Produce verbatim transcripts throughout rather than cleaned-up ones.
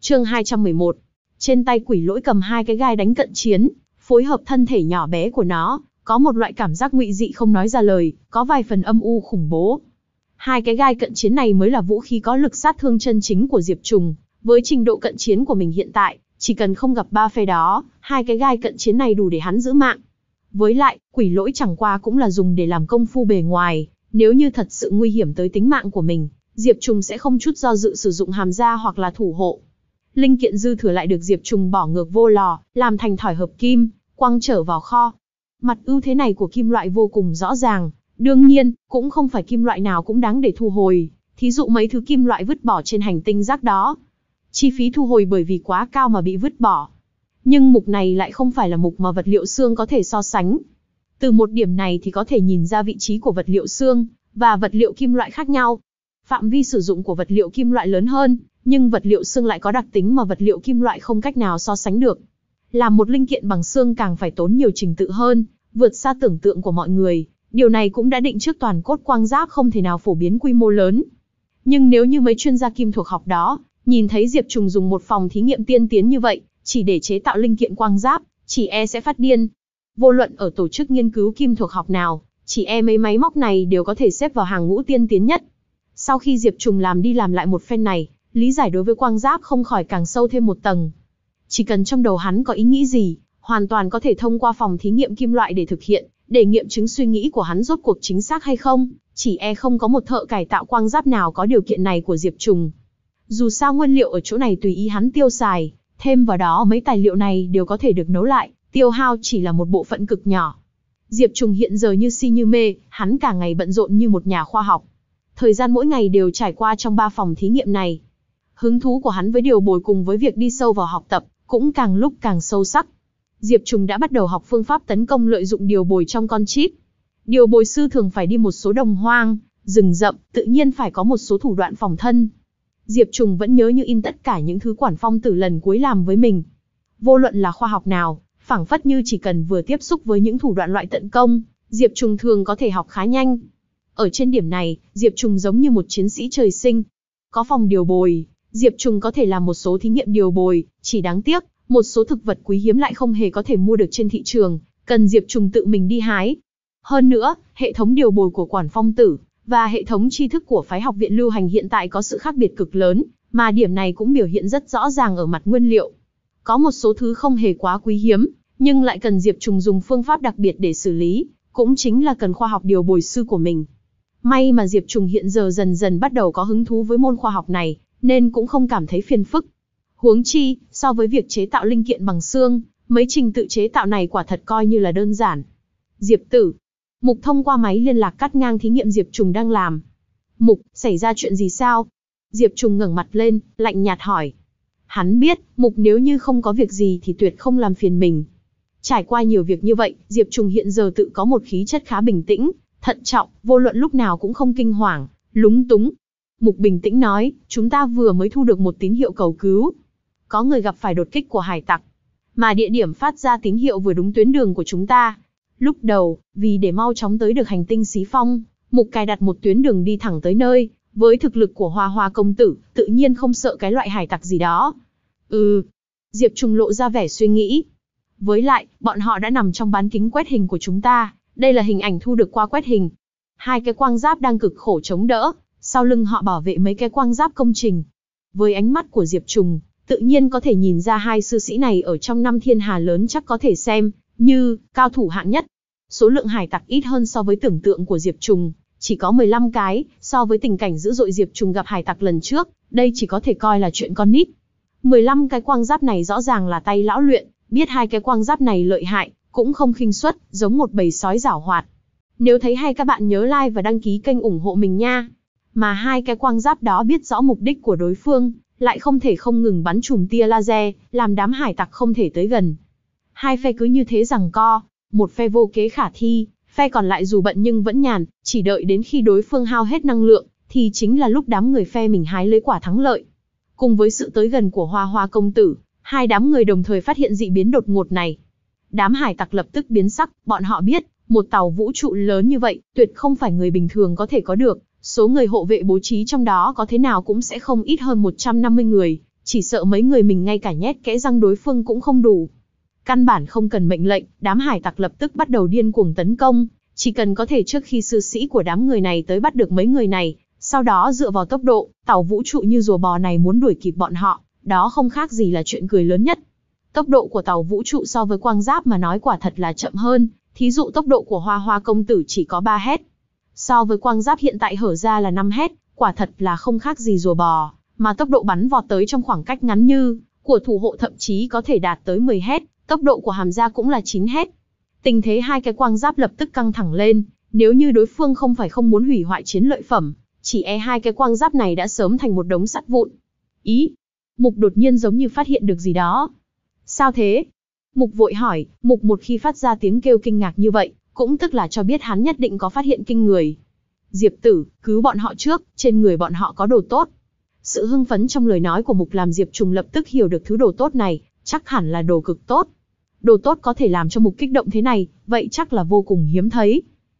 Chương hai trăm mười một. Trên tay quỷ lỗi cầm hai cái gai đánh cận chiến, phối hợp thân thể nhỏ bé của nó, có một loại cảm giác ngụy dị không nói ra lời, có vài phần âm u khủng bố. Hai cái gai cận chiến này mới là vũ khí có lực sát thương chân chính của Diệp Trùng, với trình độ cận chiến của mình hiện tại, chỉ cần không gặp ba phe đó, hai cái gai cận chiến này đủ để hắn giữ mạng. Với lại, quỷ lỗi chẳng qua cũng là dùng để làm công phu bề ngoài, nếu như thật sự nguy hiểm tới tính mạng của mình, Diệp Trùng sẽ không chút do dự sử dụng hàm gia hoặc là thủ hộ. Linh kiện dư thừa lại được Diệp Trùng bỏ ngược vô lò, làm thành thỏi hợp kim, quăng trở vào kho. Mặt ưu thế này của kim loại vô cùng rõ ràng, đương nhiên, cũng không phải kim loại nào cũng đáng để thu hồi, thí dụ mấy thứ kim loại vứt bỏ trên hành tinh rác đó. Chi phí thu hồi bởi vì quá cao mà bị vứt bỏ. Nhưng mục này lại không phải là mục mà vật liệu xương có thể so sánh. Từ một điểm này thì có thể nhìn ra vị trí của vật liệu xương và vật liệu kim loại khác nhau. Phạm vi sử dụng của vật liệu kim loại lớn hơn, nhưng vật liệu xương lại có đặc tính mà vật liệu kim loại không cách nào so sánh được. Làm một linh kiện bằng xương càng phải tốn nhiều trình tự hơn, vượt xa tưởng tượng của mọi người. Điều này cũng đã định trước toàn cốt quang giáp không thể nào phổ biến quy mô lớn. Nhưng nếu như mấy chuyên gia kim thuộc học đó, nhìn thấy Diệp Trùng dùng một phòng thí nghiệm tiên tiến như vậy, chỉ để chế tạo linh kiện quang giáp, chỉ e sẽ phát điên. Vô luận ở tổ chức nghiên cứu kim thuộc học nào, chỉ e mấy máy móc này đều có thể xếp vào hàng ngũ tiên tiến nhất. Sau khi Diệp Trùng làm đi làm lại một phen này, lý giải đối với quang giáp không khỏi càng sâu thêm một tầng. Chỉ cần trong đầu hắn có ý nghĩ gì, hoàn toàn có thể thông qua phòng thí nghiệm kim loại để thực hiện, để nghiệm chứng suy nghĩ của hắn rốt cuộc chính xác hay không, chỉ e không có một thợ cải tạo quang giáp nào có điều kiện này của Diệp Trùng. Dù sao nguyên liệu ở chỗ này tùy ý hắn tiêu xài, thêm vào đó mấy tài liệu này đều có thể được nấu lại, tiêu hao chỉ là một bộ phận cực nhỏ. Diệp Trùng hiện giờ như si như mê, hắn cả ngày bận rộn như một nhà khoa học. Thời gian mỗi ngày đều trải qua trong ba phòng thí nghiệm này. Hứng thú của hắn với điều bồi cùng với việc đi sâu vào học tập, cũng càng lúc càng sâu sắc. Diệp Trùng đã bắt đầu học phương pháp tấn công lợi dụng điều bồi trong con chip. Điều bồi sư thường phải đi một số đồng hoang, rừng rậm, tự nhiên phải có một số thủ đoạn phòng thân. Diệp Trùng vẫn nhớ như in tất cả những thứ Quản Phong Tử lần cuối làm với mình. Vô luận là khoa học nào, phảng phất như chỉ cần vừa tiếp xúc với những thủ đoạn loại tấn công, Diệp Trùng thường có thể học khá nhanh. Ở trên điểm này, Diệp Trùng giống như một chiến sĩ trời sinh. Có phòng điều bồi, Diệp Trùng có thể làm một số thí nghiệm điều bồi, chỉ đáng tiếc, một số thực vật quý hiếm lại không hề có thể mua được trên thị trường, cần Diệp Trùng tự mình đi hái. Hơn nữa, hệ thống điều bồi của Quản Phong Tử và hệ thống tri thức của phái học viện lưu hành hiện tại có sự khác biệt cực lớn, mà điểm này cũng biểu hiện rất rõ ràng ở mặt nguyên liệu. Có một số thứ không hề quá quý hiếm, nhưng lại cần Diệp Trùng dùng phương pháp đặc biệt để xử lý, cũng chính là cần khoa học điều bồi sư của mình. May mà Diệp Trùng hiện giờ dần dần bắt đầu có hứng thú với môn khoa học này, nên cũng không cảm thấy phiền phức. Huống chi, so với việc chế tạo linh kiện bằng xương, mấy trình tự chế tạo này quả thật coi như là đơn giản. Diệp Tử. Mục thông qua máy liên lạc cắt ngang thí nghiệm Diệp Trùng đang làm. Mục, xảy ra chuyện gì sao? Diệp Trùng ngẩng mặt lên, lạnh nhạt hỏi. Hắn biết, Mục nếu như không có việc gì thì tuyệt không làm phiền mình. Trải qua nhiều việc như vậy, Diệp Trùng hiện giờ tự có một khí chất khá bình tĩnh, thận trọng, vô luận lúc nào cũng không kinh hoàng, lúng túng. Mục bình tĩnh nói, chúng ta vừa mới thu được một tín hiệu cầu cứu. Có người gặp phải đột kích của hải tặc, mà địa điểm phát ra tín hiệu vừa đúng tuyến đường của chúng ta. Lúc đầu, vì để mau chóng tới được hành tinh Xí Phong, Mục cài đặt một tuyến đường đi thẳng tới nơi, với thực lực của Hoa Hoa công tử, tự nhiên không sợ cái loại hải tặc gì đó. Ừ, Diệp Trùng lộ ra vẻ suy nghĩ. Với lại, bọn họ đã nằm trong bán kính quét hình của chúng ta, đây là hình ảnh thu được qua quét hình. Hai cái quang giáp đang cực khổ chống đỡ, sau lưng họ bảo vệ mấy cái quang giáp công trình. Với ánh mắt của Diệp Trùng, tự nhiên có thể nhìn ra hai sư sĩ này ở trong năm thiên hà lớn chắc có thể xem như cao thủ hạng nhất. Số lượng hải tặc ít hơn so với tưởng tượng của Diệp Trùng, chỉ có mười lăm cái, so với tình cảnh dữ dội Diệp Trùng gặp hải tặc lần trước, đây chỉ có thể coi là chuyện con nít. mười lăm cái quang giáp này rõ ràng là tay lão luyện, biết hai cái quang giáp này lợi hại, cũng không khinh suất, giống một bầy sói giảo hoạt. Nếu thấy hay các bạn nhớ like và đăng ký kênh ủng hộ mình nha. Mà hai cái quang giáp đó biết rõ mục đích của đối phương, lại không thể không ngừng bắn chùm tia laser, làm đám hải tặc không thể tới gần. Hai phe cứ như thế giằng co, một phe vô kế khả thi, phe còn lại dù bận nhưng vẫn nhàn, chỉ đợi đến khi đối phương hao hết năng lượng, thì chính là lúc đám người phe mình hái lấy quả thắng lợi. Cùng với sự tới gần của Hoa Hoa công tử, hai đám người đồng thời phát hiện dị biến đột ngột này. Đám hải tặc lập tức biến sắc, bọn họ biết, một tàu vũ trụ lớn như vậy, tuyệt không phải người bình thường có thể có được, số người hộ vệ bố trí trong đó có thế nào cũng sẽ không ít hơn một trăm năm mươi người, Chỉ sợ mấy người mình ngay cả nhét kẽ răng đối phương cũng không đủ. Căn bản không cần mệnh lệnh, đám hải tặc lập tức bắt đầu điên cuồng tấn công. Chỉ cần có thể trước khi sư sĩ của đám người này tới bắt được mấy người này, sau đó dựa vào tốc độ, tàu vũ trụ như rùa bò này muốn đuổi kịp bọn họ, đó không khác gì là chuyện cười lớn nhất. Tốc độ của tàu vũ trụ so với quang giáp mà nói quả thật là chậm hơn, thí dụ tốc độ của Hoa Hoa công tử chỉ có ba héc. So với quang giáp hiện tại hở ra là năm héc, quả thật là không khác gì rùa bò, mà tốc độ bắn vọt tới trong khoảng cách ngắn như của thủ hộ thậm chí có thể đạt tới mười héc, tốc độ của hàm gia cũng là chín héc. Tình thế hai cái quang giáp lập tức căng thẳng lên, nếu như đối phương không phải không muốn hủy hoại chiến lợi phẩm, chỉ e hai cái quang giáp này đã sớm thành một đống sắt vụn. Ý, Mục đột nhiên giống như phát hiện được gì đó. Sao thế? Mục vội hỏi, Mục một khi phát ra tiếng kêu kinh ngạc như vậy, cũng tức là cho biết hắn nhất định có phát hiện kinh người. Diệp tử, cứu bọn họ trước, trên người bọn họ có đồ tốt. Sự hưng phấn trong lời nói của Mục làm Diệp Trùng lập tức hiểu được thứ đồ tốt này, chắc hẳn là đồ cực tốt. Đồ tốt có thể làm cho Mục kích động thế này, vậy chắc là vô cùng hiếm thấy.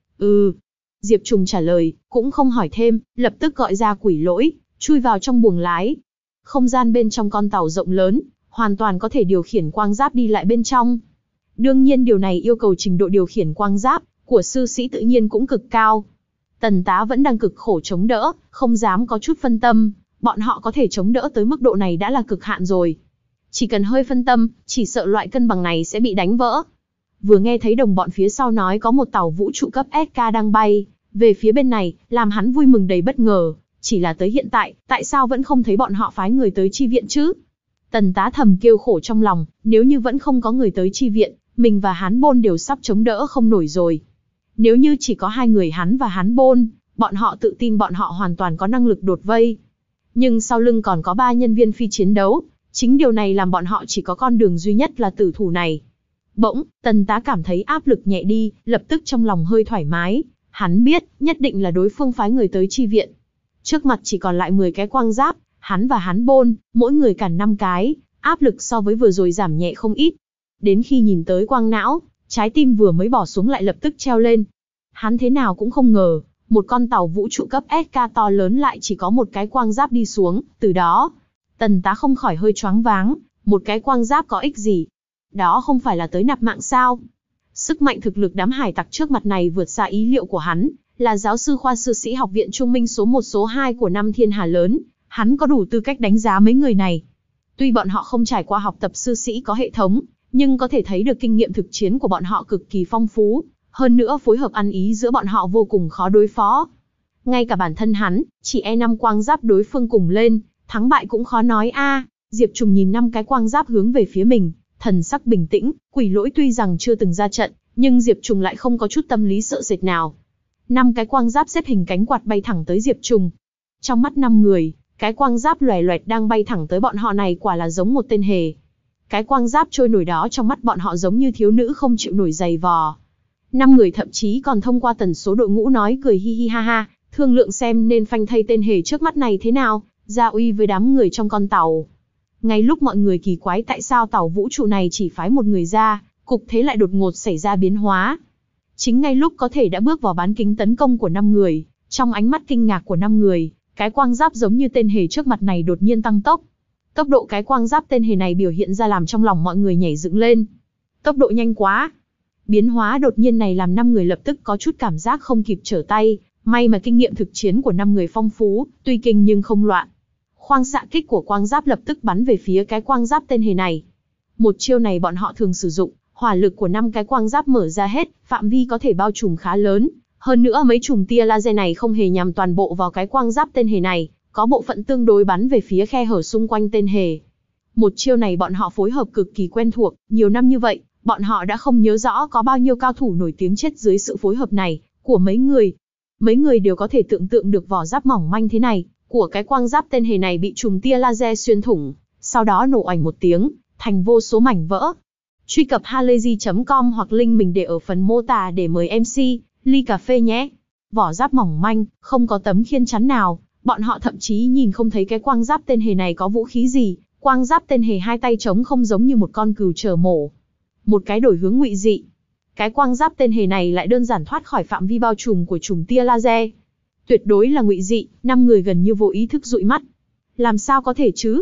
Ừ. Diệp Trùng trả lời, cũng không hỏi thêm, lập tức gọi ra quỷ lỗi, chui vào trong buồng lái. Không gian bên trong con tàu rộng lớn, hoàn toàn có thể điều khiển quang giáp đi lại bên trong. Đương nhiên điều này yêu cầu trình độ điều khiển quang giáp của sư sĩ tự nhiên cũng cực cao. Tần tá vẫn đang cực khổ chống đỡ, không dám có chút phân tâm, bọn họ có thể chống đỡ tới mức độ này đã là cực hạn rồi. Chỉ cần hơi phân tâm, chỉ sợ loại cân bằng này sẽ bị đánh vỡ. Vừa nghe thấy đồng bọn phía sau nói có một tàu vũ trụ cấp ét ca đang bay về phía bên này, làm hắn vui mừng đầy bất ngờ. Chỉ là tới hiện tại, tại sao vẫn không thấy bọn họ phái người tới chi viện chứ? Tần tá thầm kêu khổ trong lòng, nếu như vẫn không có người tới chi viện, mình và Hán Bôn đều sắp chống đỡ không nổi rồi. Nếu như chỉ có hai người hắn và Hán Bôn, bọn họ tự tin bọn họ hoàn toàn có năng lực đột vây. Nhưng sau lưng còn có ba nhân viên phi chiến đấu, chính điều này làm bọn họ chỉ có con đường duy nhất là tử thủ này. Bỗng, tần tá cảm thấy áp lực nhẹ đi, lập tức trong lòng hơi thoải mái. Hắn biết, nhất định là đối phương phái người tới chi viện. Trước mặt chỉ còn lại mười cái quang giáp, hắn và Hán Bôn, mỗi người cản năm cái, áp lực so với vừa rồi giảm nhẹ không ít. Đến khi nhìn tới quang não, trái tim vừa mới bỏ xuống lại lập tức treo lên. Hắn thế nào cũng không ngờ, một con tàu vũ trụ cấp ét ca to lớn lại chỉ có một cái quang giáp đi xuống, từ đó, tần tá không khỏi hơi choáng váng, một cái quang giáp có ích gì? Đó không phải là tới nạp mạng sao? Sức mạnh thực lực đám hải tặc trước mặt này vượt xa ý liệu của hắn, là giáo sư khoa sư sĩ học viện Trung Minh số một số hai của năm thiên hà lớn, hắn có đủ tư cách đánh giá mấy người này. Tuy bọn họ không trải qua học tập sư sĩ có hệ thống, nhưng có thể thấy được kinh nghiệm thực chiến của bọn họ cực kỳ phong phú, hơn nữa phối hợp ăn ý giữa bọn họ vô cùng khó đối phó. Ngay cả bản thân hắn, chỉ e năm quang giáp đối phương cùng lên, thắng bại cũng khó nói a. Diệp Trùng nhìn năm cái quang giáp hướng về phía mình, thần sắc bình tĩnh, quỷ lỗi tuy rằng chưa từng ra trận, nhưng Diệp Trùng lại không có chút tâm lý sợ sệt nào. Năm cái quang giáp xếp hình cánh quạt bay thẳng tới Diệp Trùng. Trong mắt năm người, cái quang giáp loè loẹt đang bay thẳng tới bọn họ này quả là giống một tên hề. Cái quang giáp trôi nổi đó trong mắt bọn họ giống như thiếu nữ không chịu nổi giày vò. Năm người thậm chí còn thông qua tần số đội ngũ nói cười hi hi ha ha, thương lượng xem nên phanh thay tên hề trước mắt này thế nào, ra uy với đám người trong con tàu. Ngay lúc mọi người kỳ quái tại sao tàu vũ trụ này chỉ phái một người ra, cục thế lại đột ngột xảy ra biến hóa. Chính ngay lúc có thể đã bước vào bán kính tấn công của năm người, trong ánh mắt kinh ngạc của năm người, cái quang giáp giống như tên hề trước mặt này đột nhiên tăng tốc. Tốc độ cái quang giáp tên hề này biểu hiện ra làm trong lòng mọi người nhảy dựng lên. Tốc độ nhanh quá. Biến hóa đột nhiên này làm năm người lập tức có chút cảm giác không kịp trở tay, may mà kinh nghiệm thực chiến của năm người phong phú, tuy kinh nhưng không loạn. Khoang xạ kích của quang giáp lập tức bắn về phía cái quang giáp tên hề này. Một chiêu này bọn họ thường sử dụng, hỏa lực của năm cái quang giáp mở ra hết, phạm vi có thể bao trùm khá lớn. Hơn nữa mấy chùm tia laser này không hề nhằm toàn bộ vào cái quang giáp tên hề này, có bộ phận tương đối bắn về phía khe hở xung quanh tên hề. Một chiêu này bọn họ phối hợp cực kỳ quen thuộc, nhiều năm như vậy, bọn họ đã không nhớ rõ có bao nhiêu cao thủ nổi tiếng chết dưới sự phối hợp này của mấy người. Mấy người đều có thể tưởng tượng được vỏ giáp mỏng manh thế này của cái quang giáp tên hề này bị chùm tia laser xuyên thủng, sau đó nổ oành một tiếng, thành vô số mảnh vỡ. Truy cập halayzi chấm com hoặc link mình để ở phần mô tả để mời em xê, ly cà phê nhé. Vỏ giáp mỏng manh, không có tấm khiên chắn nào, bọn họ thậm chí nhìn không thấy cái quang giáp tên hề này có vũ khí gì, quang giáp tên hề hai tay trống không giống như một con cừu chờ mổ. Một cái đổi hướng ngụy dị. Cái quang giáp tên hề này lại đơn giản thoát khỏi phạm vi bao trùm của chùm tia laser. Tuyệt đối là ngụy dị, năm người gần như vô ý thức dụi mắt. Làm sao có thể chứ?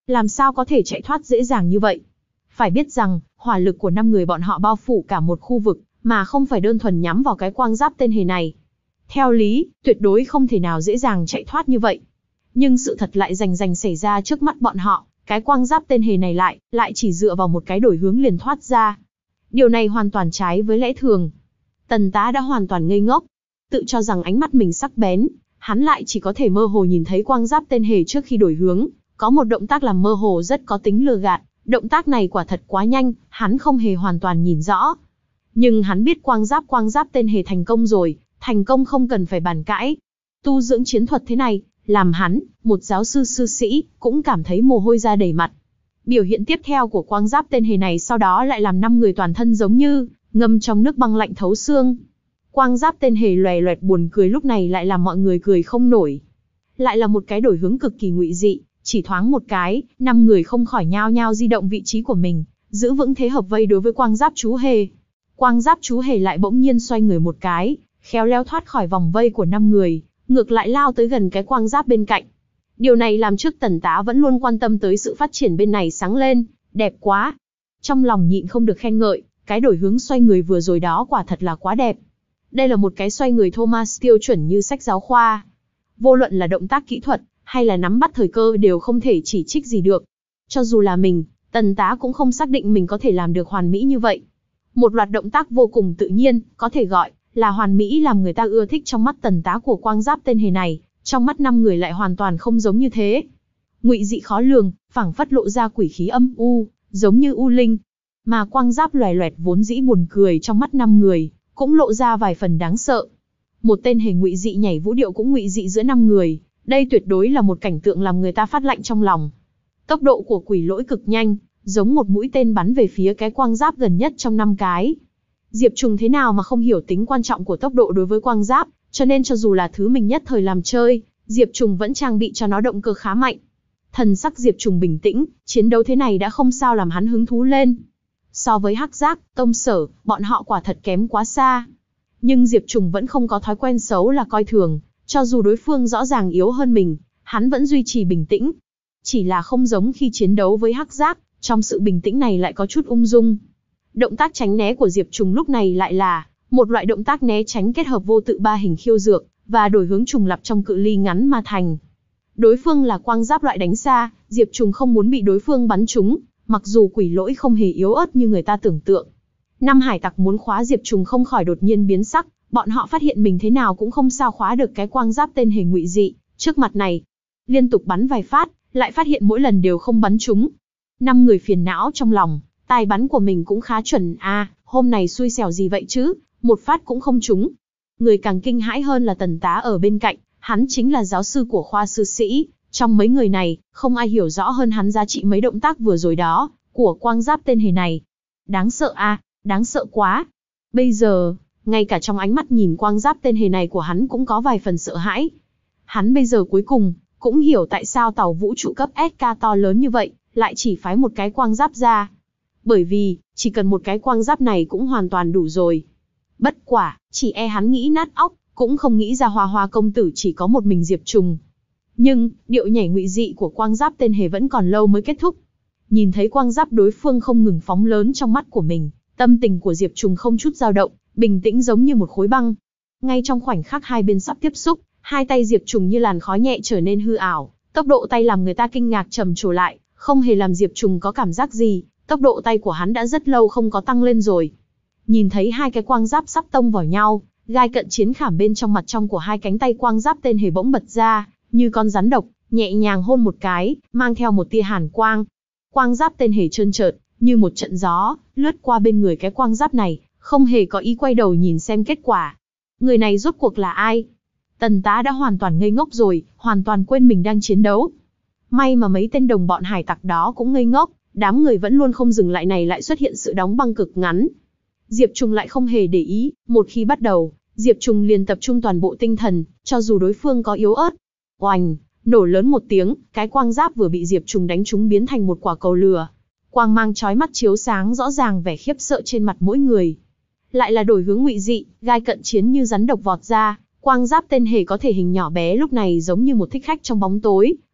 làm sao có thể chạy thoát dễ dàng như vậy. Phải biết rằng, hỏa lực của năm người bọn họ bao phủ cả một khu vực, mà không phải đơn thuần nhắm vào cái quang giáp tên hề này. Theo lý, tuyệt đối không thể nào dễ dàng chạy thoát như vậy. Nhưng sự thật lại rành rành xảy ra trước mắt bọn họ, cái quang giáp tên hề này lại, lại chỉ dựa vào một cái đổi hướng liền thoát ra. Điều này hoàn toàn trái với lẽ thường. Tần Tá đã hoàn toàn ngây ngốc. Tự cho rằng ánh mắt mình sắc bén, hắn lại chỉ có thể mơ hồ nhìn thấy quang giáp tên hề trước khi đổi hướng, có một động tác làm mơ hồ rất có tính lừa gạt, động tác này quả thật quá nhanh, hắn không hề hoàn toàn nhìn rõ. Nhưng hắn biết quang giáp quang giáp tên hề thành công rồi, thành công không cần phải bàn cãi. Tu dưỡng chiến thuật thế này, làm hắn, một giáo sư sư sĩ, cũng cảm thấy mồ hôi ra đầy mặt. Biểu hiện tiếp theo của quang giáp tên hề này sau đó lại làm năm người toàn thân giống như ngâm trong nước băng lạnh thấu xương. Quang giáp tên hề loè loẹt buồn cười lúc này lại làm mọi người cười không nổi. Lại là một cái đổi hướng cực kỳ ngụy dị, chỉ thoáng một cái, năm người không khỏi nhao nhao di động vị trí của mình, giữ vững thế hợp vây đối với quang giáp chú hề. Quang giáp chú hề lại bỗng nhiên xoay người một cái, khéo léo thoát khỏi vòng vây của năm người, ngược lại lao tới gần cái quang giáp bên cạnh. Điều này làm trước Tần Tá vẫn luôn quan tâm tới sự phát triển bên này sáng lên, đẹp quá. Trong lòng nhịn không được khen ngợi, cái đổi hướng xoay người vừa rồi đó quả thật là quá đẹp. Đây là một cái xoay người Thomas tiêu chuẩn như sách giáo khoa. Vô luận là động tác kỹ thuật, hay là nắm bắt thời cơ đều không thể chỉ trích gì được. Cho dù là mình, Tần Tá cũng không xác định mình có thể làm được hoàn mỹ như vậy. Một loạt động tác vô cùng tự nhiên, có thể gọi là hoàn mỹ làm người ta ưa thích trong mắt Tần Tá của quang giáp tên hề này, trong mắt năm người lại hoàn toàn không giống như thế. Ngụy dị khó lường, phảng phất lộ ra quỷ khí âm u, giống như u linh. Mà quang giáp loè loẹt vốn dĩ buồn cười trong mắt năm người, cũng lộ ra vài phần đáng sợ. Một tên hề ngụy dị nhảy vũ điệu cũng ngụy dị giữa năm người, đây tuyệt đối là một cảnh tượng làm người ta phát lạnh trong lòng. Tốc độ của quỷ lỗi cực nhanh, giống một mũi tên bắn về phía cái quang giáp gần nhất trong năm cái. Diệp Trùng thế nào mà không hiểu tính quan trọng của tốc độ đối với quang giáp, cho nên cho dù là thứ mình nhất thời làm chơi, Diệp Trùng vẫn trang bị cho nó động cơ khá mạnh. Thần sắc Diệp Trùng bình tĩnh, chiến đấu thế này đã không sao làm hắn hứng thú lên. So với Hắc Giác, Tông Sở, bọn họ quả thật kém quá xa. Nhưng Diệp Trùng vẫn không có thói quen xấu là coi thường, cho dù đối phương rõ ràng yếu hơn mình, hắn vẫn duy trì bình tĩnh. Chỉ là không giống khi chiến đấu với Hắc Giác, trong sự bình tĩnh này lại có chút ung dung. Động tác tránh né của Diệp Trùng lúc này lại là một loại động tác né tránh kết hợp vô tự ba hình khiêu dược và đổi hướng trùng lặp trong cự ly ngắn mà thành. Đối phương là quang giáp loại đánh xa, Diệp Trùng không muốn bị đối phương bắn trúng, mặc dù quỷ lỗi không hề yếu ớt như người ta tưởng tượng. Năm hải tặc muốn khóa Diệp Trùng không khỏi đột nhiên biến sắc, bọn họ phát hiện mình thế nào cũng không sao khóa được cái quang giáp tên hề ngụy dị trước mặt này. Liên tục bắn vài phát, lại phát hiện mỗi lần đều không bắn trúng. Năm người phiền não trong lòng, tài bắn của mình cũng khá chuẩn à, hôm này xui xẻo gì vậy chứ, một phát cũng không trúng. Người càng kinh hãi hơn là Tần Tá ở bên cạnh, hắn chính là giáo sư của khoa sư sĩ, trong mấy người này, không ai hiểu rõ hơn hắn giá trị mấy động tác vừa rồi đó, của quang giáp tên hề này. Đáng sợ à, đáng sợ quá. Bây giờ, ngay cả trong ánh mắt nhìn quang giáp tên hề này của hắn cũng có vài phần sợ hãi. Hắn bây giờ cuối cùng, cũng hiểu tại sao tàu vũ trụ cấp ét ca to lớn như vậy, lại chỉ phái một cái quang giáp ra. Bởi vì, chỉ cần một cái quang giáp này cũng hoàn toàn đủ rồi. Bất quả, chỉ e hắn nghĩ nát óc, cũng không nghĩ ra Hoa Hoa công tử chỉ có một mình Diệp Trùng. Nhưng, điệu nhảy ngụy dị của quang giáp tên hề vẫn còn lâu mới kết thúc. Nhìn thấy quang giáp đối phương không ngừng phóng lớn trong mắt của mình, tâm tình của Diệp Trùng không chút dao động, bình tĩnh giống như một khối băng. Ngay trong khoảnh khắc hai bên sắp tiếp xúc, hai tay Diệp Trùng như làn khói nhẹ trở nên hư ảo, tốc độ tay làm người ta kinh ngạc trầm trồ lại, không hề làm Diệp Trùng có cảm giác gì, tốc độ tay của hắn đã rất lâu không có tăng lên rồi. Nhìn thấy hai cái quang giáp sắp tông vào nhau, gai cận chiến khảm bên trong mặt trong của hai cánh tay quang giáp tên hề bỗng bật ra, như con rắn độc, nhẹ nhàng hôn một cái, mang theo một tia hàn quang. Quang giáp tên hề trơn trợt, như một trận gió, lướt qua bên người cái quang giáp này, không hề có ý quay đầu nhìn xem kết quả. Người này rốt cuộc là ai? Tần Tá đã hoàn toàn ngây ngốc rồi, hoàn toàn quên mình đang chiến đấu. May mà mấy tên đồng bọn hải tặc đó cũng ngây ngốc, đám người vẫn luôn không dừng lại này lại xuất hiện sự đóng băng cực ngắn. Diệp Trùng lại không hề để ý, một khi bắt đầu, Diệp Trùng liền tập trung toàn bộ tinh thần, cho dù đối phương có yếu ớt. Oành, nổ lớn một tiếng, cái quang giáp vừa bị Diệp Trùng đánh trúng biến thành một quả cầu lửa. Quang mang chói mắt chiếu sáng rõ ràng vẻ khiếp sợ trên mặt mỗi người. Lại là đổi hướng ngụy dị, gai cận chiến như rắn độc vọt ra, quang giáp tên hề có thể hình nhỏ bé lúc này giống như một thích khách trong bóng tối,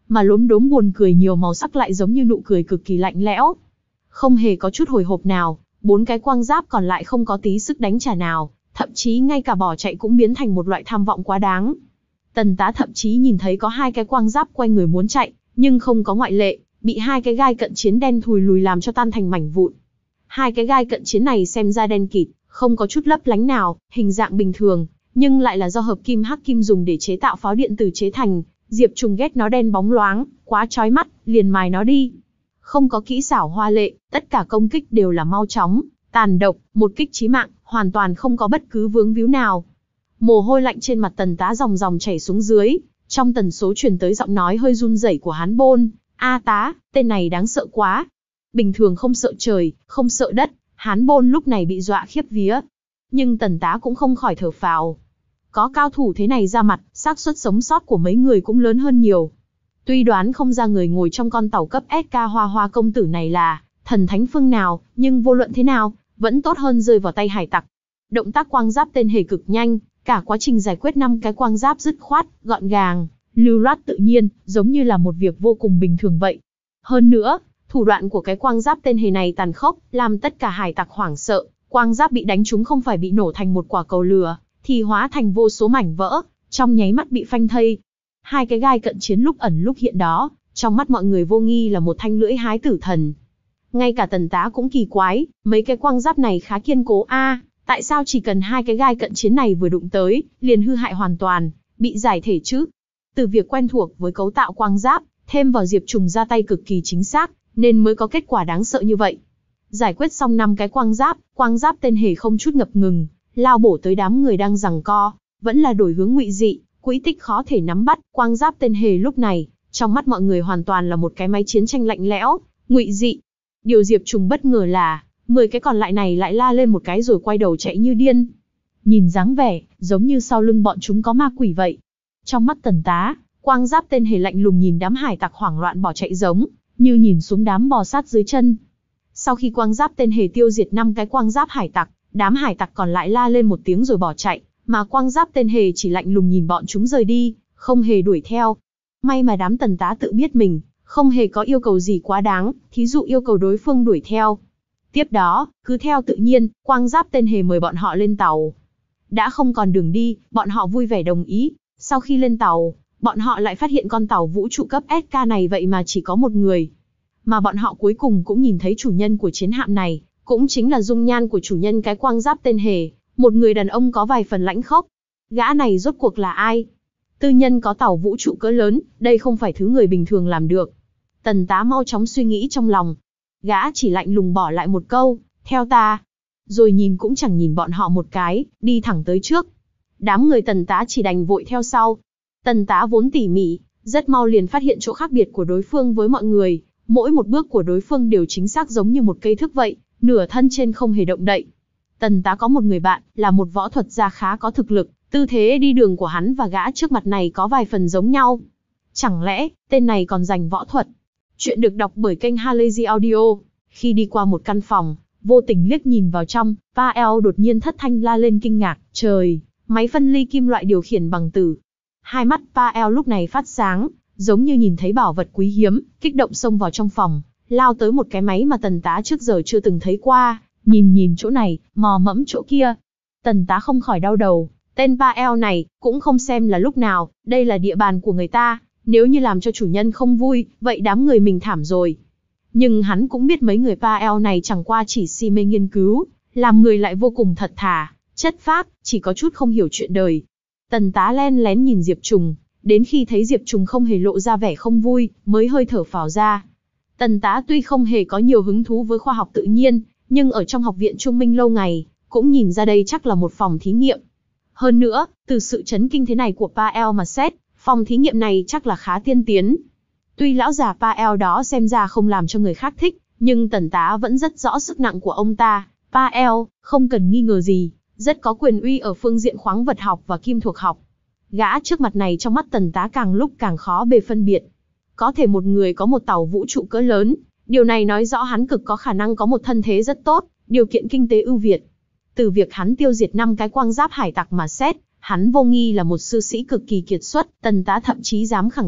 mà lốm đốm buồn cười nhiều màu sắc lại giống như nụ cười cực kỳ lạnh lẽo. Không hề có chút hồi hộp nào, bốn cái quang giáp còn lại không có tí sức đánh trả nào, thậm chí ngay cả bỏ chạy cũng biến thành một loại tham vọng quá đáng. Tần Tá thậm chí nhìn thấy có hai cái quang giáp quay người muốn chạy, nhưng không có ngoại lệ, bị hai cái gai cận chiến đen thùi lùi làm cho tan thành mảnh vụn. Hai cái gai cận chiến này xem ra đen kịt, không có chút lấp lánh nào, hình dạng bình thường, nhưng lại là do hợp kim hắc kim dùng để chế tạo pháo điện tử chế thành. Diệp Trùng ghét nó đen bóng loáng, quá chói mắt, liền mài nó đi. Không có kỹ xảo hoa lệ, tất cả công kích đều là mau chóng, tàn độc, một kích chí mạng, hoàn toàn không có bất cứ vướng víu nào. Mồ hôi lạnh trên mặt Tần Tá dòng dòng chảy xuống dưới, trong tần số truyền tới giọng nói hơi run rẩy của Hán Bôn. A Tá, tên này đáng sợ quá. Bình thường không sợ trời, không sợ đất, Hán Bôn lúc này bị dọa khiếp vía. Nhưng Tần Tá cũng không khỏi thở phào. Có cao thủ thế này ra mặt, xác suất sống sót của mấy người cũng lớn hơn nhiều. Tuy đoán không ra người ngồi trong con tàu cấp ét ca Hoa Hoa công tử này là thần thánh phương nào, nhưng vô luận thế nào, vẫn tốt hơn rơi vào tay hải tặc. Động tác quang giáp tên hề cực nhanh, cả quá trình giải quyết năm cái quang giáp dứt khoát, gọn gàng, lưu loát tự nhiên, giống như là một việc vô cùng bình thường vậy. Hơn nữa, thủ đoạn của cái quang giáp tên hề này tàn khốc, làm tất cả hải tặc hoảng sợ. Quang giáp bị đánh trúng không phải bị nổ thành một quả cầu lửa, thì hóa thành vô số mảnh vỡ, trong nháy mắt bị phanh thây. Hai cái gai cận chiến lúc ẩn lúc hiện đó, trong mắt mọi người vô nghi là một thanh lưỡi hái tử thần. Ngay cả Tần Tá cũng kỳ quái, mấy cái quang giáp này khá kiên cố a, à, tại sao chỉ cần hai cái gai cận chiến này vừa đụng tới, liền hư hại hoàn toàn, bị giải thể chứ? Từ việc quen thuộc với cấu tạo quang giáp, thêm vào Diệp Trùng ra tay cực kỳ chính xác, nên mới có kết quả đáng sợ như vậy. Giải quyết xong năm cái quang giáp, quang giáp tên hề không chút ngập ngừng, lao bổ tới đám người đang giằng co, vẫn là đổi hướng ngụy dị, quỹ tích khó thể nắm bắt. Quang giáp tên hề lúc này, trong mắt mọi người hoàn toàn là một cái máy chiến tranh lạnh lẽo, ngụy dị. Điều Diệp Trùng bất ngờ là, mười cái còn lại này lại la lên một cái rồi quay đầu chạy như điên. Nhìn dáng vẻ, giống như sau lưng bọn chúng có ma quỷ vậy. Trong mắt Tần Tá, quang giáp tên hề lạnh lùng nhìn đám hải tặc hoảng loạn bỏ chạy giống như nhìn xuống đám bò sát dưới chân. Sau khi quang giáp tên hề tiêu diệt năm cái quang giáp hải tặc, đám hải tặc còn lại la lên một tiếng rồi bỏ chạy, mà quang giáp tên hề chỉ lạnh lùng nhìn bọn chúng rời đi, không hề đuổi theo. May mà đám Tần Tá tự biết mình không hề có yêu cầu gì quá đáng, thí dụ yêu cầu đối phương đuổi theo. Tiếp đó, cứ theo tự nhiên, quang giáp tên hề mời bọn họ lên tàu. Đã không còn đường đi, bọn họ vui vẻ đồng ý. Sau khi lên tàu, bọn họ lại phát hiện con tàu vũ trụ cấp ét ca này vậy mà chỉ có một người. Mà bọn họ cuối cùng cũng nhìn thấy chủ nhân của chiến hạm này, cũng chính là dung nhan của chủ nhân cái quang giáp tên hề, một người đàn ông có vài phần lãnh khốc. Gã này rốt cuộc là ai? Tư nhân có tàu vũ trụ cỡ lớn, đây không phải thứ người bình thường làm được. Tần Tá mau chóng suy nghĩ trong lòng. Gã chỉ lạnh lùng bỏ lại một câu, theo ta. Rồi nhìn cũng chẳng nhìn bọn họ một cái, đi thẳng tới trước. Đám người Tần Tá chỉ đành vội theo sau. Tần Tá vốn tỉ mỉ, rất mau liền phát hiện chỗ khác biệt của đối phương với mọi người. Mỗi một bước của đối phương đều chính xác giống như một cây thước vậy, nửa thân trên không hề động đậy. Tần Tá có một người bạn, là một võ thuật gia khá có thực lực, tư thế đi đường của hắn và gã trước mặt này có vài phần giống nhau. Chẳng lẽ, tên này còn giành võ thuật? Chuyện được đọc bởi kênh Halazy Audio. Khi đi qua một căn phòng, vô tình liếc nhìn vào trong, Pael đột nhiên thất thanh la lên kinh ngạc, trời, máy phân ly kim loại điều khiển bằng tử. Hai mắt Pael lúc này phát sáng, giống như nhìn thấy bảo vật quý hiếm, kích động xông vào trong phòng, lao tới một cái máy mà Tần Tá trước giờ chưa từng thấy qua, nhìn nhìn chỗ này, mò mẫm chỗ kia. Tần Tá không khỏi đau đầu, tên Pael này, cũng không xem là lúc nào, đây là địa bàn của người ta, nếu như làm cho chủ nhân không vui, vậy đám người mình thảm rồi. Nhưng hắn cũng biết mấy người Pael này chẳng qua chỉ si mê nghiên cứu, làm người lại vô cùng thật thà, chất phác, chỉ có chút không hiểu chuyện đời. Tần Tá len lén nhìn Diệp Trùng, đến khi thấy Diệp Trùng không hề lộ ra vẻ không vui, mới hơi thở phào ra. Tần Tá tuy không hề có nhiều hứng thú với khoa học tự nhiên, nhưng ở trong học viện Trung Minh lâu ngày, cũng nhìn ra đây chắc là một phòng thí nghiệm. Hơn nữa, từ sự chấn kinh thế này của Pael mà xét, phòng thí nghiệm này chắc là khá tiên tiến. Tuy lão già Pael đó xem ra không làm cho người khác thích, nhưng Tần Tá vẫn rất rõ sức nặng của ông ta. Pael, không cần nghi ngờ gì, rất có quyền uy ở phương diện khoáng vật học và kim thuộc học. Gã trước mặt này trong mắt Tần Tá càng lúc càng khó bề phân biệt. Có thể một người có một tàu vũ trụ cỡ lớn, điều này nói rõ hắn cực có khả năng có một thân thế rất tốt, điều kiện kinh tế ưu việt. Từ việc hắn tiêu diệt năm cái quang giáp hải tặc mà xét, hắn vô nghi là một sư sĩ cực kỳ kiệt xuất. Tần Tá thậm chí dám khẳng định,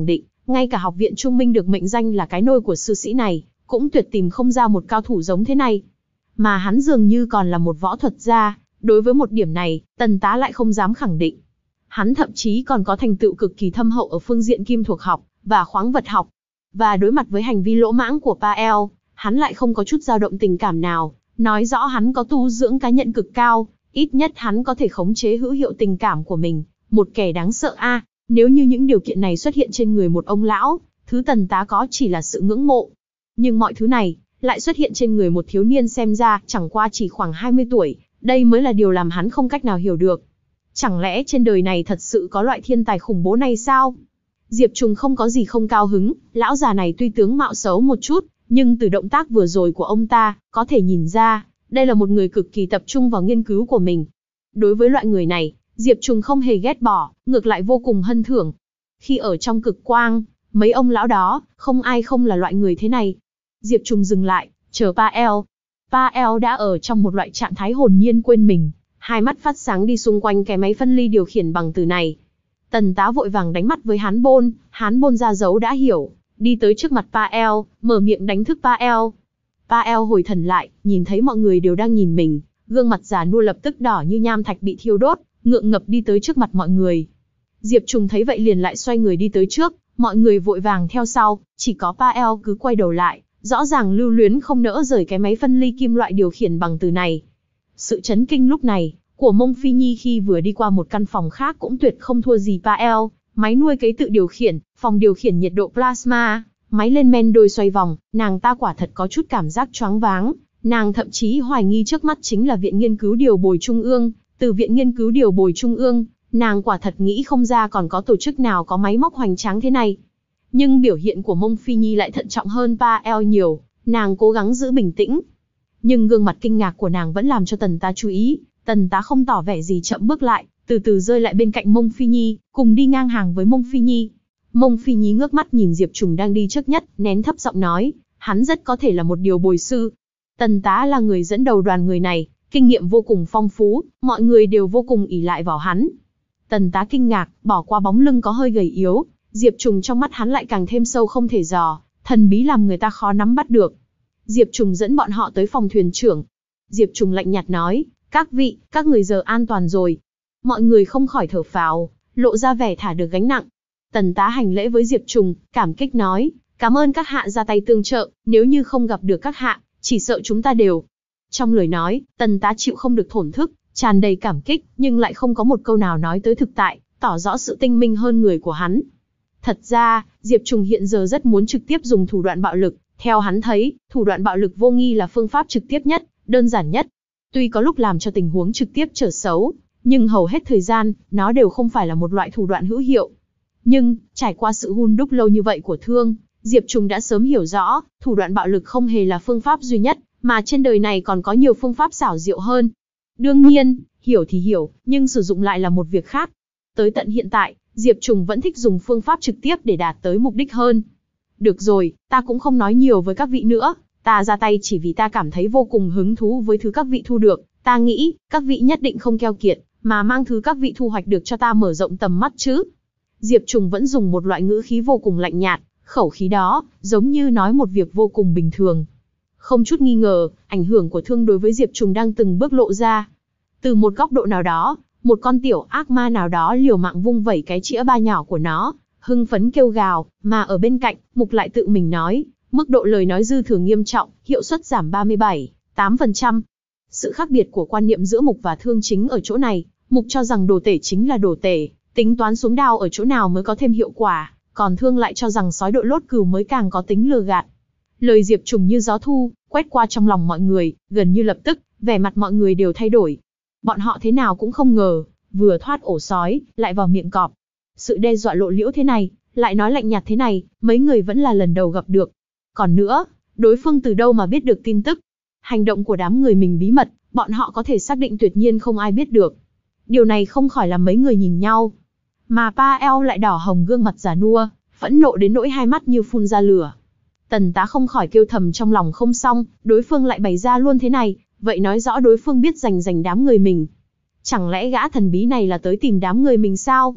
Ngay cả học viện Trung Minh được mệnh danh là cái nôi của sư sĩ này, cũng tuyệt tìm không ra một cao thủ giống thế này. Mà hắn dường như còn là một võ thuật gia, đối với một điểm này, Tần Tá lại không dám khẳng định. Hắn thậm chí còn có thành tựu cực kỳ thâm hậu ở phương diện kim thuộc học và khoáng vật học. Và đối mặt với hành vi lỗ mãng của Pael, hắn lại không có chút dao động tình cảm nào, nói rõ hắn có tu dưỡng cá nhân cực cao, ít nhất hắn có thể khống chế hữu hiệu tình cảm của mình, một kẻ đáng sợ a. Nếu như những điều kiện này xuất hiện trên người một ông lão, thứ Tần Tá có chỉ là sự ngưỡng mộ. Nhưng mọi thứ này, lại xuất hiện trên người một thiếu niên xem ra chẳng qua chỉ khoảng hai mươi tuổi, đây mới là điều làm hắn không cách nào hiểu được. Chẳng lẽ trên đời này thật sự có loại thiên tài khủng bố này sao? Diệp Trùng không có gì không cao hứng, lão già này tuy tướng mạo xấu một chút, nhưng từ động tác vừa rồi của ông ta, có thể nhìn ra, đây là một người cực kỳ tập trung vào nghiên cứu của mình. Đối với loại người này, Diệp Trùng không hề ghét bỏ, ngược lại vô cùng hân thưởng. Khi ở trong cực quang, mấy ông lão đó, không ai không là loại người thế này. Diệp Trùng dừng lại, chờ Pael. Pael đã ở trong một loại trạng thái hồn nhiên quên mình, hai mắt phát sáng đi xung quanh cái máy phân ly điều khiển bằng từ này. Tần Tá vội vàng đánh mắt với Hán Bôn, Hán Bôn ra dấu đã hiểu, đi tới trước mặt Pael, mở miệng đánh thức Pael. Pael hồi thần lại, nhìn thấy mọi người đều đang nhìn mình, gương mặt già nua lập tức đỏ như nham thạch bị thiêu đốt, ngượng ngập đi tới trước mặt mọi người. Diệp Trùng thấy vậy liền lại xoay người đi tới trước, mọi người vội vàng theo sau, chỉ có Pael cứ quay đầu lại, rõ ràng lưu luyến không nỡ rời cái máy phân ly kim loại điều khiển bằng từ này. Sự chấn kinh lúc này, của Mông Phi Nhi khi vừa đi qua một căn phòng khác cũng tuyệt không thua gì Pael, máy nuôi cấy tự điều khiển, phòng điều khiển nhiệt độ plasma, máy lên men đôi xoay vòng, nàng ta quả thật có chút cảm giác choáng váng, nàng thậm chí hoài nghi trước mắt chính là Viện Nghiên cứu Điều bồi Trung ương, từ Viện Nghiên cứu Điều bồi Trung ương, nàng quả thật nghĩ không ra còn có tổ chức nào có máy móc hoành tráng thế này. Nhưng biểu hiện của Mông Phi Nhi lại thận trọng hơn Pael nhiều, nàng cố gắng giữ bình tĩnh. Nhưng gương mặt kinh ngạc của nàng vẫn làm cho Tần Tá chú ý, Tần Tá không tỏ vẻ gì chậm bước lại, từ từ rơi lại bên cạnh Mông Phi Nhi, cùng đi ngang hàng với Mông Phi Nhi. Mông Phi Nhi ngước mắt nhìn Diệp Trùng đang đi trước nhất, nén thấp giọng nói, hắn rất có thể là một điều bồi sư. Tần Tá là người dẫn đầu đoàn người này, kinh nghiệm vô cùng phong phú, mọi người đều vô cùng ỷ lại vào hắn. Tần Tá kinh ngạc, bỏ qua bóng lưng có hơi gầy yếu, Diệp Trùng trong mắt hắn lại càng thêm sâu không thể dò, thần bí làm người ta khó nắm bắt được. Diệp Trùng dẫn bọn họ tới phòng thuyền trưởng. Diệp Trùng lạnh nhạt nói, các vị, các người giờ an toàn rồi. Mọi người không khỏi thở phào, lộ ra vẻ thả được gánh nặng. Tần Tá hành lễ với Diệp Trùng, cảm kích nói, cảm ơn các hạ ra tay tương trợ, nếu như không gặp được các hạ, chỉ sợ chúng ta đều. Trong lời nói, Tần Tá chịu không được thổn thức, tràn đầy cảm kích, nhưng lại không có một câu nào nói tới thực tại, tỏ rõ sự tinh minh hơn người của hắn. Thật ra, Diệp Trùng hiện giờ rất muốn trực tiếp dùng thủ đoạn bạo lực, theo hắn thấy, thủ đoạn bạo lực vô nghi là phương pháp trực tiếp nhất, đơn giản nhất. Tuy có lúc làm cho tình huống trực tiếp trở xấu, nhưng hầu hết thời gian, nó đều không phải là một loại thủ đoạn hữu hiệu. Nhưng, trải qua sự hun đúc lâu như vậy của Thương, Diệp Trùng đã sớm hiểu rõ, thủ đoạn bạo lực không hề là phương pháp duy nhất, mà trên đời này còn có nhiều phương pháp xảo diệu hơn. Đương nhiên, hiểu thì hiểu, nhưng sử dụng lại là một việc khác. Tới tận hiện tại, Diệp Trùng vẫn thích dùng phương pháp trực tiếp để đạt tới mục đích hơn. Được rồi, ta cũng không nói nhiều với các vị nữa, ta ra tay chỉ vì ta cảm thấy vô cùng hứng thú với thứ các vị thu được, ta nghĩ, các vị nhất định không keo kiệt, mà mang thứ các vị thu hoạch được cho ta mở rộng tầm mắt chứ. Diệp Trùng vẫn dùng một loại ngữ khí vô cùng lạnh nhạt, khẩu khí đó, giống như nói một việc vô cùng bình thường. Không chút nghi ngờ, ảnh hưởng của Thương đối với Diệp Trùng đang từng bước lộ ra. Từ một góc độ nào đó, một con tiểu ác ma nào đó liều mạng vung vẩy cái chĩa ba nhỏ của nó, hưng phấn kêu gào, mà ở bên cạnh, Mục lại tự mình nói, mức độ lời nói dư thừa nghiêm trọng, hiệu suất giảm ba mươi bảy phẩy tám phần trăm. Sự khác biệt của quan niệm giữa Mục và Thương chính ở chỗ này, Mục cho rằng đồ tể chính là đồ tể, tính toán xuống đao ở chỗ nào mới có thêm hiệu quả, còn Thương lại cho rằng sói đội lốt cừu mới càng có tính lừa gạt. Lời Diệp Trùng như gió thu, quét qua trong lòng mọi người, gần như lập tức, vẻ mặt mọi người đều thay đổi. Bọn họ thế nào cũng không ngờ, vừa thoát ổ sói, lại vào miệng cọp. Sự đe dọa lộ liễu thế này, lại nói lạnh nhạt thế này, mấy người vẫn là lần đầu gặp được. Còn nữa, đối phương từ đâu mà biết được tin tức? Hành động của đám người mình bí mật, bọn họ có thể xác định tuyệt nhiên không ai biết được. Điều này không khỏi làm mấy người nhìn nhau. Mà Pael lại đỏ hồng gương mặt già nua, phẫn nộ đến nỗi hai mắt như phun ra lửa. Tần Tá không khỏi kêu thầm trong lòng không xong, đối phương lại bày ra luôn thế này, vậy nói rõ đối phương biết rành rành đám người mình. Chẳng lẽ gã thần bí này là tới tìm đám người mình sao?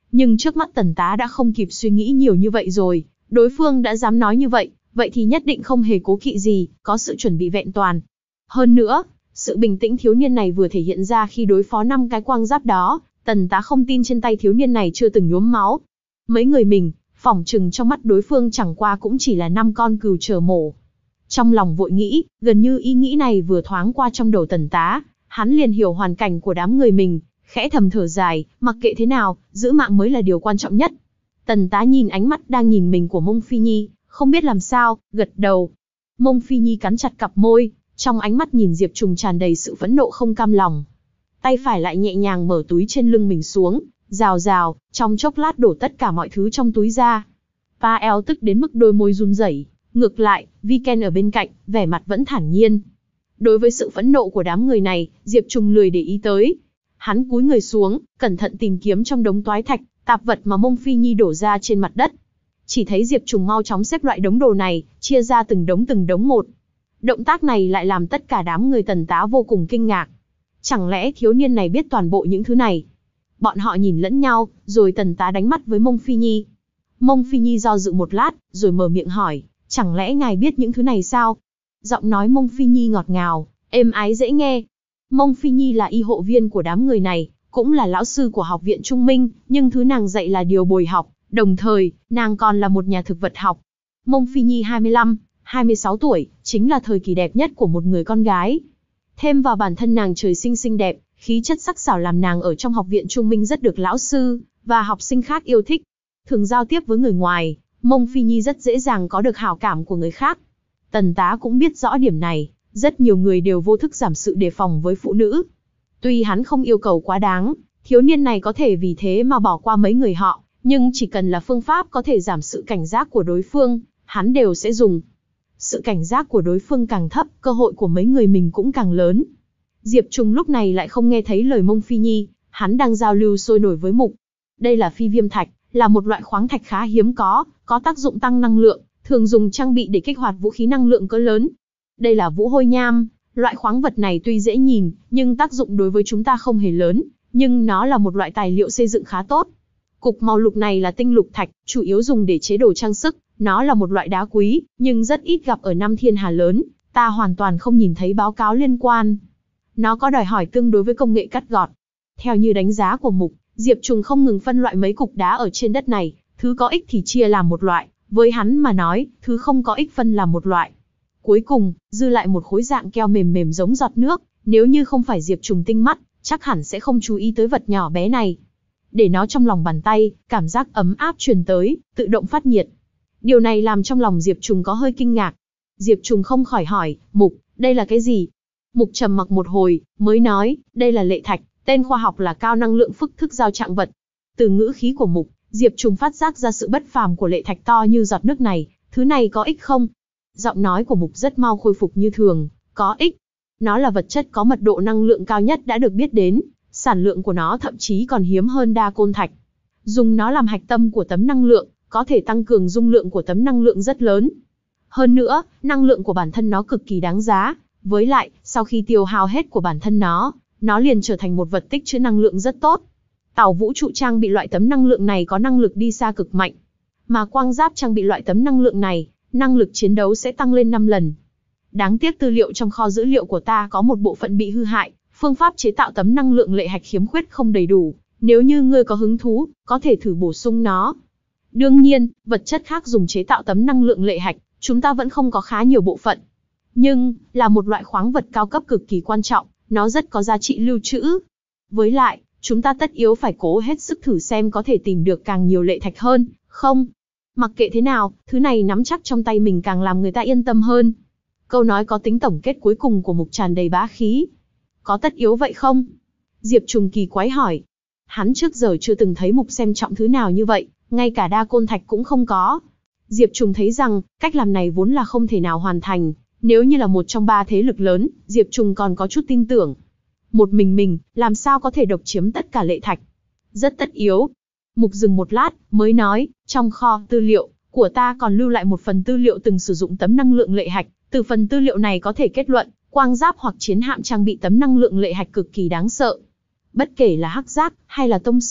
Nhưng trước mắt Tần Tá đã không kịp suy nghĩ nhiều như vậy rồi, đối phương đã dám nói như vậy, vậy thì nhất định không hề cố kỵ gì, có sự chuẩn bị vẹn toàn. Hơn nữa, sự bình tĩnh thiếu niên này vừa thể hiện ra khi đối phó năm cái quang giáp đó, Tần Tá không tin trên tay thiếu niên này chưa từng nhuốm máu. Mấy người mình, phỏng chừng trong mắt đối phương chẳng qua cũng chỉ là năm con cừu chờ mổ. Trong lòng vội nghĩ, gần như ý nghĩ này vừa thoáng qua trong đầu Tần Tá, hắn liền hiểu hoàn cảnh của đám người mình, khẽ thầm thở dài, mặc kệ thế nào, giữ mạng mới là điều quan trọng nhất. Tần Tá nhìn ánh mắt đang nhìn mình của Mông Phi Nhi, không biết làm sao, gật đầu. Mông Phi Nhi cắn chặt cặp môi, trong ánh mắt nhìn Diệp Trùng tràn đầy sự phẫn nộ không cam lòng. Tay phải lại nhẹ nhàng mở túi trên lưng mình xuống, rào rào, trong chốc lát đổ tất cả mọi thứ trong túi ra. Pa eo tức đến mức đôi môi run rẩy. Ngược lại, Vi Ken ở bên cạnh, vẻ mặt vẫn thản nhiên. Đối với sự phẫn nộ của đám người này, Diệp Trùng lười để ý tới. Hắn cúi người xuống, cẩn thận tìm kiếm trong đống toái thạch, tạp vật mà Mông Phi Nhi đổ ra trên mặt đất. Chỉ thấy Diệp Trùng mau chóng xếp loại đống đồ này, chia ra từng đống từng đống một. Động tác này lại làm tất cả đám người Tần Tá vô cùng kinh ngạc. Chẳng lẽ thiếu niên này biết toàn bộ những thứ này? Bọn họ nhìn lẫn nhau, rồi Tần Tá đánh mắt với Mông Phi Nhi. Mông Phi Nhi do dự một lát, rồi mở miệng hỏi, chẳng lẽ ngài biết những thứ này sao? Giọng nói Mông Phi Nhi ngọt ngào, êm ái dễ nghe. Mông Phi Nhi là y hộ viên của đám người này, cũng là lão sư của học viện Trung Minh, nhưng thứ nàng dạy là điều bồi học, đồng thời, nàng còn là một nhà thực vật học. Mông Phi Nhi hai mươi lăm, hai mươi sáu tuổi, chính là thời kỳ đẹp nhất của một người con gái. Thêm vào bản thân nàng trời sinh xinh đẹp, khí chất sắc sảo làm nàng ở trong học viện Trung Minh rất được lão sư và học sinh khác yêu thích. Thường giao tiếp với người ngoài, Mông Phi Nhi rất dễ dàng có được hảo cảm của người khác. Tần Tá cũng biết rõ điểm này, rất nhiều người đều vô thức giảm sự đề phòng với phụ nữ. Tuy hắn không yêu cầu quá đáng, thiếu niên này có thể vì thế mà bỏ qua mấy người họ, nhưng chỉ cần là phương pháp có thể giảm sự cảnh giác của đối phương, hắn đều sẽ dùng. Sự cảnh giác của đối phương càng thấp, cơ hội của mấy người mình cũng càng lớn. Diệp Trùng lúc này lại không nghe thấy lời Mông Phi Nhi, hắn đang giao lưu sôi nổi với Mục. Đây là phi viêm thạch, là một loại khoáng thạch khá hiếm có, có tác dụng tăng năng lượng, thường dùng trang bị để kích hoạt vũ khí năng lượng cỡ lớn. Đây là vũ hôi nham, loại khoáng vật này tuy dễ nhìn, nhưng tác dụng đối với chúng ta không hề lớn, nhưng nó là một loại tài liệu xây dựng khá tốt. Cục màu lục này là tinh lục thạch, chủ yếu dùng để chế đồ trang sức, nó là một loại đá quý, nhưng rất ít gặp ở năm thiên hà lớn, ta hoàn toàn không nhìn thấy báo cáo liên quan. Nó có đòi hỏi tương đối với công nghệ cắt gọt. Theo như đánh giá của Mục, Diệp Trùng không ngừng phân loại mấy cục đá ở trên đất này, thứ có ích thì chia làm một loại, với hắn mà nói, thứ không có ích phân làm một loại. Cuối cùng, dư lại một khối dạng keo mềm mềm giống giọt nước, nếu như không phải Diệp Trùng tinh mắt, chắc hẳn sẽ không chú ý tới vật nhỏ bé này. Để nó trong lòng bàn tay, cảm giác ấm áp truyền tới, tự động phát nhiệt. Điều này làm trong lòng Diệp Trùng có hơi kinh ngạc. Diệp Trùng không khỏi hỏi, Mục, đây là cái gì? Mục trầm mặc một hồi, mới nói, đây là lệ thạch, tên khoa học là cao năng lượng phức thức giao trạng vật. Từ ngữ khí của Mục, Diệp Trùng phát giác ra sự bất phàm của lệ thạch to như giọt nước này, thứ này có ích không? Giọng nói của Mục rất mau khôi phục như thường, có ích. Nó là vật chất có mật độ năng lượng cao nhất đã được biết đến, sản lượng của nó thậm chí còn hiếm hơn đa côn thạch. Dùng nó làm hạch tâm của tấm năng lượng, có thể tăng cường dung lượng của tấm năng lượng rất lớn. Hơn nữa, năng lượng của bản thân nó cực kỳ đáng giá, với lại, sau khi tiêu hao hết của bản thân nó, nó liền trở thành một vật tích trữ năng lượng rất tốt. Tàu vũ trụ trang bị loại tấm năng lượng này có năng lực đi xa cực mạnh, mà quang giáp trang bị loại tấm năng lượng này, năng lực chiến đấu sẽ tăng lên năm lần. Đáng tiếc tư liệu trong kho dữ liệu của ta có một bộ phận bị hư hại, phương pháp chế tạo tấm năng lượng lệ hạch khiếm khuyết không đầy đủ, nếu như ngươi có hứng thú, có thể thử bổ sung nó. Đương nhiên, vật chất khác dùng chế tạo tấm năng lượng lệ hạch, chúng ta vẫn không có khá nhiều bộ phận. Nhưng, là một loại khoáng vật cao cấp cực kỳ quan trọng, nó rất có giá trị lưu trữ. Với lại, chúng ta tất yếu phải cố hết sức thử xem có thể tìm được càng nhiều lệ thạch hơn, không? Mặc kệ thế nào, thứ này nắm chắc trong tay mình càng làm người ta yên tâm hơn. Câu nói có tính tổng kết cuối cùng của Mục tràn đầy bá khí. Có tất yếu vậy không? Diệp Trùng kỳ quái hỏi. Hắn trước giờ chưa từng thấy Mục xem trọng thứ nào như vậy, ngay cả đa côn thạch cũng không có. Diệp Trùng thấy rằng, cách làm này vốn là không thể nào hoàn thành. Nếu như là một trong ba thế lực lớn, Diệp Trùng còn có chút tin tưởng. Một mình mình, làm sao có thể độc chiếm tất cả lệ thạch? Rất tất yếu. Mục dừng một lát, mới nói, trong kho tư liệu của ta còn lưu lại một phần tư liệu từng sử dụng tấm năng lượng lệ hạch. Từ phần tư liệu này có thể kết luận, quang giáp hoặc chiến hạm trang bị tấm năng lượng lệ hạch cực kỳ đáng sợ. Bất kể là hắc giác, hay là tông sở,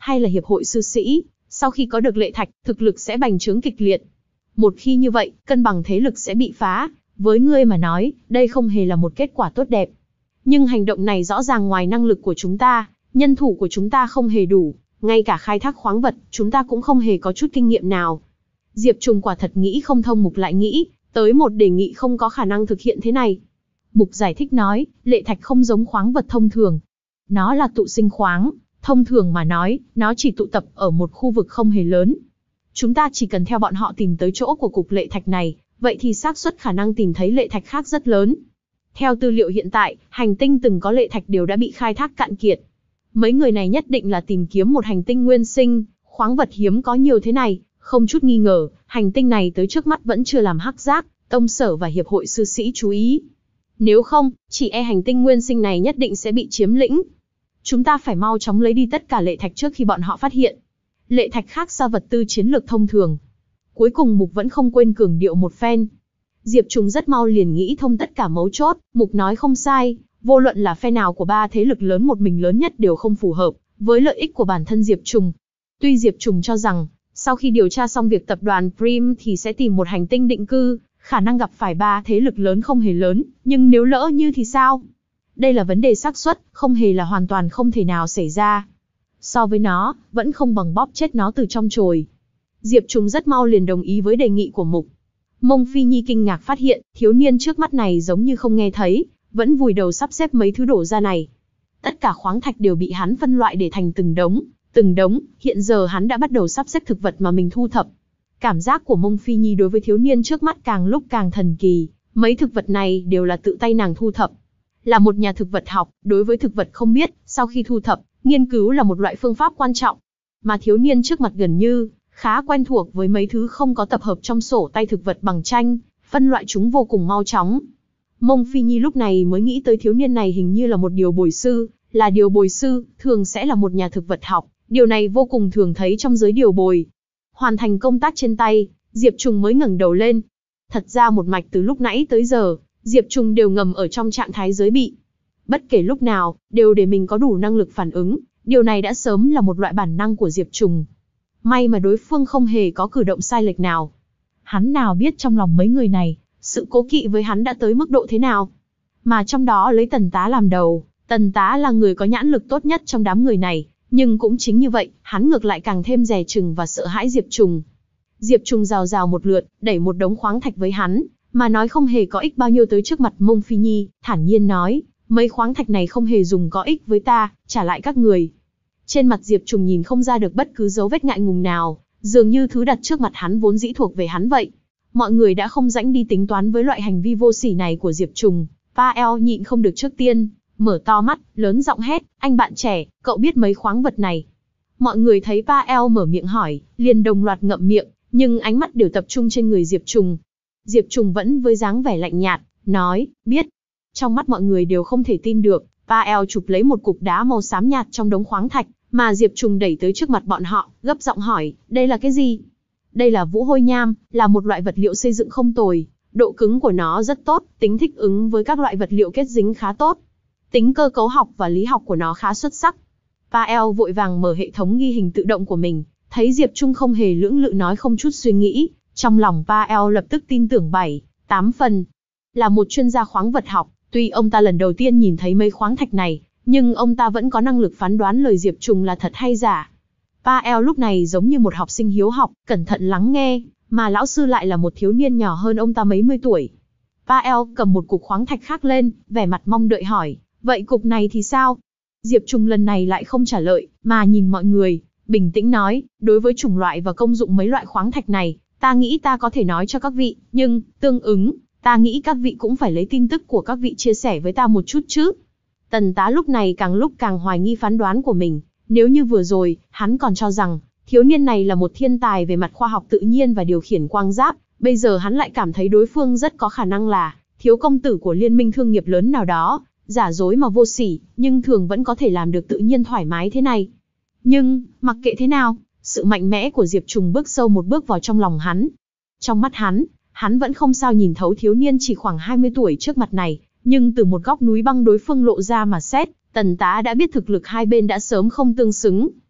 hay là hiệp hội sư sĩ, sau khi có được lệ thạch, thực lực sẽ bành trướng kịch liệt. Một khi như vậy, cân bằng thế lực sẽ bị phá, với ngươi mà nói, đây không hề là một kết quả tốt đẹp. Nhưng hành động này rõ ràng ngoài năng lực của chúng ta, nhân thủ của chúng ta không hề đủ, ngay cả khai thác khoáng vật, chúng ta cũng không hề có chút kinh nghiệm nào. Diệp Trùng quả thật nghĩ không thông, Mục lại nghĩ tới một đề nghị không có khả năng thực hiện thế này. Mục giải thích nói, lệ thạch không giống khoáng vật thông thường. Nó là tụ sinh khoáng, thông thường mà nói, nó chỉ tụ tập ở một khu vực không hề lớn. Chúng ta chỉ cần theo bọn họ tìm tới chỗ của cục lệ thạch này, vậy thì xác suất khả năng tìm thấy lệ thạch khác rất lớn. Theo tư liệu hiện tại, hành tinh từng có lệ thạch đều đã bị khai thác cạn kiệt. Mấy người này nhất định là tìm kiếm một hành tinh nguyên sinh, khoáng vật hiếm có nhiều thế này, không chút nghi ngờ, hành tinh này tới trước mắt vẫn chưa làm Hắc Giác, Tông Sở và Hiệp hội sư sĩ chú ý. Nếu không, chỉ e hành tinh nguyên sinh này nhất định sẽ bị chiếm lĩnh. Chúng ta phải mau chóng lấy đi tất cả lệ thạch trước khi bọn họ phát hiện. Lệ thạch khác xa vật tư chiến lược thông thường. Cuối cùng Mục vẫn không quên cường điệu một phen. Diệp Trùng rất mau liền nghĩ thông tất cả mấu chốt, Mục nói không sai, vô luận là phe nào của ba thế lực lớn một mình lớn nhất đều không phù hợp với lợi ích của bản thân Diệp Trùng. Tuy Diệp Trùng cho rằng, sau khi điều tra xong việc tập đoàn Prim thì sẽ tìm một hành tinh định cư, khả năng gặp phải ba thế lực lớn không hề lớn, nhưng nếu lỡ như thì sao? Đây là vấn đề xác suất, không hề là hoàn toàn không thể nào xảy ra. So với nó, vẫn không bằng bóp chết nó từ trong chồi. Diệp Trùng rất mau liền đồng ý với đề nghị của Mục. Mông Phi Nhi kinh ngạc phát hiện, thiếu niên trước mắt này giống như không nghe thấy, vẫn vùi đầu sắp xếp mấy thứ đổ ra này. Tất cả khoáng thạch đều bị hắn phân loại để thành từng đống, từng đống, hiện giờ hắn đã bắt đầu sắp xếp thực vật mà mình thu thập. Cảm giác của Mông Phi Nhi đối với thiếu niên trước mắt càng lúc càng thần kỳ, mấy thực vật này đều là tự tay nàng thu thập. Là một nhà thực vật học, đối với thực vật không biết, sau khi thu thập, nghiên cứu là một loại phương pháp quan trọng. Mà thiếu niên trước mặt gần như khá quen thuộc với mấy thứ không có tập hợp trong sổ tay thực vật bằng tranh, phân loại chúng vô cùng mau chóng. Mông Phi Nhi lúc này mới nghĩ tới thiếu niên này hình như là một điều bồi sư, là điều bồi sư, thường sẽ là một nhà thực vật học, điều này vô cùng thường thấy trong giới điều bồi. Hoàn thành công tác trên tay, Diệp Trùng mới ngẩng đầu lên. Thật ra một mạch từ lúc nãy tới giờ, Diệp Trùng đều ngầm ở trong trạng thái giới bị. Bất kể lúc nào, đều để mình có đủ năng lực phản ứng, điều này đã sớm là một loại bản năng của Diệp Trùng. May mà đối phương không hề có cử động sai lệch nào. Hắn nào biết trong lòng mấy người này, sự cố kỵ với hắn đã tới mức độ thế nào. Mà trong đó lấy Tần Tá làm đầu, Tần Tá là người có nhãn lực tốt nhất trong đám người này, nhưng cũng chính như vậy, hắn ngược lại càng thêm dè chừng và sợ hãi Diệp Trùng. Diệp Trùng rào rào một lượt, đẩy một đống khoáng thạch với hắn, mà nói không hề có ích bao nhiêu tới trước mặt Mông Phi Nhi, thản nhiên nói, mấy khoáng thạch này không hề dùng có ích với ta, trả lại các người. Trên mặt Diệp Trùng nhìn không ra được bất cứ dấu vết ngại ngùng nào, dường như thứ đặt trước mặt hắn vốn dĩ thuộc về hắn vậy. Mọi người đã không rảnh đi tính toán với loại hành vi vô sỉ này của Diệp Trùng. Pael nhịn không được trước tiên, mở to mắt, lớn giọng hét, anh bạn trẻ, cậu biết mấy khoáng vật này? Mọi người thấy Pael mở miệng hỏi, liền đồng loạt ngậm miệng, nhưng ánh mắt đều tập trung trên người Diệp Trùng. Diệp Trùng vẫn với dáng vẻ lạnh nhạt, nói, biết. Trong mắt mọi người đều không thể tin được, Pael chụp lấy một cục đá màu xám nhạt trong đống khoáng thạch, mà Diệp Trùng đẩy tới trước mặt bọn họ, gấp giọng hỏi, đây là cái gì? Đây là vũ hôi nham, là một loại vật liệu xây dựng không tồi, độ cứng của nó rất tốt, tính thích ứng với các loại vật liệu kết dính khá tốt. Tính cơ cấu học và lý học của nó khá xuất sắc. Pael vội vàng mở hệ thống ghi hình tự động của mình, thấy Diệp Trung không hề lưỡng lự nói không chút suy nghĩ, trong lòng Pael lập tức tin tưởng bảy, tám phần. Là một chuyên gia khoáng vật học, tuy ông ta lần đầu tiên nhìn thấy mấy khoáng thạch này, nhưng ông ta vẫn có năng lực phán đoán lời Diệp Trùng là thật hay giả. Pael lúc này giống như một học sinh hiếu học, cẩn thận lắng nghe, mà lão sư lại là một thiếu niên nhỏ hơn ông ta mấy mươi tuổi. Pael cầm một cục khoáng thạch khác lên, vẻ mặt mong đợi hỏi, vậy cục này thì sao? Diệp Trùng lần này lại không trả lời, mà nhìn mọi người, bình tĩnh nói, đối với chủng loại và công dụng mấy loại khoáng thạch này, ta nghĩ ta có thể nói cho các vị, nhưng, tương ứng, ta nghĩ các vị cũng phải lấy tin tức của các vị chia sẻ với ta một chút chứ. Tần Tá lúc này càng lúc càng hoài nghi phán đoán của mình, nếu như vừa rồi, hắn còn cho rằng, thiếu niên này là một thiên tài về mặt khoa học tự nhiên và điều khiển quang giáp, bây giờ hắn lại cảm thấy đối phương rất có khả năng là thiếu công tử của liên minh thương nghiệp lớn nào đó, giả dối mà vô sỉ, nhưng thường vẫn có thể làm được tự nhiên thoải mái thế này. Nhưng, mặc kệ thế nào, sự mạnh mẽ của Diệp Trùng bước sâu một bước vào trong lòng hắn. Trong mắt hắn, hắn vẫn không sao nhìn thấu thiếu niên chỉ khoảng hai mươi tuổi trước mặt này, nhưng từ một góc núi băng đối phương lộ ra mà xét, Tần Tá đã biết thực lực hai bên đã sớm không tương xứng.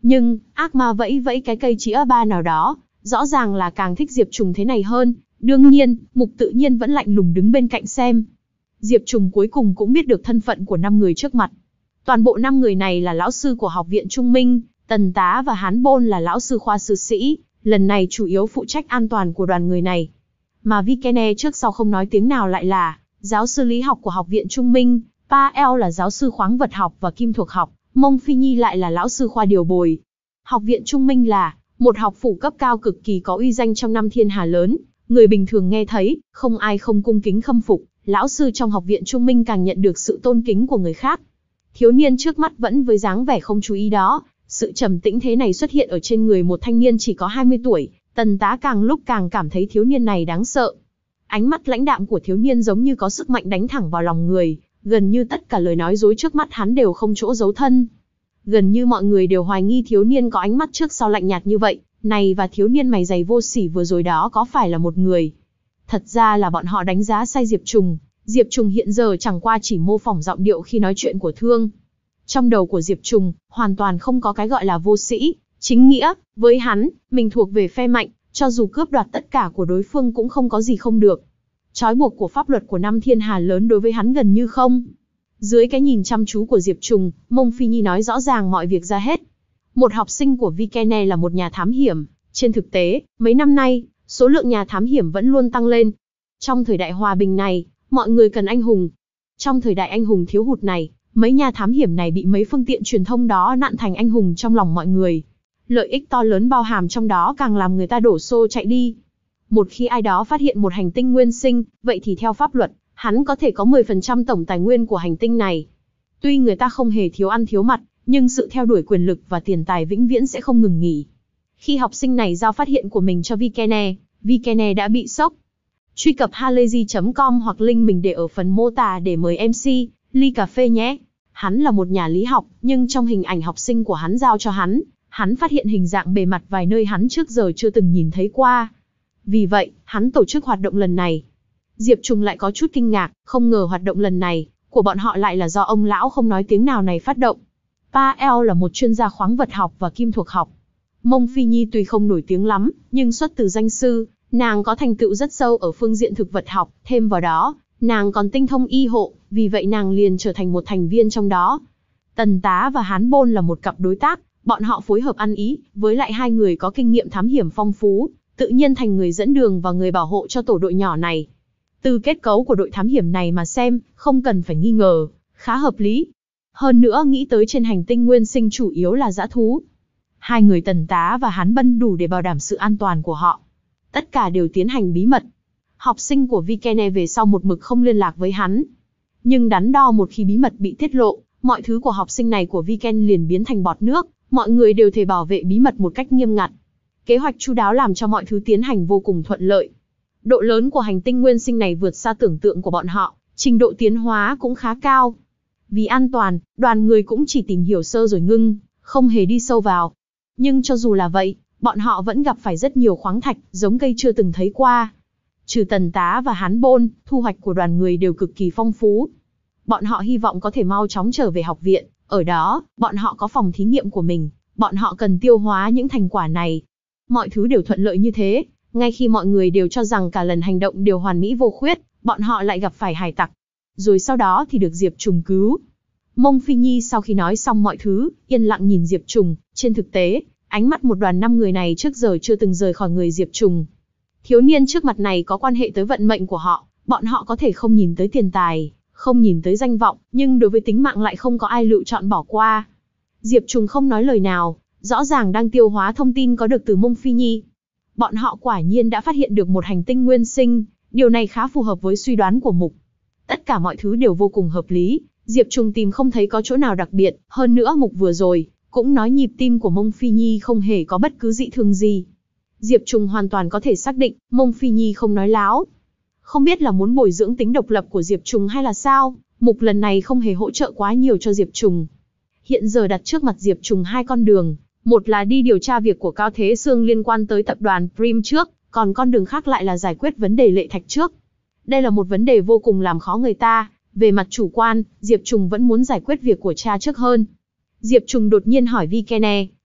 Nhưng, ác ma vẫy vẫy cái cây chĩa ba nào đó, rõ ràng là càng thích Diệp Trùng thế này hơn. Đương nhiên, Mục tự nhiên vẫn lạnh lùng đứng bên cạnh xem. Diệp Trùng cuối cùng cũng biết được thân phận của năm người trước mặt. Toàn bộ năm người này là lão sư của Học viện Trung Minh, Tần Tá và Hán Bôn là lão sư khoa sư sĩ, lần này chủ yếu phụ trách an toàn của đoàn người này. Mà Vikene trước sau không nói tiếng nào lại là giáo sư lý học của Học viện Trung Minh, Pa El là giáo sư khoáng vật học và kim thuộc học, Mông Phi Nhi lại là lão sư khoa điều bồi. Học viện Trung Minh là một học phủ cấp cao cực kỳ có uy danh trong năm thiên hà lớn, người bình thường nghe thấy, không ai không cung kính khâm phục, lão sư trong Học viện Trung Minh càng nhận được sự tôn kính của người khác. Thiếu niên trước mắt vẫn với dáng vẻ không chú ý đó, sự trầm tĩnh thế này xuất hiện ở trên người một thanh niên chỉ có hai mươi tuổi, Tần Tá càng lúc càng cảm thấy thiếu niên này đáng sợ. Ánh mắt lãnh đạm của thiếu niên giống như có sức mạnh đánh thẳng vào lòng người, gần như tất cả lời nói dối trước mắt hắn đều không chỗ giấu thân. Gần như mọi người đều hoài nghi thiếu niên có ánh mắt trước sau lạnh nhạt như vậy, này và thiếu niên mày dày vô sỉ vừa rồi đó có phải là một người. Thật ra là bọn họ đánh giá sai Diệp Trùng, Diệp Trùng hiện giờ chẳng qua chỉ mô phỏng giọng điệu khi nói chuyện của Thương. Trong đầu của Diệp Trùng, hoàn toàn không có cái gọi là vô sĩ, chính nghĩa, với hắn, mình thuộc về phe mạnh, cho dù cướp đoạt tất cả của đối phương cũng không có gì không được. Trói buộc của pháp luật của năm thiên hà lớn đối với hắn gần như không. Dưới cái nhìn chăm chú của Diệp Trùng, Mông Phi Nhi nói rõ ràng mọi việc ra hết. Một học sinh của Vikene là một nhà thám hiểm, trên thực tế, mấy năm nay, số lượng nhà thám hiểm vẫn luôn tăng lên. Trong thời đại hòa bình này, mọi người cần anh hùng. Trong thời đại anh hùng thiếu hụt này, mấy nhà thám hiểm này bị mấy phương tiện truyền thông đó nặn thành anh hùng trong lòng mọi người. Lợi ích to lớn bao hàm trong đó càng làm người ta đổ xô chạy đi. Một khi ai đó phát hiện một hành tinh nguyên sinh, vậy thì theo pháp luật, hắn có thể có mười phần trăm tổng tài nguyên của hành tinh này. Tuy người ta không hề thiếu ăn thiếu mặc, nhưng sự theo đuổi quyền lực và tiền tài vĩnh viễn sẽ không ngừng nghỉ. Khi học sinh này giao phát hiện của mình cho Vikene, Vikene đã bị sốc. Truy cập halayzi chấm com hoặc link mình để ở phần mô tả để mời em xê, ly cà phê nhé. Hắn là một nhà lý học, nhưng trong hình ảnh học sinh của hắn giao cho hắn, hắn phát hiện hình dạng bề mặt vài nơi hắn trước giờ chưa từng nhìn thấy qua. Vì vậy, hắn tổ chức hoạt động lần này. Diệp Trùng lại có chút kinh ngạc, không ngờ hoạt động lần này của bọn họ lại là do ông lão không nói tiếng nào này phát động. Pa El là một chuyên gia khoáng vật học và kim thuộc học. Mông Phi Nhi tuy không nổi tiếng lắm, nhưng xuất từ danh sư, nàng có thành tựu rất sâu ở phương diện thực vật học, thêm vào đó, nàng còn tinh thông y hộ, vì vậy nàng liền trở thành một thành viên trong đó. Tần Tá và Hán Bôn là một cặp đối tác, bọn họ phối hợp ăn ý, với lại hai người có kinh nghiệm thám hiểm phong phú, tự nhiên thành người dẫn đường và người bảo hộ cho tổ đội nhỏ này. Từ kết cấu của đội thám hiểm này mà xem, không cần phải nghi ngờ, khá hợp lý. Hơn nữa nghĩ tới trên hành tinh nguyên sinh chủ yếu là dã thú. Hai người Tần Tá và Hán Bân đủ để bảo đảm sự an toàn của họ. Tất cả đều tiến hành bí mật. Học sinh của Vikene về sau một mực không liên lạc với hắn. Nhưng đắn đo một khi bí mật bị tiết lộ, mọi thứ của học sinh này của Viken liền biến thành bọt nước, mọi người đều thể bảo vệ bí mật một cách nghiêm ngặt. Kế hoạch chu đáo làm cho mọi thứ tiến hành vô cùng thuận lợi. Độ lớn của hành tinh nguyên sinh này vượt xa tưởng tượng của bọn họ, trình độ tiến hóa cũng khá cao. Vì an toàn, đoàn người cũng chỉ tìm hiểu sơ rồi ngưng, không hề đi sâu vào. Nhưng cho dù là vậy, bọn họ vẫn gặp phải rất nhiều khoáng thạch, giống cây chưa từng thấy qua. Trừ Tần Tá và Hán Bôn, thu hoạch của đoàn người đều cực kỳ phong phú. Bọn họ hy vọng có thể mau chóng trở về học viện, ở đó, bọn họ có phòng thí nghiệm của mình, bọn họ cần tiêu hóa những thành quả này. Mọi thứ đều thuận lợi như thế, ngay khi mọi người đều cho rằng cả lần hành động đều hoàn mỹ vô khuyết, bọn họ lại gặp phải hải tặc. Rồi sau đó thì được Diệp Trùng cứu. Mông Phi Nhi sau khi nói xong mọi thứ, yên lặng nhìn Diệp Trùng, trên thực tế, ánh mắt một đoàn năm người này trước giờ chưa từng rời khỏi người Diệp Trùng. Thiếu niên trước mặt này có quan hệ tới vận mệnh của họ, bọn họ có thể không nhìn tới tiền tài, không nhìn tới danh vọng, nhưng đối với tính mạng lại không có ai lựa chọn bỏ qua. Diệp Trùng không nói lời nào, rõ ràng đang tiêu hóa thông tin có được từ Mông Phi Nhi. Bọn họ quả nhiên đã phát hiện được một hành tinh nguyên sinh, điều này khá phù hợp với suy đoán của Mục. Tất cả mọi thứ đều vô cùng hợp lý, Diệp Trùng tìm không thấy có chỗ nào đặc biệt, hơn nữa Mục vừa rồi cũng nói nhịp tim của Mông Phi Nhi không hề có bất cứ dị thường gì. Diệp Trùng hoàn toàn có thể xác định, Mông Phi Nhi không nói láo. Không biết là muốn bồi dưỡng tính độc lập của Diệp Trùng hay là sao, Mục lần này không hề hỗ trợ quá nhiều cho Diệp Trùng. Hiện giờ đặt trước mặt Diệp Trùng hai con đường, một là đi điều tra việc của Cao Thế Sương liên quan tới tập đoàn Prim trước, còn con đường khác lại là giải quyết vấn đề Lệ Thạch trước. Đây là một vấn đề vô cùng làm khó người ta, về mặt chủ quan, Diệp Trùng vẫn muốn giải quyết việc của cha trước hơn. Diệp Trùng đột nhiên hỏi Vikene,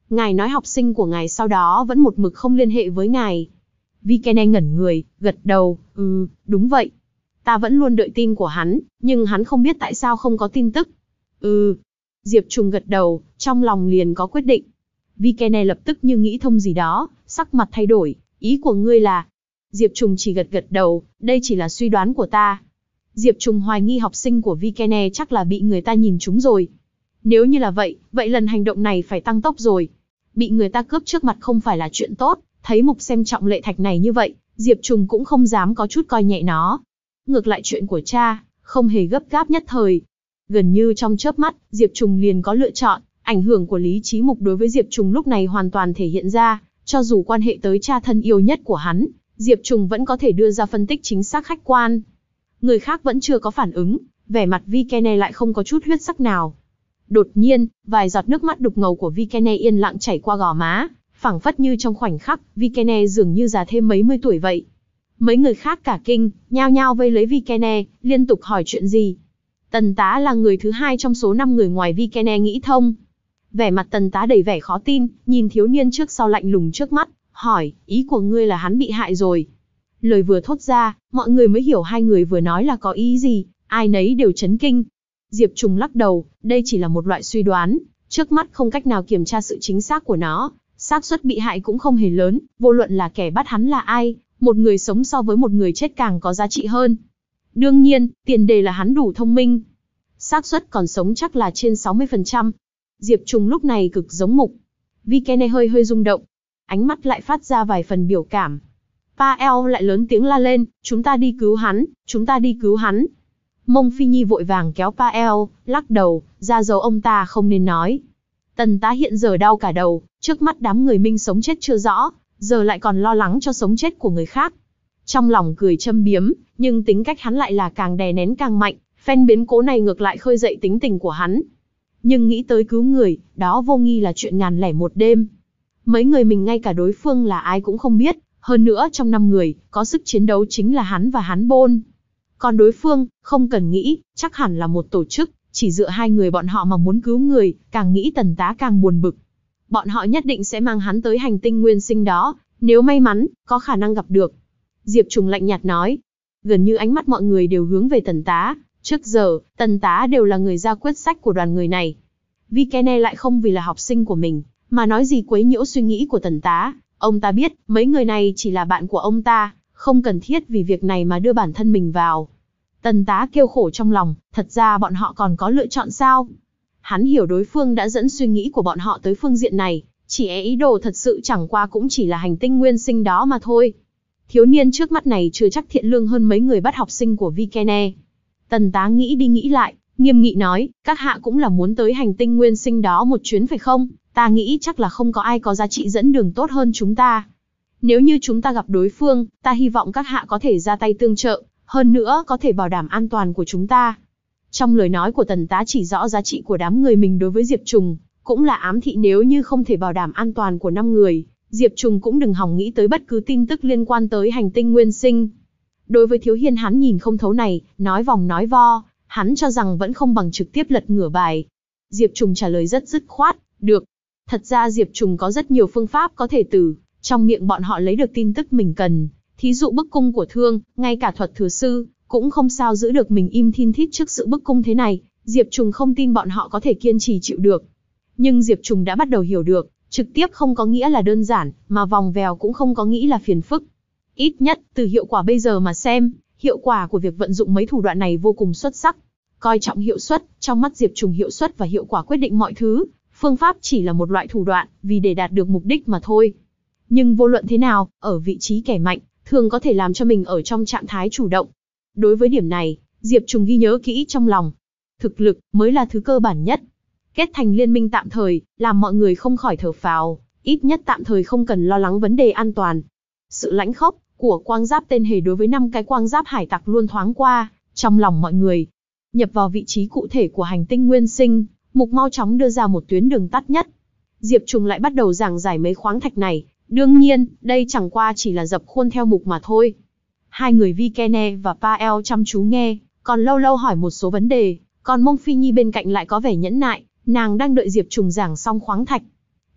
Ngài nói học sinh của ngài sau đó vẫn một mực không liên hệ với ngài. Vikene ngẩn người, gật đầu, ừ, đúng vậy. Ta vẫn luôn đợi tin của hắn, nhưng hắn không biết tại sao không có tin tức. Ừ. Diệp Trùng gật đầu, trong lòng liền có quyết định. Vikene lập tức như nghĩ thông gì đó, sắc mặt thay đổi, ý của ngươi là... Diệp Trùng chỉ gật gật đầu, đây chỉ là suy đoán của ta. Diệp Trùng hoài nghi học sinh của Vikene chắc là bị người ta nhìn trúng rồi. Nếu như là vậy, vậy lần hành động này phải tăng tốc rồi. Bị người ta cướp trước mặt không phải là chuyện tốt, thấy Mục xem trọng lệ thạch này như vậy, Diệp Trùng cũng không dám có chút coi nhẹ nó. Ngược lại chuyện của cha, không hề gấp gáp nhất thời. Gần như trong chớp mắt, Diệp Trùng liền có lựa chọn, ảnh hưởng của lý trí Mục đối với Diệp Trùng lúc này hoàn toàn thể hiện ra, cho dù quan hệ tới cha thân yêu nhất của hắn, Diệp Trùng vẫn có thể đưa ra phân tích chính xác khách quan. Người khác vẫn chưa có phản ứng, vẻ mặt Vikene lại không có chút huyết sắc nào. Đột nhiên, vài giọt nước mắt đục ngầu của Vikene yên lặng chảy qua gò má, phảng phất như trong khoảnh khắc, Vikene dường như già thêm mấy mươi tuổi vậy. Mấy người khác cả kinh, nhao nhao vây lấy Vikene, liên tục hỏi chuyện gì. Tần Tá là người thứ hai trong số năm người ngoài Vikene nghĩ thông. Vẻ mặt Tần Tá đầy vẻ khó tin, nhìn thiếu niên trước sau lạnh lùng trước mắt, hỏi, ý của ngươi là hắn bị hại rồi. Lời vừa thốt ra, mọi người mới hiểu hai người vừa nói là có ý gì, ai nấy đều chấn kinh. Diệp Trùng lắc đầu, đây chỉ là một loại suy đoán, trước mắt không cách nào kiểm tra sự chính xác của nó, xác suất bị hại cũng không hề lớn, vô luận là kẻ bắt hắn là ai, một người sống so với một người chết càng có giá trị hơn. Đương nhiên, tiền đề là hắn đủ thông minh. Xác suất còn sống chắc là trên sáu mươi phần trăm. Diệp Trùng lúc này cực giống Mục. Vikene hơi hơi rung động, ánh mắt lại phát ra vài phần biểu cảm. Pael lại lớn tiếng la lên, chúng ta đi cứu hắn, chúng ta đi cứu hắn. Mông Phi Nhi vội vàng kéo Pael, lắc đầu, ra dấu ông ta không nên nói. Tần Tá hiện giờ đau cả đầu, trước mắt đám người minh sống chết chưa rõ, giờ lại còn lo lắng cho sống chết của người khác. Trong lòng cười châm biếm, nhưng tính cách hắn lại là càng đè nén càng mạnh, phen biến cố này ngược lại khơi dậy tính tình của hắn. Nhưng nghĩ tới cứu người, đó vô nghi là chuyện ngàn lẻ một đêm. Mấy người mình ngay cả đối phương là ai cũng không biết, hơn nữa trong năm người, có sức chiến đấu chính là hắn và hắn Bôn. Còn đối phương, không cần nghĩ, chắc hẳn là một tổ chức, chỉ dựa hai người bọn họ mà muốn cứu người, càng nghĩ Tần Tá càng buồn bực. Bọn họ nhất định sẽ mang hắn tới hành tinh nguyên sinh đó, nếu may mắn, có khả năng gặp được. Diệp Trùng lạnh nhạt nói. Gần như ánh mắt mọi người đều hướng về Tần Tá, trước giờ, Tần Tá đều là người ra quyết sách của đoàn người này. Vikene lại không vì là học sinh của mình, mà nói gì quấy nhiễu suy nghĩ của Tần Tá. Ông ta biết, mấy người này chỉ là bạn của ông ta, không cần thiết vì việc này mà đưa bản thân mình vào. Tần Tá kêu khổ trong lòng, thật ra bọn họ còn có lựa chọn sao? Hắn hiểu đối phương đã dẫn suy nghĩ của bọn họ tới phương diện này, chỉ é ý đồ thật sự chẳng qua cũng chỉ là hành tinh nguyên sinh đó mà thôi. Thiếu niên trước mắt này chưa chắc thiện lương hơn mấy người bắt học sinh của Vikene. Tần Tá nghĩ đi nghĩ lại, nghiêm nghị nói, các hạ cũng là muốn tới hành tinh nguyên sinh đó một chuyến phải không? Ta nghĩ chắc là không có ai có giá trị dẫn đường tốt hơn chúng ta. Nếu như chúng ta gặp đối phương, ta hy vọng các hạ có thể ra tay tương trợ, hơn nữa có thể bảo đảm an toàn của chúng ta. Trong lời nói của Tần Tá chỉ rõ giá trị của đám người mình đối với Diệp Trùng, cũng là ám thị nếu như không thể bảo đảm an toàn của năm người, Diệp Trùng cũng đừng hòng nghĩ tới bất cứ tin tức liên quan tới hành tinh nguyên sinh. Đối với Thiếu Hiên hắn nhìn không thấu này, nói vòng nói vo, hắn cho rằng vẫn không bằng trực tiếp lật ngửa bài. Diệp Trùng trả lời rất dứt khoát, được. Thật ra Diệp Trùng có rất nhiều phương pháp có thể từ trong miệng bọn họ lấy được tin tức mình cần. Thí dụ bức cung của Thương, ngay cả thuật thừa sư, cũng không sao giữ được mình im thin thít trước sự bức cung thế này. Diệp Trùng không tin bọn họ có thể kiên trì chịu được. Nhưng Diệp Trùng đã bắt đầu hiểu được, trực tiếp không có nghĩa là đơn giản, mà vòng vèo cũng không có nghĩa là phiền phức. Ít nhất, từ hiệu quả bây giờ mà xem, hiệu quả của việc vận dụng mấy thủ đoạn này vô cùng xuất sắc. Coi trọng hiệu suất, trong mắt Diệp Trùng hiệu suất và hiệu quả quyết định mọi thứ. Phương pháp chỉ là một loại thủ đoạn, vì để đạt được mục đích mà thôi. Nhưng vô luận thế nào, ở vị trí kẻ mạnh, thường có thể làm cho mình ở trong trạng thái chủ động. Đối với điểm này, Diệp Trùng ghi nhớ kỹ trong lòng. Thực lực mới là thứ cơ bản nhất. Kết thành liên minh tạm thời, làm mọi người không khỏi thở phào, ít nhất tạm thời không cần lo lắng vấn đề an toàn. Sự lãnh khốc của quang giáp tên hề đối với năm cái quang giáp hải tặc luôn thoáng qua trong lòng mọi người. Nhập vào vị trí cụ thể của hành tinh nguyên sinh, Mục mau chóng đưa ra một tuyến đường tắt nhất. Diệp Trùng lại bắt đầu giảng giải mấy khoáng thạch này. Đương nhiên, đây chẳng qua chỉ là dập khuôn theo Mục mà thôi. Hai người Vikene và Pael chăm chú nghe, còn lâu lâu hỏi một số vấn đề. Còn Mông Phi Nhi bên cạnh lại có vẻ nhẫn nại, nàng đang đợi Diệp Trùng giảng xong khoáng thạch.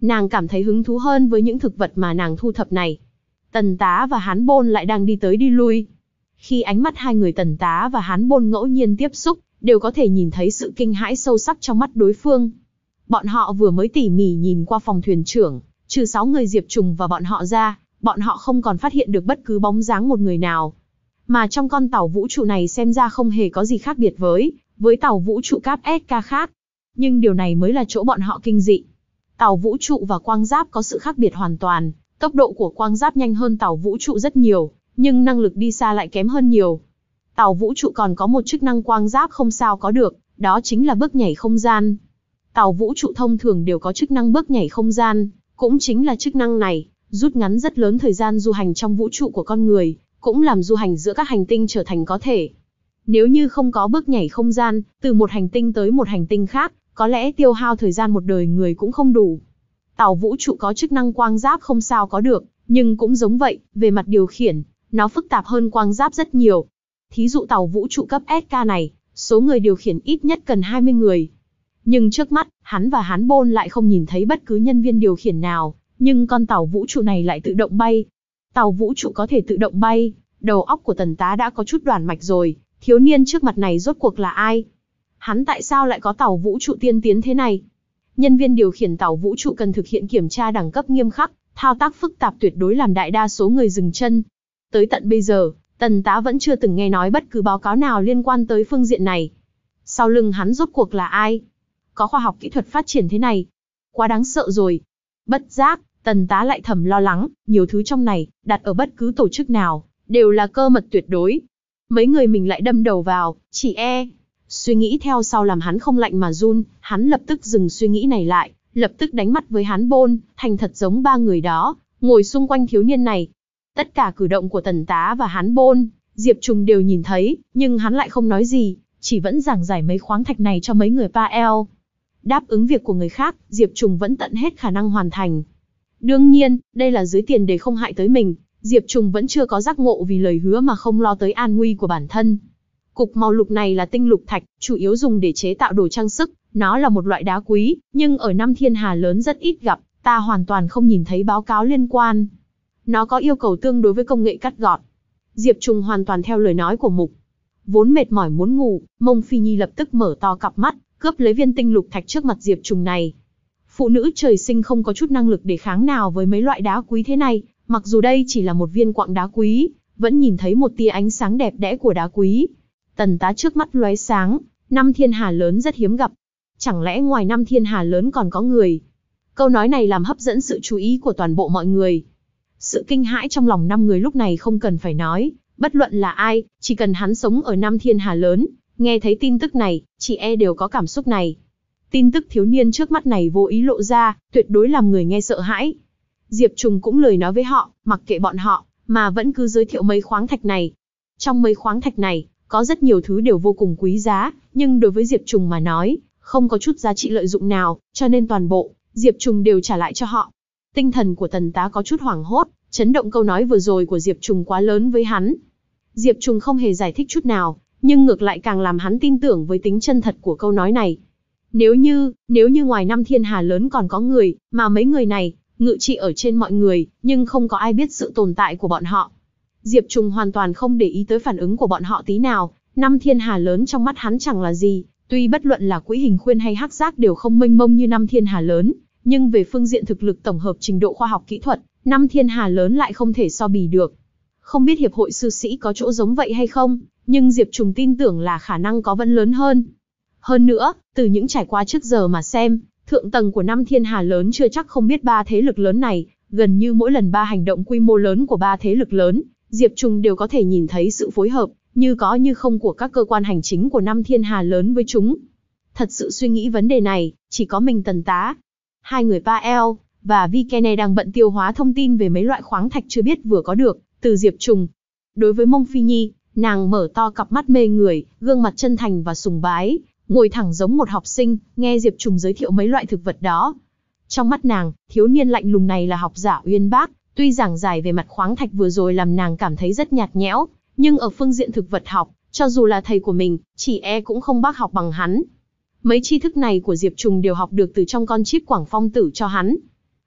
Nàng cảm thấy hứng thú hơn với những thực vật mà nàng thu thập này. Tần Tá và Hán Bôn lại đang đi tới đi lui. Khi ánh mắt hai người Tần Tá và Hán Bôn ngẫu nhiên tiếp xúc, đều có thể nhìn thấy sự kinh hãi sâu sắc trong mắt đối phương. Bọn họ vừa mới tỉ mỉ nhìn qua phòng thuyền trưởng, trừ sáu người Diệp Trùng và bọn họ ra, bọn họ không còn phát hiện được bất cứ bóng dáng một người nào. Mà trong con tàu vũ trụ này xem ra không hề có gì khác biệt với, với tàu vũ trụ cấp ét ca khác. Nhưng điều này mới là chỗ bọn họ kinh dị. Tàu vũ trụ và quang giáp có sự khác biệt hoàn toàn, tốc độ của quang giáp nhanh hơn tàu vũ trụ rất nhiều, nhưng năng lực đi xa lại kém hơn nhiều. Tàu vũ trụ còn có một chức năng quang giáp không sao có được, đó chính là bước nhảy không gian. Tàu vũ trụ thông thường đều có chức năng bước nhảy không gian, cũng chính là chức năng này, rút ngắn rất lớn thời gian du hành trong vũ trụ của con người, cũng làm du hành giữa các hành tinh trở thành có thể. Nếu như không có bước nhảy không gian, từ một hành tinh tới một hành tinh khác, có lẽ tiêu hao thời gian một đời người cũng không đủ. Tàu vũ trụ có chức năng quang giáp không sao có được, nhưng cũng giống vậy, về mặt điều khiển, nó phức tạp hơn quang giáp rất nhiều. Thí dụ tàu vũ trụ cấp ét ca này, số người điều khiển ít nhất cần hai mươi người. Nhưng trước mắt, hắn và Hán Bôn lại không nhìn thấy bất cứ nhân viên điều khiển nào, nhưng con tàu vũ trụ này lại tự động bay. Tàu vũ trụ có thể tự động bay, đầu óc của Tần Tá đã có chút đoản mạch rồi, thiếu niên trước mặt này rốt cuộc là ai? Hắn tại sao lại có tàu vũ trụ tiên tiến thế này? Nhân viên điều khiển tàu vũ trụ cần thực hiện kiểm tra đẳng cấp nghiêm khắc, thao tác phức tạp tuyệt đối làm đại đa số người dừng chân. Tới tận bây giờ, Tần Tá vẫn chưa từng nghe nói bất cứ báo cáo nào liên quan tới phương diện này. Sau lưng hắn rốt cuộc là ai? Có khoa học kỹ thuật phát triển thế này? Quá đáng sợ rồi. Bất giác, Tần Tá lại thầm lo lắng, nhiều thứ trong này, đặt ở bất cứ tổ chức nào, đều là cơ mật tuyệt đối. Mấy người mình lại đâm đầu vào, chỉ e. Suy nghĩ theo sau làm hắn không lạnh mà run, hắn lập tức dừng suy nghĩ này lại, lập tức đánh mắt với Hán Bôn, thành thật giống ba người đó, ngồi xung quanh thiếu niên này. Tất cả cử động của Tần Tá và Hán Bôn, Diệp Trùng đều nhìn thấy, nhưng hắn lại không nói gì, chỉ vẫn giảng giải mấy khoáng thạch này cho mấy người Pa El. Đáp ứng việc của người khác, Diệp Trùng vẫn tận hết khả năng hoàn thành. Đương nhiên, đây là dưới tiền đề không hại tới mình, Diệp Trùng vẫn chưa có giác ngộ vì lời hứa mà không lo tới an nguy của bản thân. Cục màu lục này là tinh lục thạch, chủ yếu dùng để chế tạo đồ trang sức, nó là một loại đá quý, nhưng ở năm thiên hà lớn rất ít gặp, ta hoàn toàn không nhìn thấy báo cáo liên quan. Nó có yêu cầu tương đối với công nghệ cắt gọt. Diệp Trùng hoàn toàn theo lời nói của Mục. Vốn mệt mỏi muốn ngủ, Mông Phi Nhi lập tức mở to cặp mắt, cướp lấy viên tinh lục thạch trước mặt Diệp Trùng này. Phụ nữ trời sinh không có chút năng lực để kháng nào với mấy loại đá quý thế này, mặc dù đây chỉ là một viên quặng đá quý, vẫn nhìn thấy một tia ánh sáng đẹp đẽ của đá quý. Tần Tá trước mắt lóe sáng, năm thiên hà lớn rất hiếm gặp. Chẳng lẽ ngoài năm thiên hà lớn còn có người? Câu nói này làm hấp dẫn sự chú ý của toàn bộ mọi người. Sự kinh hãi trong lòng năm người lúc này không cần phải nói, bất luận là ai, chỉ cần hắn sống ở năm thiên hà lớn, nghe thấy tin tức này, chị e đều có cảm xúc này. Tin tức thiếu niên trước mắt này vô ý lộ ra, tuyệt đối làm người nghe sợ hãi. Diệp Trùng cũng lời nói với họ, mặc kệ bọn họ, mà vẫn cứ giới thiệu mấy khoáng thạch này. Trong mấy khoáng thạch này, có rất nhiều thứ đều vô cùng quý giá, nhưng đối với Diệp Trùng mà nói, không có chút giá trị lợi dụng nào, cho nên toàn bộ, Diệp Trùng đều trả lại cho họ. Tinh thần của Tần Tá có chút hoảng hốt, chấn động câu nói vừa rồi của Diệp Trùng quá lớn với hắn. Diệp Trùng không hề giải thích chút nào, nhưng ngược lại càng làm hắn tin tưởng với tính chân thật của câu nói này. Nếu như, nếu như ngoài năm thiên hà lớn còn có người, mà mấy người này, ngự trị ở trên mọi người, nhưng không có ai biết sự tồn tại của bọn họ. Diệp Trùng hoàn toàn không để ý tới phản ứng của bọn họ tí nào, năm thiên hà lớn trong mắt hắn chẳng là gì, tuy bất luận là quỹ hình khuyên hay hắc giác đều không mênh mông như năm thiên hà lớn, nhưng về phương diện thực lực tổng hợp trình độ khoa học kỹ thuật, năm thiên hà lớn lại không thể so bì được. Không biết hiệp hội sư sĩ có chỗ giống vậy hay không, nhưng Diệp Trùng tin tưởng là khả năng có vẫn lớn hơn. Hơn nữa, từ những trải qua trước giờ mà xem, thượng tầng của năm thiên hà lớn chưa chắc không biết ba thế lực lớn này, gần như mỗi lần ba hành động quy mô lớn của ba thế lực lớn, Diệp Trùng đều có thể nhìn thấy sự phối hợp, như có như không của các cơ quan hành chính của năm thiên hà lớn với chúng. Thật sự suy nghĩ vấn đề này, chỉ có mình Tần Tá. Hai người Pa El và Vikene đang bận tiêu hóa thông tin về mấy loại khoáng thạch chưa biết vừa có được, từ Diệp Trùng. Đối với Mông Phi Nhi, nàng mở to cặp mắt mê người, gương mặt chân thành và sùng bái, ngồi thẳng giống một học sinh, nghe Diệp Trùng giới thiệu mấy loại thực vật đó. Trong mắt nàng, thiếu niên lạnh lùng này là học giả uyên bác, tuy giảng giải về mặt khoáng thạch vừa rồi làm nàng cảm thấy rất nhạt nhẽo, nhưng ở phương diện thực vật học, cho dù là thầy của mình, chỉ e cũng không bác học bằng hắn. Mấy tri thức này của Diệp Trùng đều học được từ trong con chip Quảng Phong Tử cho hắn.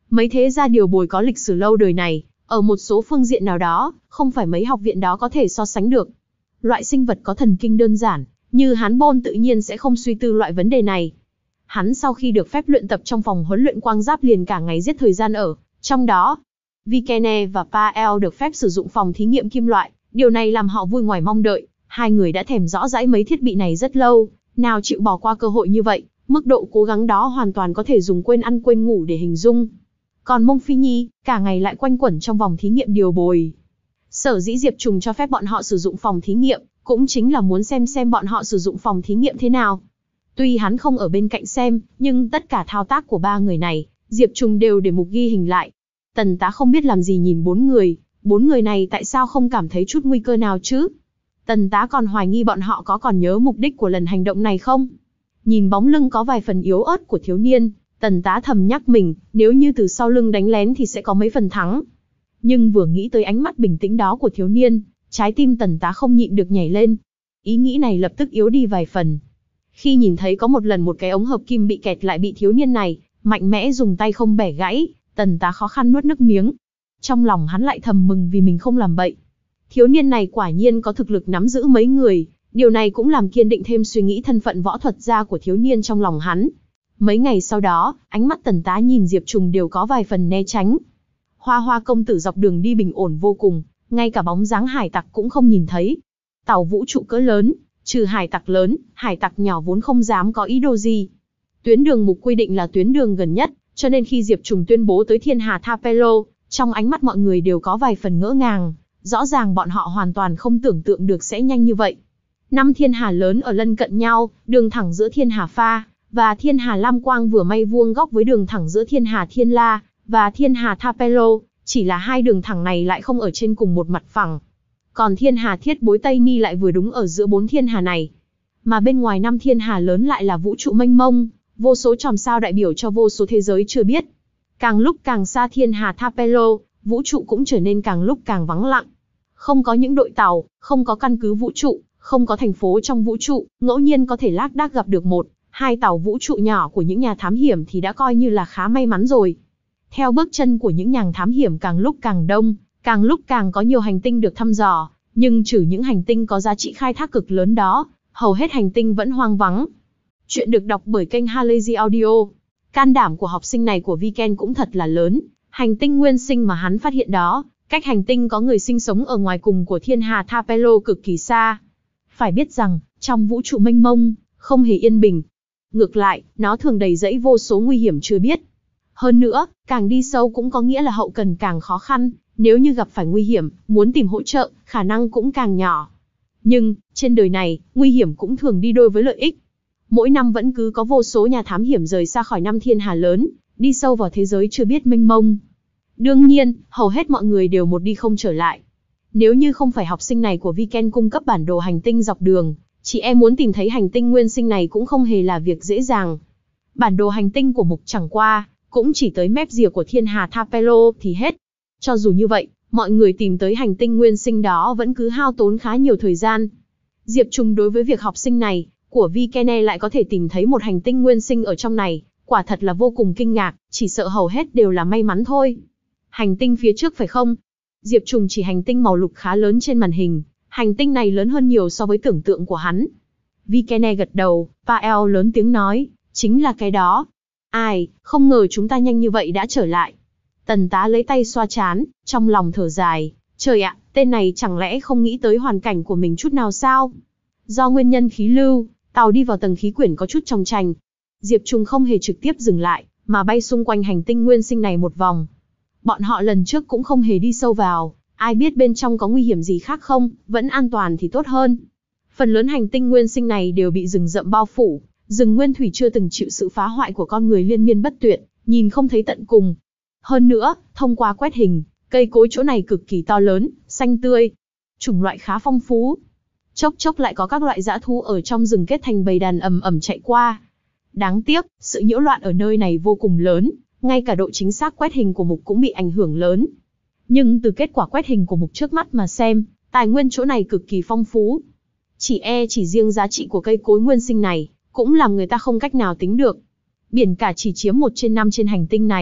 Mấy thế gia điều bồi có lịch sử lâu đời này, ở một số phương diện nào đó, không phải mấy học viện đó có thể so sánh được. Loại sinh vật có thần kinh đơn giản, như Hán Bôn tự nhiên sẽ không suy tư loại vấn đề này. Hắn sau khi được phép luyện tập trong phòng huấn luyện quang giáp liền cả ngày giết thời gian ở trong đó. Vikene và Pael được phép sử dụng phòng thí nghiệm kim loại, điều này làm họ vui ngoài mong đợi. Hai người đã thèm rõ dãi mấy thiết bị này rất lâu, nào chịu bỏ qua cơ hội như vậy, mức độ cố gắng đó hoàn toàn có thể dùng quên ăn quên ngủ để hình dung. Còn Mông Phi Nhi, cả ngày lại quanh quẩn trong vòng thí nghiệm điều bồi. Sở dĩ Diệp Trùng cho phép bọn họ sử dụng phòng thí nghiệm, cũng chính là muốn xem xem bọn họ sử dụng phòng thí nghiệm thế nào. Tuy hắn không ở bên cạnh xem, nhưng tất cả thao tác của ba người này, Diệp Trùng đều để mục ghi hình lại. Tần Tá không biết làm gì nhìn bốn người, bốn người này tại sao không cảm thấy chút nguy cơ nào chứ? Tần Tá còn hoài nghi bọn họ có còn nhớ mục đích của lần hành động này không? Nhìn bóng lưng có vài phần yếu ớt của thiếu niên, Tần Tá thầm nhắc mình, nếu như từ sau lưng đánh lén thì sẽ có mấy phần thắng. Nhưng vừa nghĩ tới ánh mắt bình tĩnh đó của thiếu niên, trái tim Tần Tá không nhịn được nhảy lên. Ý nghĩ này lập tức yếu đi vài phần. Khi nhìn thấy có một lần một cái ống hợp kim bị kẹt lại bị thiếu niên này mạnh mẽ dùng tay không bẻ gãy, Tần Tá khó khăn nuốt nước miếng. Trong lòng hắn lại thầm mừng vì mình không làm bậy. Thiếu niên này quả nhiên có thực lực nắm giữ mấy người, điều này cũng làm kiên định thêm suy nghĩ thân phận võ thuật gia của thiếu niên trong lòng hắn. Mấy ngày sau đó, ánh mắt Tần Tá nhìn Diệp Trùng đều có vài phần né tránh. Hoa Hoa công tử dọc đường đi bình ổn vô cùng, ngay cả bóng dáng hải tặc cũng không nhìn thấy. Tàu vũ trụ cỡ lớn, trừ hải tặc lớn, hải tặc nhỏ vốn không dám có ý đồ gì. Tuyến đường mục quy định là tuyến đường gần nhất, cho nên khi Diệp Trùng tuyên bố tới Thiên Hà Thapelo, trong ánh mắt mọi người đều có vài phần ngỡ ngàng. Rõ ràng bọn họ hoàn toàn không tưởng tượng được sẽ nhanh như vậy. Năm thiên hà lớn ở lân cận nhau, đường thẳng giữa Thiên Hà Pha và Thiên Hà Lam Quang vừa may vuông góc với đường thẳng giữa Thiên Hà Thiên La và Thiên Hà Thapelo, chỉ là hai đường thẳng này lại không ở trên cùng một mặt phẳng. Còn Thiên Hà Thiết Bối Tây Ni lại vừa đúng ở giữa bốn thiên hà này. Mà bên ngoài năm thiên hà lớn lại là vũ trụ mênh mông, vô số chòm sao đại biểu cho vô số thế giới chưa biết. Càng lúc càng xa Thiên Hà Thapelo, vũ trụ cũng trở nên càng lúc càng vắng lặng. Không có những đội tàu, không có căn cứ vũ trụ, không có thành phố trong vũ trụ, ngẫu nhiên có thể lác đác gặp được một, hai tàu vũ trụ nhỏ của những nhà thám hiểm thì đã coi như là khá may mắn rồi. Theo bước chân của những nhà thám hiểm càng lúc càng đông, càng lúc càng có nhiều hành tinh được thăm dò, nhưng trừ những hành tinh có giá trị khai thác cực lớn đó, hầu hết hành tinh vẫn hoang vắng. Chuyện được đọc bởi kênh Halazy Audio. Can đảm của học sinh này của Viken cũng thật là lớn, hành tinh nguyên sinh mà hắn phát hiện đó, cách hành tinh có người sinh sống ở ngoài cùng của Thiên Hà Thapelo cực kỳ xa. Phải biết rằng, trong vũ trụ mênh mông, không hề yên bình. Ngược lại, nó thường đầy rẫy vô số nguy hiểm chưa biết. Hơn nữa, càng đi sâu cũng có nghĩa là hậu cần càng khó khăn, nếu như gặp phải nguy hiểm, muốn tìm hỗ trợ, khả năng cũng càng nhỏ. Nhưng, trên đời này, nguy hiểm cũng thường đi đôi với lợi ích. Mỗi năm vẫn cứ có vô số nhà thám hiểm rời xa khỏi năm thiên hà lớn, đi sâu vào thế giới chưa biết mênh mông. Đương nhiên, hầu hết mọi người đều một đi không trở lại. Nếu như không phải học sinh này của Viken cung cấp bản đồ hành tinh dọc đường, chị em muốn tìm thấy hành tinh nguyên sinh này cũng không hề là việc dễ dàng. Bản đồ hành tinh của Mục chẳng qua, cũng chỉ tới mép rìa của Thiên Hà Thapelo thì hết. Cho dù như vậy, mọi người tìm tới hành tinh nguyên sinh đó vẫn cứ hao tốn khá nhiều thời gian. Diệp Trùng đối với việc học sinh này, của Vikene lại có thể tìm thấy một hành tinh nguyên sinh ở trong này, quả thật là vô cùng kinh ngạc, chỉ sợ hầu hết đều là may mắn thôi. Hành tinh phía trước phải không? Diệp Trùng chỉ hành tinh màu lục khá lớn trên màn hình, hành tinh này lớn hơn nhiều so với tưởng tượng của hắn. Vikene gật đầu, Pael lớn tiếng nói, chính là cái đó. Ai, không ngờ chúng ta nhanh như vậy đã trở lại. Tần Tá lấy tay xoa trán, trong lòng thở dài, trời ạ, tên này chẳng lẽ không nghĩ tới hoàn cảnh của mình chút nào sao? Do nguyên nhân khí lưu, tàu đi vào tầng khí quyển có chút trong tranh. Diệp Trùng không hề trực tiếp dừng lại, mà bay xung quanh hành tinh nguyên sinh này một vòng. Bọn họ lần trước cũng không hề đi sâu vào, ai biết bên trong có nguy hiểm gì khác không, vẫn an toàn thì tốt hơn. Phần lớn hành tinh nguyên sinh này đều bị rừng rậm bao phủ, rừng nguyên thủy chưa từng chịu sự phá hoại của con người liên miên bất tuyệt, nhìn không thấy tận cùng. Hơn nữa, thông qua quét hình, cây cối chỗ này cực kỳ to lớn, xanh tươi, chủng loại khá phong phú. Chốc chốc lại có các loại dã thú ở trong rừng kết thành bầy đàn ầm ầm chạy qua. Đáng tiếc, sự nhiễu loạn ở nơi này vô cùng lớn, ngay cả độ chính xác quét hình của Mục cũng bị ảnh hưởng lớn. Nhưng từ kết quả quét hình của Mục trước mắt mà xem, tài nguyên chỗ này cực kỳ phong phú. Chỉ e chỉ riêng giá trị của cây cối nguyên sinh này, cũng làm người ta không cách nào tính được. Biển cả chỉ chiếm một trên năm trên hành tinh này,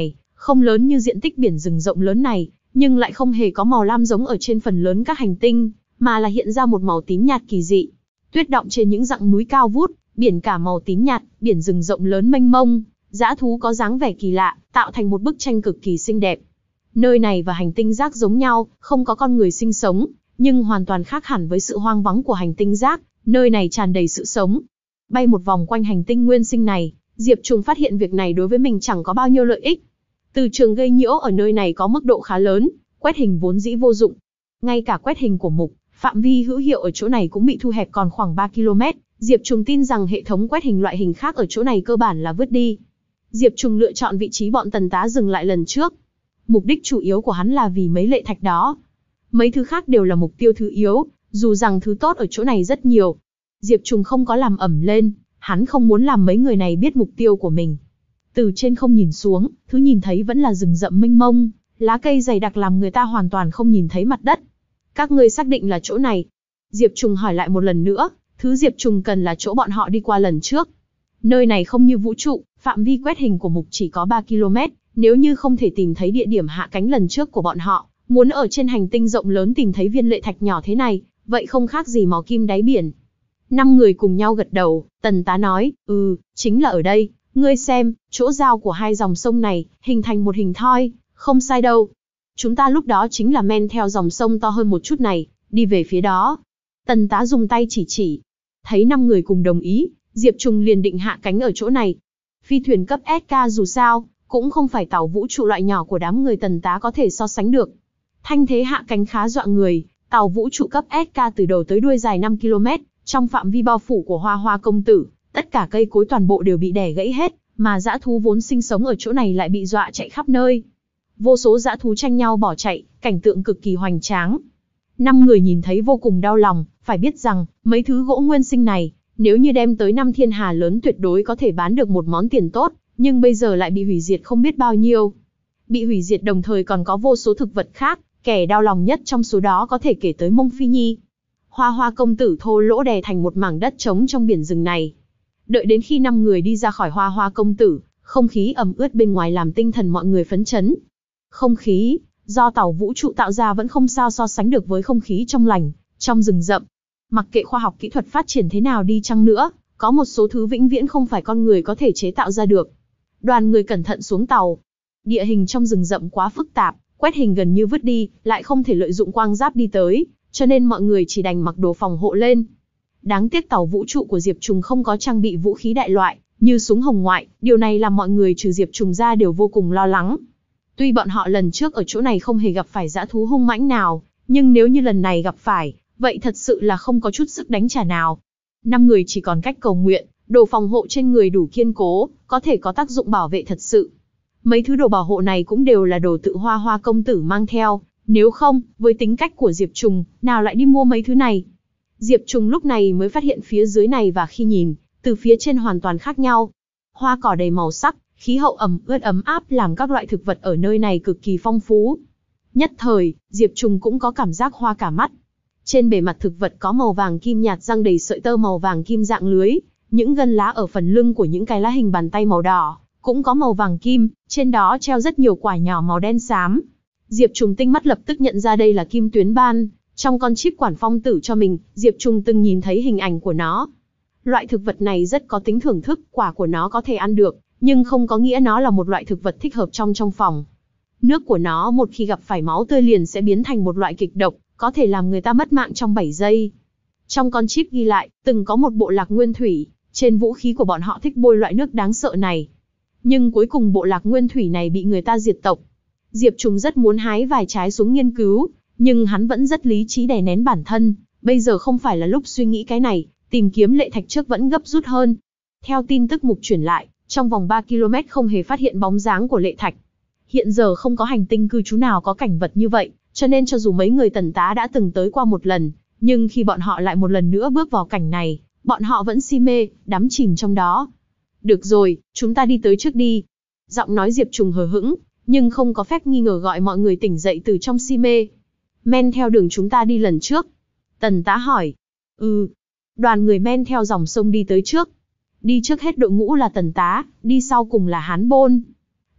Không lớn như diện tích biển rừng rộng lớn này, nhưng lại không hề có màu lam giống ở trên phần lớn các hành tinh, mà là hiện ra một màu tím nhạt kỳ dị. Tuyết đọng trên những dặng núi cao vút, biển cả màu tím nhạt, biển rừng rộng lớn mênh mông, dã thú có dáng vẻ kỳ lạ, tạo thành một bức tranh cực kỳ xinh đẹp. Nơi này và hành tinh rác giống nhau, không có con người sinh sống, nhưng hoàn toàn khác hẳn với sự hoang vắng của hành tinh rác, nơi này tràn đầy sự sống. Bay một vòng quanh hành tinh nguyên sinh này, Diệp Trùng phát hiện việc này đối với mình chẳng có bao nhiêu lợi ích. Từ trường gây nhiễu ở nơi này có mức độ khá lớn, quét hình vốn dĩ vô dụng. Ngay cả quét hình của mục, phạm vi hữu hiệu ở chỗ này cũng bị thu hẹp còn khoảng ba ki lô mét. Diệp Trùng tin rằng hệ thống quét hình loại hình khác ở chỗ này cơ bản là vứt đi. Diệp Trùng lựa chọn vị trí bọn tần tá dừng lại lần trước. Mục đích chủ yếu của hắn là vì mấy lệ thạch đó. Mấy thứ khác đều là mục tiêu thứ yếu, dù rằng thứ tốt ở chỗ này rất nhiều. Diệp Trùng không có làm ẩm lên, hắn không muốn làm mấy người này biết mục tiêu của mình. Từ trên không nhìn xuống, thứ nhìn thấy vẫn là rừng rậm mênh mông, lá cây dày đặc làm người ta hoàn toàn không nhìn thấy mặt đất. Các ngươi xác định là chỗ này? Diệp Trùng hỏi lại một lần nữa, thứ Diệp Trùng cần là chỗ bọn họ đi qua lần trước. Nơi này không như vũ trụ, phạm vi quét hình của mục chỉ có ba ki lô mét, nếu như không thể tìm thấy địa điểm hạ cánh lần trước của bọn họ, muốn ở trên hành tinh rộng lớn tìm thấy viên lệ thạch nhỏ thế này, vậy không khác gì mò kim đáy biển. Năm người cùng nhau gật đầu, tần tá nói, ừ, chính là ở đây, ngươi xem, chỗ giao của hai dòng sông này, hình thành một hình thoi, không sai đâu. Chúng ta lúc đó chính là men theo dòng sông to hơn một chút này, đi về phía đó. Tần tá dùng tay chỉ chỉ. Thấy năm người cùng đồng ý, Diệp Trùng liền định hạ cánh ở chỗ này. Phi thuyền cấp ét ca dù sao, cũng không phải tàu vũ trụ loại nhỏ của đám người tần tá có thể so sánh được. Thanh thế hạ cánh khá dọa người, tàu vũ trụ cấp ét ca từ đầu tới đuôi dài năm ki lô mét, trong phạm vi bao phủ của Hoa Hoa công tử, tất cả cây cối toàn bộ đều bị đè gãy hết, mà dã thú vốn sinh sống ở chỗ này lại bị dọa chạy khắp nơi. Vô số dã thú tranh nhau bỏ chạy, cảnh tượng cực kỳ hoành tráng. Năm người nhìn thấy vô cùng đau lòng, phải biết rằng, mấy thứ gỗ nguyên sinh này, nếu như đem tới năm thiên hà lớn tuyệt đối có thể bán được một món tiền tốt, nhưng bây giờ lại bị hủy diệt không biết bao nhiêu. Bị hủy diệt đồng thời còn có vô số thực vật khác, kẻ đau lòng nhất trong số đó có thể kể tới Mông Phi Nhi. Hoa Hoa công tử thô lỗ đè thành một mảng đất trống trong biển rừng này. Đợi đến khi năm người đi ra khỏi Hoa Hoa công tử, không khí ẩm ướt bên ngoài làm tinh thần mọi người phấn chấn. Không khí do tàu vũ trụ tạo ra vẫn không sao so sánh được với không khí trong lành trong rừng rậm. Mặc kệ khoa học kỹ thuật phát triển thế nào đi chăng nữa, có một số thứ vĩnh viễn không phải con người có thể chế tạo ra được. Đoàn người cẩn thận xuống tàu. Địa hình trong rừng rậm quá phức tạp, quét hình gần như vứt đi, lại không thể lợi dụng quang giáp đi tới, cho nên mọi người chỉ đành mặc đồ phòng hộ lên. Đáng tiếc tàu vũ trụ của Diệp Trùng không có trang bị vũ khí đại loại, như súng hồng ngoại, điều này làm mọi người trừ Diệp Trùng ra đều vô cùng lo lắng. Tuy bọn họ lần trước ở chỗ này không hề gặp phải dã thú hung mãnh nào, nhưng nếu như lần này gặp phải, vậy thật sự là không có chút sức đánh trả nào. Năm người chỉ còn cách cầu nguyện, đồ phòng hộ trên người đủ kiên cố, có thể có tác dụng bảo vệ thật sự. Mấy thứ đồ bảo hộ này cũng đều là đồ tự Hoa Hoa công tử mang theo, nếu không, với tính cách của Diệp Trùng, nào lại đi mua mấy thứ này. Diệp Trùng lúc này mới phát hiện phía dưới này và khi nhìn, từ phía trên hoàn toàn khác nhau. Hoa cỏ đầy màu sắc, khí hậu ẩm ướt ấm áp làm các loại thực vật ở nơi này cực kỳ phong phú. Nhất thời, Diệp Trùng cũng có cảm giác hoa cả mắt. Trên bề mặt thực vật có màu vàng kim nhạt răng đầy sợi tơ màu vàng kim dạng lưới, những gân lá ở phần lưng của những cái lá hình bàn tay màu đỏ, cũng có màu vàng kim, trên đó treo rất nhiều quả nhỏ màu đen xám. Diệp Trùng tinh mắt lập tức nhận ra đây là kim tuyến ban, trong con chip quản phong tử cho mình, Diệp Trùng từng nhìn thấy hình ảnh của nó. Loại thực vật này rất có tính thưởng thức, quả của nó có thể ăn được, nhưng không có nghĩa nó là một loại thực vật thích hợp trong trong phòng. Nước của nó một khi gặp phải máu tươi liền sẽ biến thành một loại kịch độc, có thể làm người ta mất mạng trong bảy giây. Trong con chip ghi lại, từng có một bộ lạc nguyên thủy, trên vũ khí của bọn họ thích bôi loại nước đáng sợ này. Nhưng cuối cùng bộ lạc nguyên thủy này bị người ta diệt tộc. Diệp Trùng rất muốn hái vài trái xuống nghiên cứu, nhưng hắn vẫn rất lý trí đè nén bản thân, bây giờ không phải là lúc suy nghĩ cái này, tìm kiếm lệ thạch trước vẫn gấp rút hơn. Theo tin tức mục truyền lại, trong vòng ba ki lô mét không hề phát hiện bóng dáng của lệ thạch. Hiện giờ không có hành tinh cư trú nào có cảnh vật như vậy, cho nên cho dù mấy người tần tá đã từng tới qua một lần, nhưng khi bọn họ lại một lần nữa bước vào cảnh này, bọn họ vẫn si mê, đắm chìm trong đó. Được rồi, chúng ta đi tới trước đi. Giọng nói Diệp Trùng hờ hững, nhưng không có phép nghi ngờ gọi mọi người tỉnh dậy từ trong si mê. Men theo đường chúng ta đi lần trước. Tần tá hỏi. Ừ. Đoàn người men theo dòng sông đi tới trước. Đi trước hết đội ngũ là tần tá, đi sau cùng là Hán Bôn.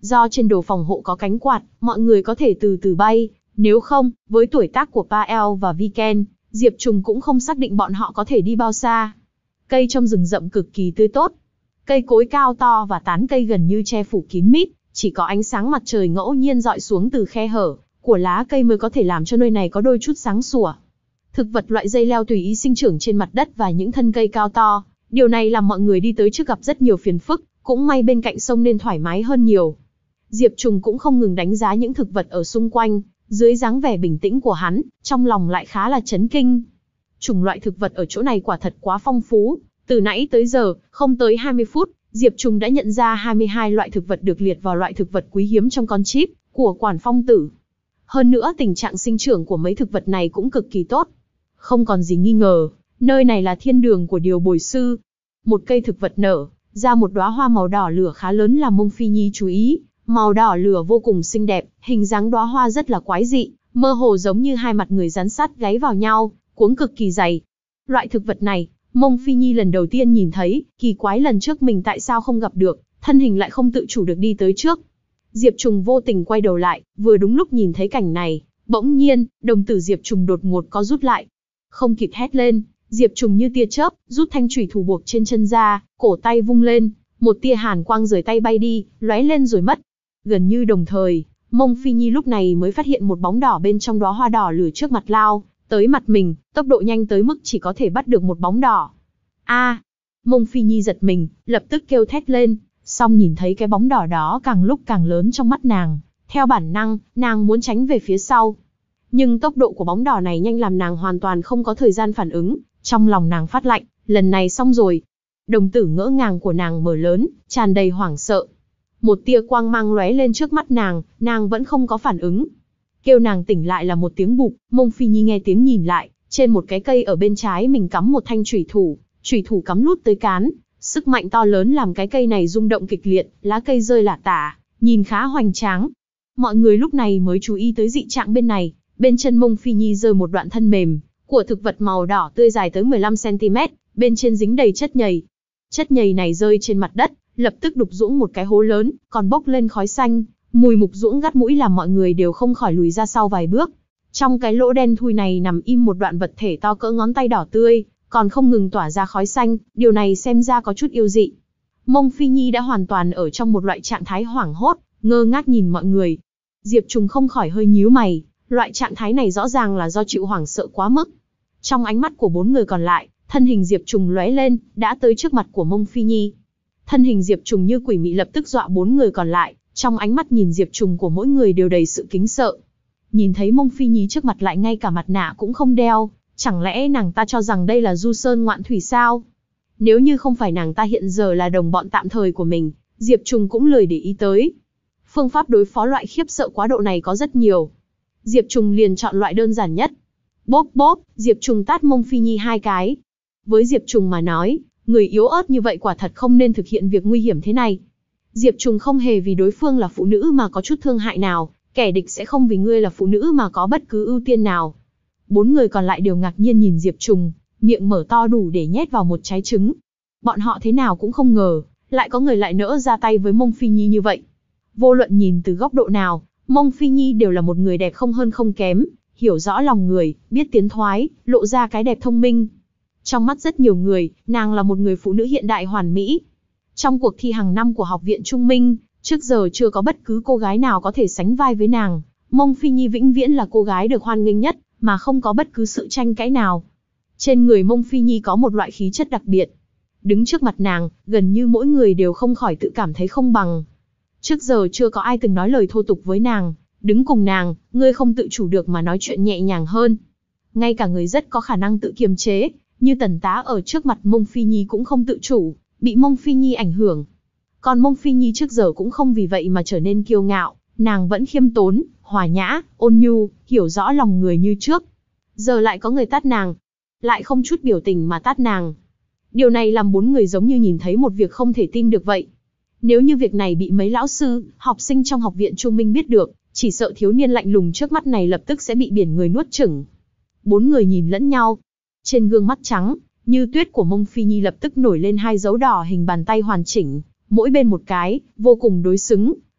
do trên đồ phòng hộ có cánh quạt, mọi người có thể từ từ bay, nếu không, với tuổi tác của Pael và Viken, Diệp Trùng cũng không xác định bọn họ có thể đi bao xa. Cây trong rừng rậm cực kỳ tươi tốt. Cây cối cao to và tán cây gần như che phủ kín mít, chỉ có ánh sáng mặt trời ngẫu nhiên rọi xuống từ khe hở của lá cây mới có thể làm cho nơi này có đôi chút sáng sủa. Thực vật loại dây leo tùy ý sinh trưởng trên mặt đất và những thân cây cao to, điều này làm mọi người đi tới trước gặp rất nhiều phiền phức, cũng may bên cạnh sông nên thoải mái hơn nhiều. Diệp Trùng cũng không ngừng đánh giá những thực vật ở xung quanh, dưới dáng vẻ bình tĩnh của hắn, trong lòng lại khá là chấn kinh. Chủng loại thực vật ở chỗ này quả thật quá phong phú, từ nãy tới giờ, không tới hai mươi phút, Diệp Trùng đã nhận ra hai mươi hai loại thực vật được liệt vào loại thực vật quý hiếm trong con chip của Quản Phong Tử. Hơn nữa tình trạng sinh trưởng của mấy thực vật này cũng cực kỳ tốt. Không còn gì nghi ngờ, nơi này là thiên đường của điều bồi sư. Một cây thực vật nở ra một đóa hoa màu đỏ lửa khá lớn làm Mông Phi Nhi chú ý. Màu đỏ lửa vô cùng xinh đẹp, hình dáng đóa hoa rất là quái dị, mơ hồ giống như hai mặt người dán sát gáy vào nhau, cuống cực kỳ dày. Loại thực vật này, Mông Phi Nhi lần đầu tiên nhìn thấy, kỳ quái lần trước mình tại sao không gặp được, thân hình lại không tự chủ được đi tới trước. Diệp Trùng vô tình quay đầu lại, vừa đúng lúc nhìn thấy cảnh này, bỗng nhiên, đồng tử Diệp Trùng đột ngột co rút lại. Không kịp hét lên, Diệp Trùng như tia chớp, rút thanh chủy thủ buộc trên chân ra, cổ tay vung lên, một tia hàn quang rời tay bay đi, lóe lên rồi mất. Gần như đồng thời, Mông Phi Nhi lúc này mới phát hiện một bóng đỏ bên trong đóa hoa đỏ lửa trước mặt lao tới mặt mình, tốc độ nhanh tới mức chỉ có thể bắt được một bóng đỏ. A! À, Mông Phi Nhi giật mình, lập tức kêu thét lên, song nhìn thấy cái bóng đỏ đó càng lúc càng lớn trong mắt nàng, theo bản năng, nàng muốn tránh về phía sau. Nhưng tốc độ của bóng đỏ này nhanh làm nàng hoàn toàn không có thời gian phản ứng, trong lòng nàng phát lạnh, lần này xong rồi. Đồng tử ngỡ ngàng của nàng mở lớn, tràn đầy hoảng sợ. Một tia quang mang lóe lên trước mắt nàng, nàng vẫn không có phản ứng. Kêu nàng tỉnh lại là một tiếng bụp, Mông Phi Nhi nghe tiếng nhìn lại, trên một cái cây ở bên trái mình cắm một thanh chủy thủ, chủy thủ cắm lút tới cán, sức mạnh to lớn làm cái cây này rung động kịch liệt, lá cây rơi lả tả, nhìn khá hoành tráng. Mọi người lúc này mới chú ý tới dị trạng bên này, bên chân Mông Phi Nhi rơi một đoạn thân mềm của thực vật màu đỏ tươi dài tới mười lăm xăng ti mét, bên trên dính đầy chất nhầy. Chất nhầy này rơi trên mặt đất, lập tức đục dũng một cái hố lớn, còn bốc lên khói xanh, mùi mục dũng gắt mũi làm mọi người đều không khỏi lùi ra sau vài bước. Trong cái lỗ đen thui này nằm im một đoạn vật thể to cỡ ngón tay đỏ tươi, còn không ngừng tỏa ra khói xanh, điều này xem ra có chút yêu dị. Mông Phi Nhi đã hoàn toàn ở trong một loại trạng thái hoảng hốt, ngơ ngác nhìn mọi người. Diệp Trùng không khỏi hơi nhíu mày, loại trạng thái này rõ ràng là do chịu hoảng sợ quá mức. Trong ánh mắt của bốn người còn lại, thân hình Diệp Trùng lóe lên, đã tới trước mặt của Mông Phi Nhi. Thân hình Diệp Trùng như quỷ mị lập tức dọa bốn người còn lại, trong ánh mắt nhìn Diệp Trùng của mỗi người đều đầy sự kính sợ. Nhìn thấy Mông Phi Nhi trước mặt lại ngay cả mặt nạ cũng không đeo, chẳng lẽ nàng ta cho rằng đây là du sơn ngoạn thủy sao? Nếu như không phải nàng ta hiện giờ là đồng bọn tạm thời của mình, Diệp Trùng cũng lười để ý tới. Phương pháp đối phó loại khiếp sợ quá độ này có rất nhiều. Diệp Trùng liền chọn loại đơn giản nhất. Bốp bốp, Diệp Trùng tát Mông Phi Nhi hai cái. Với Diệp Trùng mà nói, người yếu ớt như vậy quả thật không nên thực hiện việc nguy hiểm thế này. Diệp Trùng không hề vì đối phương là phụ nữ mà có chút thương hại nào, kẻ địch sẽ không vì ngươi là phụ nữ mà có bất cứ ưu tiên nào. Bốn người còn lại đều ngạc nhiên nhìn Diệp Trùng, miệng mở to đủ để nhét vào một trái trứng. Bọn họ thế nào cũng không ngờ, lại có người lại nỡ ra tay với Mông Phi Nhi như vậy. Vô luận nhìn từ góc độ nào, Mông Phi Nhi đều là một người đẹp không hơn không kém, hiểu rõ lòng người, biết tiến thoái, lộ ra cái đẹp thông minh. Trong mắt rất nhiều người, nàng là một người phụ nữ hiện đại hoàn mỹ. Trong cuộc thi hàng năm của Học viện Trung Minh, trước giờ chưa có bất cứ cô gái nào có thể sánh vai với nàng. Mông Phi Nhi vĩnh viễn là cô gái được hoan nghênh nhất, mà không có bất cứ sự tranh cãi nào. Trên người Mông Phi Nhi có một loại khí chất đặc biệt. Đứng trước mặt nàng, gần như mỗi người đều không khỏi tự cảm thấy không bằng. Trước giờ chưa có ai từng nói lời thô tục với nàng, đứng cùng nàng, ngươi không tự chủ được mà nói chuyện nhẹ nhàng hơn. Ngay cả người rất có khả năng tự kiềm chế, như Tần Tá ở trước mặt Mông Phi Nhi cũng không tự chủ, bị Mông Phi Nhi ảnh hưởng. Còn Mông Phi Nhi trước giờ cũng không vì vậy mà trở nên kiêu ngạo, nàng vẫn khiêm tốn, hòa nhã, ôn nhu, hiểu rõ lòng người như trước. Giờ lại có người tát nàng, lại không chút biểu tình mà tát nàng. Điều này làm bốn người giống như nhìn thấy một việc không thể tin được vậy. Nếu như việc này bị mấy lão sư, học sinh trong Học viện Trung Minh biết được, chỉ sợ thiếu niên lạnh lùng trước mắt này lập tức sẽ bị biển người nuốt chửng. Bốn người nhìn lẫn nhau. Trên gương mắt trắng, như tuyết của Mông Phi Nhi lập tức nổi lên hai dấu đỏ hình bàn tay hoàn chỉnh, mỗi bên một cái, vô cùng đối xứng,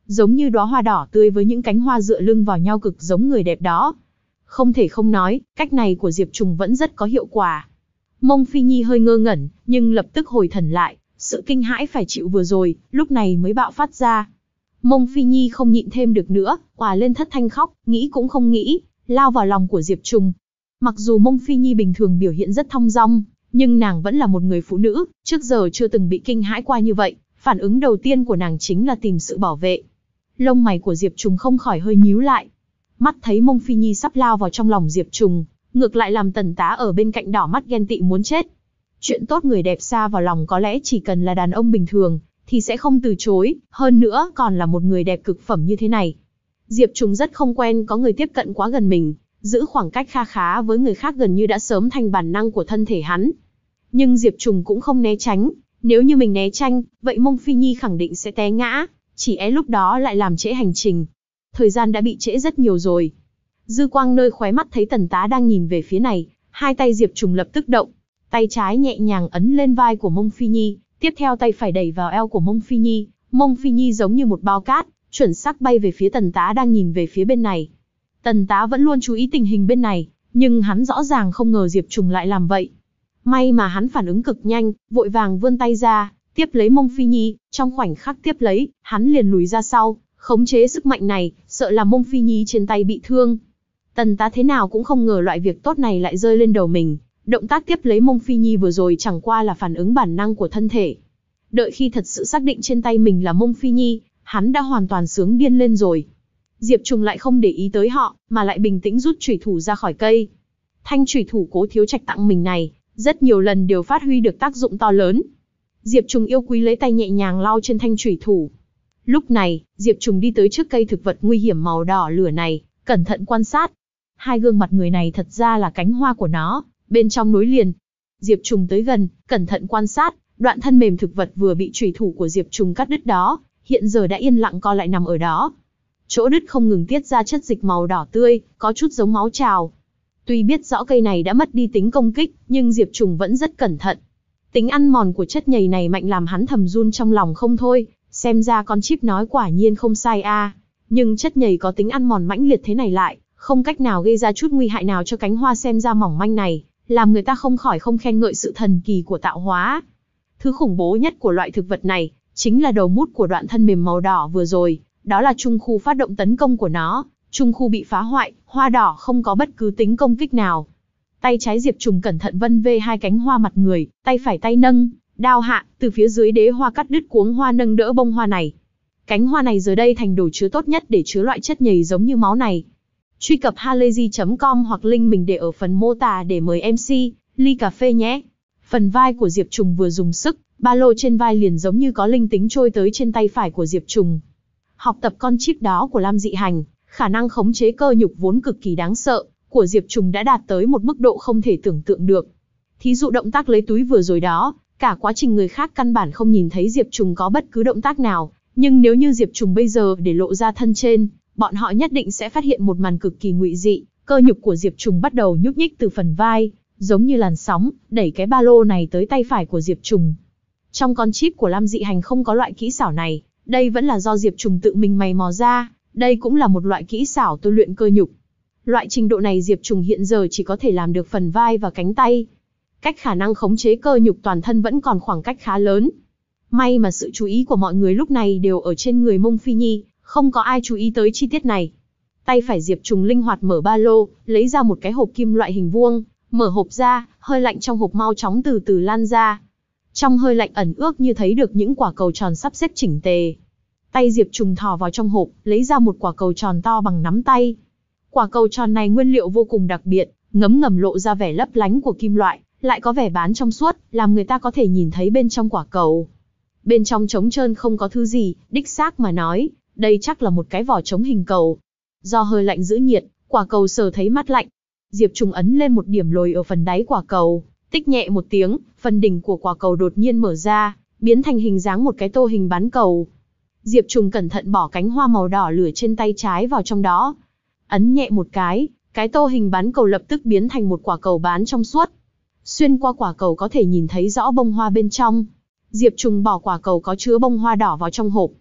giống như đóa hoa đỏ tươi với những cánh hoa dựa lưng vào nhau cực giống người đẹp đó. Không thể không nói, cách này của Diệp Trùng vẫn rất có hiệu quả. Mông Phi Nhi hơi ngơ ngẩn, nhưng lập tức hồi thần lại, sự kinh hãi phải chịu vừa rồi, lúc này mới bạo phát ra. Mông Phi Nhi không nhịn thêm được nữa, òa lên thất thanh khóc, nghĩ cũng không nghĩ, lao vào lòng của Diệp Trùng. Mặc dù Mông Phi Nhi bình thường biểu hiện rất thong dong, nhưng nàng vẫn là một người phụ nữ, trước giờ chưa từng bị kinh hãi qua như vậy, phản ứng đầu tiên của nàng chính là tìm sự bảo vệ. Lông mày của Diệp Trùng không khỏi hơi nhíu lại. Mắt thấy Mông Phi Nhi sắp lao vào trong lòng Diệp Trùng, ngược lại làm Tần Tá ở bên cạnh đỏ mắt ghen tị muốn chết. Chuyện tốt người đẹp xa vào lòng có lẽ chỉ cần là đàn ông bình thường, thì sẽ không từ chối, hơn nữa còn là một người đẹp cực phẩm như thế này. Diệp Trùng rất không quen có người tiếp cận quá gần mình, giữ khoảng cách kha khá với người khác gần như đã sớm thành bản năng của thân thể hắn. Nhưng Diệp Trùng cũng không né tránh, nếu như mình né tránh, vậy Mông Phi Nhi khẳng định sẽ té ngã, chỉ é lúc đó lại làm trễ hành trình. Thời gian đã bị trễ rất nhiều rồi. Dư quang nơi khóe mắt thấy Tần Tá đang nhìn về phía này, hai tay Diệp Trùng lập tức động. Tay trái nhẹ nhàng ấn lên vai của Mông Phi Nhi, tiếp theo tay phải đẩy vào eo của Mông Phi Nhi. Mông Phi Nhi giống như một bao cát, chuẩn xác bay về phía Tần Tá đang nhìn về phía bên này. Tần Tá vẫn luôn chú ý tình hình bên này, nhưng hắn rõ ràng không ngờ Diệp Trùng lại làm vậy. May mà hắn phản ứng cực nhanh, vội vàng vươn tay ra, tiếp lấy Mông Phi Nhi, trong khoảnh khắc tiếp lấy, hắn liền lùi ra sau, khống chế sức mạnh này, sợ làm Mông Phi Nhi trên tay bị thương. Tần Tá thế nào cũng không ngờ loại việc tốt này lại rơi lên đầu mình, động tác tiếp lấy Mông Phi Nhi vừa rồi chẳng qua là phản ứng bản năng của thân thể. Đợi khi thật sự xác định trên tay mình là Mông Phi Nhi, hắn đã hoàn toàn sướng điên lên rồi. Diệp Trùng lại không để ý tới họ, mà lại bình tĩnh rút chủy thủ ra khỏi cây. Thanh chủy thủ Cố Thiếu Trạch tặng mình này, rất nhiều lần đều phát huy được tác dụng to lớn. Diệp Trùng yêu quý lấy tay nhẹ nhàng lau trên thanh chủy thủ. Lúc này, Diệp Trùng đi tới trước cây thực vật nguy hiểm màu đỏ lửa này, cẩn thận quan sát. Hai gương mặt người này thật ra là cánh hoa của nó, bên trong nối liền. Diệp Trùng tới gần, cẩn thận quan sát, đoạn thân mềm thực vật vừa bị chủy thủ của Diệp Trùng cắt đứt đó, hiện giờ đã yên lặng co lại nằm ở đó. Chỗ đứt không ngừng tiết ra chất dịch màu đỏ tươi, có chút giống máu trào. Tuy biết rõ cây này đã mất đi tính công kích, nhưng Diệp Trùng vẫn rất cẩn thận. Tính ăn mòn của chất nhầy này mạnh làm hắn thầm run trong lòng không thôi, xem ra con chip nói quả nhiên không sai a. À. Nhưng chất nhầy có tính ăn mòn mãnh liệt thế này lại, không cách nào gây ra chút nguy hại nào cho cánh hoa xem ra mỏng manh này, làm người ta không khỏi không khen ngợi sự thần kỳ của tạo hóa. Thứ khủng bố nhất của loại thực vật này, chính là đầu mút của đoạn thân mềm màu đỏ vừa rồi, đó là trung khu phát động tấn công của nó. Trung khu bị phá hoại, hoa đỏ không có bất cứ tính công kích nào. Tay trái Diệp Trùng cẩn thận vân vê hai cánh hoa mặt người, tay phải tay nâng, đao hạ, từ phía dưới đế hoa cắt đứt cuống hoa nâng đỡ bông hoa này. Cánh hoa này giờ đây thành đồ chứa tốt nhất để chứa loại chất nhầy giống như máu này. Truy cập halayzi chấm com hoặc link mình để ở phần mô tả để mời em xê, ly cà phê nhé. Phần vai của Diệp Trùng vừa dùng sức, ba lô trên vai liền giống như có linh tính trôi tới trên tay phải của Diệp Trùng. Học tập con chip đó của Lam Dị Hành, khả năng khống chế cơ nhục vốn cực kỳ đáng sợ, của Diệp Trùng đã đạt tới một mức độ không thể tưởng tượng được. Thí dụ động tác lấy túi vừa rồi đó, cả quá trình người khác căn bản không nhìn thấy Diệp Trùng có bất cứ động tác nào, nhưng nếu như Diệp Trùng bây giờ để lộ ra thân trên, bọn họ nhất định sẽ phát hiện một màn cực kỳ ngụy dị, cơ nhục của Diệp Trùng bắt đầu nhúc nhích từ phần vai, giống như làn sóng, đẩy cái ba lô này tới tay phải của Diệp Trùng. Trong con chip của Lam Dị Hành không có loại kỹ xảo này, đây vẫn là do Diệp Trùng tự mình mày mò ra, đây cũng là một loại kỹ xảo tôi luyện cơ nhục. Loại trình độ này Diệp Trùng hiện giờ chỉ có thể làm được phần vai và cánh tay. Cách khả năng khống chế cơ nhục toàn thân vẫn còn khoảng cách khá lớn. May mà sự chú ý của mọi người lúc này đều ở trên người Mông Phi Nhi, không có ai chú ý tới chi tiết này. Tay phải Diệp Trùng linh hoạt mở ba lô, lấy ra một cái hộp kim loại hình vuông, mở hộp ra, hơi lạnh trong hộp mau chóng từ từ lan ra. Trong hơi lạnh ẩn ước như thấy được những quả cầu tròn sắp xếp chỉnh tề. Tay Diệp Trùng thò vào trong hộp, lấy ra một quả cầu tròn to bằng nắm tay. Quả cầu tròn này nguyên liệu vô cùng đặc biệt, ngấm ngầm lộ ra vẻ lấp lánh của kim loại, lại có vẻ bán trong suốt, làm người ta có thể nhìn thấy bên trong quả cầu. Bên trong trống trơn không có thứ gì, đích xác mà nói, đây chắc là một cái vỏ trống hình cầu. Do hơi lạnh giữ nhiệt, quả cầu sờ thấy mát lạnh. Diệp Trùng ấn lên một điểm lồi ở phần đáy quả cầu, tích nhẹ một tiếng, phần đỉnh của quả cầu đột nhiên mở ra, biến thành hình dáng một cái tô hình bán cầu. Diệp Trùng cẩn thận bỏ cánh hoa màu đỏ lửa trên tay trái vào trong đó. Ấn nhẹ một cái, cái tô hình bán cầu lập tức biến thành một quả cầu bán trong suốt. Xuyên qua quả cầu có thể nhìn thấy rõ bông hoa bên trong. Diệp Trùng bỏ quả cầu có chứa bông hoa đỏ vào trong hộp.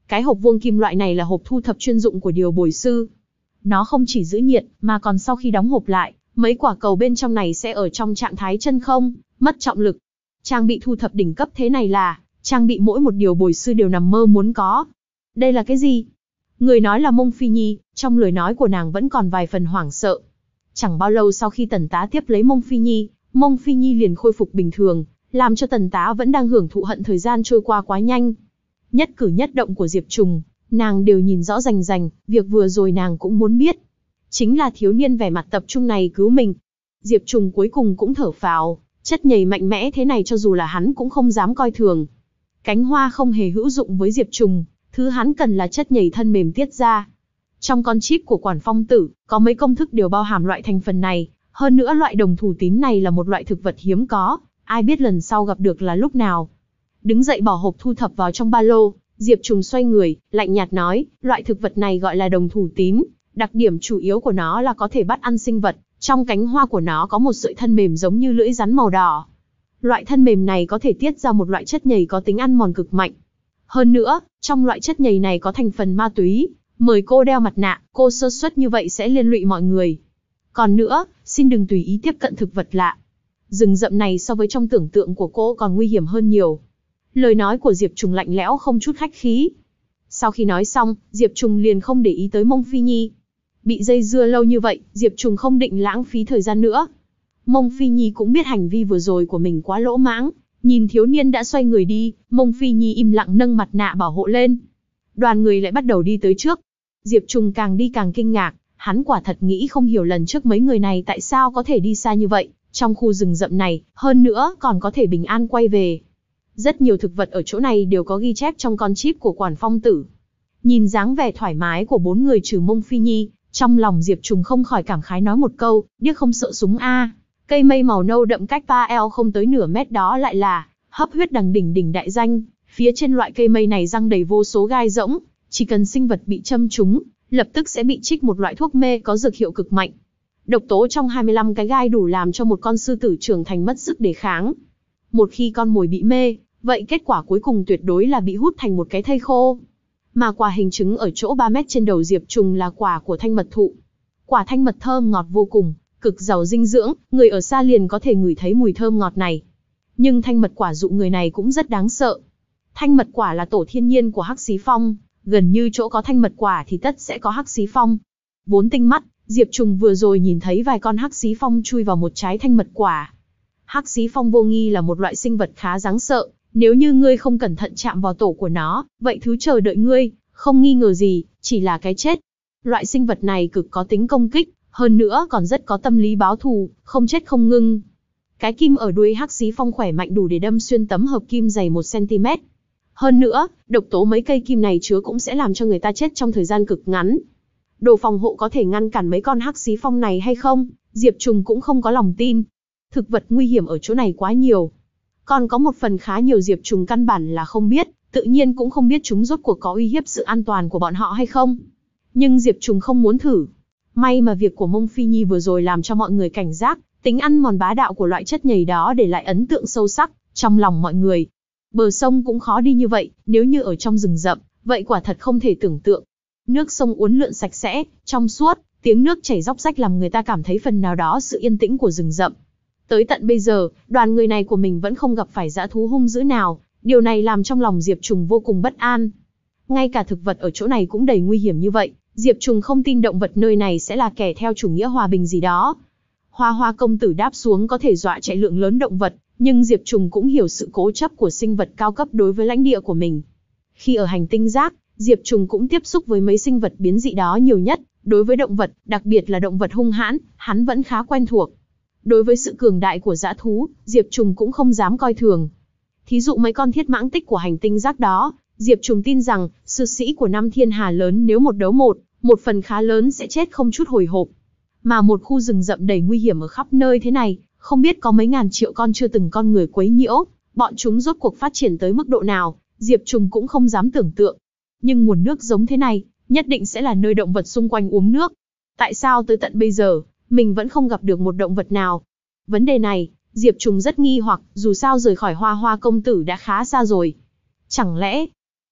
Cái hộp vuông kim loại này là hộp thu thập chuyên dụng của điều bồi sư. Nó không chỉ giữ nhiệt, mà còn sau khi đóng hộp lại, mấy quả cầu bên trong này sẽ ở trong trạng thái chân không, mất trọng lực. Trang bị thu thập đỉnh cấp thế này là trang bị mỗi một điều bồi sư đều nằm mơ muốn có. Đây là cái gì? Người nói là Mông Phi Nhi, trong lời nói của nàng vẫn còn vài phần hoảng sợ. Chẳng bao lâu sau khi Tần Tá tiếp lấy Mông Phi Nhi, Mông Phi Nhi liền khôi phục bình thường, làm cho Tần Tá vẫn đang hưởng thụ hận thời gian trôi qua quá nhanh. Nhất cử nhất động của Diệp Trùng, nàng đều nhìn rõ rành rành, việc vừa rồi nàng cũng muốn biết. Chính là thiếu niên vẻ mặt tập trung này cứu mình. Diệp Trùng cuối cùng cũng thở phào, chất nhầy mạnh mẽ thế này cho dù là hắn cũng không dám coi thường. Cánh hoa không hề hữu dụng với Diệp Trùng, thứ hắn cần là chất nhầy thân mềm tiết ra. Trong con chip của Quản Phong Tử, có mấy công thức đều bao hàm loại thành phần này, hơn nữa loại đồng thủ tín này là một loại thực vật hiếm có, ai biết lần sau gặp được là lúc nào. Đứng dậy bỏ hộp thu thập vào trong ba lô, Diệp Trùng xoay người, lạnh nhạt nói, loại thực vật này gọi là đồng thủ tín, đặc điểm chủ yếu của nó là có thể bắt ăn sinh vật, trong cánh hoa của nó có một sợi thân mềm giống như lưỡi rắn màu đỏ. Loại thân mềm này có thể tiết ra một loại chất nhầy có tính ăn mòn cực mạnh. Hơn nữa, trong loại chất nhầy này có thành phần ma túy, mời cô đeo mặt nạ, cô sơ suất như vậy sẽ liên lụy mọi người. Còn nữa, xin đừng tùy ý tiếp cận thực vật lạ. Rừng rậm này so với trong tưởng tượng của cô còn nguy hiểm hơn nhiều. Lời nói của Diệp Trùng lạnh lẽo không chút khách khí. Sau khi nói xong, Diệp Trùng liền không để ý tới Mông Phi Nhi. Bị dây dưa lâu như vậy, Diệp Trùng không định lãng phí thời gian nữa. Mông Phi Nhi cũng biết hành vi vừa rồi của mình quá lỗ mãng, nhìn thiếu niên đã xoay người đi, Mông Phi Nhi im lặng nâng mặt nạ bảo hộ lên. Đoàn người lại bắt đầu đi tới trước. Diệp Trùng càng đi càng kinh ngạc, hắn quả thật nghĩ không hiểu lần trước mấy người này tại sao có thể đi xa như vậy, trong khu rừng rậm này, hơn nữa còn có thể bình an quay về. Rất nhiều thực vật ở chỗ này đều có ghi chép trong con chip của Quản Phong Tử. Nhìn dáng vẻ thoải mái của bốn người trừ Mông Phi Nhi, trong lòng Diệp Trùng không khỏi cảm khái nói một câu, điếc không sợ súng a. Cây mây màu nâu đậm cách ba eo không tới nửa mét đó lại là hấp huyết đằng đỉnh đỉnh đại danh. Phía trên loại cây mây này răng đầy vô số gai rỗng, chỉ cần sinh vật bị châm trúng, lập tức sẽ bị trích một loại thuốc mê có dược hiệu cực mạnh. Độc tố trong hai mươi lăm cái gai đủ làm cho một con sư tử trưởng thành mất sức đề kháng. Một khi con mồi bị mê, vậy kết quả cuối cùng tuyệt đối là bị hút thành một cái thây khô. Mà quả hình chứng ở chỗ ba mét trên đầu Diệp Trùng là quả của thanh mật thụ. Quả thanh mật thơm ngọt vô cùng, cực giàu dinh dưỡng, người ở xa liền có thể ngửi thấy mùi thơm ngọt này. Nhưng thanh mật quả dụ người này cũng rất đáng sợ. Thanh mật quả là tổ thiên nhiên của hắc xí phong, gần như chỗ có thanh mật quả thì tất sẽ có hắc xí phong. Vốn tinh mắt, Diệp Trùng vừa rồi nhìn thấy vài con hắc xí phong chui vào một trái thanh mật quả. Hắc xí phong vô nghi là một loại sinh vật khá đáng sợ, nếu như ngươi không cẩn thận chạm vào tổ của nó, vậy thứ chờ đợi ngươi, không nghi ngờ gì, chỉ là cái chết. Loại sinh vật này cực có tính công kích, hơn nữa còn rất có tâm lý báo thù, không chết không ngưng. Cái kim ở đuôi hắc xí phong khỏe mạnh đủ để đâm xuyên tấm hợp kim dày một xăng ti mét. Hơn nữa, độc tố mấy cây kim này chứa cũng sẽ làm cho người ta chết trong thời gian cực ngắn. Đồ phòng hộ có thể ngăn cản mấy con hắc xí phong này hay không, Diệp Trùng cũng không có lòng tin. Thực vật nguy hiểm ở chỗ này quá nhiều. Còn có một phần khá nhiều Diệp Trùng căn bản là không biết, tự nhiên cũng không biết chúng rốt cuộc có uy hiếp sự an toàn của bọn họ hay không. Nhưng Diệp Trùng không muốn thử. May mà việc của Mông Phi Nhi vừa rồi làm cho mọi người cảnh giác, tính ăn mòn bá đạo của loại chất nhầy đó để lại ấn tượng sâu sắc trong lòng mọi người. Bờ sông cũng khó đi như vậy, nếu như ở trong rừng rậm, vậy quả thật không thể tưởng tượng. Nước sông uốn lượn sạch sẽ, trong suốt, tiếng nước chảy róc rách làm người ta cảm thấy phần nào đó sự yên tĩnh của rừng rậm. Tới tận bây giờ, đoàn người này của mình vẫn không gặp phải dã thú hung dữ nào, điều này làm trong lòng Diệp Trùng vô cùng bất an. Ngay cả thực vật ở chỗ này cũng đầy nguy hiểm như vậy, Diệp Trùng không tin động vật nơi này sẽ là kẻ theo chủ nghĩa hòa bình gì đó. Hoa Hoa công tử đáp xuống có thể dọa chạy lượng lớn động vật, nhưng Diệp Trùng cũng hiểu sự cố chấp của sinh vật cao cấp đối với lãnh địa của mình. Khi ở hành tinh rác, Diệp Trùng cũng tiếp xúc với mấy sinh vật biến dị đó nhiều nhất, đối với động vật, đặc biệt là động vật hung hãn, hắn vẫn khá quen thuộc. Đối với sự cường đại của dã thú, Diệp Trùng cũng không dám coi thường. Thí dụ mấy con thiết mãng tích của hành tinh rác đó, Diệp Trùng tin rằng, sư sĩ của năm thiên hà lớn nếu một đấu một, một phần khá lớn sẽ chết không chút hồi hộp. Mà một khu rừng rậm đầy nguy hiểm ở khắp nơi thế này, không biết có mấy ngàn triệu con chưa từng con người quấy nhiễu, bọn chúng rốt cuộc phát triển tới mức độ nào, Diệp Trùng cũng không dám tưởng tượng. Nhưng nguồn nước giống thế này, nhất định sẽ là nơi động vật xung quanh uống nước. Tại sao tới tận bây giờ, mình vẫn không gặp được một động vật nào? Vấn đề này, Diệp Trùng rất nghi hoặc, dù sao rời khỏi Hoa Hoa công tử đã khá xa rồi. Chẳng lẽ,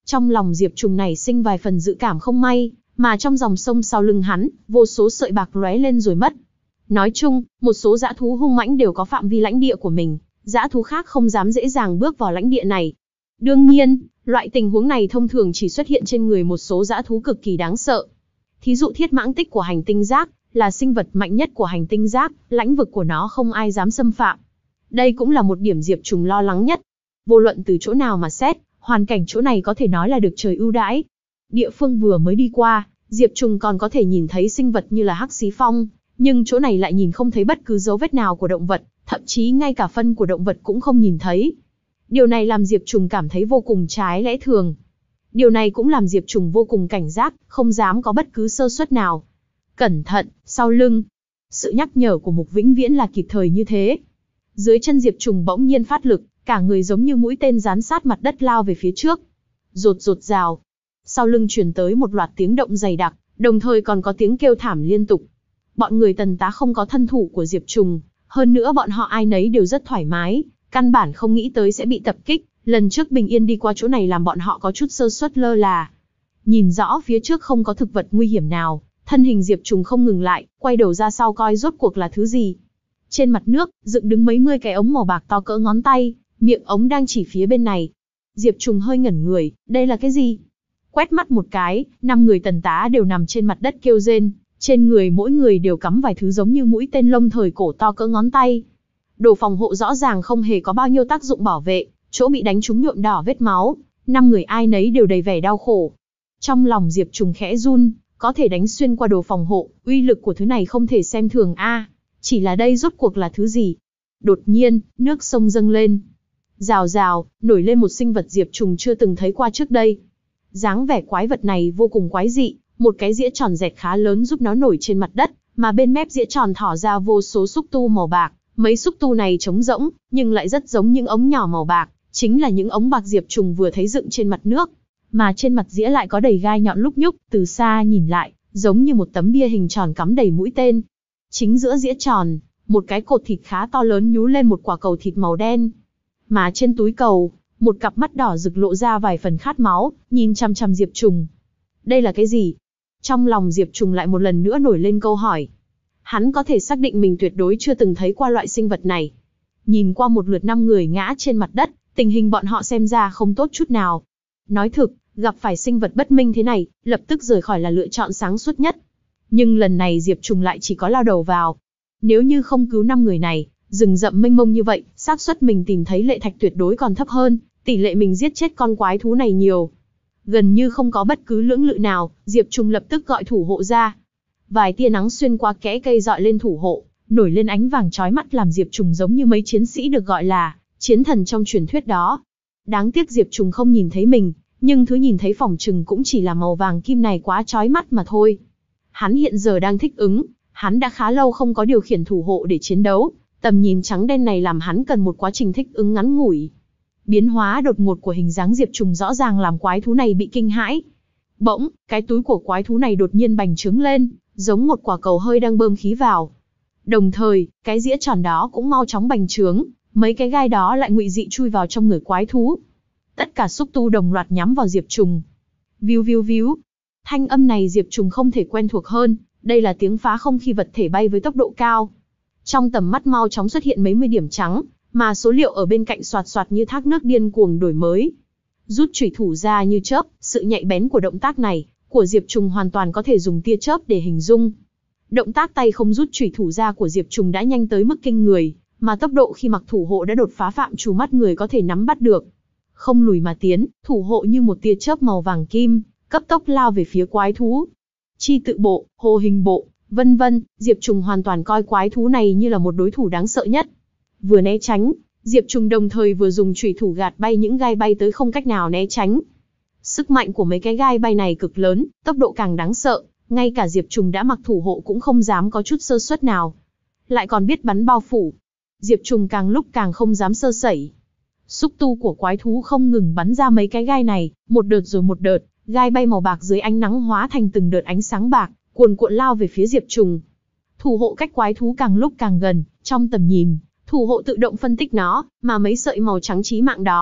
Trong lòng Diệp Trùng này sinh vài phần dự cảm không may, mà trong dòng sông sau lưng hắn, vô số sợi bạc lóe lên rồi mất. Nói chung, một số dã thú hung mãnh đều có phạm vi lãnh địa của mình, dã thú khác không dám dễ dàng bước vào lãnh địa này. Đương nhiên, loại tình huống này thông thường chỉ xuất hiện trên người một số dã thú cực kỳ đáng sợ. Thí dụ thiết mãng tích của hành tinh giác, là sinh vật mạnh nhất của hành tinh giác, lãnh vực của nó không ai dám xâm phạm. Đây cũng là một điểm Diệp Trùng lo lắng nhất. Vô luận từ chỗ nào mà xét, hoàn cảnh chỗ này có thể nói là được trời ưu đãi. Địa phương vừa mới đi qua, Diệp Trùng còn có thể nhìn thấy sinh vật như là hắc xí phong, nhưng chỗ này lại nhìn không thấy bất cứ dấu vết nào của động vật, thậm chí ngay cả phân của động vật cũng không nhìn thấy. Điều này làm Diệp Trùng cảm thấy vô cùng trái lẽ thường. Điều này cũng làm Diệp Trùng vô cùng cảnh giác, không dám có bất cứ sơ suất nào. Cẩn thận, sau lưng. Sự nhắc nhở của Mục Vĩnh Viễn là kịp thời như thế. Dưới chân Diệp Trùng bỗng nhiên phát lực, cả người giống như mũi tên gián sát mặt đất lao về phía trước. Rột rột rào. Sau lưng truyền tới một loạt tiếng động dày đặc, đồng thời còn có tiếng kêu thảm liên tục. Bọn người Tần Tá không có thân thủ của Diệp Trùng, hơn nữa bọn họ ai nấy đều rất thoải mái, căn bản không nghĩ tới sẽ bị tập kích. Lần trước bình yên đi qua chỗ này làm bọn họ có chút sơ suất lơ là. Nhìn rõ phía trước không có thực vật nguy hiểm nào, thân hình Diệp Trùng không ngừng lại, quay đầu ra sau coi rốt cuộc là thứ gì. Trên mặt nước, dựng đứng mấy mươi cái ống màu bạc to cỡ ngón tay, miệng ống đang chỉ phía bên này. Diệp Trùng hơi ngẩn người, đây là cái gì? Quét mắt một cái, năm người Tần Tá đều nằm trên mặt đất kêu rên, trên người mỗi người đều cắm vài thứ giống như mũi tên lông thời cổ to cỡ ngón tay. Đồ phòng hộ rõ ràng không hề có bao nhiêu tác dụng bảo vệ, chỗ bị đánh trúng nhuộm đỏ vết máu, năm người ai nấy đều đầy vẻ đau khổ. Trong lòng Diệp Trùng khẽ run, có thể đánh xuyên qua đồ phòng hộ, uy lực của thứ này không thể xem thường a. Chỉ là đây rốt cuộc là thứ gì? Đột nhiên, nước sông dâng lên. Rào rào, nổi lên một sinh vật Diệp Trùng chưa từng thấy qua trước đây. Dáng vẻ quái vật này vô cùng quái dị, một cái dĩa tròn dẹt khá lớn giúp nó nổi trên mặt đất, mà bên mép dĩa tròn thỏ ra vô số xúc tu màu bạc. Mấy xúc tu này trống rỗng, nhưng lại rất giống những ống nhỏ màu bạc, chính là những ống bạc Diệp Trùng vừa thấy dựng trên mặt nước. Mà trên mặt dĩa lại có đầy gai nhọn lúc nhúc, từ xa nhìn lại, giống như một tấm bia hình tròn cắm đầy mũi tên. Chính giữa dĩa tròn, một cái cột thịt khá to lớn nhú lên một quả cầu thịt màu đen. Mà trên túi cầu, một cặp mắt đỏ rực lộ ra vài phần khát máu, nhìn chằm chằm Diệp Trùng. Đây là cái gì? Trong lòng Diệp Trùng lại một lần nữa nổi lên câu hỏi. Hắn có thể xác định mình tuyệt đối chưa từng thấy qua loại sinh vật này. Nhìn qua một lượt năm người ngã trên mặt đất, tình hình bọn họ xem ra không tốt chút nào. Nói thực, gặp phải sinh vật bất minh thế này, lập tức rời khỏi là lựa chọn sáng suốt nhất. Nhưng lần này Diệp Trùng lại chỉ có lao đầu vào. Nếu như không cứu năm người này, rừng rậm mênh mông như vậy, xác suất mình tìm thấy lệ thạch tuyệt đối còn thấp hơn, tỷ lệ mình giết chết con quái thú này nhiều. Gần như không có bất cứ lưỡng lự nào, Diệp Trùng lập tức gọi thủ hộ ra. Vài tia nắng xuyên qua kẽ cây dọi lên thủ hộ, nổi lên ánh vàng chói mắt làm Diệp Trùng giống như mấy chiến sĩ được gọi là chiến thần trong truyền thuyết đó. Đáng tiếc Diệp Trùng không nhìn thấy mình, nhưng thứ nhìn thấy phỏng chừng cũng chỉ là màu vàng kim này quá chói mắt mà thôi. Hắn hiện giờ đang thích ứng, hắn đã khá lâu không có điều khiển thủ hộ để chiến đấu, tầm nhìn trắng đen này làm hắn cần một quá trình thích ứng ngắn ngủi. Biến hóa đột ngột của hình dáng Diệp Trùng rõ ràng làm quái thú này bị kinh hãi. Bỗng, cái túi của quái thú này đột nhiên bành trướng lên, giống một quả cầu hơi đang bơm khí vào. Đồng thời, cái dĩa tròn đó cũng mau chóng bành trướng, mấy cái gai đó lại ngụy dị chui vào trong người quái thú. Tất cả xúc tu đồng loạt nhắm vào Diệp Trùng. Víu víu víu. Thanh âm này Diệp Trùng không thể quen thuộc hơn, đây là tiếng phá không khi vật thể bay với tốc độ cao. Trong tầm mắt mau chóng xuất hiện mấy mươi điểm trắng, mà số liệu ở bên cạnh xoạt xoạt như thác nước điên cuồng đổi mới. Rút chủy thủ ra như chớp, sự nhạy bén của động tác này, của Diệp Trùng hoàn toàn có thể dùng tia chớp để hình dung. Động tác tay không rút chủy thủ ra của Diệp Trùng đã nhanh tới mức kinh người, mà tốc độ khi mặc thủ hộ đã đột phá phạm trù mắt người có thể nắm bắt được. Không lùi mà tiến, thủ hộ như một tia chớp màu vàng kim, cấp tốc lao về phía quái thú. Chi tự bộ, hồ hình bộ, vân vân, Diệp Trùng hoàn toàn coi quái thú này như là một đối thủ đáng sợ nhất. Vừa né tránh, Diệp Trùng đồng thời vừa dùng chủy thủ gạt bay những gai bay tới không cách nào né tránh. Sức mạnh của mấy cái gai bay này cực lớn, tốc độ càng đáng sợ, ngay cả Diệp Trùng đã mặc thủ hộ cũng không dám có chút sơ suất nào. Lại còn biết bắn bao phủ. Diệp Trùng càng lúc càng không dám sơ sẩy. Xúc tu của quái thú không ngừng bắn ra mấy cái gai này, một đợt rồi một đợt, gai bay màu bạc dưới ánh nắng hóa thành từng đợt ánh sáng bạc, cuồn cuộn lao về phía Diệp Trùng. Thủ hộ cách quái thú càng lúc càng gần, trong tầm nhìn, thủ hộ tự động phân tích nó, mà mấy sợi màu trắng chí mạng đó,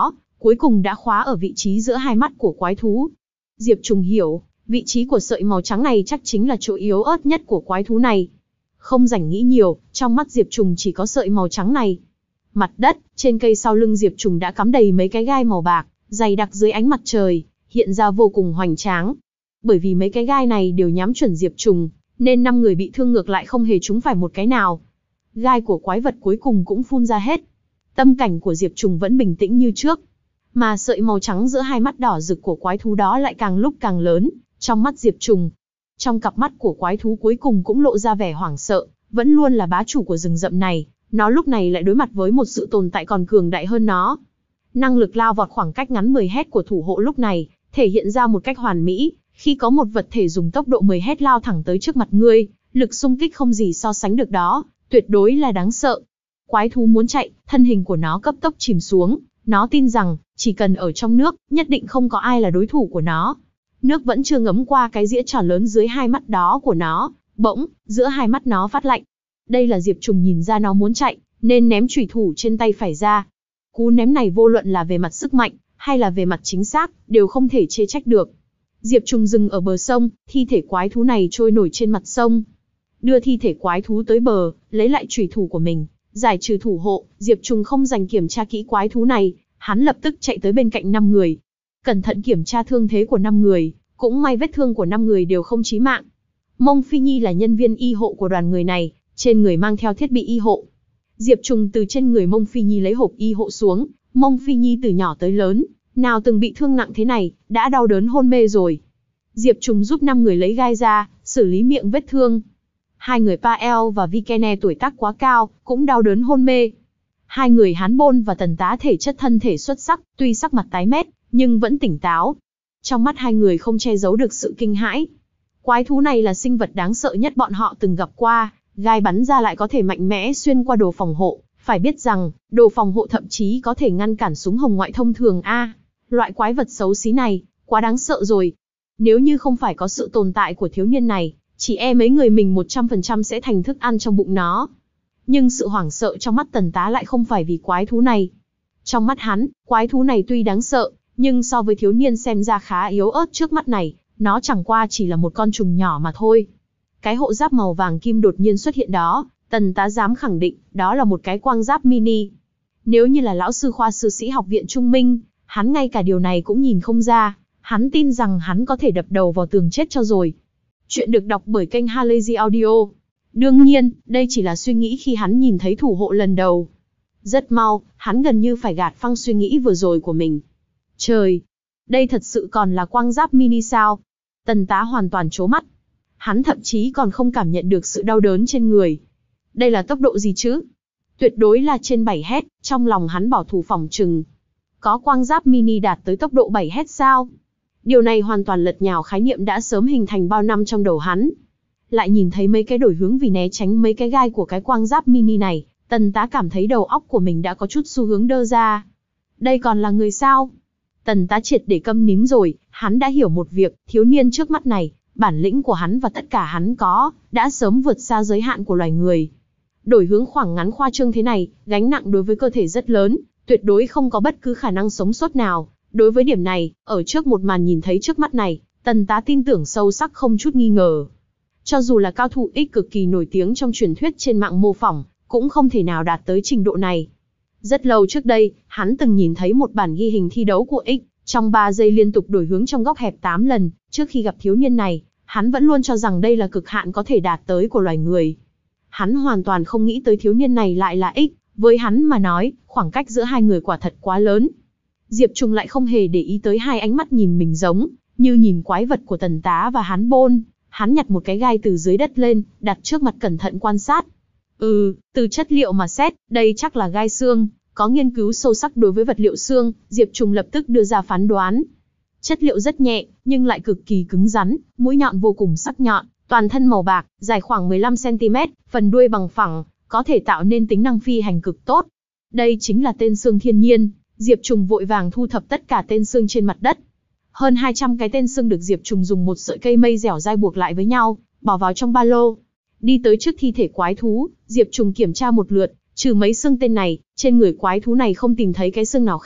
cuối cùng đã khóa ở vị trí giữa hai mắt của quái thú. Diệp Trùng hiểu, vị trí của sợi màu trắng này chắc chính là chỗ yếu ớt nhất của quái thú này. Không rảnh nghĩ nhiều, trong mắt Diệp Trùng chỉ có sợi màu trắng này. Mặt đất, trên cây sau lưng Diệp Trùng đã cắm đầy mấy cái gai màu bạc, dày đặc dưới ánh mặt trời, hiện ra vô cùng hoành tráng. Bởi vì mấy cái gai này đều nhắm chuẩn Diệp Trùng, nên năm người bị thương ngược lại không hề trúng phải một cái nào. Gai của quái vật cuối cùng cũng phun ra hết. Tâm cảnh của Diệp Trùng vẫn bình tĩnh như trước. Mà sợi màu trắng giữa hai mắt đỏ rực của quái thú đó lại càng lúc càng lớn, trong mắt Diệp Trùng. Trong cặp mắt của quái thú cuối cùng cũng lộ ra vẻ hoảng sợ, vẫn luôn là bá chủ của rừng rậm này, nó lúc này lại đối mặt với một sự tồn tại còn cường đại hơn nó. Năng lực lao vọt khoảng cách ngắn mười hét của thủ hộ lúc này, thể hiện ra một cách hoàn mỹ, khi có một vật thể dùng tốc độ mười hét lao thẳng tới trước mặt ngươi, lực xung kích không gì so sánh được đó, tuyệt đối là đáng sợ. Quái thú muốn chạy, thân hình của nó cấp tốc chìm xuống, nó tin rằng, chỉ cần ở trong nước, nhất định không có ai là đối thủ của nó. Nước vẫn chưa ngấm qua cái dĩa tròn lớn dưới hai mắt đó của nó, bỗng, giữa hai mắt nó phát lạnh. Đây là Diệp Trùng nhìn ra nó muốn chạy, nên ném chủy thủ trên tay phải ra. Cú ném này vô luận là về mặt sức mạnh, hay là về mặt chính xác, đều không thể chê trách được. Diệp Trùng dừng ở bờ sông, thi thể quái thú này trôi nổi trên mặt sông. Đưa thi thể quái thú tới bờ, lấy lại chủy thủ của mình, giải trừ thủ hộ, Diệp Trùng không dành kiểm tra kỹ quái thú này, hắn lập tức chạy tới bên cạnh năm người. Cẩn thận kiểm tra thương thế của năm người, cũng may vết thương của năm người đều không chí mạng. Mông Phi Nhi là nhân viên y hộ của đoàn người này, trên người mang theo thiết bị y hộ. Diệp Trùng từ trên người Mông Phi Nhi lấy hộp y hộ xuống, Mông Phi Nhi từ nhỏ tới lớn, nào từng bị thương nặng thế này, đã đau đớn hôn mê rồi. Diệp Trùng giúp năm người lấy gai ra, xử lý miệng vết thương. Hai người Pael và Vikene tuổi tác quá cao, cũng đau đớn hôn mê. Hai người Hán Bôn và Tần Tá thể chất thân thể xuất sắc, tuy sắc mặt tái mét, nhưng vẫn tỉnh táo. Trong mắt hai người không che giấu được sự kinh hãi. Quái thú này là sinh vật đáng sợ nhất bọn họ từng gặp qua, gai bắn ra lại có thể mạnh mẽ xuyên qua đồ phòng hộ. Phải biết rằng, đồ phòng hộ thậm chí có thể ngăn cản súng hồng ngoại thông thường a. Loại quái vật xấu xí này, quá đáng sợ rồi. Nếu như không phải có sự tồn tại của thiếu niên này, chỉ e mấy người mình một trăm phần trăm sẽ thành thức ăn trong bụng nó. Nhưng sự hoảng sợ trong mắt Tần Tá lại không phải vì quái thú này. Trong mắt hắn, quái thú này tuy đáng sợ, nhưng so với thiếu niên xem ra khá yếu ớt trước mắt này, nó chẳng qua chỉ là một con trùng nhỏ mà thôi. Cái hộ giáp màu vàng kim đột nhiên xuất hiện đó, Tần Tá dám khẳng định, đó là một cái quang giáp mini. Nếu như là lão sư khoa sư sĩ học viện Trung Minh, hắn ngay cả điều này cũng nhìn không ra, hắn tin rằng hắn có thể đập đầu vào tường chết cho rồi. Chuyện được đọc bởi kênh Halazy Audio. Đương nhiên, đây chỉ là suy nghĩ khi hắn nhìn thấy thủ hộ lần đầu. Rất mau, hắn gần như phải gạt phăng suy nghĩ vừa rồi của mình. Trời! Đây thật sự còn là quang giáp mini sao? Tần Tá hoàn toàn trố mắt. Hắn thậm chí còn không cảm nhận được sự đau đớn trên người. Đây là tốc độ gì chứ? Tuyệt đối là trên bảy hét, trong lòng hắn bảo thủ phỏng chừng. Có quang giáp mini đạt tới tốc độ bảy hét sao? Điều này hoàn toàn lật nhào khái niệm đã sớm hình thành bao năm trong đầu hắn. Lại nhìn thấy mấy cái đổi hướng vì né tránh mấy cái gai của cái quang giáp mini này, Tần Tá cảm thấy đầu óc của mình đã có chút xu hướng đơ ra. Đây còn là người sao? Tần Tá triệt để câm nín rồi, hắn đã hiểu một việc, thiếu niên trước mắt này, bản lĩnh của hắn và tất cả hắn có, đã sớm vượt xa giới hạn của loài người. Đổi hướng khoảng ngắn khoa trương thế này, gánh nặng đối với cơ thể rất lớn, tuyệt đối không có bất cứ khả năng sống sót nào. Đối với điểm này, ở trước một màn nhìn thấy trước mắt này, Tần Tá tin tưởng sâu sắc không chút nghi ngờ. Cho dù là cao thủ X cực kỳ nổi tiếng trong truyền thuyết trên mạng mô phỏng, cũng không thể nào đạt tới trình độ này. Rất lâu trước đây, hắn từng nhìn thấy một bản ghi hình thi đấu của X, trong ba giây liên tục đổi hướng trong góc hẹp tám lần, trước khi gặp thiếu niên này, hắn vẫn luôn cho rằng đây là cực hạn có thể đạt tới của loài người. Hắn hoàn toàn không nghĩ tới thiếu niên này lại là X, với hắn mà nói, khoảng cách giữa hai người quả thật quá lớn. Diệp Trùng lại không hề để ý tới hai ánh mắt nhìn mình giống, như nhìn quái vật của Tần Tá và Hán Bôn. Hắn nhặt một cái gai từ dưới đất lên, đặt trước mặt cẩn thận quan sát. Ừ, từ chất liệu mà xét, đây chắc là gai xương, có nghiên cứu sâu sắc đối với vật liệu xương, Diệp Trùng lập tức đưa ra phán đoán. Chất liệu rất nhẹ, nhưng lại cực kỳ cứng rắn, mũi nhọn vô cùng sắc nhọn, toàn thân màu bạc, dài khoảng mười lăm xăng ti mét, phần đuôi bằng phẳng, có thể tạo nên tính năng phi hành cực tốt. Đây chính là tên xương thiên nhiên. Diệp Trùng vội vàng thu thập tất cả tên xương trên mặt đất. Hơn hai trăm cái tên xương được Diệp Trùng dùng một sợi cây mây dẻo dai buộc lại với nhau, bỏ vào trong ba lô. Đi tới trước thi thể quái thú, Diệp Trùng kiểm tra một lượt, trừ mấy xương tên này, trên người quái thú này không tìm thấy cái xương nào khác,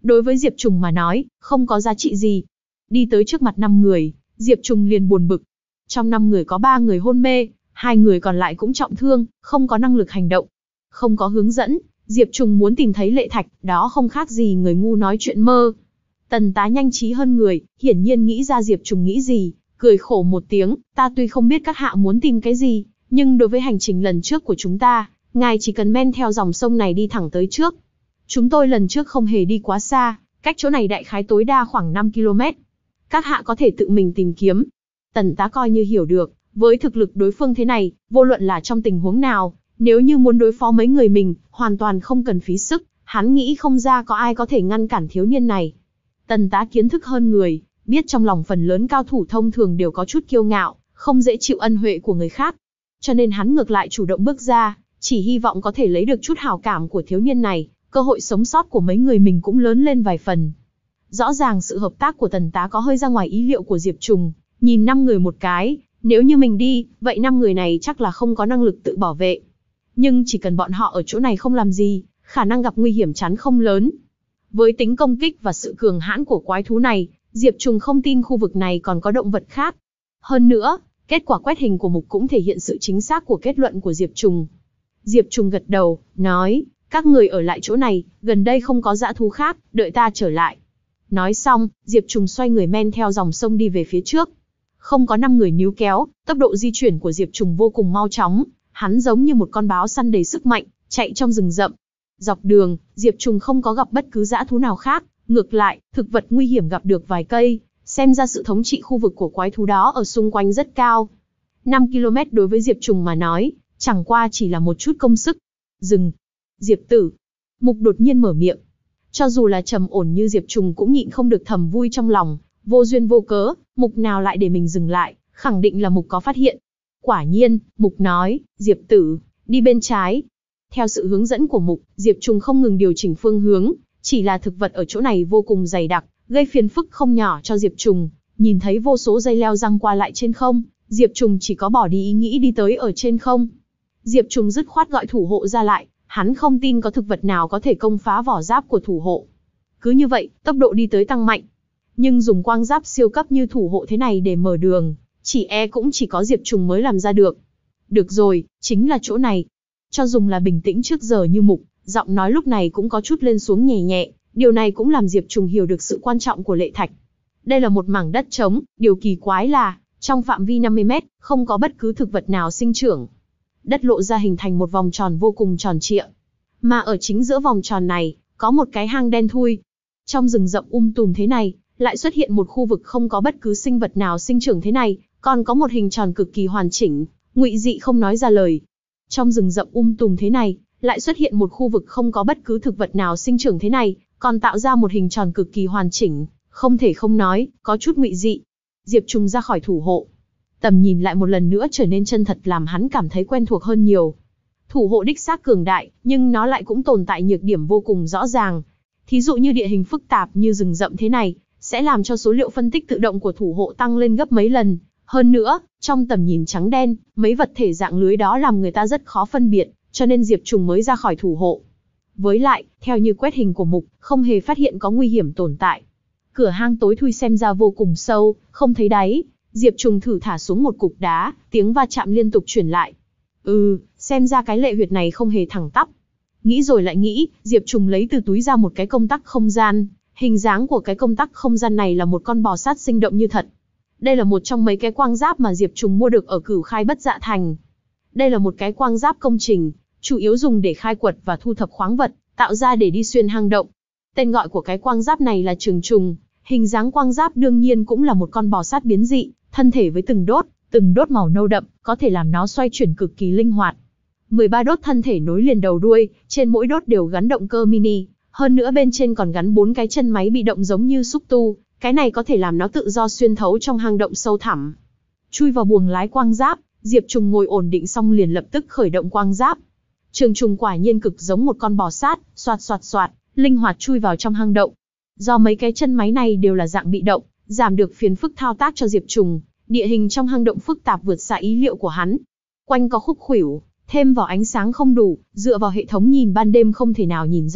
đối với Diệp Trùng mà nói, không có giá trị gì. Đi tới trước mặt năm người, Diệp Trùng liền buồn bực. Trong năm người có ba người hôn mê, hai người còn lại cũng trọng thương, không có năng lực hành động. Không có hướng dẫn, Diệp Trùng muốn tìm thấy Lệ Thạch, đó không khác gì người ngu nói chuyện mơ. Tần Tá nhanh trí hơn người, hiển nhiên nghĩ ra Diệp Trùng nghĩ gì, cười khổ một tiếng, ta tuy không biết các hạ muốn tìm cái gì, nhưng đối với hành trình lần trước của chúng ta, ngài chỉ cần men theo dòng sông này đi thẳng tới trước. Chúng tôi lần trước không hề đi quá xa, cách chỗ này đại khái tối đa khoảng năm ki lô mét. Các hạ có thể tự mình tìm kiếm. Tần Tá coi như hiểu được, với thực lực đối phương thế này, vô luận là trong tình huống nào, nếu như muốn đối phó mấy người mình, hoàn toàn không cần phí sức, hắn nghĩ không ra có ai có thể ngăn cản thiếu niên này. Tần Tá kiến thức hơn người, biết trong lòng phần lớn cao thủ thông thường đều có chút kiêu ngạo, không dễ chịu ân huệ của người khác. Cho nên hắn ngược lại chủ động bước ra, chỉ hy vọng có thể lấy được chút hảo cảm của thiếu niên này, cơ hội sống sót của mấy người mình cũng lớn lên vài phần. Rõ ràng sự hợp tác của Tần Tá có hơi ra ngoài ý liệu của Diệp Trùng, nhìn năm người một cái, nếu như mình đi, vậy năm người này chắc là không có năng lực tự bảo vệ. Nhưng chỉ cần bọn họ ở chỗ này không làm gì, khả năng gặp nguy hiểm chắn không lớn. Với tính công kích và sự cường hãn của quái thú này, Diệp Trùng không tin khu vực này còn có động vật khác. Hơn nữa, kết quả quét hình của Mục cũng thể hiện sự chính xác của kết luận của Diệp Trùng. Diệp Trùng gật đầu, nói, các người ở lại chỗ này, gần đây không có dã thú khác, đợi ta trở lại. Nói xong, Diệp Trùng xoay người men theo dòng sông đi về phía trước. Không có năm người níu kéo, tốc độ di chuyển của Diệp Trùng vô cùng mau chóng, hắn giống như một con báo săn đầy sức mạnh, chạy trong rừng rậm. Dọc đường, Diệp Trùng không có gặp bất cứ dã thú nào khác, ngược lại, thực vật nguy hiểm gặp được vài cây, xem ra sự thống trị khu vực của quái thú đó ở xung quanh rất cao. năm ki lô mét đối với Diệp Trùng mà nói, chẳng qua chỉ là một chút công sức. Dừng. Diệp tử. Mục đột nhiên mở miệng. Cho dù là trầm ổn như Diệp Trùng cũng nhịn không được thầm vui trong lòng, vô duyên vô cớ, Mục nào lại để mình dừng lại, khẳng định là Mục có phát hiện. Quả nhiên, Mục nói, Diệp tử, đi bên trái. Theo sự hướng dẫn của Mục, Diệp Trùng không ngừng điều chỉnh phương hướng, chỉ là thực vật ở chỗ này vô cùng dày đặc, gây phiền phức không nhỏ cho Diệp Trùng. Nhìn thấy vô số dây leo răng qua lại trên không, Diệp Trùng chỉ có bỏ đi ý nghĩ đi tới ở trên không. Diệp Trùng dứt khoát gọi thủ hộ ra lại, hắn không tin có thực vật nào có thể công phá vỏ giáp của thủ hộ. Cứ như vậy, tốc độ đi tới tăng mạnh. Nhưng dùng quang giáp siêu cấp như thủ hộ thế này để mở đường, chỉ e cũng chỉ có Diệp Trùng mới làm ra được. Được rồi, chính là chỗ này. Cho dùng là bình tĩnh trước giờ như Mục, giọng nói lúc này cũng có chút lên xuống nhẹ nhẹ, điều này cũng làm Diệp Trùng hiểu được sự quan trọng của Lệ Thạch. Đây là một mảng đất trống, điều kỳ quái là, trong phạm vi năm mươi mét, không có bất cứ thực vật nào sinh trưởng. Đất lộ ra hình thành một vòng tròn vô cùng tròn trịa. Mà ở chính giữa vòng tròn này, có một cái hang đen thui. Trong rừng rậm um tùm thế này, lại xuất hiện một khu vực không có bất cứ sinh vật nào sinh trưởng thế này, còn có một hình tròn cực kỳ hoàn chỉnh, ngụy dị không nói ra lời. Trong rừng rậm um tùm thế này, lại xuất hiện một khu vực không có bất cứ thực vật nào sinh trưởng thế này, còn tạo ra một hình tròn cực kỳ hoàn chỉnh, không thể không nói, có chút ngụy dị. Diệp Trùng ra khỏi thủ hộ. Tầm nhìn lại một lần nữa trở nên chân thật làm hắn cảm thấy quen thuộc hơn nhiều. Thủ hộ đích xác cường đại, nhưng nó lại cũng tồn tại nhược điểm vô cùng rõ ràng. Thí dụ như địa hình phức tạp như rừng rậm thế này, sẽ làm cho số liệu phân tích tự động của thủ hộ tăng lên gấp mấy lần. Hơn nữa, trong tầm nhìn trắng đen, mấy vật thể dạng lưới đó làm người ta rất khó phân biệt, cho nên Diệp Trùng mới ra khỏi thủ hộ. Với lại, theo như quét hình của Mục, không hề phát hiện có nguy hiểm tồn tại. Cửa hang tối thui xem ra vô cùng sâu, không thấy đáy. Diệp Trùng thử thả xuống một cục đá, tiếng va chạm liên tục truyền lại. Ừ, xem ra cái lệ huyệt này không hề thẳng tắp. Nghĩ rồi lại nghĩ, Diệp Trùng lấy từ túi ra một cái công tắc không gian. Hình dáng của cái công tắc không gian này là một con bò sát sinh động như thật. Đây là một trong mấy cái quang giáp mà Diệp Trùng mua được ở Cửu Khai Bất Dạ Thành. Đây là một cái quang giáp công trình, chủ yếu dùng để khai quật và thu thập khoáng vật, tạo ra để đi xuyên hang động. Tên gọi của cái quang giáp này là Trường Trùng. Hình dáng quang giáp đương nhiên cũng là một con bò sát biến dị, thân thể với từng đốt, từng đốt màu nâu đậm, có thể làm nó xoay chuyển cực kỳ linh hoạt. mười ba đốt thân thể nối liền đầu đuôi, trên mỗi đốt đều gắn động cơ mini, hơn nữa bên trên còn gắn bốn cái chân máy bị động giống như xúc tu, cái này có thể làm nó tự do xuyên thấu trong hang động sâu thẳm. Chui vào buồng lái quang giáp, Diệp Trùng ngồi ổn định xong liền lập tức khởi động quang giáp. Trường Trùng quả nhiên cực giống một con bò sát, xoạt xoạt xoạt, linh hoạt chui vào trong hang động. Do mấy cái chân máy này đều là dạng bị động, giảm được phiền phức thao tác cho Diệp Trùng, địa hình trong hang động phức tạp vượt xa ý liệu của hắn. Quanh có khúc khuỷu, thêm vào ánh sáng không đủ, dựa vào hệ thống nhìn ban đêm không thể nào nhìn rõ,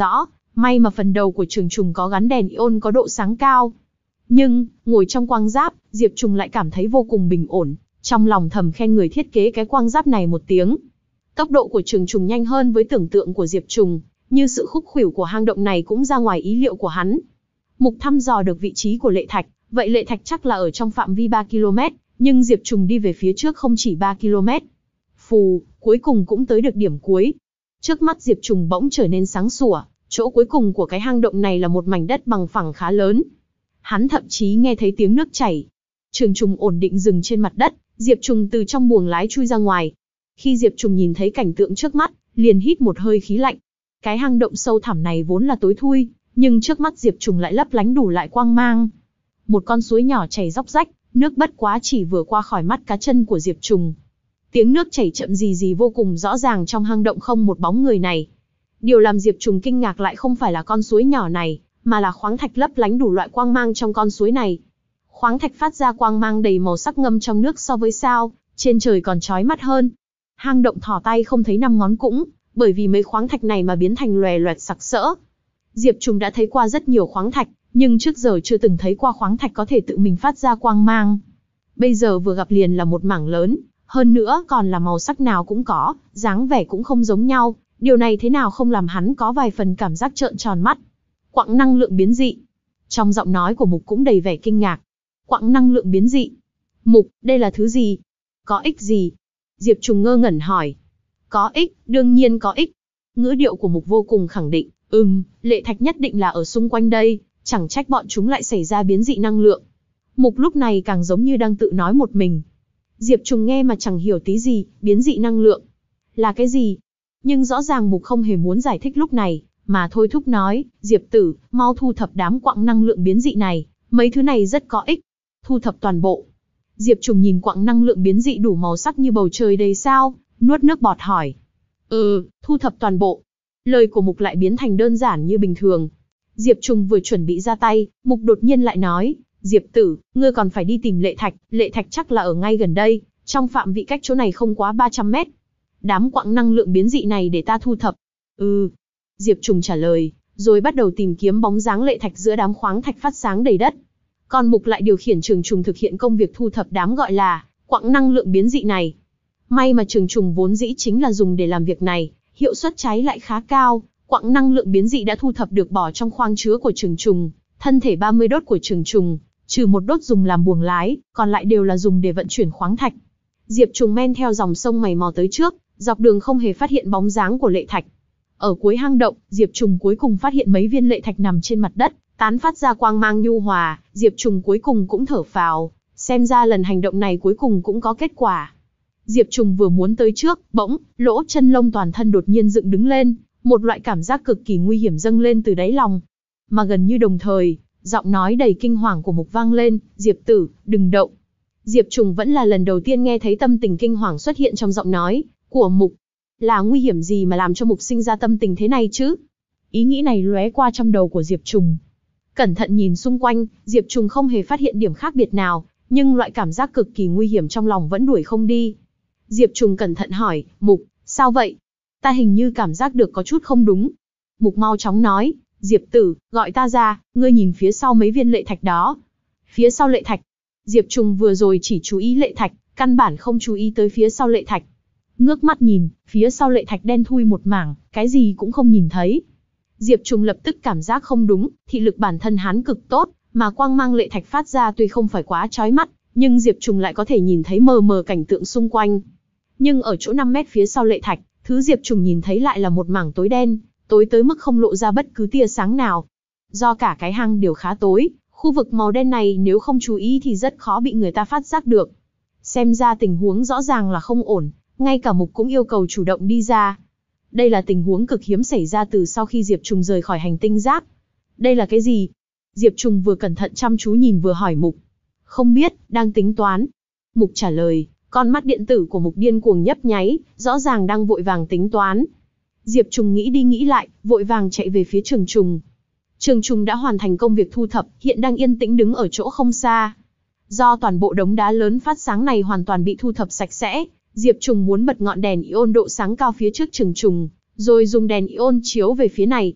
May mà phần đầu của trường trùng có gắn đèn ion có độ sáng cao. Nhưng, ngồi trong quang giáp, Diệp Trùng lại cảm thấy vô cùng bình ổn, trong lòng thầm khen người thiết kế cái quang giáp này một tiếng. Tốc độ của trường trùng nhanh hơn với tưởng tượng của Diệp Trùng, như sự khúc khuỷu của hang động này cũng ra ngoài ý liệu của hắn. Mục thăm dò được vị trí của Lệ Thạch, vậy Lệ Thạch chắc là ở trong phạm vi ba ki lô mét, nhưng Diệp Trùng đi về phía trước không chỉ ba ki lô mét. Phù, cuối cùng cũng tới được điểm cuối. Trước mắt Diệp Trùng bỗng trở nên sáng sủa, chỗ cuối cùng của cái hang động này là một mảnh đất bằng phẳng khá lớn. Hắn thậm chí nghe thấy tiếng nước chảy. Trường trùng ổn định dừng trên mặt đất, Diệp Trùng từ trong buồng lái chui ra ngoài. Khi Diệp Trùng nhìn thấy cảnh tượng trước mắt, liền hít một hơi khí lạnh. Cái hang động sâu thẳm này vốn là tối thui, nhưng trước mắt Diệp Trùng lại lấp lánh đủ lại quang mang. Một con suối nhỏ chảy róc rách, nước bất quá chỉ vừa qua khỏi mắt cá chân của Diệp Trùng. Tiếng nước chảy chậm rì rì vô cùng rõ ràng trong hang động không một bóng người này. Điều làm Diệp Trùng kinh ngạc lại không phải là con suối nhỏ này, mà là khoáng thạch lấp lánh đủ loại quang mang trong con suối này. Khoáng thạch phát ra quang mang đầy màu sắc ngâm trong nước so với sao trên trời còn chói mắt hơn. Hang động thò tay không thấy năm ngón cũng, bởi vì mấy khoáng thạch này mà biến thành lòe loẹt sặc sỡ. Diệp Trùng đã thấy qua rất nhiều khoáng thạch, nhưng trước giờ chưa từng thấy qua khoáng thạch có thể tự mình phát ra quang mang. Bây giờ vừa gặp liền là một mảng lớn, hơn nữa còn là màu sắc nào cũng có, dáng vẻ cũng không giống nhau, điều này thế nào không làm hắn có vài phần cảm giác trợn tròn mắt. Quặng năng lượng biến dị. Trong giọng nói của Mục cũng đầy vẻ kinh ngạc. Quặng năng lượng biến dị. Mục, đây là thứ gì? Có ích gì? Diệp Trùng ngơ ngẩn hỏi. Có ích, đương nhiên có ích. Ngữ điệu của Mục vô cùng khẳng định. Ừm, Lệ Thạch nhất định là ở xung quanh đây, chẳng trách bọn chúng lại xảy ra biến dị năng lượng. Mục lúc này càng giống như đang tự nói một mình. Diệp Trùng nghe mà chẳng hiểu tí gì, biến dị năng lượng. Là cái gì? Nhưng rõ ràng Mục không hề muốn giải thích lúc này, mà thôi thúc nói, Diệp tử, mau thu thập đám quặng năng lượng biến dị này, mấy thứ này rất có ích. Thu thập toàn bộ. Diệp Trùng nhìn quặng năng lượng biến dị đủ màu sắc như bầu trời đầy sao, nuốt nước bọt hỏi. Ừ, thu thập toàn bộ. Lời của Mục lại biến thành đơn giản như bình thường. Diệp Trùng vừa chuẩn bị ra tay, Mục đột nhiên lại nói, Diệp tử, ngươi còn phải đi tìm Lệ Thạch, Lệ Thạch chắc là ở ngay gần đây, trong phạm vị cách chỗ này không quá ba trăm mét. Đám quặng năng lượng biến dị này để ta thu thập. Ừ. Diệp Trùng trả lời, rồi bắt đầu tìm kiếm bóng dáng Lệ Thạch giữa đám khoáng thạch phát sáng đầy đất. Còn Mục lại điều khiển Trường Trùng thực hiện công việc thu thập đám gọi là quặng năng lượng biến dị này. May mà Trường Trùng vốn dĩ chính là dùng để làm việc này, hiệu suất cháy lại khá cao. Quặng năng lượng biến dị đã thu thập được bỏ trong khoang chứa của Trường Trùng, thân thể ba mươi đốt của Trường Trùng, trừ một đốt dùng làm buồng lái, còn lại đều là dùng để vận chuyển khoáng thạch. Diệp Trùng men theo dòng sông mày mò tới trước, dọc đường không hề phát hiện bóng dáng của Lệ Thạch. Ở cuối hang động, Diệp Trùng cuối cùng phát hiện mấy viên Lệ Thạch nằm trên mặt đất, tán phát ra quang mang nhu hòa, Diệp Trùng cuối cùng cũng thở phào, xem ra lần hành động này cuối cùng cũng có kết quả. Diệp Trùng vừa muốn tới trước, bỗng, lỗ chân lông toàn thân đột nhiên dựng đứng lên, một loại cảm giác cực kỳ nguy hiểm dâng lên từ đáy lòng. Mà gần như đồng thời, giọng nói đầy kinh hoàng của Mục vang lên, Diệp tử, đừng động. Diệp Trùng vẫn là lần đầu tiên nghe thấy tâm tình kinh hoàng xuất hiện trong giọng nói của Mục. Là nguy hiểm gì mà làm cho Mục sinh ra tâm tình thế này chứ? Ý nghĩ này lóe qua trong đầu của Diệp Trùng. Cẩn thận nhìn xung quanh, Diệp Trùng không hề phát hiện điểm khác biệt nào, nhưng loại cảm giác cực kỳ nguy hiểm trong lòng vẫn đuổi không đi. Diệp Trùng cẩn thận hỏi, Mục, sao vậy? Ta hình như cảm giác được có chút không đúng. Mục mau chóng nói, Diệp tử, gọi ta ra, ngươi nhìn phía sau mấy viên Lệ Thạch đó. Phía sau Lệ Thạch. Diệp Trùng vừa rồi chỉ chú ý Lệ Thạch, căn bản không chú ý tới phía sau Lệ Thạch. Ngước mắt nhìn, phía sau Lệ Thạch đen thui một mảng, cái gì cũng không nhìn thấy. Diệp Trùng lập tức cảm giác không đúng, thị lực bản thân hắn cực tốt, mà quang mang Lệ Thạch phát ra tuy không phải quá chói mắt, nhưng Diệp Trùng lại có thể nhìn thấy mờ mờ cảnh tượng xung quanh. Nhưng ở chỗ năm mét phía sau Lệ Thạch, thứ Diệp Trùng nhìn thấy lại là một mảng tối đen, tối tới mức không lộ ra bất cứ tia sáng nào. Do cả cái hang đều khá tối, khu vực màu đen này nếu không chú ý thì rất khó bị người ta phát giác được. Xem ra tình huống rõ ràng là không ổn, ngay cả Mục cũng yêu cầu chủ động đi ra. Đây là tình huống cực hiếm xảy ra từ sau khi Diệp Trùng rời khỏi hành tinh giáp. Đây là cái gì? Diệp Trùng vừa cẩn thận chăm chú nhìn vừa hỏi Mục. Không biết, đang tính toán. Mục trả lời, con mắt điện tử của Mục điên cuồng nhấp nháy, rõ ràng đang vội vàng tính toán. Diệp Trùng nghĩ đi nghĩ lại, vội vàng chạy về phía Trường Trùng. Trường Trùng đã hoàn thành công việc thu thập, hiện đang yên tĩnh đứng ở chỗ không xa. Do toàn bộ đống đá lớn phát sáng này hoàn toàn bị thu thập sạch sẽ, Diệp Trùng muốn bật ngọn đèn ion độ sáng cao phía trước Trường Trùng, rồi dùng đèn ion chiếu về phía này.